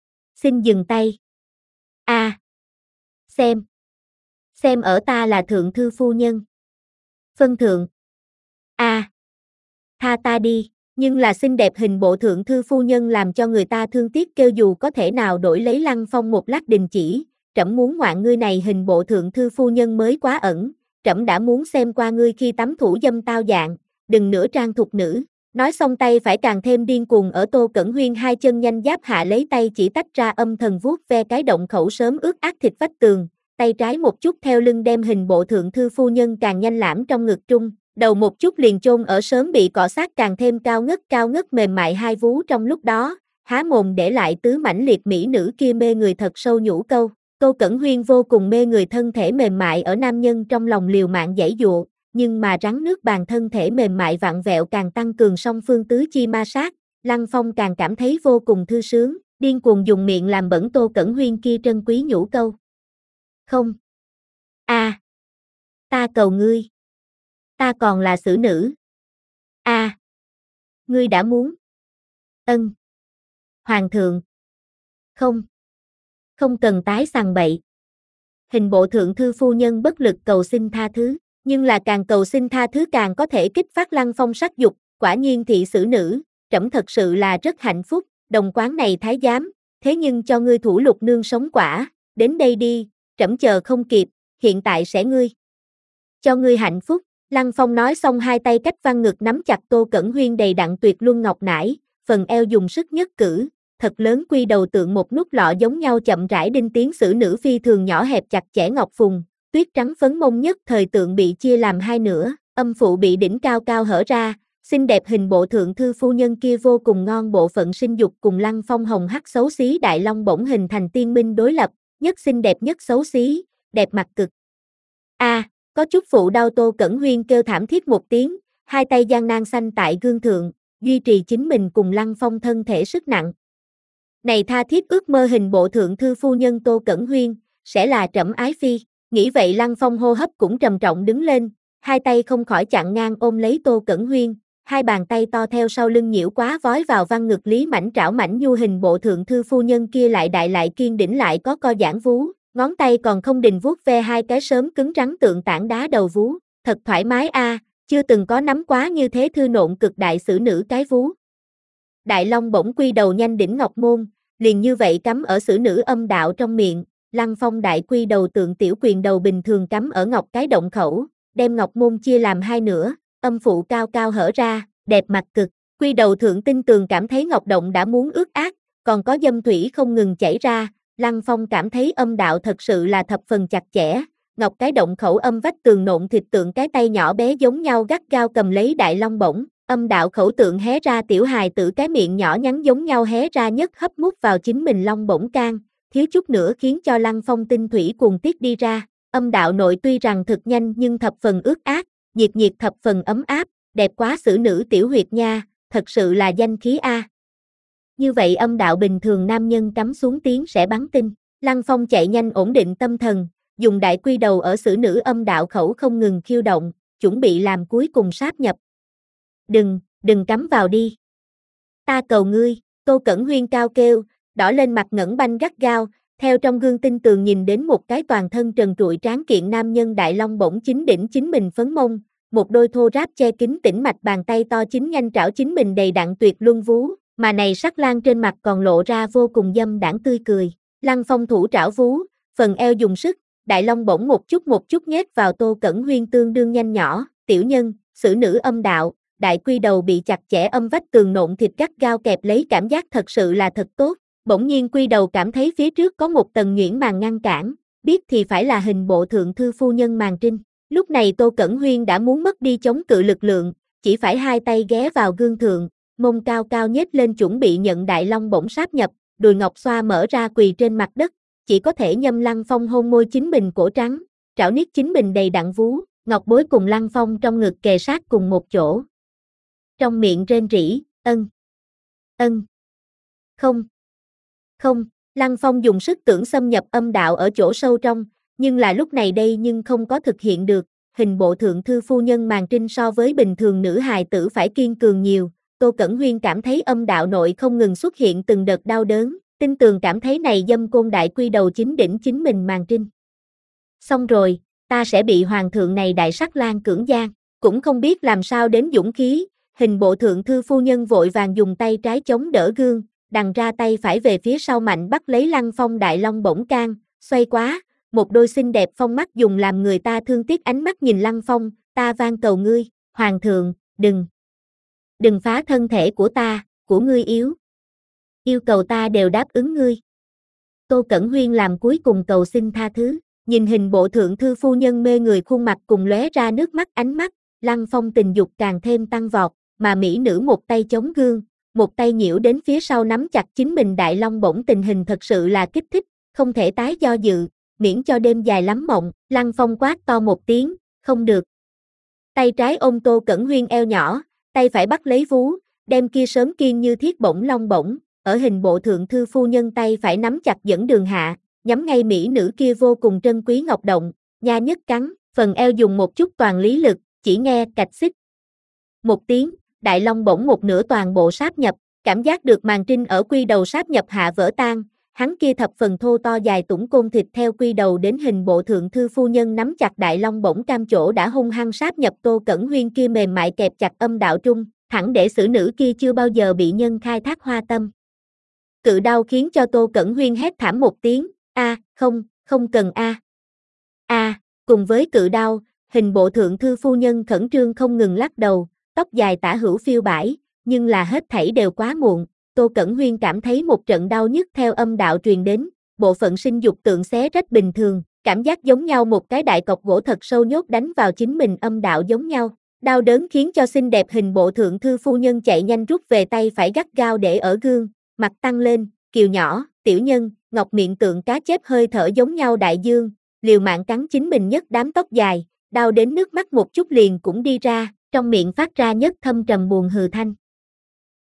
Xin dừng tay! A! À. Xem! Xem ở ta là thượng thư phu nhân! Phân thượng! A! À. Tha ta đi! Nhưng là xinh đẹp hình bộ thượng thư phu nhân làm cho người ta thương tiếc kêu dù có thể nào đổi lấy Lăng Phong một lát đình chỉ, trẫm muốn ngoạn ngươi này hình bộ thượng thư phu nhân mới quá ẩn, trẫm đã muốn xem qua ngươi khi tắm thủ dâm tao dạng, đừng nửa trang thục nữ. Nói xong tay phải càng thêm điên cuồng ở Tô Cẩn Huyên hai chân nhanh giáp hạ lấy tay chỉ tách ra âm thần vuốt ve cái động khẩu sớm ướt át thịt vách tường, tay trái một chút theo lưng đem hình bộ thượng thư phu nhân càng nhanh lãm trong ngực trung, đầu một chút liền chôn ở sớm bị cọ sát càng thêm cao ngất cao ngất mềm mại hai vú trong lúc đó, há mồm để lại tứ mãnh liệt mỹ nữ kia mê người thật sâu nhũ câu. Tô Cẩn Huyên vô cùng mê người thân thể mềm mại ở nam nhân trong lòng liều mạng giãy dụa, nhưng mà rắn nước bàn thân thể mềm mại vặn vẹo càng tăng cường song phương tứ chi ma sát, Lăng Phong càng cảm thấy vô cùng thư sướng, điên cuồng dùng miệng làm bẩn Tô Cẩn Huyên kia trân quý nhũ câu. Không. A. À. Ta cầu ngươi. Ta còn là xử nữ. A. À. Ngươi đã muốn. Ân. Hoàng thượng. Không. Không cần tái sằng bậy. Hình bộ thượng thư phu nhân bất lực cầu xin tha thứ, nhưng là càng cầu xin tha thứ càng có thể kích phát Lăng Phong sắc dục, quả nhiên thị xử nữ, trẫm thật sự là rất hạnh phúc, đồng quán này thái giám, thế nhưng cho ngươi thủ lục nương sống quả, đến đây đi, trẫm chờ không kịp, hiện tại sẽ ngươi. Cho ngươi hạnh phúc, Lăng Phong nói xong hai tay cách văn ngực nắm chặt Tô Cẩn Huyên đầy đặn tuyệt luân ngọc nải, phần eo dùng sức nhất cử. Thật lớn quy đầu tượng một nút lọ giống nhau chậm rãi đinh tiến xử nữ phi thường nhỏ hẹp chặt chẽ ngọc phùng, tuyết trắng phấn mông nhất thời tượng bị chia làm hai nửa, âm phụ bị đỉnh cao cao hở ra, xinh đẹp hình bộ thượng thư phu nhân kia vô cùng ngon bộ phận sinh dục cùng Lăng Phong hồng hắc xấu xí đại long bổng hình thành tiên minh đối lập, nhất xinh đẹp nhất xấu xí, đẹp mặt cực. A, à, có chút phụ đau Tô Cẩn Huyên kêu thảm thiết một tiếng, hai tay gian nan xanh tại gương thượng, duy trì chính mình cùng Lăng Phong thân thể sức nặng. Này tha thiết ước mơ hình bộ thượng thư phu nhân Tô Cẩn Huyên, sẽ là trẫm ái phi. Nghĩ vậy Lăng Phong hô hấp cũng trầm trọng đứng lên, hai tay không khỏi chặn ngang ôm lấy Tô Cẩn Huyên, hai bàn tay to theo sau lưng nhiễu quá vói vào văn ngực Lý Mảnh trảo mảnh nhu hình bộ thượng thư phu nhân kia lại đại lại kiên đỉnh lại có co giãn vú, ngón tay còn không đình vuốt ve hai cái sớm cứng rắn tượng tảng đá đầu vú, thật thoải mái a, à, chưa từng có nắm quá như thế thư nộn cực đại xử nữ cái vú. Đại Long bỗng quy đầu nhanh đỉnh ngọc môn, liền như vậy cắm ở xử nữ âm đạo trong miệng, Lăng Phong đại quy đầu tượng tiểu quyền đầu bình thường cắm ở ngọc cái động khẩu, đem ngọc môn chia làm hai nửa, âm phụ cao cao hở ra, đẹp mặt cực. Quy đầu thượng tinh tường cảm thấy ngọc động đã muốn ướt át, còn có dâm thủy không ngừng chảy ra, Lăng Phong cảm thấy âm đạo thật sự là thập phần chặt chẽ, ngọc cái động khẩu âm vách tường nộn thịt tượng cái tay nhỏ bé giống nhau gắt gao cầm lấy Đại Long bổng, âm đạo khẩu tượng hé ra tiểu hài tử cái miệng nhỏ nhắn giống nhau hé ra nhất hấp mút vào chính mình long bổng can, thiếu chút nữa khiến cho Lăng Phong tinh thủy cuồng tiết đi ra, âm đạo nội tuy rằng thực nhanh nhưng thập phần ướt át, nhiệt nhiệt thập phần ấm áp, đẹp quá xử nữ tiểu huyệt nha, thật sự là danh khí a. Như vậy âm đạo bình thường nam nhân cắm xuống tiếng sẽ bắn tinh, Lăng Phong chạy nhanh ổn định tâm thần, dùng đại quy đầu ở xử nữ âm đạo khẩu không ngừng khiêu động, chuẩn bị làm cuối cùng sáp nhập. Đừng, đừng cắm vào đi. Ta cầu ngươi, Tô Cẩn Huyên cao kêu, đỏ lên mặt ngẩng banh gắt gao, theo trong gương tinh tường nhìn đến một cái toàn thân trần trụi tráng kiện nam nhân Đại Long bổng chính đỉnh chính mình phấn mông, một đôi thô ráp che kín tĩnh mạch bàn tay to chính nhanh trảo chính mình đầy đặn tuyệt luân vú, mà này sắc lang trên mặt còn lộ ra vô cùng dâm đãng tươi cười. Lăng Phong thủ trảo vú, phần eo dùng sức, Đại Long bổng một chút một chút nhét vào Tô Cẩn Huyên tương đương nhanh nhỏ, tiểu nhân, xử nữ âm đạo, đại quy đầu bị chặt chẽ âm vách tường nộn thịt gắt gao kẹp lấy cảm giác thật sự là thật tốt, bỗng nhiên quy đầu cảm thấy phía trước có một tầng nhuyễn màn ngăn cản, biết thì phải là hình bộ thượng thư phu nhân màn trinh. Lúc này Tô Cẩn Huyên đã muốn mất đi chống cự lực lượng, chỉ phải hai tay ghé vào gương thượng, mông cao cao nhếch lên chuẩn bị nhận Đại Long bổng sáp nhập, đùi ngọc xoa mở ra quỳ trên mặt đất, chỉ có thể nhâm Lăng Phong hôn môi chính mình cổ trắng, trảo niết chính mình đầy đặn vú, ngọc bối cùng Lăng Phong trong ngực kề sát cùng một chỗ. Trong miệng rên rỉ, ân, ân, không, không, Lăng Phong dùng sức tưởng xâm nhập âm đạo ở chỗ sâu trong, nhưng là lúc này đây nhưng không có thực hiện được, hình bộ thượng thư phu nhân màn trinh so với bình thường nữ hài tử phải kiên cường nhiều, Tô Cẩn Huyên cảm thấy âm đạo nội không ngừng xuất hiện từng đợt đau đớn, tin tường cảm thấy này dâm côn đại quy đầu chính đỉnh chính mình màn trinh. Xong rồi, ta sẽ bị hoàng thượng này đại sắc lang cưỡng gian, cũng không biết làm sao đến dũng khí, hình bộ thượng thư phu nhân vội vàng dùng tay trái chống đỡ gương, đằng ra tay phải về phía sau mạnh bắt lấy Lăng Phong Đại Long bổng can, xoay quá, một đôi xinh đẹp phong mắt dùng làm người ta thương tiếc ánh mắt nhìn Lăng Phong, ta van cầu ngươi, hoàng thượng, đừng, đừng phá thân thể của ta, của ngươi yếu. Yêu cầu ta đều đáp ứng ngươi. Tô Cẩn Huyên làm cuối cùng cầu xin tha thứ, nhìn hình bộ thượng thư phu nhân mê người khuôn mặt cùng lóe ra nước mắt ánh mắt, Lăng Phong tình dục càng thêm tăng vọt, mà mỹ nữ một tay chống gương, một tay nhiễu đến phía sau nắm chặt chính mình Đại Long bổng tình hình thật sự là kích thích, không thể tái do dự, miễn cho đêm dài lắm mộng, Lăng Phong quát to một tiếng, không được. Tay trái ôm Tô Cẩn Huyên eo nhỏ, tay phải bắt lấy vú, đem kia sớm kiên như thiết bổng long bổng, ở hình bộ thượng thư phu nhân tay phải nắm chặt dẫn đường hạ, nhắm ngay mỹ nữ kia vô cùng trân quý ngọc động, nha nhất cắn, phần eo dùng một chút toàn lý lực, chỉ nghe cạch xích. Một tiếng, Đại Long bổng một nửa toàn bộ sáp nhập, cảm giác được màn trinh ở quy đầu sáp nhập hạ vỡ tan, hắn kia thập phần thô to dài tủng côn thịt theo quy đầu đến hình bộ thượng thư phu nhân nắm chặt Đại Long bổng cam chỗ đã hung hăng sáp nhập Tô Cẩn Huyên kia mềm mại kẹp chặt âm đạo trung, thẳng để xử nữ kia chưa bao giờ bị nhân khai thác hoa tâm. Cự đau khiến cho Tô Cẩn Huyên hét thảm một tiếng, a, không, không cần a. A, cùng với cự đau, hình bộ thượng thư phu nhân khẩn trương không ngừng lắc đầu, tóc dài tả hữu phiêu bãi, nhưng là hết thảy đều quá muộn. Tô Cẩn Huyên cảm thấy một trận đau nhức theo âm đạo truyền đến, bộ phận sinh dục tượng xé rách bình thường, cảm giác giống nhau một cái đại cọc gỗ thật sâu nhốt đánh vào chính mình âm đạo giống nhau. Đau đớn khiến cho xinh đẹp hình bộ thượng thư phu nhân chạy nhanh rút về tay phải gắt gao để ở gương, mặt tăng lên, kiều nhỏ, tiểu nhân, ngọc miệng tượng cá chép hơi thở giống nhau đại dương, liều mạng cắn chính mình nhất đám tóc dài, đau đến nước mắt một chút liền cũng đi ra, trong miệng phát ra nhất thâm trầm buồn hừ thanh.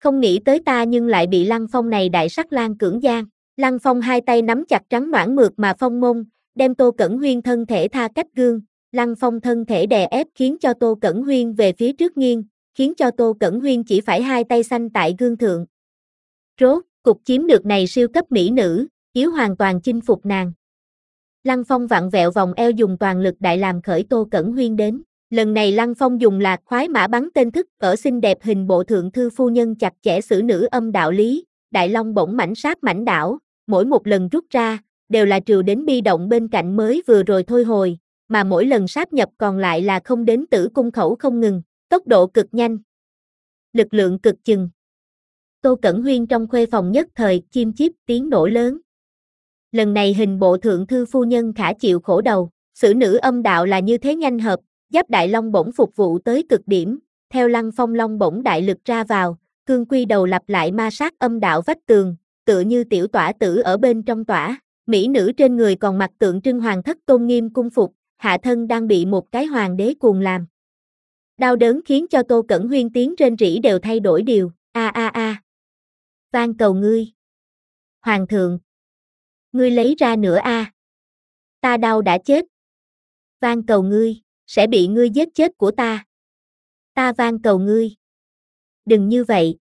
Không nghĩ tới ta nhưng lại bị Lăng Phong này đại sắc lang cưỡng gian. Lăng Phong hai tay nắm chặt trắng noãn mượt mà phong môn, đem Tô Cẩn Huyên thân thể tha cách gương. Lăng Phong thân thể đè ép khiến cho Tô Cẩn Huyên về phía trước nghiêng, khiến cho Tô Cẩn Huyên chỉ phải hai tay xanh tại gương thượng. Rốt, cục chiếm được này siêu cấp mỹ nữ, yếu hoàn toàn chinh phục nàng. Lăng Phong vặn vẹo vòng eo dùng toàn lực đại làm khởi Tô Cẩn Huyên đến. Lần này Lăng Phong dùng lạc khoái mã bắn tên thức ở xinh đẹp hình bộ thượng thư phu nhân chặt chẽ xử nữ âm đạo lý, đại long bổng mảnh sáp mảnh đảo, mỗi một lần rút ra, đều là trừ đến bi động bên cạnh mới vừa rồi thôi hồi, mà mỗi lần sáp nhập còn lại là không đến tử cung khẩu không ngừng, tốc độ cực nhanh. Lực lượng cực chừng. Tô Cẩn Huyên trong khuê phòng nhất thời chim chíp tiếng nổ lớn. Lần này hình bộ thượng thư phu nhân khả chịu khổ đầu, xử nữ âm đạo là như thế nhanh hợp, giáp đại long bổng phục vụ tới cực điểm, theo Lăng Phong long bổng đại lực ra vào, cương quy đầu lặp lại ma sát âm đạo vách tường, tựa như tiểu tỏa tử ở bên trong tỏa, mỹ nữ trên người còn mặc tượng trưng hoàng thất tôn nghiêm cung phục, hạ thân đang bị một cái hoàng đế cuồng làm. Đau đớn khiến cho Tô Cẩn Huyên tiếng rên rỉ đều thay đổi điều, a a a. Van cầu ngươi. Hoàng thượng. Ngươi lấy ra nữa a. Ta đau đã chết. Van cầu ngươi, sẽ bị ngươi giết chết của ta. Ta van cầu ngươi. Đừng như vậy.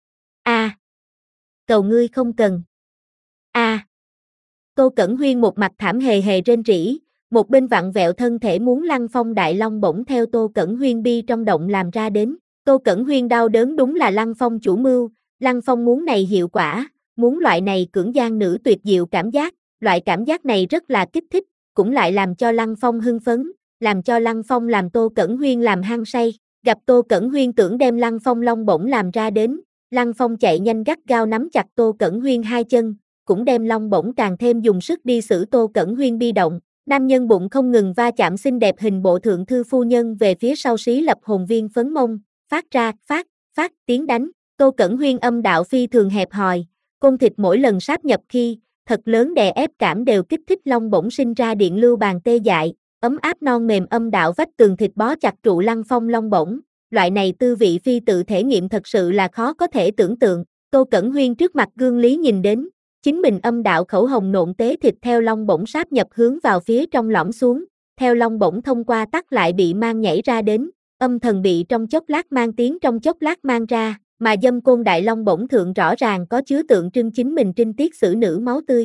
A. Cầu ngươi không cần. A. Tô Cẩn Huyên một mặt thảm hề hề rên rỉ, một bên vặn vẹo thân thể muốn Lăng Phong đại long bổng theo Tô Cẩn Huyên bi trong động làm ra đến. Tô Cẩn Huyên đau đớn đúng là Lăng Phong chủ mưu, Lăng Phong muốn này hiệu quả, muốn loại này cưỡng gian nữ tuyệt diệu cảm giác, loại cảm giác này rất là kích thích, cũng lại làm cho Lăng Phong hưng phấn, làm cho Lăng Phong làm Tô Cẩn Huyên làm hăng say, gặp Tô Cẩn Huyên tưởng đem Lăng Phong long bổng làm ra đến, Lăng Phong chạy nhanh gắt gao nắm chặt Tô Cẩn Huyên hai chân, cũng đem long bổng càng thêm dùng sức đi xử Tô Cẩn Huyên bi động, nam nhân bụng không ngừng va chạm xinh đẹp hình bộ thượng thư phu nhân về phía sau xí lập hồn viên phấn mông, phát ra, phát, phát, tiếng đánh, Tô Cẩn Huyên âm đạo phi thường hẹp hòi, côn thịt mỗi lần sáp nhập khi, thật lớn đè ép cảm đều kích thích long bổng sinh ra điện lưu bàn tê dại, ấm áp non mềm âm đạo vách tường thịt bó chặt trụ Lăng Phong long bổng, loại này tư vị phi tự thể nghiệm thật sự là khó có thể tưởng tượng, Tô Cẩn Huyên trước mặt gương lý nhìn đến, chính mình âm đạo khẩu hồng nộn tế thịt theo long bổng sáp nhập hướng vào phía trong lõm xuống, theo long bổng thông qua tắc lại bị mang nhảy ra đến, âm thần bị trong chốc lát mang tiếng trong chốc lát mang ra, mà dâm côn đại long bổng thượng rõ ràng có chứa tượng trưng chính mình trinh tiết xử nữ máu tươi.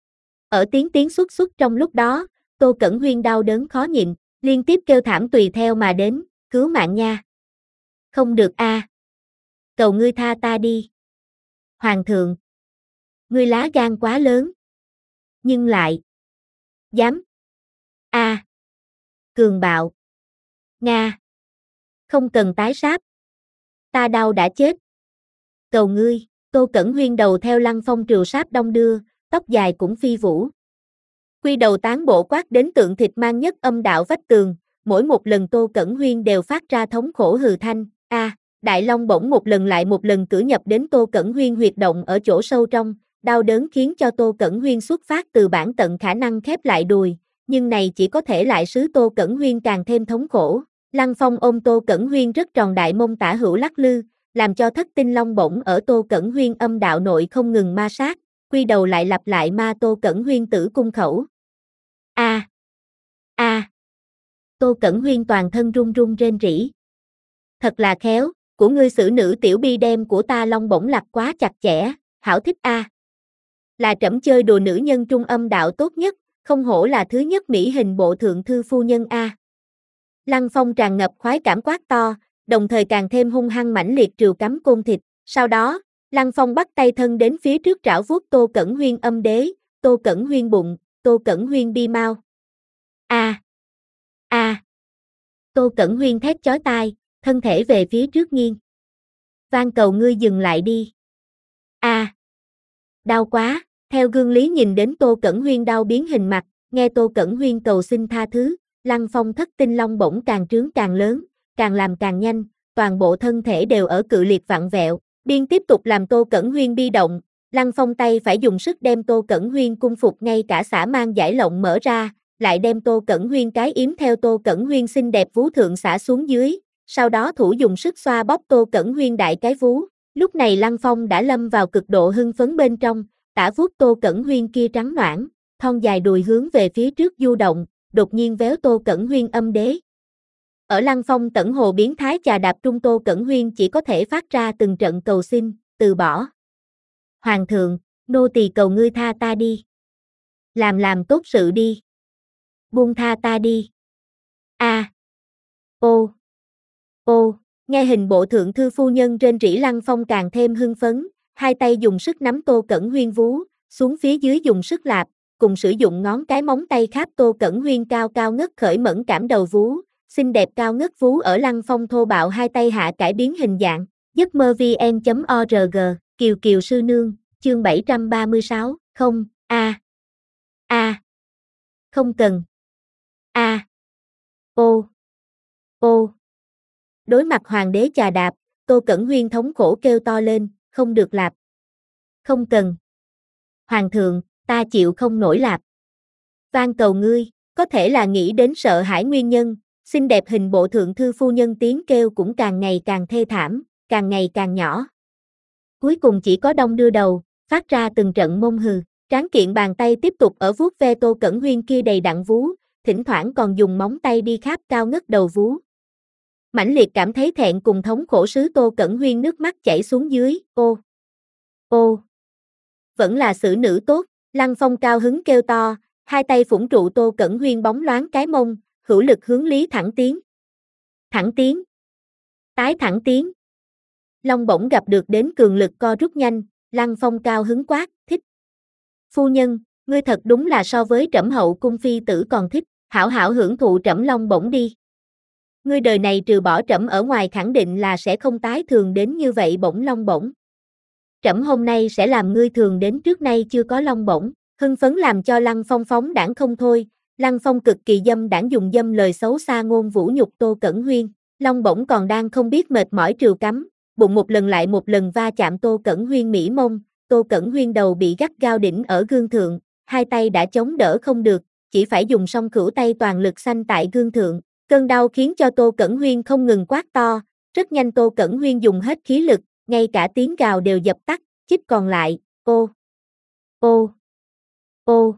Ở tiếng tiếng xuất xuất trong lúc đó, Tô Cẩn Huyên đau đớn khó nhịn, liên tiếp kêu thảm tùy theo mà đến, cứu mạng nha. Không được a. À. Cầu ngươi tha ta đi. Hoàng thượng. Ngươi lá gan quá lớn. Nhưng lại. Dám. A. À. Cường bạo. Nga. Không cần tái sáp. Ta đau đã chết. Cầu ngươi, Tô Cẩn Huyên đầu theo Lăng Phong triều sáp đông đưa, tóc dài cũng phi vũ. Quy đầu tán bộ quát đến tượng thịt mang nhất âm đạo vách tường, mỗi một lần Tô Cẩn Huyên đều phát ra thống khổ hừ thanh, a, à, đại long bổng một lần lại một lần cử nhập đến Tô Cẩn Huyên huyệt động ở chỗ sâu trong, đau đớn khiến cho Tô Cẩn Huyên xuất phát từ bản tận khả năng khép lại đùi, nhưng này chỉ có thể lại sứ Tô Cẩn Huyên càng thêm thống khổ. Lăng Phong ôm Tô Cẩn Huyên rất tròn đại mông tả hữu lắc lư, làm cho thất tinh long bổng ở Tô Cẩn Huyên âm đạo nội không ngừng ma sát, quy đầu lại lặp lại ma Tô Cẩn Huyên tử cung khẩu. A. A. Tô Cẩn Huyên toàn thân run run rên rỉ. Thật là khéo, của ngươi xử nữ tiểu bi đem của ta long bổng lặt quá chặt chẽ, hảo thích a. À. Là trẫm chơi đùa nữ nhân trung âm đạo tốt nhất, không hổ là thứ nhất mỹ hình bộ thượng thư phu nhân a. À. Lăng Phong tràn ngập khoái cảm quát to, đồng thời càng thêm hung hăng mãnh liệt trừ cắm côn thịt. Sau đó, Lăng Phong bắt tay thân đến phía trước trảo vuốt Tô Cẩn Huyên âm đế, Tô Cẩn Huyên bụng, Tô Cẩn Huyên bi mau. A. A. Tô Cẩn Huyên thét chói tai, thân thể về phía trước nghiêng. Van cầu ngươi dừng lại đi. A. Đau quá, theo gương lý nhìn đến Tô Cẩn Huyên đau biến hình mặt, nghe Tô Cẩn Huyên cầu xin tha thứ, Lăng Phong thất tinh long bổng càng trướng càng lớn, càng làm càng nhanh, toàn bộ thân thể đều ở cự liệt vặn vẹo, biên tiếp tục làm Tô Cẩn Huyên bi động, Lăng Phong tay phải dùng sức đem Tô Cẩn Huyên cung phục ngay cả xả mang giải lộng mở ra, lại đem Tô Cẩn Huyên cái yếm theo Tô Cẩn Huyên xinh đẹp vú thượng xả xuống dưới, sau đó thủ dùng sức xoa bóp Tô Cẩn Huyên đại cái vú, Lúc này Lăng Phong đã lâm vào cực độ hưng phấn bên trong, tả vuốt Tô Cẩn Huyên kia trắng noãn, thon dài đùi hướng về phía trước du động, đột nhiên véo Tô Cẩn Huyên âm đế. Ở Lăng Phong tẩn hồ biến thái chà đạp trung, Tô Cẩn Huyên chỉ có thể phát ra từng trận cầu xin, từ bỏ. Hoàng thượng, nô tỳ cầu ngươi tha ta đi. Làm làm tốt sự đi. Buông tha ta đi. A. À. Ô. Ô, nghe hình bộ thượng thư phu nhân rên rỉ, Lăng Phong càng thêm hưng phấn, hai tay dùng sức nắm Tô Cẩn Huyên vú, xuống phía dưới dùng sức lạp, cùng sử dụng ngón cái móng tay kháp Tô Cẩn Huyên cao cao ngất khởi mẫn cảm đầu vú, xinh đẹp cao ngất vú ở Lăng Phong thô bạo hai tay hạ cải biến hình dạng. giấc mơ vn chấm org, Kiều Kiều sư nương, chương bảy trăm ba mươi sáu, không, a. A. Không cần. A. Ô. Ô. Đối mặt hoàng đế chà đạp, Tô Cẩn Huyên thống khổ kêu to lên, không được lạp. Không cần. Hoàng thượng, ta chịu không nổi lạp. Van cầu ngươi, có thể là nghĩ đến sợ hãi nguyên nhân, xinh đẹp hình bộ thượng thư phu nhân tiếng kêu cũng càng ngày càng thê thảm, càng ngày càng nhỏ. Cuối cùng chỉ có đong đưa đầu, phát ra từng trận mông hừ, tráng kiện bàn tay tiếp tục ở vuốt ve Tô Cẩn Huyên kia đầy đặn vú, thỉnh thoảng còn dùng móng tay đi kháp cao ngất đầu vú. Mãnh liệt cảm thấy thẹn cùng thống khổ sứ Tô Cẩn Huyên nước mắt chảy xuống dưới, ô. Ô. Vẫn là xử nữ tốt, Lăng Phong cao hứng kêu to, hai tay phủng trụ Tô Cẩn Huyên bóng loáng cái mông, hữu lực hướng lý thẳng tiến. Thẳng tiến. Tái thẳng tiến. Long bổng gặp được đến cường lực co rút nhanh, Lăng Phong cao hứng quát, thích. Phu nhân, ngươi thật đúng là so với trẫm hậu cung phi tử còn thích, hảo hảo hưởng thụ trẫm long bổng đi. Ngươi đời này trừ bỏ trẫm ở ngoài khẳng định là sẽ không tái thường đến như vậy bổng long bổng. Trẫm hôm nay sẽ làm ngươi thường đến trước nay chưa có long bổng, hưng phấn làm cho Lăng Phong phóng đảng không thôi. Lăng Phong cực kỳ dâm đảng dùng dâm lời xấu xa ngôn vũ nhục Tô Cẩn Huyên, long bổng còn đang không biết mệt mỏi trìu cắm, bụng một lần lại một lần va chạm Tô Cẩn Huyên mỹ mông, Tô Cẩn Huyên đầu bị gắt gao đỉnh ở gương thượng, hai tay đã chống đỡ không được, chỉ phải dùng song cửu tay toàn lực xanh tại gương thượng. Cơn đau khiến cho Tô Cẩn Huyên không ngừng quát to, rất nhanh Tô Cẩn Huyên dùng hết khí lực, ngay cả tiếng gào đều dập tắt, chích còn lại, ô, ô, ô,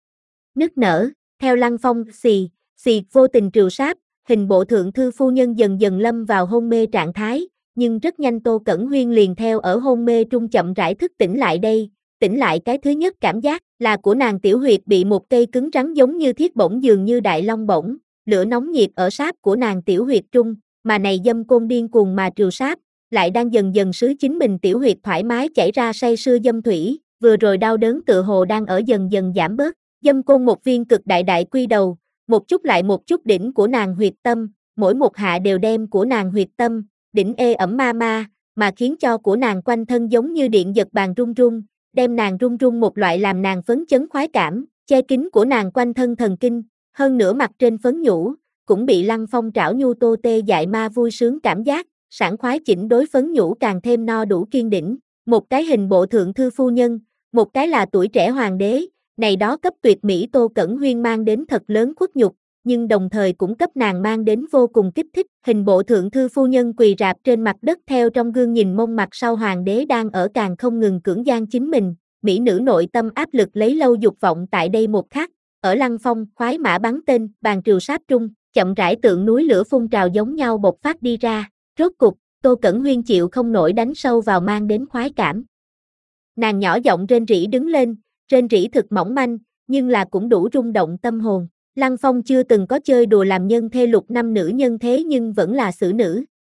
nức nở, theo Lăng Phong xì, xì vô tình trừ sáp, hình bộ thượng thư phu nhân dần dần lâm vào hôn mê trạng thái, nhưng rất nhanh Tô Cẩn Huyên liền theo ở hôn mê trung chậm rãi thức tỉnh lại đây, tỉnh lại cái thứ nhất cảm giác là của nàng tiểu huyệt bị một cây cứng rắn giống như thiết bổng dường như đại long bổng. Lửa nóng nhiệt ở sáp của nàng tiểu huyệt trung, mà này dâm côn điên cuồng mà trừ sáp, lại đang dần dần sứ chính mình tiểu huyệt thoải mái chảy ra say sưa dâm thủy, vừa rồi đau đớn tựa hồ đang ở dần dần giảm bớt, dâm côn một viên cực đại đại quy đầu, một chút lại một chút đỉnh của nàng huyệt tâm, mỗi một hạ đều đem của nàng huyệt tâm, đỉnh ê ẩm ma ma, mà khiến cho của nàng quanh thân giống như điện giật bàn rung rung, đem nàng rung rung một loại làm nàng phấn chấn khoái cảm, che kín của nàng quanh thân thần kinh. Hơn nữa mặt trên phấn nhũ, cũng bị Lăng Phong trảo nhu tô tê dại ma vui sướng cảm giác, sảng khoái chỉnh đối phấn nhũ càng thêm no đủ kiên đỉnh. Một cái hình bộ thượng thư phu nhân, một cái là tuổi trẻ hoàng đế, này đó cấp tuyệt mỹ Tô Cẩn Huyên mang đến thật lớn khuất nhục, nhưng đồng thời cũng cấp nàng mang đến vô cùng kích thích. Hình bộ thượng thư phu nhân quỳ rạp trên mặt đất theo trong gương nhìn mông mặt sau hoàng đế đang ở càng không ngừng cưỡng gian chính mình, mỹ nữ nội tâm áp lực lấy lâu dục vọng tại đây một khắc. Ở Lăng Phong, khoái mã bắn tên, bàn trừ sáp trung, chậm rãi tượng núi lửa phun trào giống nhau bộc phát đi ra, rốt cục, Tô Cẩn Huyên chịu không nổi đánh sâu vào mang đến khoái cảm. Nàng nhỏ giọng rên rỉ đứng lên, rên rỉ thực mỏng manh, nhưng là cũng đủ rung động tâm hồn. Lăng Phong chưa từng có chơi đùa làm nhân thê lục năm nữ nhân thế nhưng vẫn là xử nữ.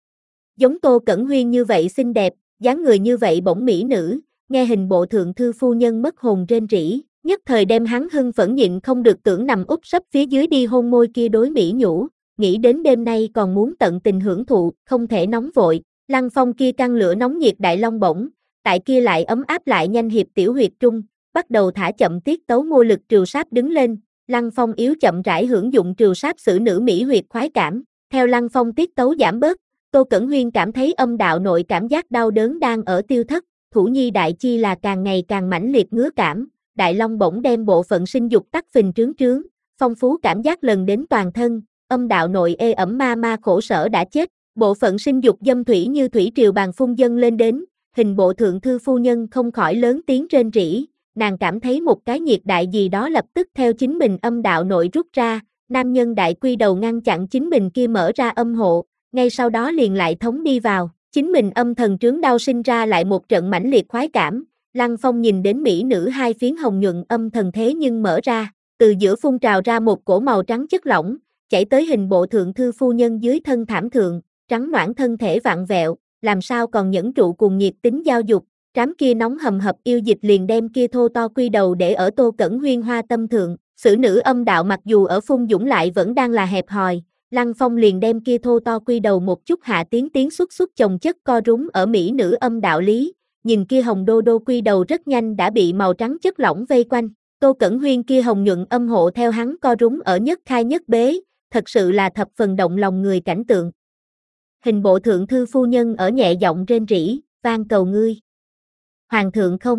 Giống Tô Cẩn Huyên như vậy xinh đẹp, dáng người như vậy bổng mỹ nữ, nghe hình bộ thượng thư phu nhân mất hồn rên rỉ. Nhất thời đem hắn hưng phẫn nhịn không được tưởng nằm úp sấp phía dưới đi hôn môi kia đối mỹ nhũ, nghĩ đến đêm nay còn muốn tận tình hưởng thụ, không thể nóng vội. Lăng Phong kia căng lửa nóng nhiệt đại long bổng, tại kia lại ấm áp lại nhanh hiệp tiểu huyệt trung, bắt đầu thả chậm tiết tấu mô lực trừ sáp đứng lên. Lăng Phong yếu chậm rãi hưởng dụng trừ sáp xử nữ mỹ huyệt khoái cảm, theo Lăng Phong tiết tấu giảm bớt, Tô Cẩn Huyên cảm thấy âm đạo nội cảm giác đau đớn đang ở tiêu thất, thủ nhi đại chi là càng ngày càng mãnh liệt ngứa cảm. Đại long bổng đem bộ phận sinh dục tắc phình trướng trướng, phong phú cảm giác lần đến toàn thân, âm đạo nội ê ẩm ma ma khổ sở đã chết, bộ phận sinh dục dâm thủy như thủy triều bàn phun dâng lên đến, hình bộ thượng thư phu nhân không khỏi lớn tiếng rên rỉ, nàng cảm thấy một cái nhiệt đại gì đó lập tức theo chính mình âm đạo nội rút ra, nam nhân đại quy đầu ngăn chặn chính mình kia mở ra âm hộ, ngay sau đó liền lại thống đi vào, chính mình âm thần trướng đau sinh ra lại một trận mãnh liệt khoái cảm, Lăng Phong nhìn đến mỹ nữ hai phiến hồng nhuận âm thần thế nhưng mở ra, từ giữa phun trào ra một cổ màu trắng chất lỏng, chảy tới hình bộ thượng thư phu nhân dưới thân thảm thượng, trắng noãn thân thể vặn vẹo, làm sao còn nhẫn trụ cùng nhiệt tính giao dục, trám kia nóng hầm hập yêu dịch liền đem kia thô to quy đầu để ở Tô Cẩn Huyên hoa tâm thượng, xử nữ âm đạo mặc dù ở phun dũng lại vẫn đang là hẹp hòi, Lăng Phong liền đem kia thô to quy đầu một chút hạ tiến tiến xuất xuất chồng chất co rúm ở mỹ nữ âm đạo lý, nhìn kia hồng đô đô quy đầu rất nhanh đã bị màu trắng chất lỏng vây quanh, Tô Cẩn Huyên kia hồng nhuận âm hộ theo hắn co rúm ở nhất khai nhất bế, thật sự là thập phần động lòng người cảnh tượng. Hình bộ thượng thư phu nhân ở nhẹ giọng rên rỉ, van cầu ngươi. Hoàng thượng không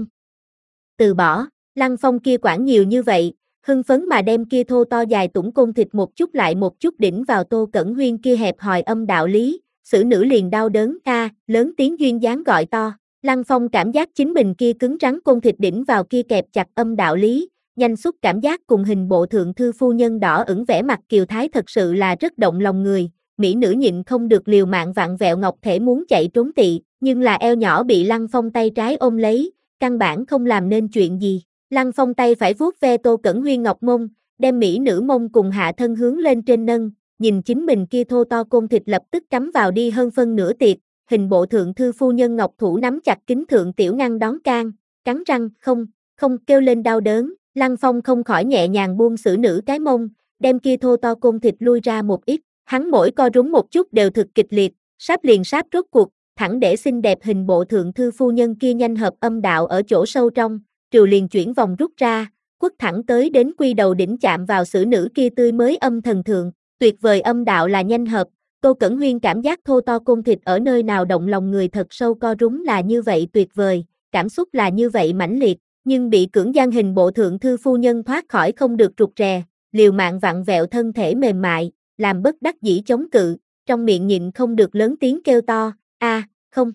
từ bỏ, Lăng Phong kia quản nhiều như vậy, hưng phấn mà đem kia thô to dài tủng côn thịt một chút lại một chút đỉnh vào Tô Cẩn Huyên kia hẹp hòi âm đạo lý, xử nữ liền đau đớn a, lớn tiếng duyên dáng gọi to. Lăng Phong cảm giác chính mình kia cứng rắn côn thịt đỉnh vào kia kẹp chặt âm đạo lý, nhanh xúc cảm giác cùng hình bộ thượng thư phu nhân đỏ ửng vẻ mặt kiều thái thật sự là rất động lòng người, mỹ nữ nhịn không được liều mạng vặn vẹo ngọc thể muốn chạy trốn tị, nhưng là eo nhỏ bị Lăng Phong tay trái ôm lấy, căn bản không làm nên chuyện gì. Lăng Phong tay phải vuốt ve Tô Cẩn Huyên ngọc mông, đem mỹ nữ mông cùng hạ thân hướng lên trên nâng, nhìn chính mình kia thô to côn thịt lập tức cắm vào đi hơn phân nửa tiệt, hình bộ thượng thư phu nhân ngọc thủ nắm chặt kính thượng tiểu ngăn đón can, cắn răng, không, không kêu lên đau đớn, Lăng Phong không khỏi nhẹ nhàng buông xử nữ cái mông, đem kia thô to côn thịt lui ra một ít, hắn mỗi co rúm một chút đều thực kịch liệt, sáp liền sáp rốt cuộc, thẳng để xinh đẹp hình bộ thượng thư phu nhân kia nhanh hợp âm đạo ở chỗ sâu trong, triều liền chuyển vòng rút ra, quất thẳng tới đến quy đầu đỉnh chạm vào xử nữ kia tươi mới âm thần thượng, tuyệt vời âm đạo là nhanh hợp, Tô Cẩn Huyên cảm giác thô to côn thịt ở nơi nào động lòng người thật sâu co rúm là như vậy tuyệt vời, cảm xúc là như vậy mãnh liệt, nhưng bị cưỡng gian hình bộ thượng thư phu nhân thoát khỏi không được rụt rè, liều mạng vặn vẹo thân thể mềm mại, làm bất đắc dĩ chống cự, trong miệng nhịn không được lớn tiếng kêu to, a, không,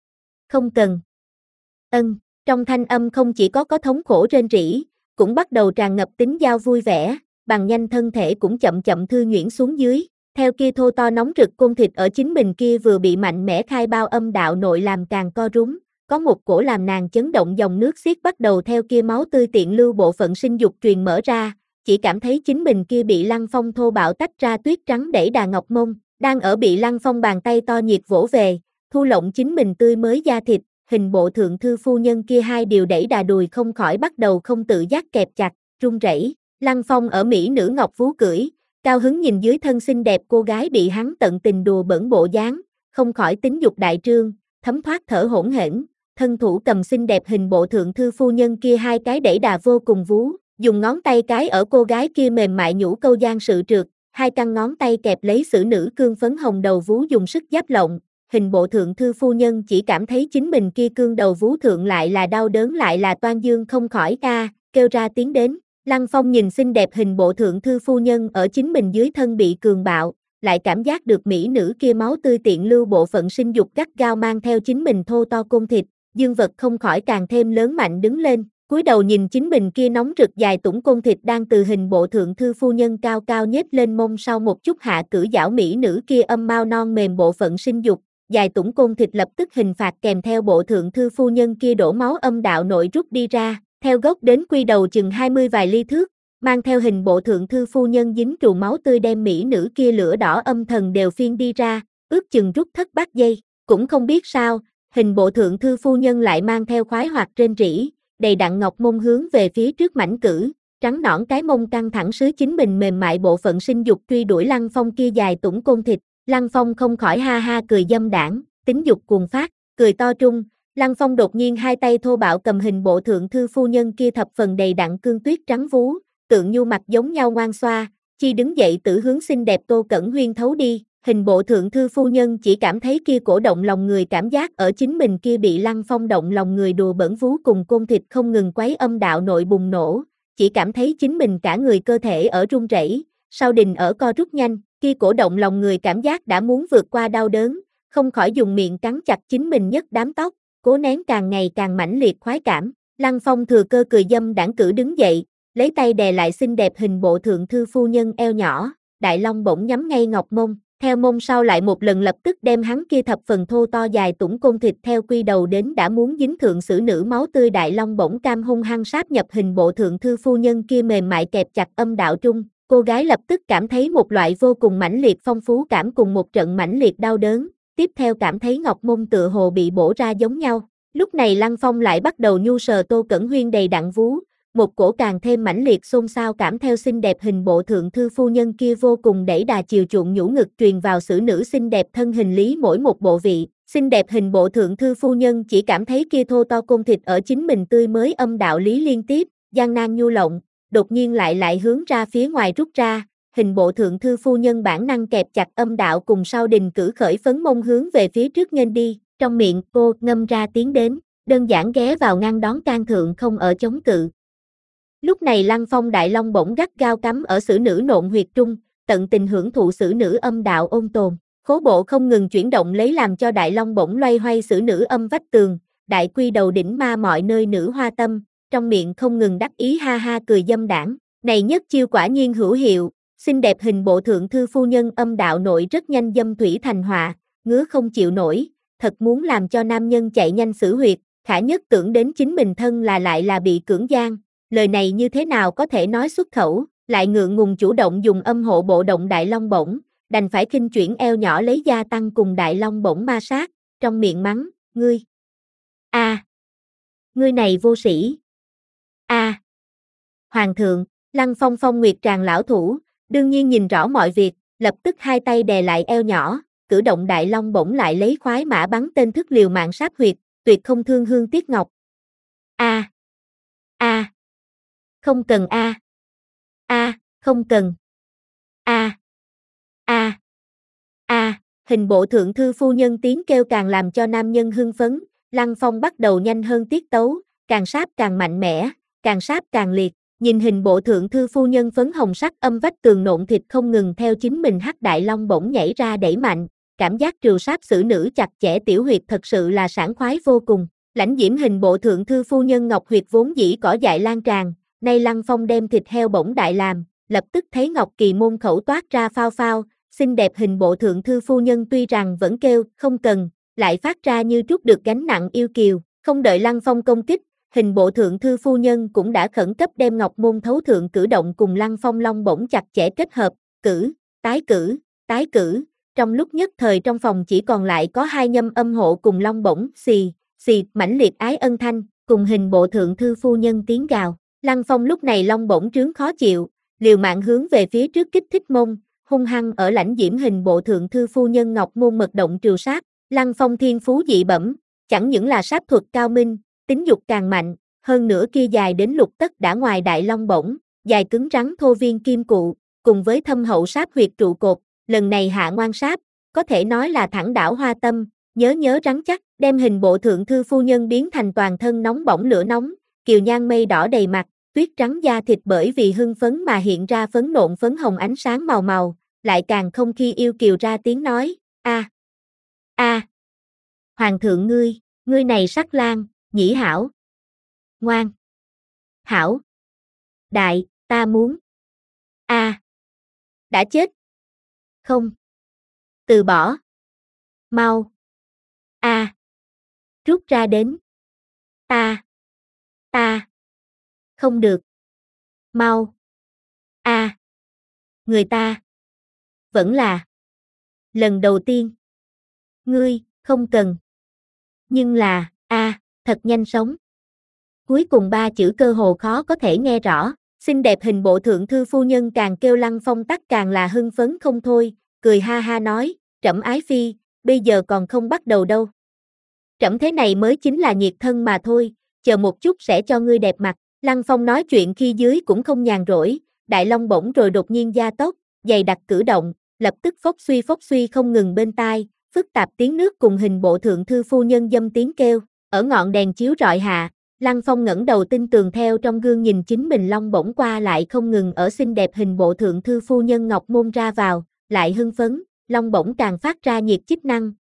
không cần, ân, trong thanh âm không chỉ có có thống khổ rên rỉ, cũng bắt đầu tràn ngập tính giao vui vẻ, bằng nhanh thân thể cũng chậm chậm thư nhuyễn xuống dưới, theo kia thô to nóng rực côn thịt ở chính mình kia vừa bị mạnh mẽ khai bao âm đạo nội làm càng co rúm, có một cổ làm nàng chấn động dòng nước xiết bắt đầu theo kia máu tươi tiện lưu bộ phận sinh dục truyền mở ra, chỉ cảm thấy chính mình kia bị Lăng Phong thô bạo tách ra tuyết trắng đẩy đà ngọc mông, đang ở bị Lăng Phong bàn tay to nhiệt vỗ về, thu lộng chính mình tươi mới da thịt, hình bộ thượng thư phu nhân kia hai điều đẩy đà đùi không khỏi bắt đầu không tự giác kẹp chặt, run rẩy. Lăng Phong ở mỹ nữ ngọc vú cưỡi, cao hứng nhìn dưới thân xinh đẹp cô gái bị hắn tận tình đùa bỡn bộ dáng, không khỏi tính dục đại trương, thấm thoát thở hỗn hển, thân thủ cầm xinh đẹp hình bộ thượng thư phu nhân kia hai cái đẩy đà vô cùng vú, dùng ngón tay cái ở cô gái kia mềm mại nhũ câu gian sự trượt, hai căn ngón tay kẹp lấy xử nữ cương phấn hồng đầu vú dùng sức giáp lộng, hình bộ thượng thư phu nhân chỉ cảm thấy chính mình kia cương đầu vú thượng lại là đau đớn lại là toan dương không khỏi ca, kêu ra tiếng đến. Lăng Phong nhìn xinh đẹp hình bộ thượng thư phu nhân ở chính mình dưới thân bị cường bạo, lại cảm giác được mỹ nữ kia máu tươi tiện lưu bộ phận sinh dục gắt gao mang theo chính mình thô to côn thịt, dương vật không khỏi càng thêm lớn mạnh đứng lên, cúi đầu nhìn chính mình kia nóng rực dài tủng côn thịt đang từ hình bộ thượng thư phu nhân cao cao nhếch lên mông sau một chút hạ cử giảo mỹ nữ kia âm mao non mềm bộ phận sinh dục, dài tủng côn thịt lập tức hình phạt kèm theo bộ thượng thư phu nhân kia đổ máu âm đạo nội rút đi ra. Theo gốc đến quy đầu chừng hai mươi vài ly thước, mang theo hình bộ thượng thư phu nhân dính trù máu tươi đem mỹ nữ kia lửa đỏ âm thần đều phiên đi ra, ước chừng rút thất bát giây, cũng không biết sao, hình bộ thượng thư phu nhân lại mang theo khoái hoạt trên rỉ, đầy đặn ngọc mông hướng về phía trước mảnh cử, trắng nõn cái mông căng thẳng sứ chính mình mềm mại bộ phận sinh dục truy đuổi Lăng Phong kia dài tủng côn thịt, Lăng Phong không khỏi ha ha cười dâm đảng, tính dục cuồng phát, cười to trung. Lăng Phong đột nhiên hai tay thô bạo cầm hình bộ thượng thư phu nhân kia thập phần đầy đặn cương tuyết trắng vú, tượng nhu mặt giống nhau ngoan xoa, chi đứng dậy tử hướng xinh đẹp Tô Cẩn Huyên thấu đi, hình bộ thượng thư phu nhân chỉ cảm thấy kia cổ động lòng người cảm giác ở chính mình kia bị Lăng Phong động lòng người đùa bỡn vú cùng côn thịt không ngừng quấy âm đạo nội bùng nổ, chỉ cảm thấy chính mình cả người cơ thể ở run rẩy, sau đình ở co rút nhanh, kia cổ động lòng người cảm giác đã muốn vượt qua đau đớn, không khỏi dùng miệng cắn chặt chính mình nhất đám tóc. cố nén càng ngày càng mãnh liệt khoái cảm. Lăng Phong thừa cơ cười dâm đãng cử đứng dậy, lấy tay đè lại xinh đẹp hình bộ thượng thư phu nhân eo nhỏ, đại long bổng nhắm ngay ngọc mông, theo mông sau lại một lần lập tức đem hắn kia thập phần thô to dài tủng côn thịt theo quy đầu đến đã muốn dính thượng sử nữ máu tươi đại long bổng cam hung hăng sáp nhập hình bộ thượng thư phu nhân kia mềm mại kẹp chặt âm đạo trung, cô gái lập tức cảm thấy một loại vô cùng mãnh liệt phong phú cảm cùng một trận mãnh liệt đau đớn, tiếp theo cảm thấy ngọc mông tựa hồ bị bổ ra giống nhau. Lúc này Lăng Phong lại bắt đầu nhu sờ Tô Cẩn Huyên đầy đặn vú, một cổ càng thêm mãnh liệt xôn xao cảm theo xinh đẹp hình bộ thượng thư phu nhân kia vô cùng đẩy đà chiều chuộng nhũ ngực truyền vào sử nữ xinh đẹp thân hình lý mỗi một bộ vị. Xinh đẹp hình bộ thượng thư phu nhân chỉ cảm thấy kia thô to côn thịt ở chính mình tươi mới âm đạo lý liên tiếp, gian nan nhu lộng, đột nhiên lại lại hướng ra phía ngoài rút ra, hình bộ thượng thư phu nhân bản năng kẹp chặt âm đạo cùng sau đình cử khởi phấn mông hướng về phía trước nghênh đi, trong miệng cô ngâm ra tiếng đến, đơn giản ghé vào ngăn đón can thượng không ở chống cự. Lúc này Lăng Phong đại long bổng gắt gao cắm ở sử nữ nộn huyệt trung, tận tình hưởng thụ sử nữ âm đạo ôn tồn, khố bộ không ngừng chuyển động lấy làm cho đại long bổng loay hoay sử nữ âm vách tường, đại quy đầu đỉnh ma mọi nơi nữ hoa tâm, trong miệng không ngừng đắc ý ha ha cười dâm đảng, này nhất chiêu quả nhiên hữu hiệu, xinh đẹp hình bộ thượng thư phu nhân âm đạo nội rất nhanh dâm thủy thành họa, ngứa không chịu nổi, thật muốn làm cho nam nhân chạy nhanh xử huyệt, khả nhất tưởng đến chính mình thân là lại là bị cưỡng gian. Lời này như thế nào có thể nói xuất khẩu, lại ngượng ngùng chủ động dùng âm hộ bộ động đại long bổng, đành phải khinh chuyển eo nhỏ lấy gia tăng cùng đại long bổng ma sát, trong miệng mắng, ngươi. A, à, ngươi này vô sĩ. A. À, Hoàng thượng, Lăng Phong phong nguyệt tràng lão thủ, đương nhiên nhìn rõ mọi việc, lập tức hai tay đè lại eo nhỏ, cử động đại long bổng lại lấy khoái mã bắn tên thức liều mạng sát huyệt, tuyệt không thương hương tiếc ngọc. A. À, A. À, Không cần a. A, không cần. A. A. A, hình bộ thượng thư phu nhân tiếng kêu càng làm cho nam nhân hưng phấn, Lăng Phong bắt đầu nhanh hơn tiết tấu, càng sáp càng mạnh mẽ, càng sáp càng liệt, nhìn hình bộ thượng thư phu nhân phấn hồng sắc âm vách tường nộn thịt không ngừng theo chính mình hắc đại long bổng nhảy ra đẩy mạnh, cảm giác trừ sáp xử nữ chặt chẽ tiểu huyệt thật sự là sảng khoái vô cùng. Lãnh diễm hình bộ thượng thư phu nhân ngọc huyệt vốn dĩ cỏ dại lan tràn, nay Lăng Phong đem thịt heo bổng đại làm, lập tức thấy ngọc kỳ môn khẩu toát ra phao phao, xinh đẹp hình bộ thượng thư phu nhân tuy rằng vẫn kêu không cần, lại phát ra như trút được gánh nặng yêu kiều, không đợi Lăng Phong công kích, hình bộ thượng thư phu nhân cũng đã khẩn cấp đem ngọc môn thấu thượng cử động cùng Lăng Phong long bổng chặt chẽ kết hợp, cử, tái cử, tái cử, trong lúc nhất thời trong phòng chỉ còn lại có hai nhâm âm hộ cùng long bổng, xì, xì, mãnh liệt ái ân thanh, cùng hình bộ thượng thư phu nhân tiếng gào. Lăng Phong lúc này long bổng trướng khó chịu, liều mạng hướng về phía trước kích thích mông, hung hăng ở lãnh diễm hình bộ thượng thư phu nhân ngọc môn mật động trừ sát. Lăng Phong thiên phú dị bẩm, chẳng những là sát thuật cao minh, tính dục càng mạnh, hơn nữa kia dài đến lục tấc đã ngoài đại long bổng, dài cứng rắn thô viên kim cụ, cùng với thâm hậu sát huyệt trụ cột, lần này hạ ngoan sát, có thể nói là thẳng đảo hoa tâm, nhớ nhớ rắn chắc, đem hình bộ thượng thư phu nhân biến thành toàn thân nóng bỏng lửa nóng, kiều nhan mây đỏ đầy mặt, tuyết trắng da thịt bởi vì hưng phấn mà hiện ra phấn nộn phấn hồng ánh sáng màu màu, lại càng không khi yêu kiều ra tiếng nói, a a Hoàng thượng ngươi, ngươi này sắc lang, nhĩ hảo, ngoan, hảo, đại, ta muốn, a đã chết, không, từ bỏ, mau, a rút ra đến, ta, ta, không được, mau, a người ta, vẫn là, lần đầu tiên, ngươi, không cần, nhưng là, a thật nhanh sống. Cuối cùng ba chữ cơ hồ khó có thể nghe rõ, xinh đẹp hình bộ thượng thư phu nhân càng kêu Lăng Phong tắc càng là hưng phấn không thôi, cười ha ha nói, trẫm ái phi, bây giờ còn không bắt đầu đâu. Trẫm thế này mới chính là nhiệt thân mà thôi, chờ một chút sẽ cho ngươi đẹp mặt. Lăng Phong nói chuyện khi dưới cũng không nhàn rỗi, đại long bổng rồi đột nhiên gia tốc, dày đặc cử động, lập tức phốc suy phốc suy không ngừng bên tai, phức tạp tiếng nước cùng hình bộ thượng thư phu nhân dâm tiếng kêu, ở ngọn đèn chiếu rọi hạ, Lăng Phong ngẩng đầu tinh tường theo trong gương nhìn chính mình long bổng qua lại không ngừng ở xinh đẹp hình bộ thượng thư phu nhân ngọc môn ra vào, lại hưng phấn, long bổng càng phát ra nhiệt chức năng,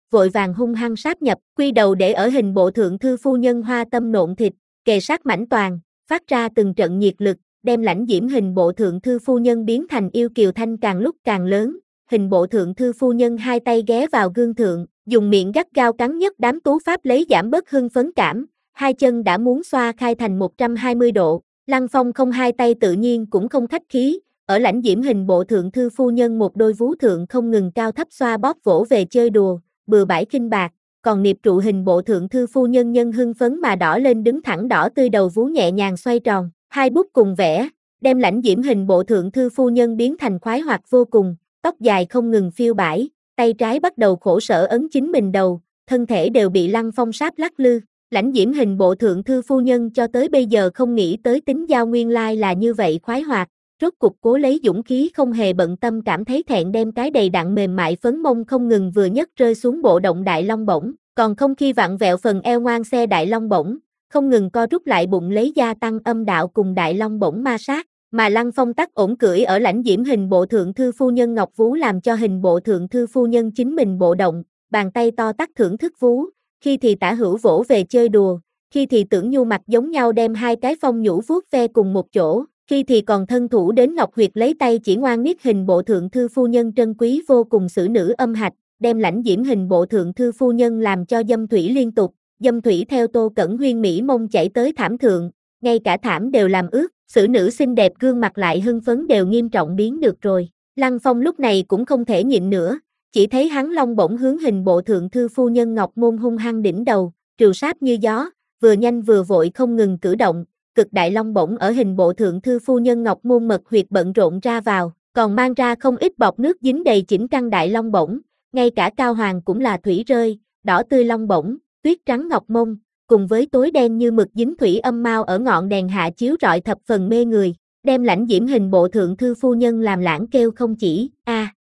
vội vàng hung hăng sáp nhập, quy đầu để ở hình bộ thượng thư phu nhân hoa tâm nộn thịt, kề sát mãnh toàn, phát ra từng trận nhiệt lực, đem lãnh diễm hình bộ thượng thư phu nhân biến thành yêu kiều thanh càng lúc càng lớn. Hình bộ thượng thư phu nhân hai tay ghé vào gương thượng, dùng miệng gắt gao cắn nhất đám tú pháp lấy giảm bớt hưng phấn cảm, hai chân đã muốn xoa khai thành một trăm hai mươi độ. Lăng Phong không hai tay tự nhiên cũng không khách khí, ở lãnh diễm hình bộ thượng thư phu nhân một đôi vú thượng không ngừng cao thấp xoa bóp vỗ về chơi đùa, bừa bãi khinh bạc, còn niệp trụ hình bộ thượng thư phu nhân nhân hưng phấn mà đỏ lên đứng thẳng đỏ tươi đầu vú nhẹ nhàng xoay tròn, hai bút cùng vẽ, đem lãnh diễm hình bộ thượng thư phu nhân biến thành khoái hoạt vô cùng, tóc dài không ngừng phiêu bãi, tay trái bắt đầu khổ sở ấn chính mình đầu, thân thể đều bị Lăng Phong sáp lắc lư. Lãnh diễm hình bộ thượng thư phu nhân cho tới bây giờ không nghĩ tới tính giao nguyên lai là như vậy khoái hoạt, rốt cục cố lấy dũng khí không hề bận tâm cảm thấy thẹn đem cái đầy đặn mềm mại phấn mông không ngừng vừa nhấc rơi xuống bộ động đại long bổng, còn không khi vặn vẹo phần eo ngoan xe đại long bổng, không ngừng co rút lại bụng lấy gia tăng âm đạo cùng đại long bổng ma sát, mà Lăng Phong tắc ổn cưỡi ở lãnh diễm hình bộ thượng thư phu nhân ngọc vú làm cho hình bộ thượng thư phu nhân chính mình bộ động, bàn tay to tắc thưởng thức vú. Khi thì tả hữu vỗ về chơi đùa, khi thì tưởng nhu mặt giống nhau đem hai cái phong nhũ vuốt ve cùng một chỗ, khi thì còn thân thủ đến ngọc huyệt lấy tay chỉ ngoan niết hình bộ thượng thư phu nhân trân quý vô cùng xử nữ âm hạch, đem lãnh diễm hình bộ thượng thư phu nhân làm cho dâm thủy liên tục, dâm thủy theo Tô Cẩn Huyên mỹ mông chảy tới thảm thượng, ngay cả thảm đều làm ướt, xử nữ xinh đẹp gương mặt lại hưng phấn đều nghiêm trọng biến được rồi. Lăng Phong lúc này cũng không thể nhịn nữa. Chỉ thấy hắn long bổng hướng hình bộ thượng thư phu nhân ngọc môn hung hăng đỉnh đầu, trừ sát như gió, vừa nhanh vừa vội không ngừng cử động, cực đại long bổng ở hình bộ thượng thư phu nhân ngọc môn mật huyệt bận rộn ra vào, còn mang ra không ít bọt nước dính đầy chỉnh căn đại long bổng, ngay cả cao hoàng cũng là thủy rơi, đỏ tươi long bổng, tuyết trắng ngọc môn, cùng với tối đen như mực dính thủy âm mau ở ngọn đèn hạ chiếu rọi thập phần mê người, đem lãnh diễm hình bộ thượng thư phu nhân làm lãng kêu không chỉ, a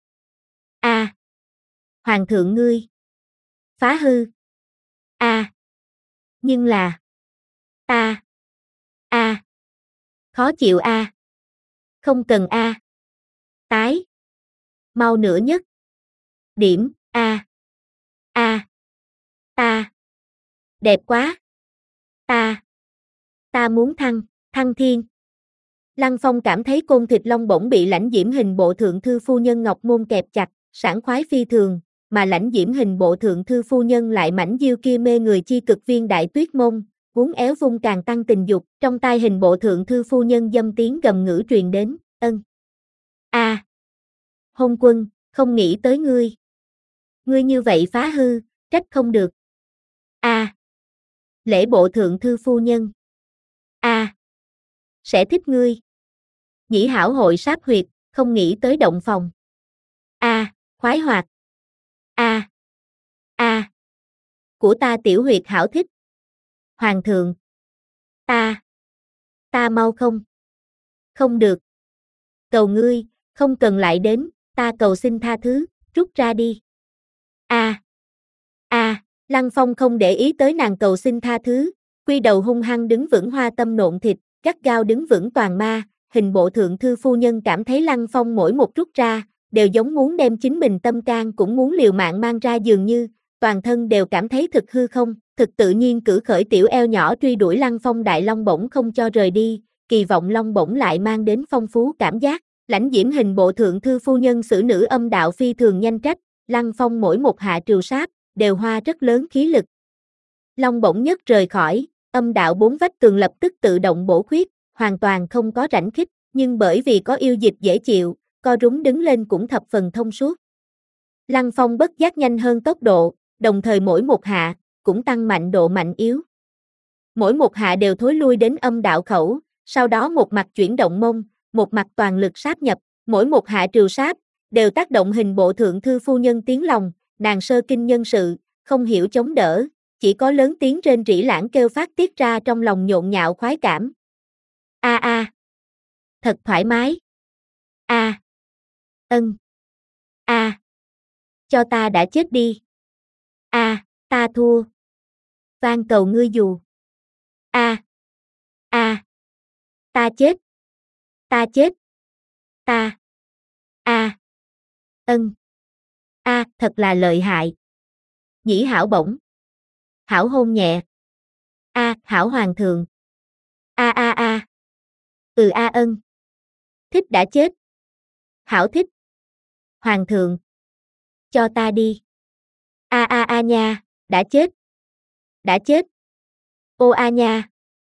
a Hoàng thượng ngươi phá hư a à, nhưng là ta a à, khó chịu a à. Không cần a à. Tái mau nữa nhất điểm a à. a à. Ta đẹp quá ta ta muốn thăng thăng thiên. Lăng Phong cảm thấy côn thịt long bổng bị lãnh diễm hình bộ thượng thư phu nhân ngọc môn kẹp chặt, sảng khoái phi thường. Mà lãnh diễm hình bộ thượng thư phu nhân lại mảnh diêu kia mê người chi cực viên đại tuyết mông, uốn éo vung càng tăng tình dục, trong tai hình bộ thượng thư phu nhân dâm tiếng gầm ngữ truyền đến, ân. A. À. Hôn quân, không nghĩ tới ngươi. Ngươi như vậy phá hư, trách không được. A. À. Lễ bộ thượng thư phu nhân. A. À. Sẽ thích ngươi. Nhĩ hảo hội sáp huyệt, không nghĩ tới động phòng. A. À. Khoái hoạt. A. A. Của ta tiểu huyệt hảo thích. Hoàng thượng. Ta. Ta mau không. Không được. Cầu ngươi, không cần lại đến, ta cầu xin tha thứ, rút ra đi. A. A. Lăng Phong không để ý tới nàng cầu xin tha thứ, quy đầu hung hăng đứng vững hoa tâm nộn thịt, gắt gao đứng vững toàn ma, hình bộ thượng thư phu nhân cảm thấy Lăng Phong mỗi một rút ra, đều giống muốn đem chính mình tâm can cũng muốn liều mạng mang ra dường như, toàn thân đều cảm thấy thực hư không, thực tự nhiên cử khởi tiểu eo nhỏ truy đuổi Lăng Phong đại long bổng không cho rời đi, kỳ vọng long bổng lại mang đến phong phú cảm giác, lãnh diễm hình bộ thượng thư phu nhân xử nữ âm đạo phi thường nhanh trách, Lăng Phong mỗi một hạ trừ sát, đều hoa rất lớn khí lực. Long bổng nhất rời khỏi, âm đạo bốn vách tường lập tức tự động bổ khuyết, hoàn toàn không có rãnh khích, nhưng bởi vì có yêu dịch dễ chịu, co rúm đứng lên cũng thập phần thông suốt. Lăng Phong bất giác nhanh hơn tốc độ, đồng thời mỗi một hạ, cũng tăng mạnh độ mạnh yếu. Mỗi một hạ đều thối lui đến âm đạo khẩu, sau đó một mặt chuyển động mông, một mặt toàn lực sáp nhập, mỗi một hạ trừ sáp, đều tác động hình bộ thượng thư phu nhân tiếng lòng, nàng sơ kinh nhân sự, không hiểu chống đỡ, chỉ có lớn tiếng rên rỉ lãng kêu phát tiết ra trong lòng nhộn nhạo khoái cảm. A a, thật thoải mái. A. Ân. A. Cho ta đã chết đi. A, ta thua. Van cầu ngươi dù. A. A. Ta chết. Ta chết. Ta. A. Ân. A, thật là lợi hại. Nhĩ hảo bổng. Hảo hôn nhẹ. A, hảo hoàng thượng. A a a. Ừ a ân. Thích đã chết. Hảo thích. Hoàng thượng. Cho ta đi. A a a nha, đã chết. Đã chết. Ô a nha.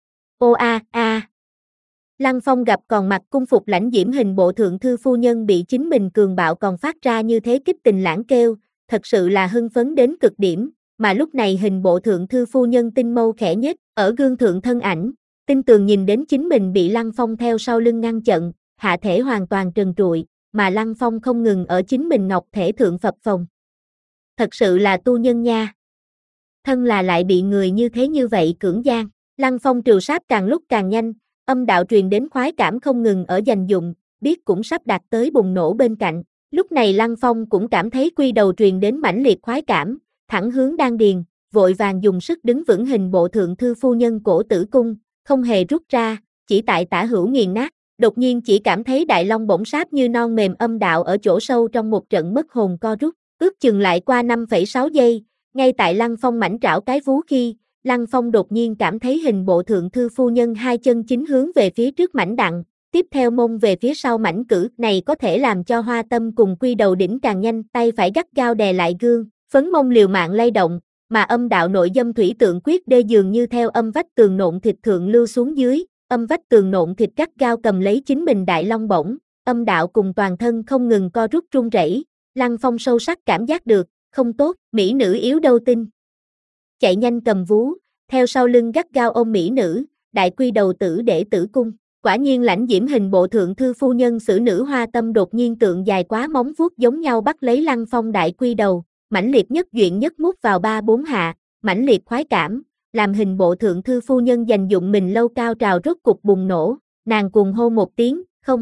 Ô a a. Lăng Phong gặp còn mặc cung phục lãnh diễm hình bộ thượng thư phu nhân bị chính mình cường bạo còn phát ra như thế kích tình lãng kêu, thật sự là hưng phấn đến cực điểm, mà lúc này hình bộ thượng thư phu nhân tinh mâu khẽ nhếch, ở gương thượng thân ảnh, tinh tường nhìn đến chính mình bị Lăng Phong theo sau lưng ngăn chặn, hạ thể hoàn toàn trần trụi, mà Lăng Phong không ngừng ở chính mình ngọc thể thượng phập phồng. Thật sự là tu nhân nha. Thân là lại bị người như thế như vậy cưỡng gian, Lăng Phong trừ sát càng lúc càng nhanh, âm đạo truyền đến khoái cảm không ngừng ở dành dụng, biết cũng sắp đạt tới bùng nổ bên cạnh. Lúc này Lăng Phong cũng cảm thấy quy đầu truyền đến mãnh liệt khoái cảm, thẳng hướng đan điền, vội vàng dùng sức đứng vững hình bộ thượng thư phu nhân cổ tử cung, không hề rút ra, chỉ tại tả hữu nghiền nát, đột nhiên chỉ cảm thấy đại long bổng sáp như non mềm âm đạo ở chỗ sâu trong một trận mất hồn co rút, ước chừng lại qua năm phẩy sáu giây, ngay tại Lăng Phong mảnh trảo cái vú khi, Lăng Phong đột nhiên cảm thấy hình bộ thượng thư phu nhân hai chân chính hướng về phía trước mảnh đặng, tiếp theo mông về phía sau mảnh cử, này có thể làm cho hoa tâm cùng quy đầu đỉnh càng nhanh, tay phải gắt gao đè lại gương, phấn mông liều mạng lay động, mà âm đạo nội dâm thủy tượng quyết đê dường như theo âm vách tường nộn thịt thượng lưu xuống dưới, âm vách tường nộn thịt gắt gao cầm lấy chính mình đại long bổng, âm đạo cùng toàn thân không ngừng co rút run rẩy, Lăng Phong sâu sắc cảm giác được, không tốt, mỹ nữ yếu đâu tinh. Chạy nhanh cầm vú, theo sau lưng gắt gao ôm mỹ nữ, đại quy đầu tử để tử cung. Quả nhiên lãnh diễm hình bộ thượng thư phu nhân xử nữ hoa tâm đột nhiên tượng dài quá móng vuốt giống nhau bắt lấy Lăng Phong đại quy đầu, mãnh liệt nhất duyện nhất mút vào ba bốn hạ, mãnh liệt khoái cảm, làm hình bộ thượng thư phu nhân dành dụng mình lâu cao trào rốt cục bùng nổ, nàng cuồng hô một tiếng, không.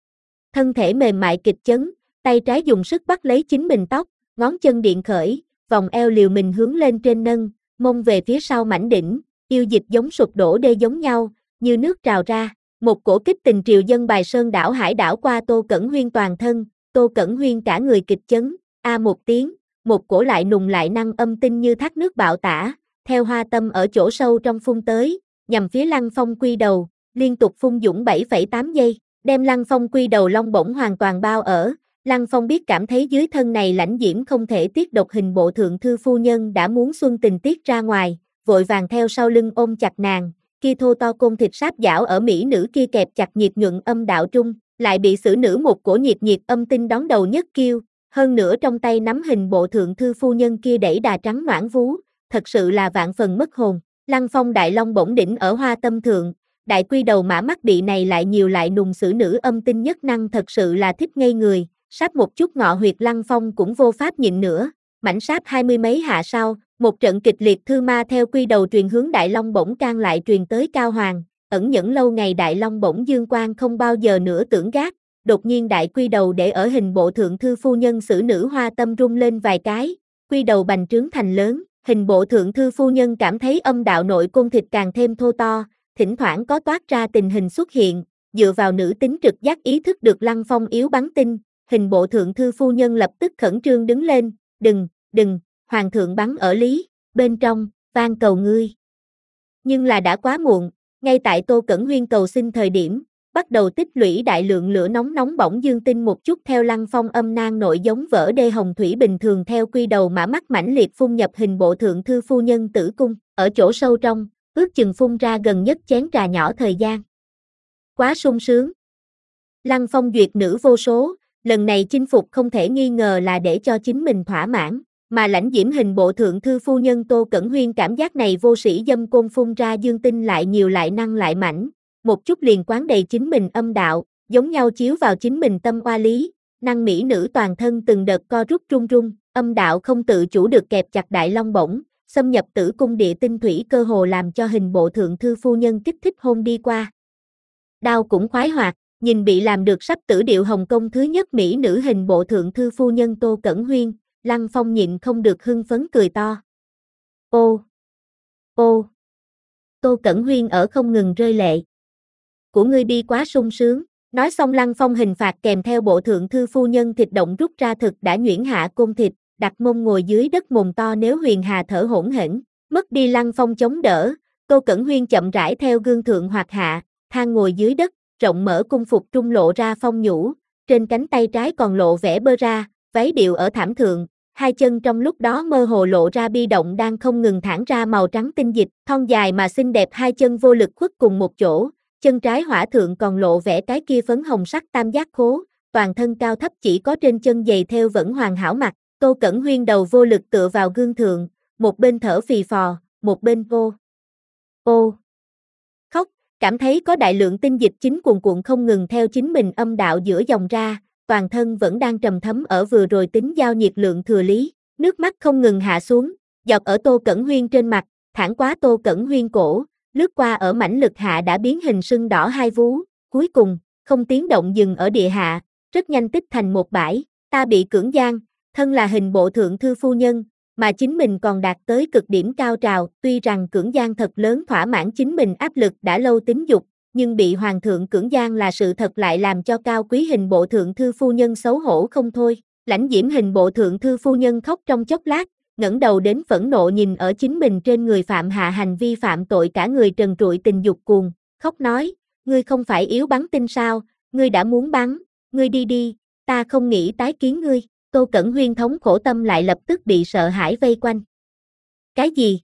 Thân thể mềm mại kịch chấn, tay trái dùng sức bắt lấy chính mình tóc, ngón chân điện khởi, vòng eo liều mình hướng lên trên nâng, mông về phía sau mảnh đỉnh, yêu dịch giống sụp đổ đê giống nhau, như nước trào ra. Một cổ kích tình triều dân bài sơn đảo hải đảo qua Tô Cẩn Huyên toàn thân, Tô Cẩn Huyên cả người kịch chấn, a một tiếng, một cổ lại nùng lại năng âm tinh như thác nước bạo tả, theo hoa tâm ở chỗ sâu trong phun tới, nhằm phía Lăng Phong quy đầu, liên tục phun dũng bảy phẩy tám giây, đem Lăng Phong quy đầu long bổng hoàn toàn bao ở. Lăng Phong biết cảm thấy dưới thân này lãnh diễm không thể tiết độc hình bộ thượng thư phu nhân đã muốn xuân tình tiết ra ngoài, vội vàng theo sau lưng ôm chặt nàng. Kia thô to côn thịt sáp giảo ở mỹ nữ kia kẹp chặt nhiệt nhuận âm đạo trung, lại bị xử nữ một cổ nhiệt nhiệt âm tinh đón đầu nhất kiêu, hơn nữa trong tay nắm hình bộ thượng thư phu nhân kia đẩy đà trắng noãn vú, thật sự là vạn phần mất hồn. Lăng Phong đại long bổng đỉnh ở hoa tâm thượng, đại quy đầu mã mắt bị này lại nhiều lại nùng xử nữ âm tinh nhất năng thật sự là thích ngây người, sắp một chút ngọ huyệt Lăng Phong cũng vô pháp nhịn nữa, mảnh sáp hai mươi mấy hạ sau. Một trận kịch liệt thư ma theo quy đầu truyền hướng đại long bổng can lại truyền tới cao hoàng, ẩn nhẫn lâu ngày đại long bổng dương quang không bao giờ nữa tưởng gác, đột nhiên đại quy đầu để ở hình bộ thượng thư phu nhân xử nữ hoa tâm rung lên vài cái, quy đầu bành trướng thành lớn, hình bộ thượng thư phu nhân cảm thấy âm đạo nội côn thịt càng thêm thô to, thỉnh thoảng có toát ra tình hình xuất hiện, dựa vào nữ tính trực giác ý thức được Lăng Phong yếu bắn tinh, hình bộ thượng thư phu nhân lập tức khẩn trương đứng lên, đừng, đừng. Hoàng thượng bắn ở lý, bên trong, van cầu ngươi. Nhưng là đã quá muộn, ngay tại Tô Cẩn Huyên cầu xin thời điểm, bắt đầu tích lũy đại lượng lửa nóng nóng bỏng dương tinh một chút theo Lăng Phong âm nang nội giống vỡ đê hồng thủy bình thường theo quy đầu mã mắt mãnh liệt phun nhập hình bộ thượng thư phu nhân tử cung, ở chỗ sâu trong, ước chừng phun ra gần nhất chén trà nhỏ thời gian. Quá sung sướng. Lăng Phong duyệt nữ vô số, lần này chinh phục không thể nghi ngờ là để cho chính mình thỏa mãn. Mà lãnh diễm hình bộ thượng thư phu nhân Tô Cẩn Huyên cảm giác này vô sĩ dâm côn phun ra dương tinh lại nhiều lại năng lại mảnh, một chút liền quán đầy chính mình âm đạo, giống nhau chiếu vào chính mình tâm oa lý, năng mỹ nữ toàn thân từng đợt co rút run run, âm đạo không tự chủ được kẹp chặt đại long bổng, xâm nhập tử cung địa tinh thủy cơ hồ làm cho hình bộ thượng thư phu nhân kích thích hôn đi qua. Đau cũng khoái hoạt, nhìn bị làm được sắp tử điệu Hồng Kông thứ nhất mỹ nữ hình bộ thượng thư phu nhân Tô Cẩn Huyên. Lăng Phong nhịn không được hưng phấn cười to. Ô! Ô! Tô Cẩn Huyên ở không ngừng rơi lệ. Của ngươi đi quá sung sướng. Nói xong Lăng Phong hình phạt kèm theo bộ thượng thư phu nhân thịt động rút ra thực đã nhuyễn hạ côn thịt, đặt mông ngồi dưới đất mồm to. Nếu Huyền Hà thở hổn hển, mất đi Lăng Phong chống đỡ, Tô Cẩn Huyên chậm rãi theo gương thượng hoặc hạ, thang ngồi dưới đất, rộng mở cung phục trung lộ ra phong nhũ, trên cánh tay trái còn lộ vẻ bơ ra, váy điệu ở thảm thượng, hai chân trong lúc đó mơ hồ lộ ra bi động đang không ngừng thẳng ra màu trắng tinh dịch, thon dài mà xinh đẹp hai chân vô lực khuất cùng một chỗ, chân trái hỏa thượng còn lộ vẻ cái kia phấn hồng sắc tam giác khố, toàn thân cao thấp chỉ có trên chân giày theo vẫn hoàn hảo mặt. Tô Cẩn Huyên đầu vô lực tựa vào gương thượng, một bên thở phì phò, một bên ô ô khóc, cảm thấy có đại lượng tinh dịch chính cuồn cuộn không ngừng theo chính mình âm đạo giữa dòng ra, toàn thân vẫn đang trầm thấm ở vừa rồi tính giao nhiệt lượng thừa lý, nước mắt không ngừng hạ xuống, giọt ở Tô Cẩn Huyên trên mặt, thẳng quá Tô Cẩn Huyên cổ, lướt qua ở mãnh lực hạ đã biến hình sưng đỏ hai vú, cuối cùng, không tiếng động dừng ở địa hạ, rất nhanh tích thành một bãi, ta bị cưỡng gian, thân là hình bộ thượng thư phu nhân, mà chính mình còn đạt tới cực điểm cao trào, tuy rằng cưỡng gian thật lớn thỏa mãn chính mình áp lực đã lâu tính dục, nhưng bị hoàng thượng cưỡng gian là sự thật lại làm cho cao quý hình bộ thượng thư phu nhân xấu hổ không thôi. Lãnh Diễm hình bộ thượng thư phu nhân khóc trong chốc lát, ngẩng đầu đến phẫn nộ nhìn ở chính mình trên người phạm hạ hành vi phạm tội cả người trần trụi tình dục cuồng, khóc nói, ngươi không phải yếu bắn tinh sao, ngươi đã muốn bắn, ngươi đi đi, ta không nghĩ tái kiến ngươi. Tô Cẩn Huyên thống khổ tâm lại lập tức bị sợ hãi vây quanh. Cái gì?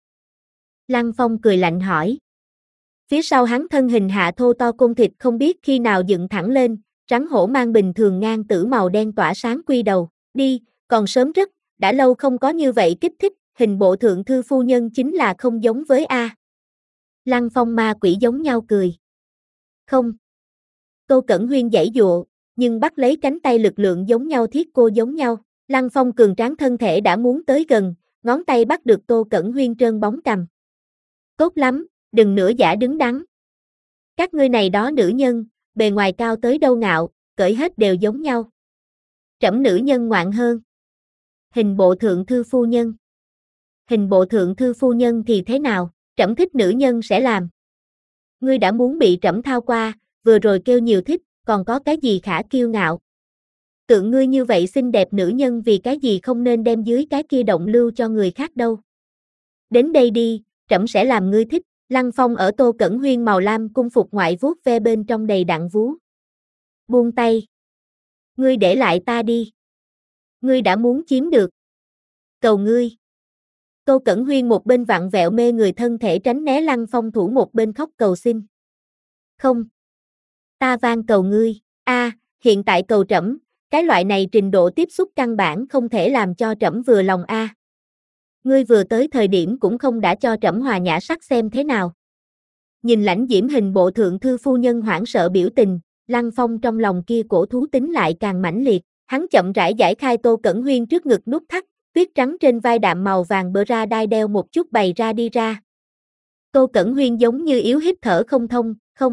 Lăng Phong cười lạnh hỏi. Phía sau hắn thân hình hạ thô to côn thịt không biết khi nào dựng thẳng lên, rắn hổ mang bình thường ngang tử màu đen tỏa sáng quy đầu, đi, còn sớm rất, đã lâu không có như vậy kích thích, hình bộ thượng thư phu nhân chính là không giống với A. Lăng Phong ma quỷ giống nhau cười. Không. Tô Cẩn Huyên giãy dụa, nhưng bắt lấy cánh tay lực lượng giống nhau thiết cô giống nhau, Lăng Phong cường tráng thân thể đã muốn tới gần, ngón tay bắt được Tô Cẩn Huyên trơn bóng cằm. Tốt lắm, đừng nửa giả đứng đắn. Các ngươi này đó nữ nhân, bề ngoài cao tới đâu ngạo, cởi hết đều giống nhau. Trẫm nữ nhân ngoạn hơn. Hình bộ thượng thư phu nhân. Hình bộ thượng thư phu nhân thì thế nào, trẫm thích nữ nhân sẽ làm. Ngươi đã muốn bị trẫm thao qua, vừa rồi kêu nhiều thích, còn có cái gì khả kiêu ngạo. Tượng ngươi như vậy xinh đẹp nữ nhân vì cái gì không nên đem dưới cái kia động lưu cho người khác đâu. Đến đây đi, trẫm sẽ làm ngươi thích. Lăng Phong ở Tô Cẩn Huyên màu lam cung phục ngoại vuốt ve bên trong đầy đặn vú. Buông tay. Ngươi để lại ta đi. Ngươi đã muốn chiếm được. Cầu ngươi. Tô Cẩn Huyên một bên vặn vẹo mê người thân thể tránh né Lăng Phong thủ một bên khóc cầu xin. Không. Ta van cầu ngươi. A, à, hiện tại cầu trẫm, cái loại này trình độ tiếp xúc căn bản không thể làm cho trẫm vừa lòng a. À. Ngươi vừa tới thời điểm cũng không đã cho trẫm hòa nhã sắc xem thế nào. Nhìn Lãnh Diễm hình bộ thượng thư phu nhân hoảng sợ biểu tình, Lăng Phong trong lòng kia cổ thú tính lại càng mãnh liệt, hắn chậm rãi giải khai Tô Cẩn Huyên trước ngực nút thắt, tuyết trắng trên vai đạm màu vàng bờ ra đai đeo một chút bày ra đi ra. Tô Cẩn Huyên giống như yếu hít thở không thông, không.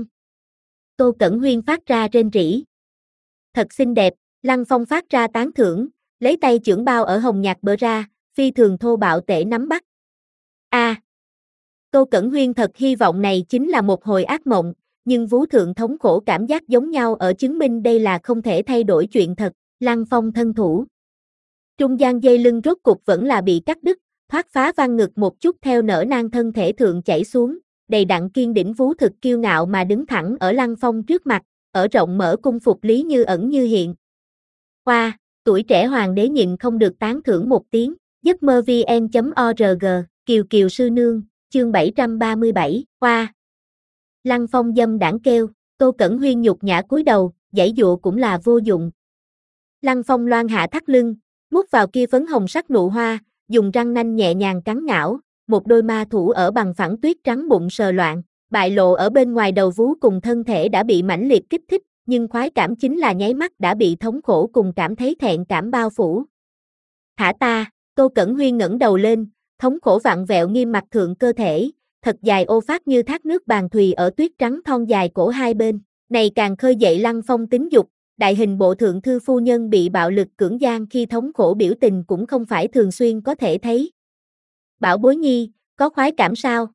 Tô Cẩn Huyên phát ra rên rỉ. Thật xinh đẹp, Lăng Phong phát ra tán thưởng, lấy tay chưởng bao ở hồng nhạt bờ ra, phi thường thô bạo tể nắm bắt. A. À, Tô Cẩn Huyên thật hy vọng này chính là một hồi ác mộng, nhưng vú thượng thống khổ cảm giác giống nhau ở chứng minh đây là không thể thay đổi chuyện thật. Lăng Phong thân thủ. Trung gian dây lưng rốt cục vẫn là bị cắt đứt, thoát phá văn ngực một chút theo nở nang thân thể thượng chảy xuống, đầy đặn kiên đỉnh vú thực kiêu ngạo mà đứng thẳng ở Lăng Phong trước mặt, ở rộng mở cung phục lý như ẩn như hiện. Hoa, wow, tuổi trẻ hoàng đế nhịn không được tán thưởng một tiếng, giấc mơ vn chấm org, Kiều Kiều sư nương, chương bảy trăm ba mươi bảy, Hoa. Wow. Lăng Phong dâm đảng kêu, Tô Cẩn Huyên nhục nhã cúi đầu, giãy dụa cũng là vô dụng. Lăng Phong loan hạ thắt lưng, mút vào kia phấn hồng sắc nụ hoa, dùng răng nanh nhẹ nhàng cắn ngảo, một đôi ma thủ ở bằng phẳng tuyết trắng bụng sờ loạn, bại lộ ở bên ngoài đầu vú cùng thân thể đã bị mãnh liệt kích thích, nhưng khoái cảm chính là nháy mắt đã bị thống khổ cùng cảm thấy thẹn cảm bao phủ. Thả ta, Tô Cẩn Huyên ngẩng đầu lên, thống khổ vặn vẹo nghiêm mặt thượng cơ thể, thật dài ô phát như thác nước bàn thùy ở tuyết trắng thon dài cổ hai bên, này càng khơi dậy Lăng Phong tính dục. Đại hình bộ thượng thư phu nhân bị bạo lực cưỡng gian khi thống khổ biểu tình cũng không phải thường xuyên có thể thấy. Bảo bối nhi, có khoái cảm sao?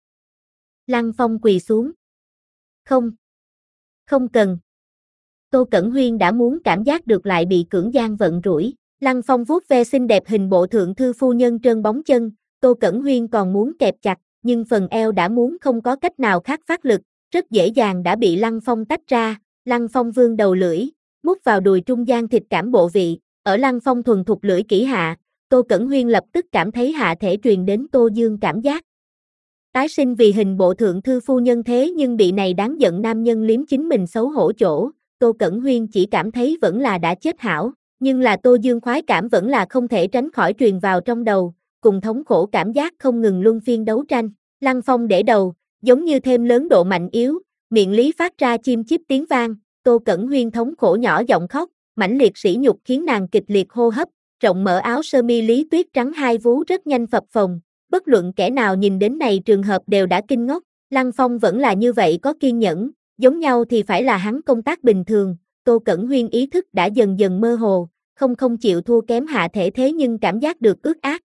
Lăng Phong quỳ xuống. Không. Không cần. Tô Cẩn Huyên đã muốn cảm giác được lại bị cưỡng gian vận rủi, Lăng Phong vuốt ve xinh đẹp hình bộ thượng thư phu nhân trơn bóng chân, Tô Cẩn Huyên còn muốn kẹp chặt, nhưng phần eo đã muốn không có cách nào khác phát lực, rất dễ dàng đã bị Lăng Phong tách ra. Lăng Phong vươn đầu lưỡi, mút vào đùi trung gian thịt cảm bộ vị, ở Lăng Phong thuần thục lưỡi kỹ hạ, Tô Cẩn Huyên lập tức cảm thấy hạ thể truyền đến Tô Dương cảm giác. Tái sinh vì hình bộ thượng thư phu nhân thế nhưng bị này đáng giận nam nhân liếm chính mình xấu hổ chỗ, Tô Cẩn Huyên chỉ cảm thấy vẫn là đã chết hảo, nhưng là Tô Dương khoái cảm vẫn là không thể tránh khỏi truyền vào trong đầu, cùng thống khổ cảm giác không ngừng luân phiên đấu tranh. Lăng Phong để đầu, giống như thêm lớn độ mạnh yếu, miệng lý phát ra chim chíp tiếng vang, Tô Cẩn Huyên thống khổ nhỏ giọng khóc, mãnh liệt sỉ nhục khiến nàng kịch liệt hô hấp, rộng mở áo sơ mi lý tuyết trắng hai vú rất nhanh phập phồng, bất luận kẻ nào nhìn đến này trường hợp đều đã kinh ngốc, Lăng Phong vẫn là như vậy có kiên nhẫn, giống nhau thì phải là hắn công tác bình thường, Tô Cẩn Huyên ý thức đã dần dần mơ hồ, không không chịu thua kém hạ thể thế nhưng cảm giác được ướt át.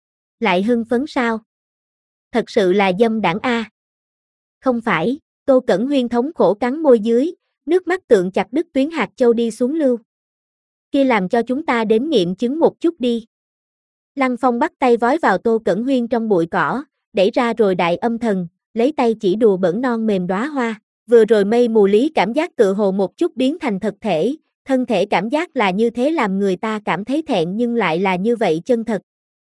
Lại hưng phấn sao? Thật sự là dâm đảng A. Không phải, Tô Cẩn Huyên thống khổ cắn môi dưới, nước mắt tượng chặt đứt tuyến hạt châu đi xuống lưu. Kia làm cho chúng ta đến nghiệm chứng một chút đi. Lăng Phong bắt tay vói vào Tô Cẩn Huyên trong bụi cỏ, đẩy ra rồi đại âm thần, lấy tay chỉ đùa bẩn non mềm đóa hoa, vừa rồi mây mù lý cảm giác tự hồ một chút biến thành thực thể, thân thể cảm giác là như thế làm người ta cảm thấy thẹn nhưng lại là như vậy chân thật.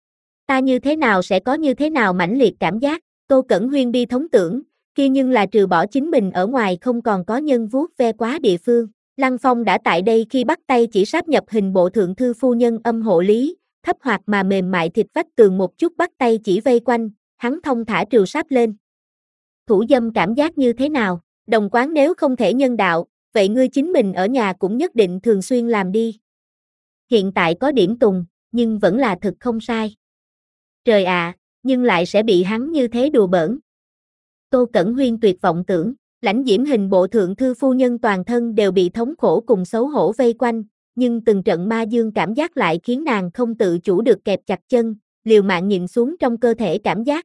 Ta như thế nào sẽ có như thế nào mãnh liệt cảm giác, Tô Cẩn Huyên bi thống tưởng, kia nhưng là trừ bỏ chính mình ở ngoài không còn có nhân vuốt ve quá địa phương. Lăng Phong đã tại đây khi bắt tay chỉ sáp nhập hình bộ thượng thư phu nhân âm hộ lý, thấp hoạt mà mềm mại thịt vách tường một chút bắt tay chỉ vây quanh, hắn thông thả trừ sáp lên. Thủ dâm cảm giác như thế nào, đồng quán nếu không thể nhân đạo, vậy ngươi chính mình ở nhà cũng nhất định thường xuyên làm đi. Hiện tại có điểm tùng, nhưng vẫn là thực không sai. Trời ạ, nhưng lại sẽ bị hắn như thế đùa bỡn. Tô Cẩn Huyên tuyệt vọng tưởng, lãnh diễm hình bộ thượng thư phu nhân toàn thân đều bị thống khổ cùng xấu hổ vây quanh, nhưng từng trận ma dương cảm giác lại khiến nàng không tự chủ được kẹp chặt chân, liều mạng nhìn xuống trong cơ thể cảm giác.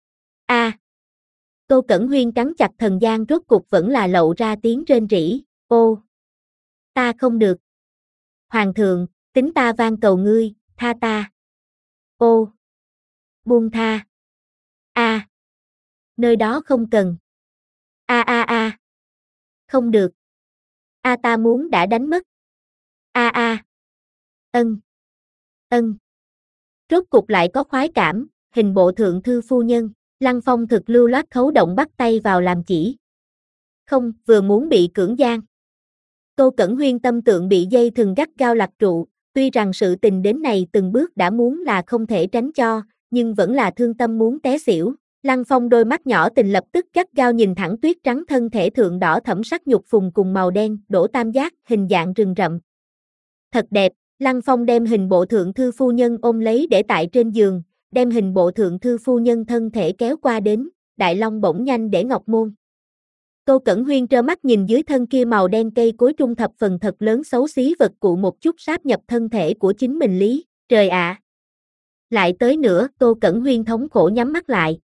A. À, Tô Cẩn Huyên cắn chặt thần gian rốt cục vẫn là lậu ra tiếng rên rỉ, ô. Ta không được. Hoàng thượng, tính ta van cầu ngươi, tha ta. Ô. Buông tha. A. À, nơi đó không cần. A a a. Không được. A ta muốn đã đánh mất. A a. Ân. Ân. Rốt cục lại có khoái cảm, hình bộ thượng thư phu nhân, Lăng Phong thực lưu loát khấu động bắt tay vào làm chỉ. Không, vừa muốn bị cưỡng gian. Tô Cẩn Huyên tâm tượng bị dây thừng gắt gao lạc trụ, tuy rằng sự tình đến này từng bước đã muốn là không thể tránh cho, nhưng vẫn là thương tâm muốn té xỉu. Lăng Phong đôi mắt nhỏ tình lập tức gắt gao nhìn thẳng tuyết trắng thân thể thượng đỏ thẫm sắc nhục phùng cùng màu đen, đổ tam giác, hình dạng rừng rậm. Thật đẹp, Lăng Phong đem hình bộ thượng thư phu nhân ôm lấy để tại trên giường, đem hình bộ thượng thư phu nhân thân thể kéo qua đến, đại long bỗng nhanh để ngọc môn. Tô Cẩn Huyên trơ mắt nhìn dưới thân kia màu đen cây cối trung thập phần thật lớn xấu xí vật cụ một chút sáp nhập thân thể của chính mình lý, trời ạ! À. Lại tới nữa, Tô Cẩn Huyên thống khổ nhắm mắt lại.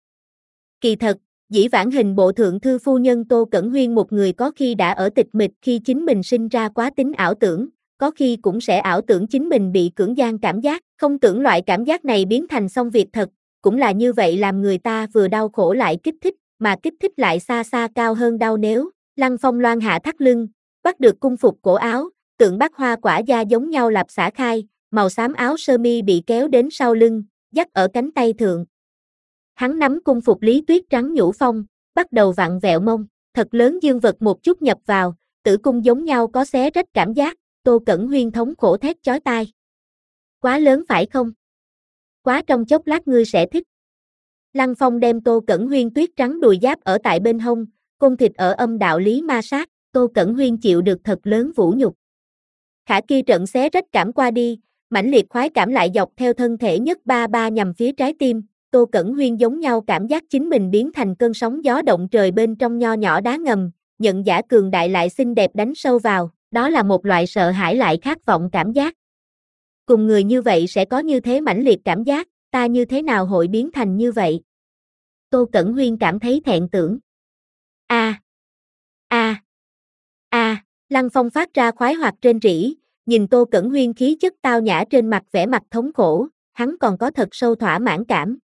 Kỳ thật, dĩ vãng hình bộ thượng thư phu nhân Tô Cẩn Huyên một người có khi đã ở tịch mịch khi chính mình sinh ra quá tính ảo tưởng, có khi cũng sẽ ảo tưởng chính mình bị cưỡng gian cảm giác, không tưởng loại cảm giác này biến thành xong việc thật, cũng là như vậy làm người ta vừa đau khổ lại kích thích, mà kích thích lại xa xa cao hơn đau nếu. Lăng Phong loan hạ thắt lưng, bắt được cung phục cổ áo, tượng bát hoa quả da giống nhau lạp xả khai, màu xám áo sơ mi bị kéo đến sau lưng, dắt ở cánh tay thượng. Hắn nắm cung phục lý tuyết trắng nhũ phong, bắt đầu vặn vẹo mông, thật lớn dương vật một chút nhập vào, tử cung giống nhau có xé rách cảm giác, Tô Cẩn Huyên thống khổ thét chói tai. Quá lớn phải không? Quá trong chốc lát ngươi sẽ thích. Lăng Phong đem Tô Cẩn Huyên tuyết trắng đùi giáp ở tại bên hông, côn thịt ở âm đạo lý ma sát, Tô Cẩn Huyên chịu được thật lớn vũ nhục. Khả kia trận xé rách cảm qua đi, mãnh liệt khoái cảm lại dọc theo thân thể nhất ba ba nhằm phía trái tim, Tô Cẩn Huyên giống nhau cảm giác chính mình biến thành cơn sóng gió động trời bên trong nho nhỏ đá ngầm, nhận giả cường đại lại xinh đẹp đánh sâu vào, đó là một loại sợ hãi lại khát vọng cảm giác. Cùng người như vậy sẽ có như thế mãnh liệt cảm giác, ta như thế nào hội biến thành như vậy? Tô Cẩn Huyên cảm thấy thẹn tưởng. A. A. A. Lăng Phong phát ra khoái hoạt trên rỉ, nhìn Tô Cẩn Huyên khí chất tao nhã trên mặt vẻ mặt thống khổ, hắn còn có thật sâu thỏa mãn cảm.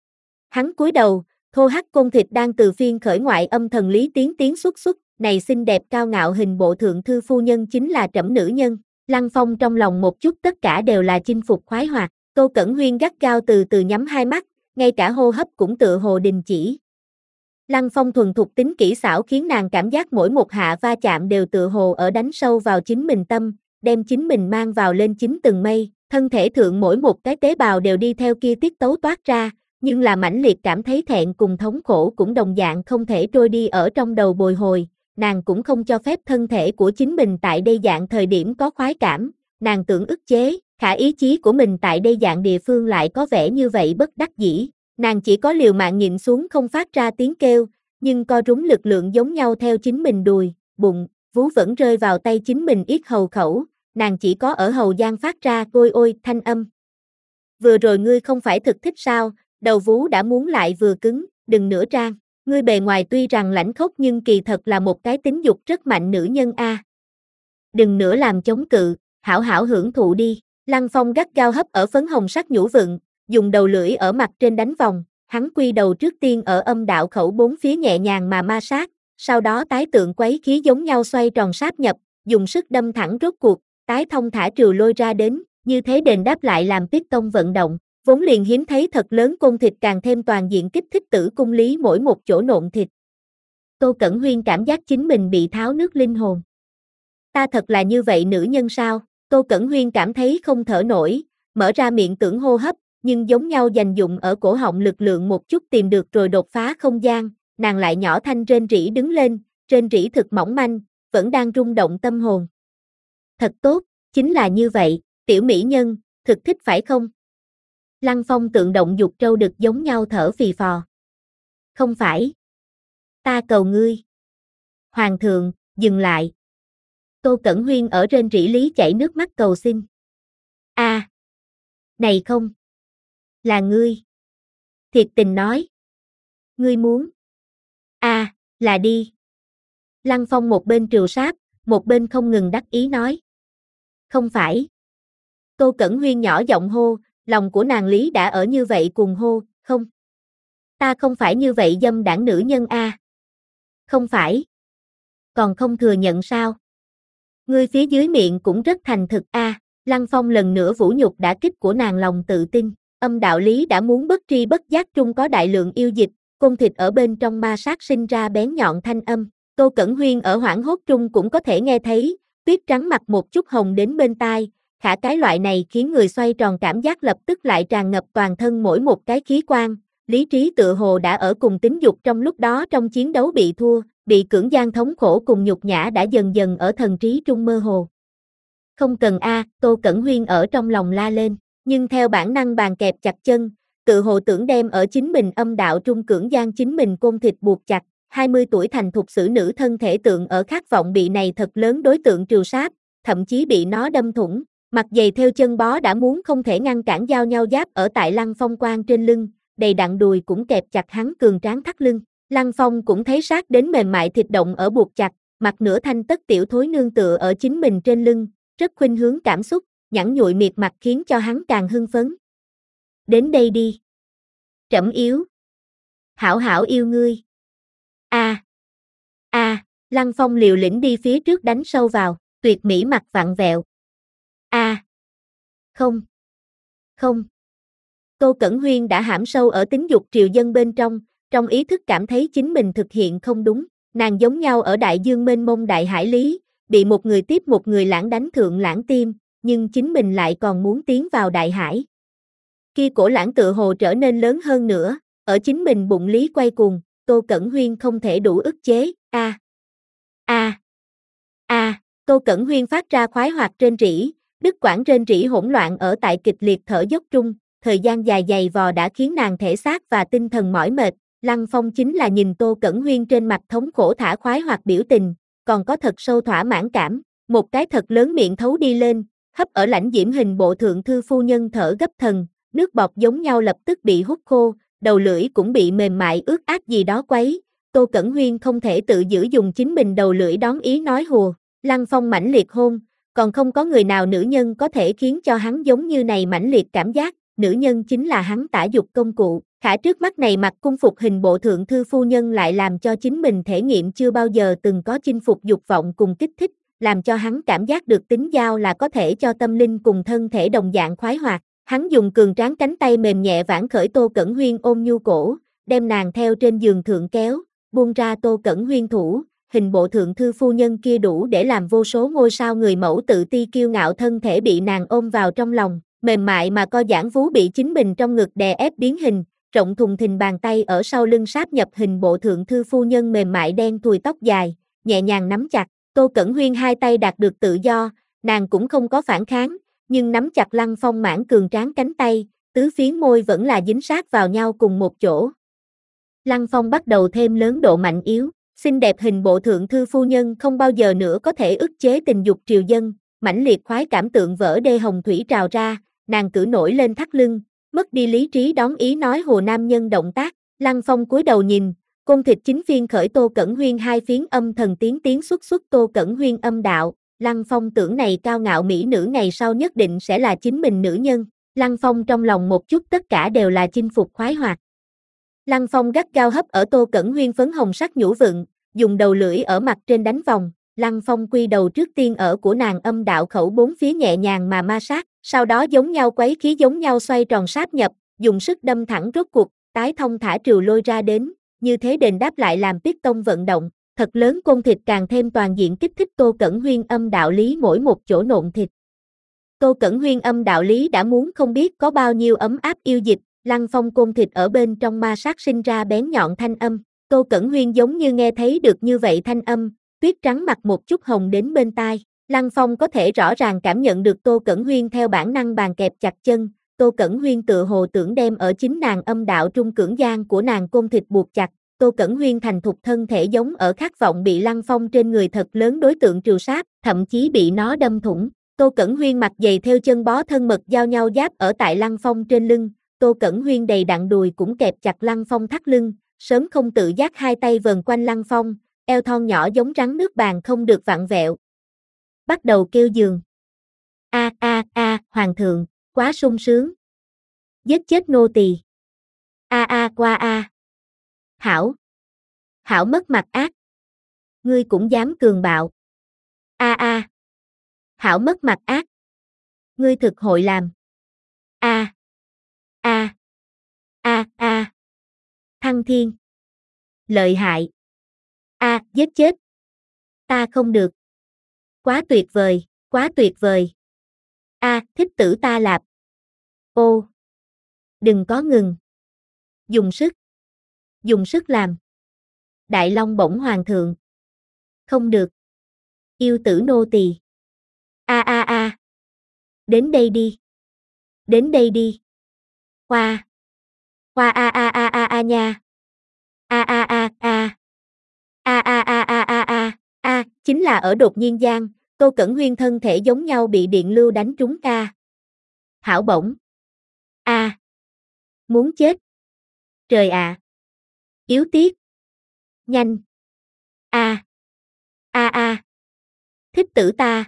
Hắn cúi đầu, thô hắc côn thịt đang từ phiên khởi ngoại âm thần lý tiến tiến xuất xuất, này xinh đẹp cao ngạo hình bộ thượng thư phu nhân chính là trẫm nữ nhân. Lăng Phong trong lòng một chút tất cả đều là chinh phục khoái hoạt, Tô Cẩn Huyên gắt gao từ từ nhắm hai mắt, ngay cả hô hấp cũng tựa hồ đình chỉ. Lăng Phong thuần thục tính kỹ xảo khiến nàng cảm giác mỗi một hạ va chạm đều tựa hồ ở đánh sâu vào chính mình tâm, đem chính mình mang vào lên chín tầng mây, thân thể thượng mỗi một cái tế bào đều đi theo kia tiết tấu toát ra, nhưng là mãnh liệt cảm thấy thẹn cùng thống khổ cũng đồng dạng không thể trôi đi ở trong đầu bồi hồi, nàng cũng không cho phép thân thể của chính mình tại đây dạng thời điểm có khoái cảm, nàng tưởng ức chế, khả ý chí của mình tại đây dạng địa phương lại có vẻ như vậy bất đắc dĩ, nàng chỉ có liều mạng nhịn xuống không phát ra tiếng kêu, nhưng co rúm lực lượng giống nhau theo chính mình đùi, bụng, vú vẫn rơi vào tay chính mình yết hầu khẩu, nàng chỉ có ở hầu gian phát ra ôi ôi thanh âm. Vừa rồi ngươi không phải thực thích sao, đầu vú đã muốn lại vừa cứng, đừng nữa trang, ngươi bề ngoài tuy rằng lãnh khốc nhưng kỳ thật là một cái tính dục rất mạnh nữ nhân a. À. Đừng nữa làm chống cự, hảo hảo hưởng thụ đi. Lăng Phong gắt gao hấp ở phấn hồng sắc nhũ vựng, dùng đầu lưỡi ở mặt trên đánh vòng, hắn quy đầu trước tiên ở âm đạo khẩu bốn phía nhẹ nhàng mà ma sát, sau đó tái tượng quấy khí giống nhau xoay tròn sáp nhập, dùng sức đâm thẳng rốt cuộc, tái thông thả trừ lôi ra đến, như thế đền đáp lại làm piston vận động, vốn liền hiếm thấy thật lớn côn thịt càng thêm toàn diện kích thích tử cung lý mỗi một chỗ nộn thịt. Tô Cẩn Huyên cảm giác chính mình bị tháo nước linh hồn. Ta thật là như vậy nữ nhân sao? Tô Cẩn Huyên cảm thấy không thở nổi, mở ra miệng tưởng hô hấp, nhưng giống nhau dành dụng ở cổ họng lực lượng một chút tìm được rồi đột phá không gian, nàng lại nhỏ thanh rên rỉ đứng lên, rên rỉ thực mỏng manh, vẫn đang rung động tâm hồn. Thật tốt, chính là như vậy, tiểu mỹ nhân, thực thích phải không? Lăng Phong tượng động dục trâu đực giống nhau thở phì phò. Không phải. Ta cầu ngươi. Hoàng thượng, dừng lại. Tô Cẩn Huyên ở rên rỉ lý chảy nước mắt cầu xin. A, à, này không. Là ngươi. Thiệt tình nói. Ngươi muốn. A, à, là đi. Lăng Phong một bên trừu sáp, một bên không ngừng đắc ý nói. Không phải. Tô Cẩn Huyên nhỏ giọng hô, lòng của nàng lý đã ở như vậy cùng hô, không. Ta không phải như vậy dâm đảng nữ nhân a. À. Không phải. Còn không thừa nhận sao? Ngươi phía dưới miệng cũng rất thành thực a. À. Lăng Phong lần nữa vũ nhục đả kích của nàng lòng tự tin, âm đạo lý đã muốn bất tri bất giác trung có đại lượng yêu dịch, côn thịt ở bên trong ma sát sinh ra bén nhọn thanh âm, Tô Cẩn Huyên ở hoảng hốt trung cũng có thể nghe thấy, tuyết trắng mặt một chút hồng đến bên tai, khả cái loại này khiến người xoay tròn cảm giác lập tức lại tràn ngập toàn thân mỗi một cái khí quan, lý trí tựa hồ đã ở cùng tính dục trong lúc đó trong chiến đấu bị thua, bị cưỡng gian thống khổ cùng nhục nhã đã dần dần ở thần trí trung mơ hồ. Không cần a, à, Tô Cẩn Huyên ở trong lòng la lên, nhưng theo bản năng bàn kẹp chặt chân, tự hồ tưởng đem ở chính mình âm đạo trung cưỡng gian chính mình côn thịt buộc chặt, hai mươi tuổi thành thục xử nữ thân thể tượng ở khát vọng bị này thật lớn đối tượng trừ sát, thậm chí bị nó đâm thủng, mặt dày theo chân bó đã muốn không thể ngăn cản giao nhau giáp ở tại Lăng Phong quan trên lưng, đầy đặn đùi cũng kẹp chặt hắn cường tráng thắt lưng, Lăng Phong cũng thấy sát đến mềm mại thịt động ở buộc chặt, mặt nửa thanh tất tiểu thối nương tựa ở chính mình trên lưng, rất khuynh hướng cảm xúc, nhẵn nhụi miệt mặt khiến cho hắn càng hưng phấn. Đến đây đi. Trẫm yếu. Hảo hảo yêu ngươi. A. A, Lăng Phong liều lĩnh đi phía trước đánh sâu vào, tuyệt mỹ mặt vặn vẹo. A. Không. Không. Tô Cẩn Huyên đã hãm sâu ở tính dục triều dân bên trong, trong ý thức cảm thấy chính mình thực hiện không đúng, nàng giống nhau ở đại dương mênh mông đại hải lý, bị một người tiếp một người lãng đánh thượng lãng tim, nhưng chính mình lại còn muốn tiến vào đại hải. Kia cổ lãng tự hồ trở nên lớn hơn nữa, ở chính mình bụng lý quay cuồng, Tô Cẩn Huyên không thể đủ ức chế, a a a, Tô Cẩn Huyên phát ra khoái hoạt rên rỉ, đứt quãng rên rỉ hỗn loạn ở tại kịch liệt thở dốc trung, thời gian dài dày vò đã khiến nàng thể xác và tinh thần mỏi mệt, Lăng Phong chính là nhìn Tô Cẩn Huyên trên mặt thống khổ thả khoái hoạt biểu tình, còn có thật sâu thỏa mãn cảm, một cái thật lớn miệng thấu đi lên, hấp ở lãnh diễm hình bộ thượng thư phu nhân thở gấp thần, nước bọt giống nhau lập tức bị hút khô, đầu lưỡi cũng bị mềm mại ướt át gì đó quấy, Tô Cẩn Huyên không thể tự giữ dùng chính mình đầu lưỡi đón ý nói hùa, Lăng Phong mãnh liệt hôn, còn không có người nào nữ nhân có thể khiến cho hắn giống như này mãnh liệt cảm giác, nữ nhân chính là hắn tả dục công cụ. Khả trước mắt này mặc cung phục hình bộ thượng thư phu nhân lại làm cho chính mình thể nghiệm chưa bao giờ từng có chinh phục dục vọng cùng kích thích, làm cho hắn cảm giác được tính giao là có thể cho tâm linh cùng thân thể đồng dạng khoái hoạt. Hắn dùng cường tráng cánh tay mềm nhẹ vãn khởi Tô Cẩn Huyên ôm nhu cổ, đem nàng theo trên giường thượng kéo, buông ra Tô Cẩn Huyên thủ, hình bộ thượng thư phu nhân kia đủ để làm vô số ngôi sao người mẫu tự ti kiêu ngạo thân thể bị nàng ôm vào trong lòng, mềm mại mà co giãn vú bị chính mình trong ngực đè ép biến hình, rộng thùng thình bàn tay ở sau lưng sáp nhập hình bộ thượng thư phu nhân mềm mại đen thui tóc dài, nhẹ nhàng nắm chặt. Tô Cẩn Huyên hai tay đạt được tự do, nàng cũng không có phản kháng, nhưng nắm chặt Lăng Phong mãn cường tráng cánh tay, tứ phiến môi vẫn là dính sát vào nhau cùng một chỗ. Lăng Phong bắt đầu thêm lớn độ mạnh yếu, xinh đẹp hình bộ thượng thư phu nhân không bao giờ nữa có thể ức chế tình dục triều dân, mãnh liệt khoái cảm tượng vỡ đê hồng thủy trào ra, nàng cử nổi lên thắt lưng, mất đi lý trí đón ý nói hồ nam nhân động tác. Lăng Phong cúi đầu nhìn, côn thịt chính phiên khởi Tô Cẩn Huyên hai phiến âm thần tiếng tiếng xuất xuất Tô Cẩn Huyên âm đạo. Lăng Phong tưởng này cao ngạo mỹ nữ ngày sau nhất định sẽ là chính mình nữ nhân. Lăng Phong trong lòng một chút tất cả đều là chinh phục khoái hoạt. Lăng Phong gắt gao hấp ở Tô Cẩn Huyên phấn hồng sắc nhũ vựng, dùng đầu lưỡi ở mặt trên đánh vòng. Lăng Phong quy đầu trước tiên ở của nàng âm đạo khẩu bốn phía nhẹ nhàng mà ma sát, sau đó giống nhau quấy khí giống nhau xoay tròn sáp nhập, dùng sức đâm thẳng rốt cuộc, tái thông thả trừ lôi ra đến, như thế đền đáp lại làm piston vận động, thật lớn côn thịt càng thêm toàn diện kích thích Tô Cẩn Huyên âm đạo lý mỗi một chỗ nộn thịt. Tô Cẩn Huyên âm đạo lý đã muốn không biết có bao nhiêu ấm áp yêu dịch, Lăng Phong côn thịt ở bên trong ma sát sinh ra bén nhọn thanh âm, Tô Cẩn Huyên giống như nghe thấy được như vậy thanh âm, tuyết trắng mặt một chút hồng đến bên tai. Lăng Phong có thể rõ ràng cảm nhận được Tô Cẩn Huyên theo bản năng bàn kẹp chặt chân, Tô Cẩn Huyên tự hồ tưởng đem ở chính nàng âm đạo trung cưỡng gian của nàng côn thịt buộc chặt, Tô Cẩn Huyên thành thục thân thể giống ở khát vọng bị Lăng Phong trên người thật lớn đối tượng trừ sát, thậm chí bị nó đâm thủng. Tô Cẩn Huyên mặt dày theo chân bó thân mật giao nhau giáp ở tại Lăng Phong trên lưng, Tô Cẩn Huyên đầy đặn đùi cũng kẹp chặt Lăng Phong thắt lưng, sớm không tự giác hai tay vờn quanh Lăng Phong, eo thon nhỏ giống rắn nước bàn không được vặn vẹo. Bắt đầu kêu giường. A a a, hoàng thượng, quá sung sướng. Giết chết nô tỳ. A a qua a. Hảo. Hảo mất mặt ác. Ngươi cũng dám cường bạo. A a. Hảo mất mặt ác. Ngươi thực hội làm. A. A. A a. Thăng thiên. Lợi hại. A, giết chết. Ta không được. Quá tuyệt vời, quá tuyệt vời. A, thích tử ta lạp. Ô. Đừng có ngừng. Dùng sức. Dùng sức làm. Đại Long bổng hoàng thượng. Không được. Yêu tử nô tỳ. A a a. Đến đây đi. Đến đây đi. Hoa. Hoa a a a a a nha. A a a a. A a a a a a. A, chính là ở đột nhiên gian, Tô Cẩn Huyên thân thể giống nhau bị điện lưu đánh trúng a. Hảo bổng. A. Muốn chết. Trời ạ. À. Yếu tiếc. Nhanh. A. A a. Thích tử ta.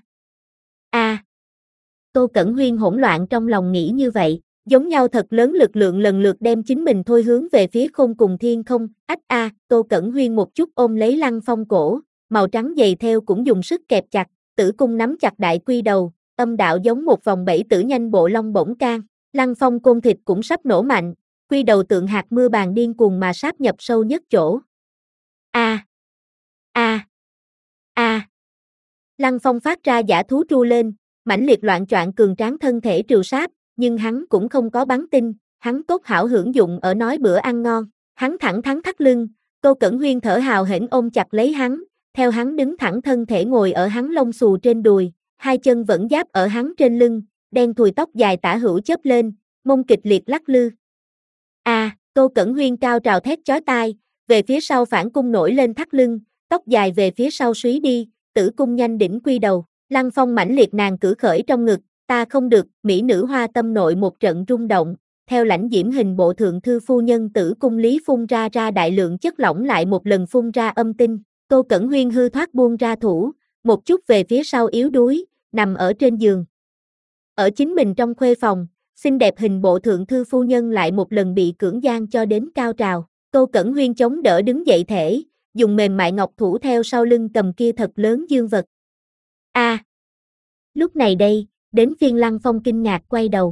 A. Tô Cẩn Huyên hỗn loạn trong lòng nghĩ như vậy, giống nhau thật lớn lực lượng lần lượt đem chính mình thôi hướng về phía không cùng thiên không, ách a, Tô Cẩn Huyên một chút ôm lấy Lăng Phong cổ, màu trắng dày theo cũng dùng sức kẹp chặt, tử cung nắm chặt đại quy đầu, âm đạo giống một vòng bẫy tử nhanh bộ long bổng can, Lăng Phong côn thịt cũng sắp nổ mạnh, quy đầu tượng hạt mưa bàn điên cuồng mà sáp nhập sâu nhất chỗ. A. A. A. Lăng Phong phát ra giả thú tru lên, mãnh liệt loạn choạng cường tráng thân thể trừ sáp, nhưng hắn cũng không có bắn tinh, hắn tốt hảo hưởng dụng ở nói bữa ăn ngon, hắn thẳng thắn thắt lưng, Tô Cẩn Huyên thở hào hển ôm chặt lấy hắn, theo hắn đứng thẳng thân thể ngồi ở hắn lông xù trên đùi, hai chân vẫn giáp ở hắn trên lưng, đen thùi tóc dài tả hữu chớp lên, mông kịch liệt lắc lư. A, à, Tô Cẩn Huyên cao trào thét chói tai, về phía sau phản cung nổi lên thắt lưng, tóc dài về phía sau súy đi, tử cung nhanh đỉnh quy đầu, Lăng Phong mãnh liệt nàng cử khởi trong ngực, ta không được, mỹ nữ hoa tâm nội một trận rung động, theo lãnh diễm hình bộ thượng thư phu nhân tử cung lý phun ra ra đại lượng chất lỏng lại một lần phun ra âm tinh, Tô Cẩn Huyên hư thoát buông ra thủ, một chút về phía sau yếu đuối, nằm ở trên giường. Ở chính mình trong khuê phòng, xinh đẹp hình bộ thượng thư phu nhân lại một lần bị cưỡng gian cho đến cao trào. Tô Cẩn Huyên chống đỡ đứng dậy thể, dùng mềm mại ngọc thủ theo sau lưng cầm kia thật lớn dương vật. A. À, lúc này đây, đến phiên Lăng Phong kinh ngạc quay đầu.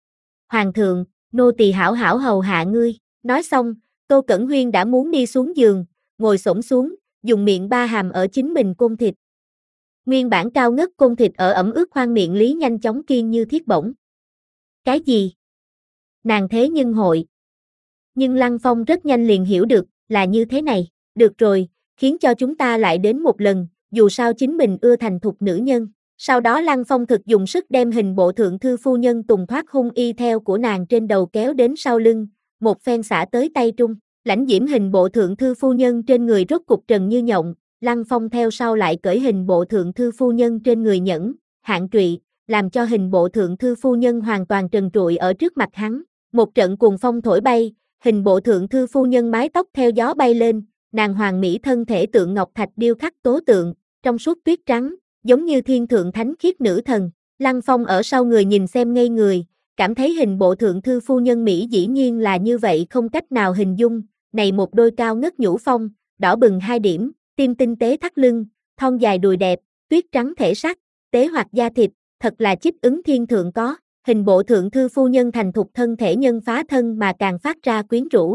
Hoàng thượng, nô tỳ hảo hảo hầu hạ ngươi. Nói xong, Tô Cẩn Huyên đã muốn đi xuống giường, ngồi xổm xuống, dùng miệng ba hàm ở chính mình côn thịt. Nguyên bản cao ngất côn thịt ở ẩm ướt khoang miệng lý nhanh chóng kiên như thiết bổng. Cái gì? Nàng thế nhưng hội. Nhưng Lăng Phong rất nhanh liền hiểu được, là như thế này. Được rồi, khiến cho chúng ta lại đến một lần, dù sao chính mình ưa thành thục nữ nhân. Sau đó Lăng Phong thực dùng sức đem hình bộ thượng thư phu nhân tùng thoát hung y theo của nàng trên đầu kéo đến sau lưng, một phen xả tới tay trung. Lãnh diễm hình bộ thượng thư phu nhân trên người rốt cục trần như nhộng, Lăng Phong theo sau lại cởi hình bộ thượng thư phu nhân trên người nhẫn, hạn trụy, làm cho hình bộ thượng thư phu nhân hoàn toàn trần trụi ở trước mặt hắn. Một trận cuồng phong thổi bay, hình bộ thượng thư phu nhân mái tóc theo gió bay lên, nàng hoàng mỹ thân thể tượng ngọc thạch điêu khắc tố tượng, trong suốt tuyết trắng, giống như thiên thượng thánh khiết nữ thần. Lăng Phong ở sau người nhìn xem ngây người, cảm thấy hình bộ thượng thư phu nhân Mỹ dĩ nhiên là như vậy không cách nào hình dung, này một đôi cao ngất nhũ phong, đỏ bừng hai điểm, tim tinh tế thắt lưng, thon dài đùi đẹp, tuyết trắng thể sắc, tế hoạt da thịt, thật là chích ứng thiên thượng có. Hình bộ thượng thư phu nhân thành thục thân thể nhân phá thân mà càng phát ra quyến rũ.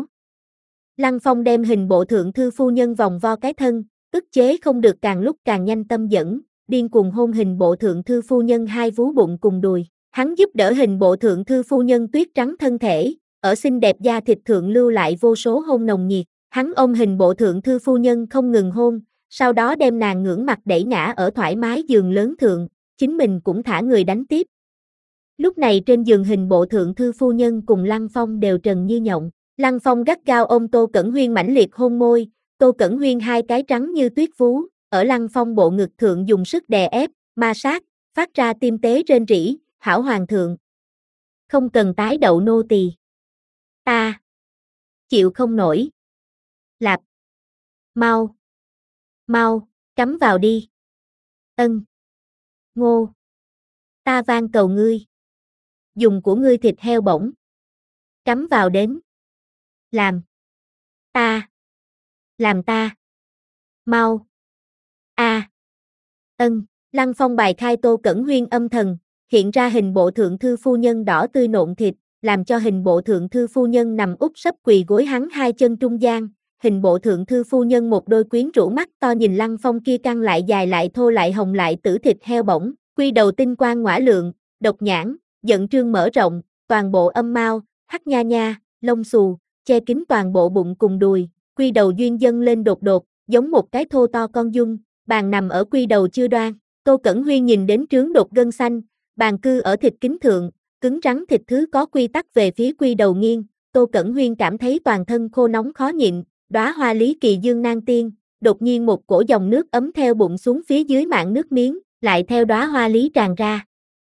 Lăng Phong đem hình bộ thượng thư phu nhân vòng vo cái thân, ức chế không được càng lúc càng nhanh tâm dẫn, điên cuồng hôn hình bộ thượng thư phu nhân hai vú bụng cùng đùi. Hắn giúp đỡ hình bộ thượng thư phu nhân tuyết trắng thân thể, ở xinh đẹp da thịt thượng lưu lại vô số hôn nồng nhiệt. Hắn ôm hình bộ thượng thư phu nhân không ngừng hôn, sau đó đem nàng ngưỡng mặt đẩy ngã ở thoải mái giường lớn thượng, chính mình cũng thả người đánh tiếp. Lúc này trên giường hình bộ thượng thư phu nhân cùng Lăng Phong đều trần như nhộng. Lăng Phong gắt gao ôm Tô Cẩn Huyên mãnh liệt hôn môi, Tô Cẩn Huyên hai cái trắng như tuyết vú, ở Lăng Phong bộ ngực thượng dùng sức đè ép, ma sát, phát ra tim tế rên rỉ, hảo hoàng thượng. Không cần tái đậu nô tỳ. Ta chịu không nổi. Lạp. Mau. Mau, cắm vào đi. Ân. Ngô. Ta van cầu ngươi. Dùng của ngươi thịt heo bổng. Cắm vào đến. Làm. Ta. Làm ta. Mau. A. À. Ân. Lăng Phong bài khai Tô Cẩn Huyên âm thần, hiện ra hình bộ thượng thư phu nhân đỏ tươi nộn thịt, làm cho hình bộ thượng thư phu nhân nằm úp sấp quỳ gối hắn hai chân trung gian. Hình bộ thượng thư phu nhân một đôi quyến rũ mắt to nhìn Lăng Phong kia căng lại dài lại thô lại hồng lại tử thịt heo bổng, quy đầu tinh quang ngõa lượng, độc nhãn, giận trương mở rộng, toàn bộ âm mao, hắc nha nha, lông xù, che kín toàn bộ bụng cùng đùi, quy đầu duyên dâng lên đột đột, giống một cái thô to con dung, bàn nằm ở quy đầu chưa đoan. Tô Cẩn Huyên nhìn đến trướng đột gân xanh, bàn cư ở thịt kính thượng, cứng rắn thịt thứ có quy tắc về phía quy đầu nghiêng. Tô Cẩn Huyên cảm thấy toàn thân khô nóng khó nhịn, đóa hoa lý kỳ dương nang tiên, đột nhiên một cổ dòng nước ấm theo bụng xuống phía dưới mạng nước miếng, lại theo đóa hoa lý tràn ra.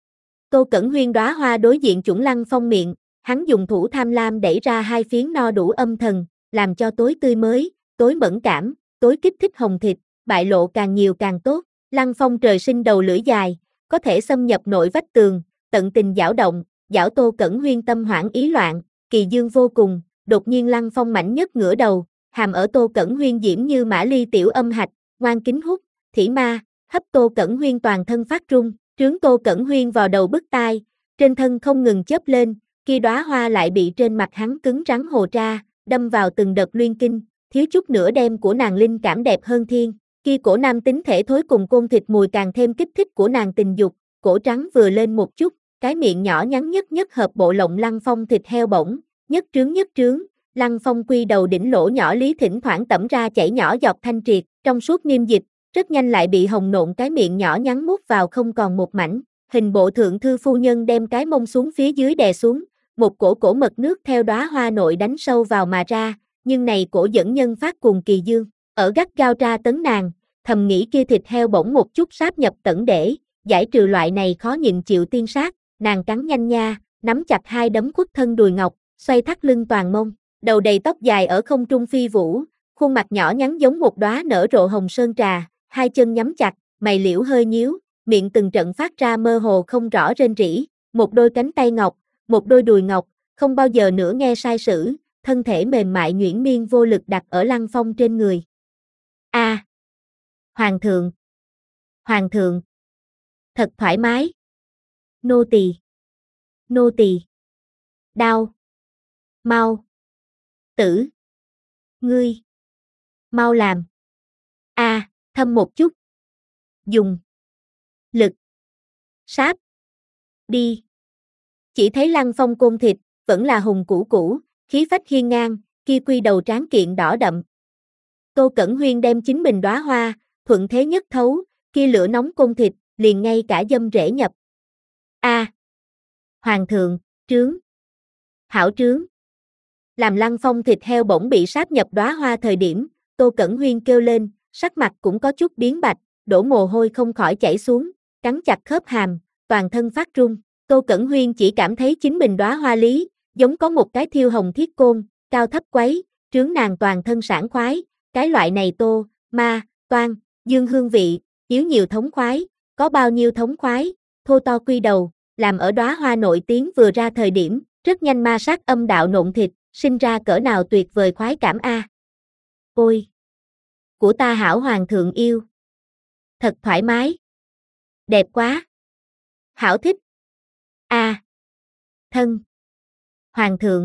Tô Cẩn Huyên đóa hoa đối diện chuẩn Lăng Phong miệng, hắn dùng thủ tham lam đẩy ra hai phiến no đủ âm thần, làm cho tối tươi mới, tối mẫn cảm, tối kích thích hồng thịt, bại lộ càng nhiều càng tốt. Lăng Phong trời sinh đầu lưỡi dài, có thể xâm nhập nội vách tường, tận tình giảo động, giảo Tô Cẩn Huyên tâm hoảng ý loạn, kỳ dương vô cùng. Đột nhiên Lăng Phong mảnh nhất ngửa đầu, hàm ở Tô Cẩn Huyên diễm như mã ly tiểu âm hạch, ngoan kính hút, thỉ ma, hấp Tô Cẩn Huyên toàn thân phát run, trướng Tô Cẩn Huyên vào đầu bứt tai, trên thân không ngừng chớp lên, kia đóa hoa lại bị trên mặt hắn cứng rắn hồ ra, đâm vào từng đợt luyên kinh, thiếu chút nữa đem của nàng linh cảm đẹp hơn thiên, kia cổ nam tính thể thối cùng côn thịt mùi càng thêm kích thích của nàng tình dục, cổ trắng vừa lên một chút, cái miệng nhỏ nhắn nhất nhất hợp bộ lộng Lăng Phong thịt heo bổng, nhất trướng nhất trướng. Lăng Phong quy đầu đỉnh lỗ nhỏ lý thỉnh thoảng tẩm ra chảy nhỏ giọt thanh triệt, trong suốt niêm dịch, rất nhanh lại bị hồng nộn cái miệng nhỏ nhắn mút vào không còn một mảnh. Hình bộ thượng thư phu nhân đem cái mông xuống phía dưới đè xuống, một cổ cổ mật nước theo đóa hoa nội đánh sâu vào mà ra, nhưng này cổ dẫn nhân phát cùng kỳ dương, ở gắt gao tra tấn nàng, thầm nghĩ kia thịt heo bỗng một chút sáp nhập tẩn để, giải trừ loại này khó nhịn chịu tiên sát, nàng cắn nhanh nha, nắm chặt hai đấm khuất thân đùi ngọc, xoay thắt lưng toàn mông. Đầu đầy tóc dài ở không trung phi vũ, khuôn mặt nhỏ nhắn giống một đóa nở rộ hồng sơn trà, hai chân nhắm chặt, mày liễu hơi nhíu, miệng từng trận phát ra mơ hồ không rõ rên rỉ, một đôi cánh tay ngọc, một đôi đùi ngọc, không bao giờ nữa nghe sai sử, thân thể mềm mại nhuyễn miên vô lực đặt ở Lăng Phong trên người. A, à, Hoàng thượng! Hoàng thượng! Thật thoải mái! Nô tỳ! Nô tỳ! Đau! Mau! Tử! Ngươi! Mau làm! A, à, thâm một chút! Dùng! Lực! Sáp! Đi! Chỉ thấy Lăng Phong côn thịt, vẫn là hùng cũ cũ, khí phách hiên ngang, kia quy đầu tráng kiện đỏ đậm. Tô Cẩn Huyên đem chính mình đóa hoa, thuận thế nhất thấu, kia lửa nóng côn thịt, liền ngay cả dâm rễ nhập. A, à, Hoàng thượng, trướng! Hảo trướng! Làm Lăng Phong thịt heo bỗng bị sáp nhập đóa hoa thời điểm, Tô Cẩn Huyên kêu lên, sắc mặt cũng có chút biến bạch, đổ mồ hôi không khỏi chảy xuống, cắn chặt khớp hàm, toàn thân phát run. Tô Cẩn Huyên chỉ cảm thấy chính mình đóa hoa lý, giống có một cái thiêu hồng thiết côn, cao thấp quấy, trướng nàng toàn thân sảng khoái, cái loại này tô, ma, toan, dương hương vị, yếu nhiều thống khoái, có bao nhiêu thống khoái, thô to quy đầu, làm ở đóa hoa nội tiếng vừa ra thời điểm, rất nhanh ma sát âm đạo nộn thịt, sinh ra cỡ nào tuyệt vời khoái cảm a. Ôi! Của ta hảo hoàng thượng yêu! Thật thoải mái! Đẹp quá! Hảo thích! A! À. Thân! Hoàng thượng!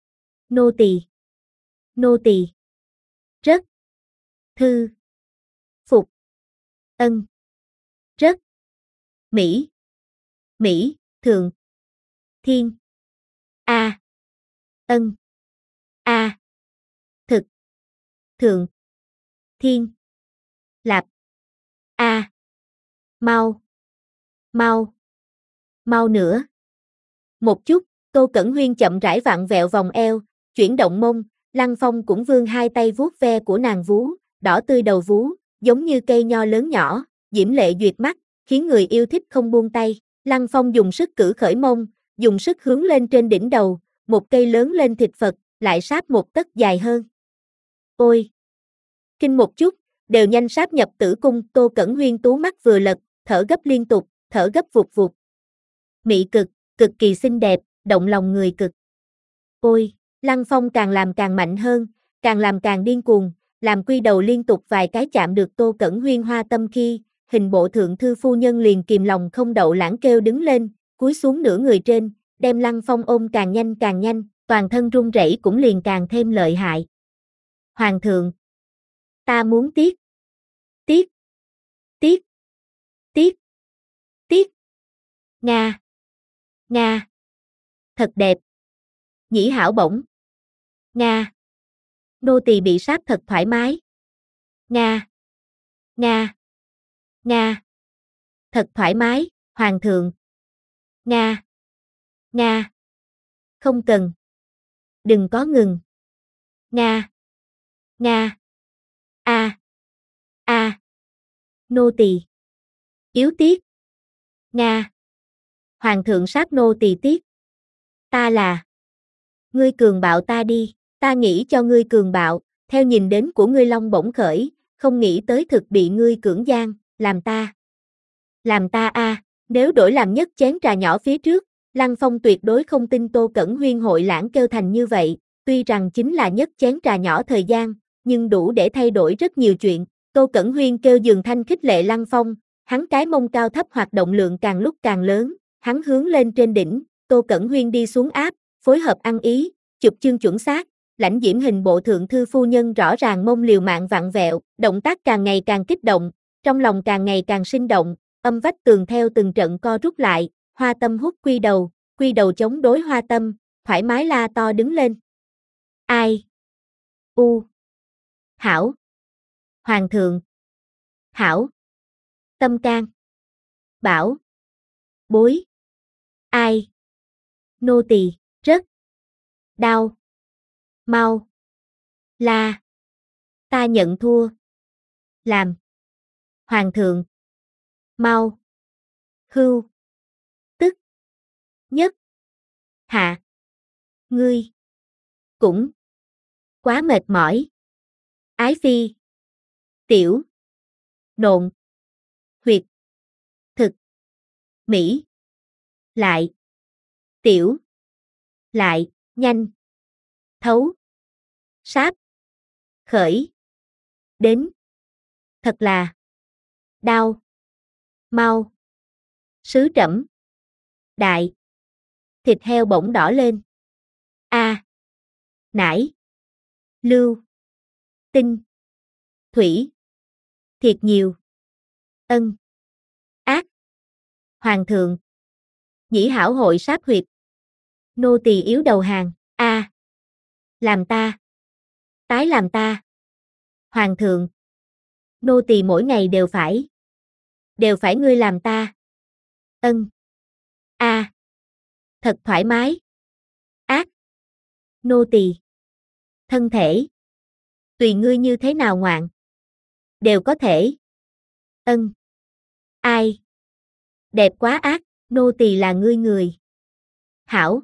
Nô tỳ! Nô tỳ! Rất! Thư! Phục! Ân! Rất! Mỹ! Mỹ! Thường! Thiên! A! À. Ân! A! À. Thực! Thượng! Thiên! Lạp! A! À. Mau! Mau! Mau nữa! Một chút, Tô Cẩn Huyên chậm rãi vặn vẹo vòng eo, chuyển động mông, Lăng Phong cũng vươn hai tay vuốt ve của nàng vú, đỏ tươi đầu vú, giống như cây nho lớn nhỏ, diễm lệ duyệt mắt, khiến người yêu thích không buông tay. Lăng Phong dùng sức cử khởi mông, dùng sức hướng lên trên đỉnh đầu, một cây lớn lên thịt Phật, lại sáp một tấc dài hơn. Ôi! Kinh một chút, đều nhanh sáp nhập tử cung, Tô Cẩn Huyên tú mắt vừa lật, thở gấp liên tục, thở gấp vụt vụt. Mị cực, cực kỳ xinh đẹp, động lòng người cực. Ôi! Lăng Phong càng làm càng mạnh hơn, càng làm càng điên cuồng, làm quy đầu liên tục vài cái chạm được Tô Cẩn Huyên hoa tâm khi, hình bộ thượng thư phu nhân liền kìm lòng không đậu lãng kêu đứng lên, cúi xuống nửa người trên, đem Lăng Phong ôm càng nhanh càng nhanh, toàn thân run rẩy cũng liền càng thêm lợi hại. Hoàng thượng! Ta muốn tiết! Tiết! Tiết! Tiết! Tiết! Nga! Nga! Thật đẹp! Nhĩ hảo bổng! Nga! Nô tỳ bị sáp thật thoải mái! Nga! Nga! Nga! Thật thoải mái, hoàng thượng! Nga! Nga! Không cần! Đừng có ngừng! Nga! Nga! A! A! Nô tỳ! Yếu tiết! Nga! Hoàng thượng sát nô tỳ tiết! Ta là... Ngươi cường bạo ta đi, ta nghĩ cho ngươi cường bạo, theo nhìn đến của ngươi long bổng khởi, không nghĩ tới thực bị ngươi cưỡng gian, làm ta. Làm ta a, à, nếu đổi làm nhất chén trà nhỏ phía trước, Lăng Phong tuyệt đối không tin Tô Cẩn Huyên hội lãng kêu thành như vậy, tuy rằng chính là nhất chén trà nhỏ thời gian, nhưng đủ để thay đổi rất nhiều chuyện. Tô Cẩn Huyên kêu giường thanh khích lệ Lăng Phong, hắn cái mông cao thấp hoạt động lượng càng lúc càng lớn, hắn hướng lên trên đỉnh, Tô Cẩn Huyên đi xuống áp, phối hợp ăn ý, chụp chương chuẩn xác, lãnh diễm hình bộ thượng thư phu nhân rõ ràng mông liều mạng vặn vẹo, động tác càng ngày càng kích động, trong lòng càng ngày càng sinh động, âm vách tường theo từng trận co rút lại, hoa tâm hút quy đầu, quy đầu chống đối hoa tâm, thoải mái la to đứng lên. Ai? U. Hảo. Hoàng thượng. Hảo. Tâm can. Bảo. Bối. Ai? Nô tỳ, rất. Đau. Mau. La. Ta nhận thua. Làm. Hoàng thượng. Mau. Hưu. Tức. Nhất. Hạ. Ngươi. Cũng. Quá mệt mỏi. Ái phi. Tiểu. Nộn. Huyệt. Thực. Mỹ. Lại. Tiểu. Lại, nhanh. Thấu. Sáp. Khởi. Đến. Thật là. Đau. Mau. Sứ trẫm. Đại. Thịt heo bỗng đỏ lên. A. À. Nải. Lưu. Tinh. Thủy. Thiệt nhiều. Ân. Ác. Hoàng thượng. Nhĩ hảo hội sáp huyệt. Nô tỳ yếu đầu hàng. A. À. Làm ta. Tái làm ta. Hoàng thượng. Nô tỳ mỗi ngày đều phải. Đều phải ngươi làm ta. Ân. A. À. Thật thoải mái. Ác. Nô tỳ. Thân thể. Tùy ngươi như thế nào ngoạn. Đều có thể. Ân. Ai. Đẹp quá ác, nô tỳ là ngươi người. Hảo.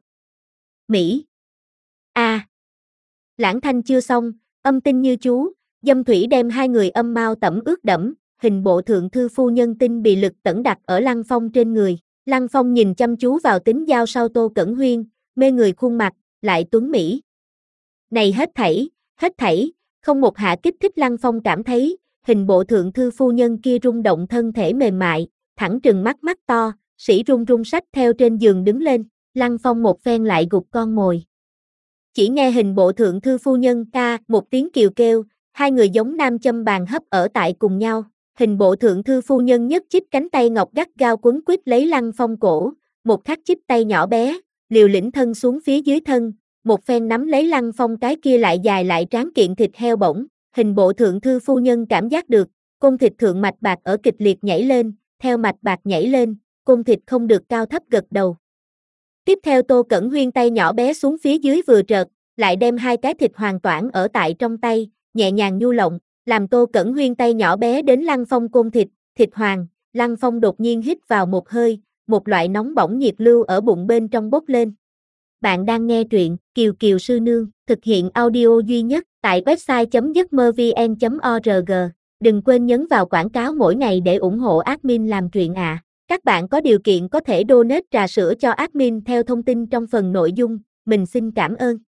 Mỹ. A. À. Lãng thanh chưa xong, âm tinh như chú, Dâm Thủy đem hai người âm mao tẩm ướt đẫm, hình bộ thượng thư phu nhân tinh bị lực tẩn đặt ở Lăng Phong trên người. Lăng Phong nhìn chăm chú vào tính giao sau Tô Cẩn Huyên, mê người khuôn mặt, lại tuấn Mỹ. Này hết thảy, hết thảy, không một hạ kích thích Lăng Phong cảm thấy, hình bộ thượng thư phu nhân kia rung động thân thể mềm mại, thẳng trừng mắt mắt to, sĩ run run sách theo trên giường đứng lên, Lăng Phong một phen lại gục con mồi. Chỉ nghe hình bộ thượng thư phu nhân ca một tiếng kiều kêu, hai người giống nam châm bàn hấp ở tại cùng nhau. Hình bộ thượng thư phu nhân nhất chích cánh tay ngọc gắt gao quấn quýt lấy Lăng Phong cổ, một khắc chích tay nhỏ bé, liều lĩnh thân xuống phía dưới thân, một phen nắm lấy Lăng Phong cái kia lại dài lại tráng kiện thịt heo bổng. Hình bộ thượng thư phu nhân cảm giác được, côn thịt thượng mạch bạc ở kịch liệt nhảy lên, theo mạch bạc nhảy lên, côn thịt không được cao thấp gật đầu. Tiếp theo Tô Cẩn Huyên tay nhỏ bé xuống phía dưới vừa trợt, lại đem hai cái thịt hoàn toàn ở tại trong tay, nhẹ nhàng nhu lộng, làm Tô Cẩn Huyên tay nhỏ bé đến Lăng Phong côn thịt, thịt hoàng, Lăng Phong đột nhiên hít vào một hơi, một loại nóng bỏng nhiệt lưu ở bụng bên trong bốc lên. Bạn đang nghe truyện Kiều Kiều Sư Nương, thực hiện audio duy nhất tại website chấm giấc mơ vn chấm org. Đừng quên nhấn vào quảng cáo mỗi ngày để ủng hộ admin làm truyện ạ. À. Các bạn có điều kiện có thể donate trà sữa cho admin theo thông tin trong phần nội dung, mình xin cảm ơn.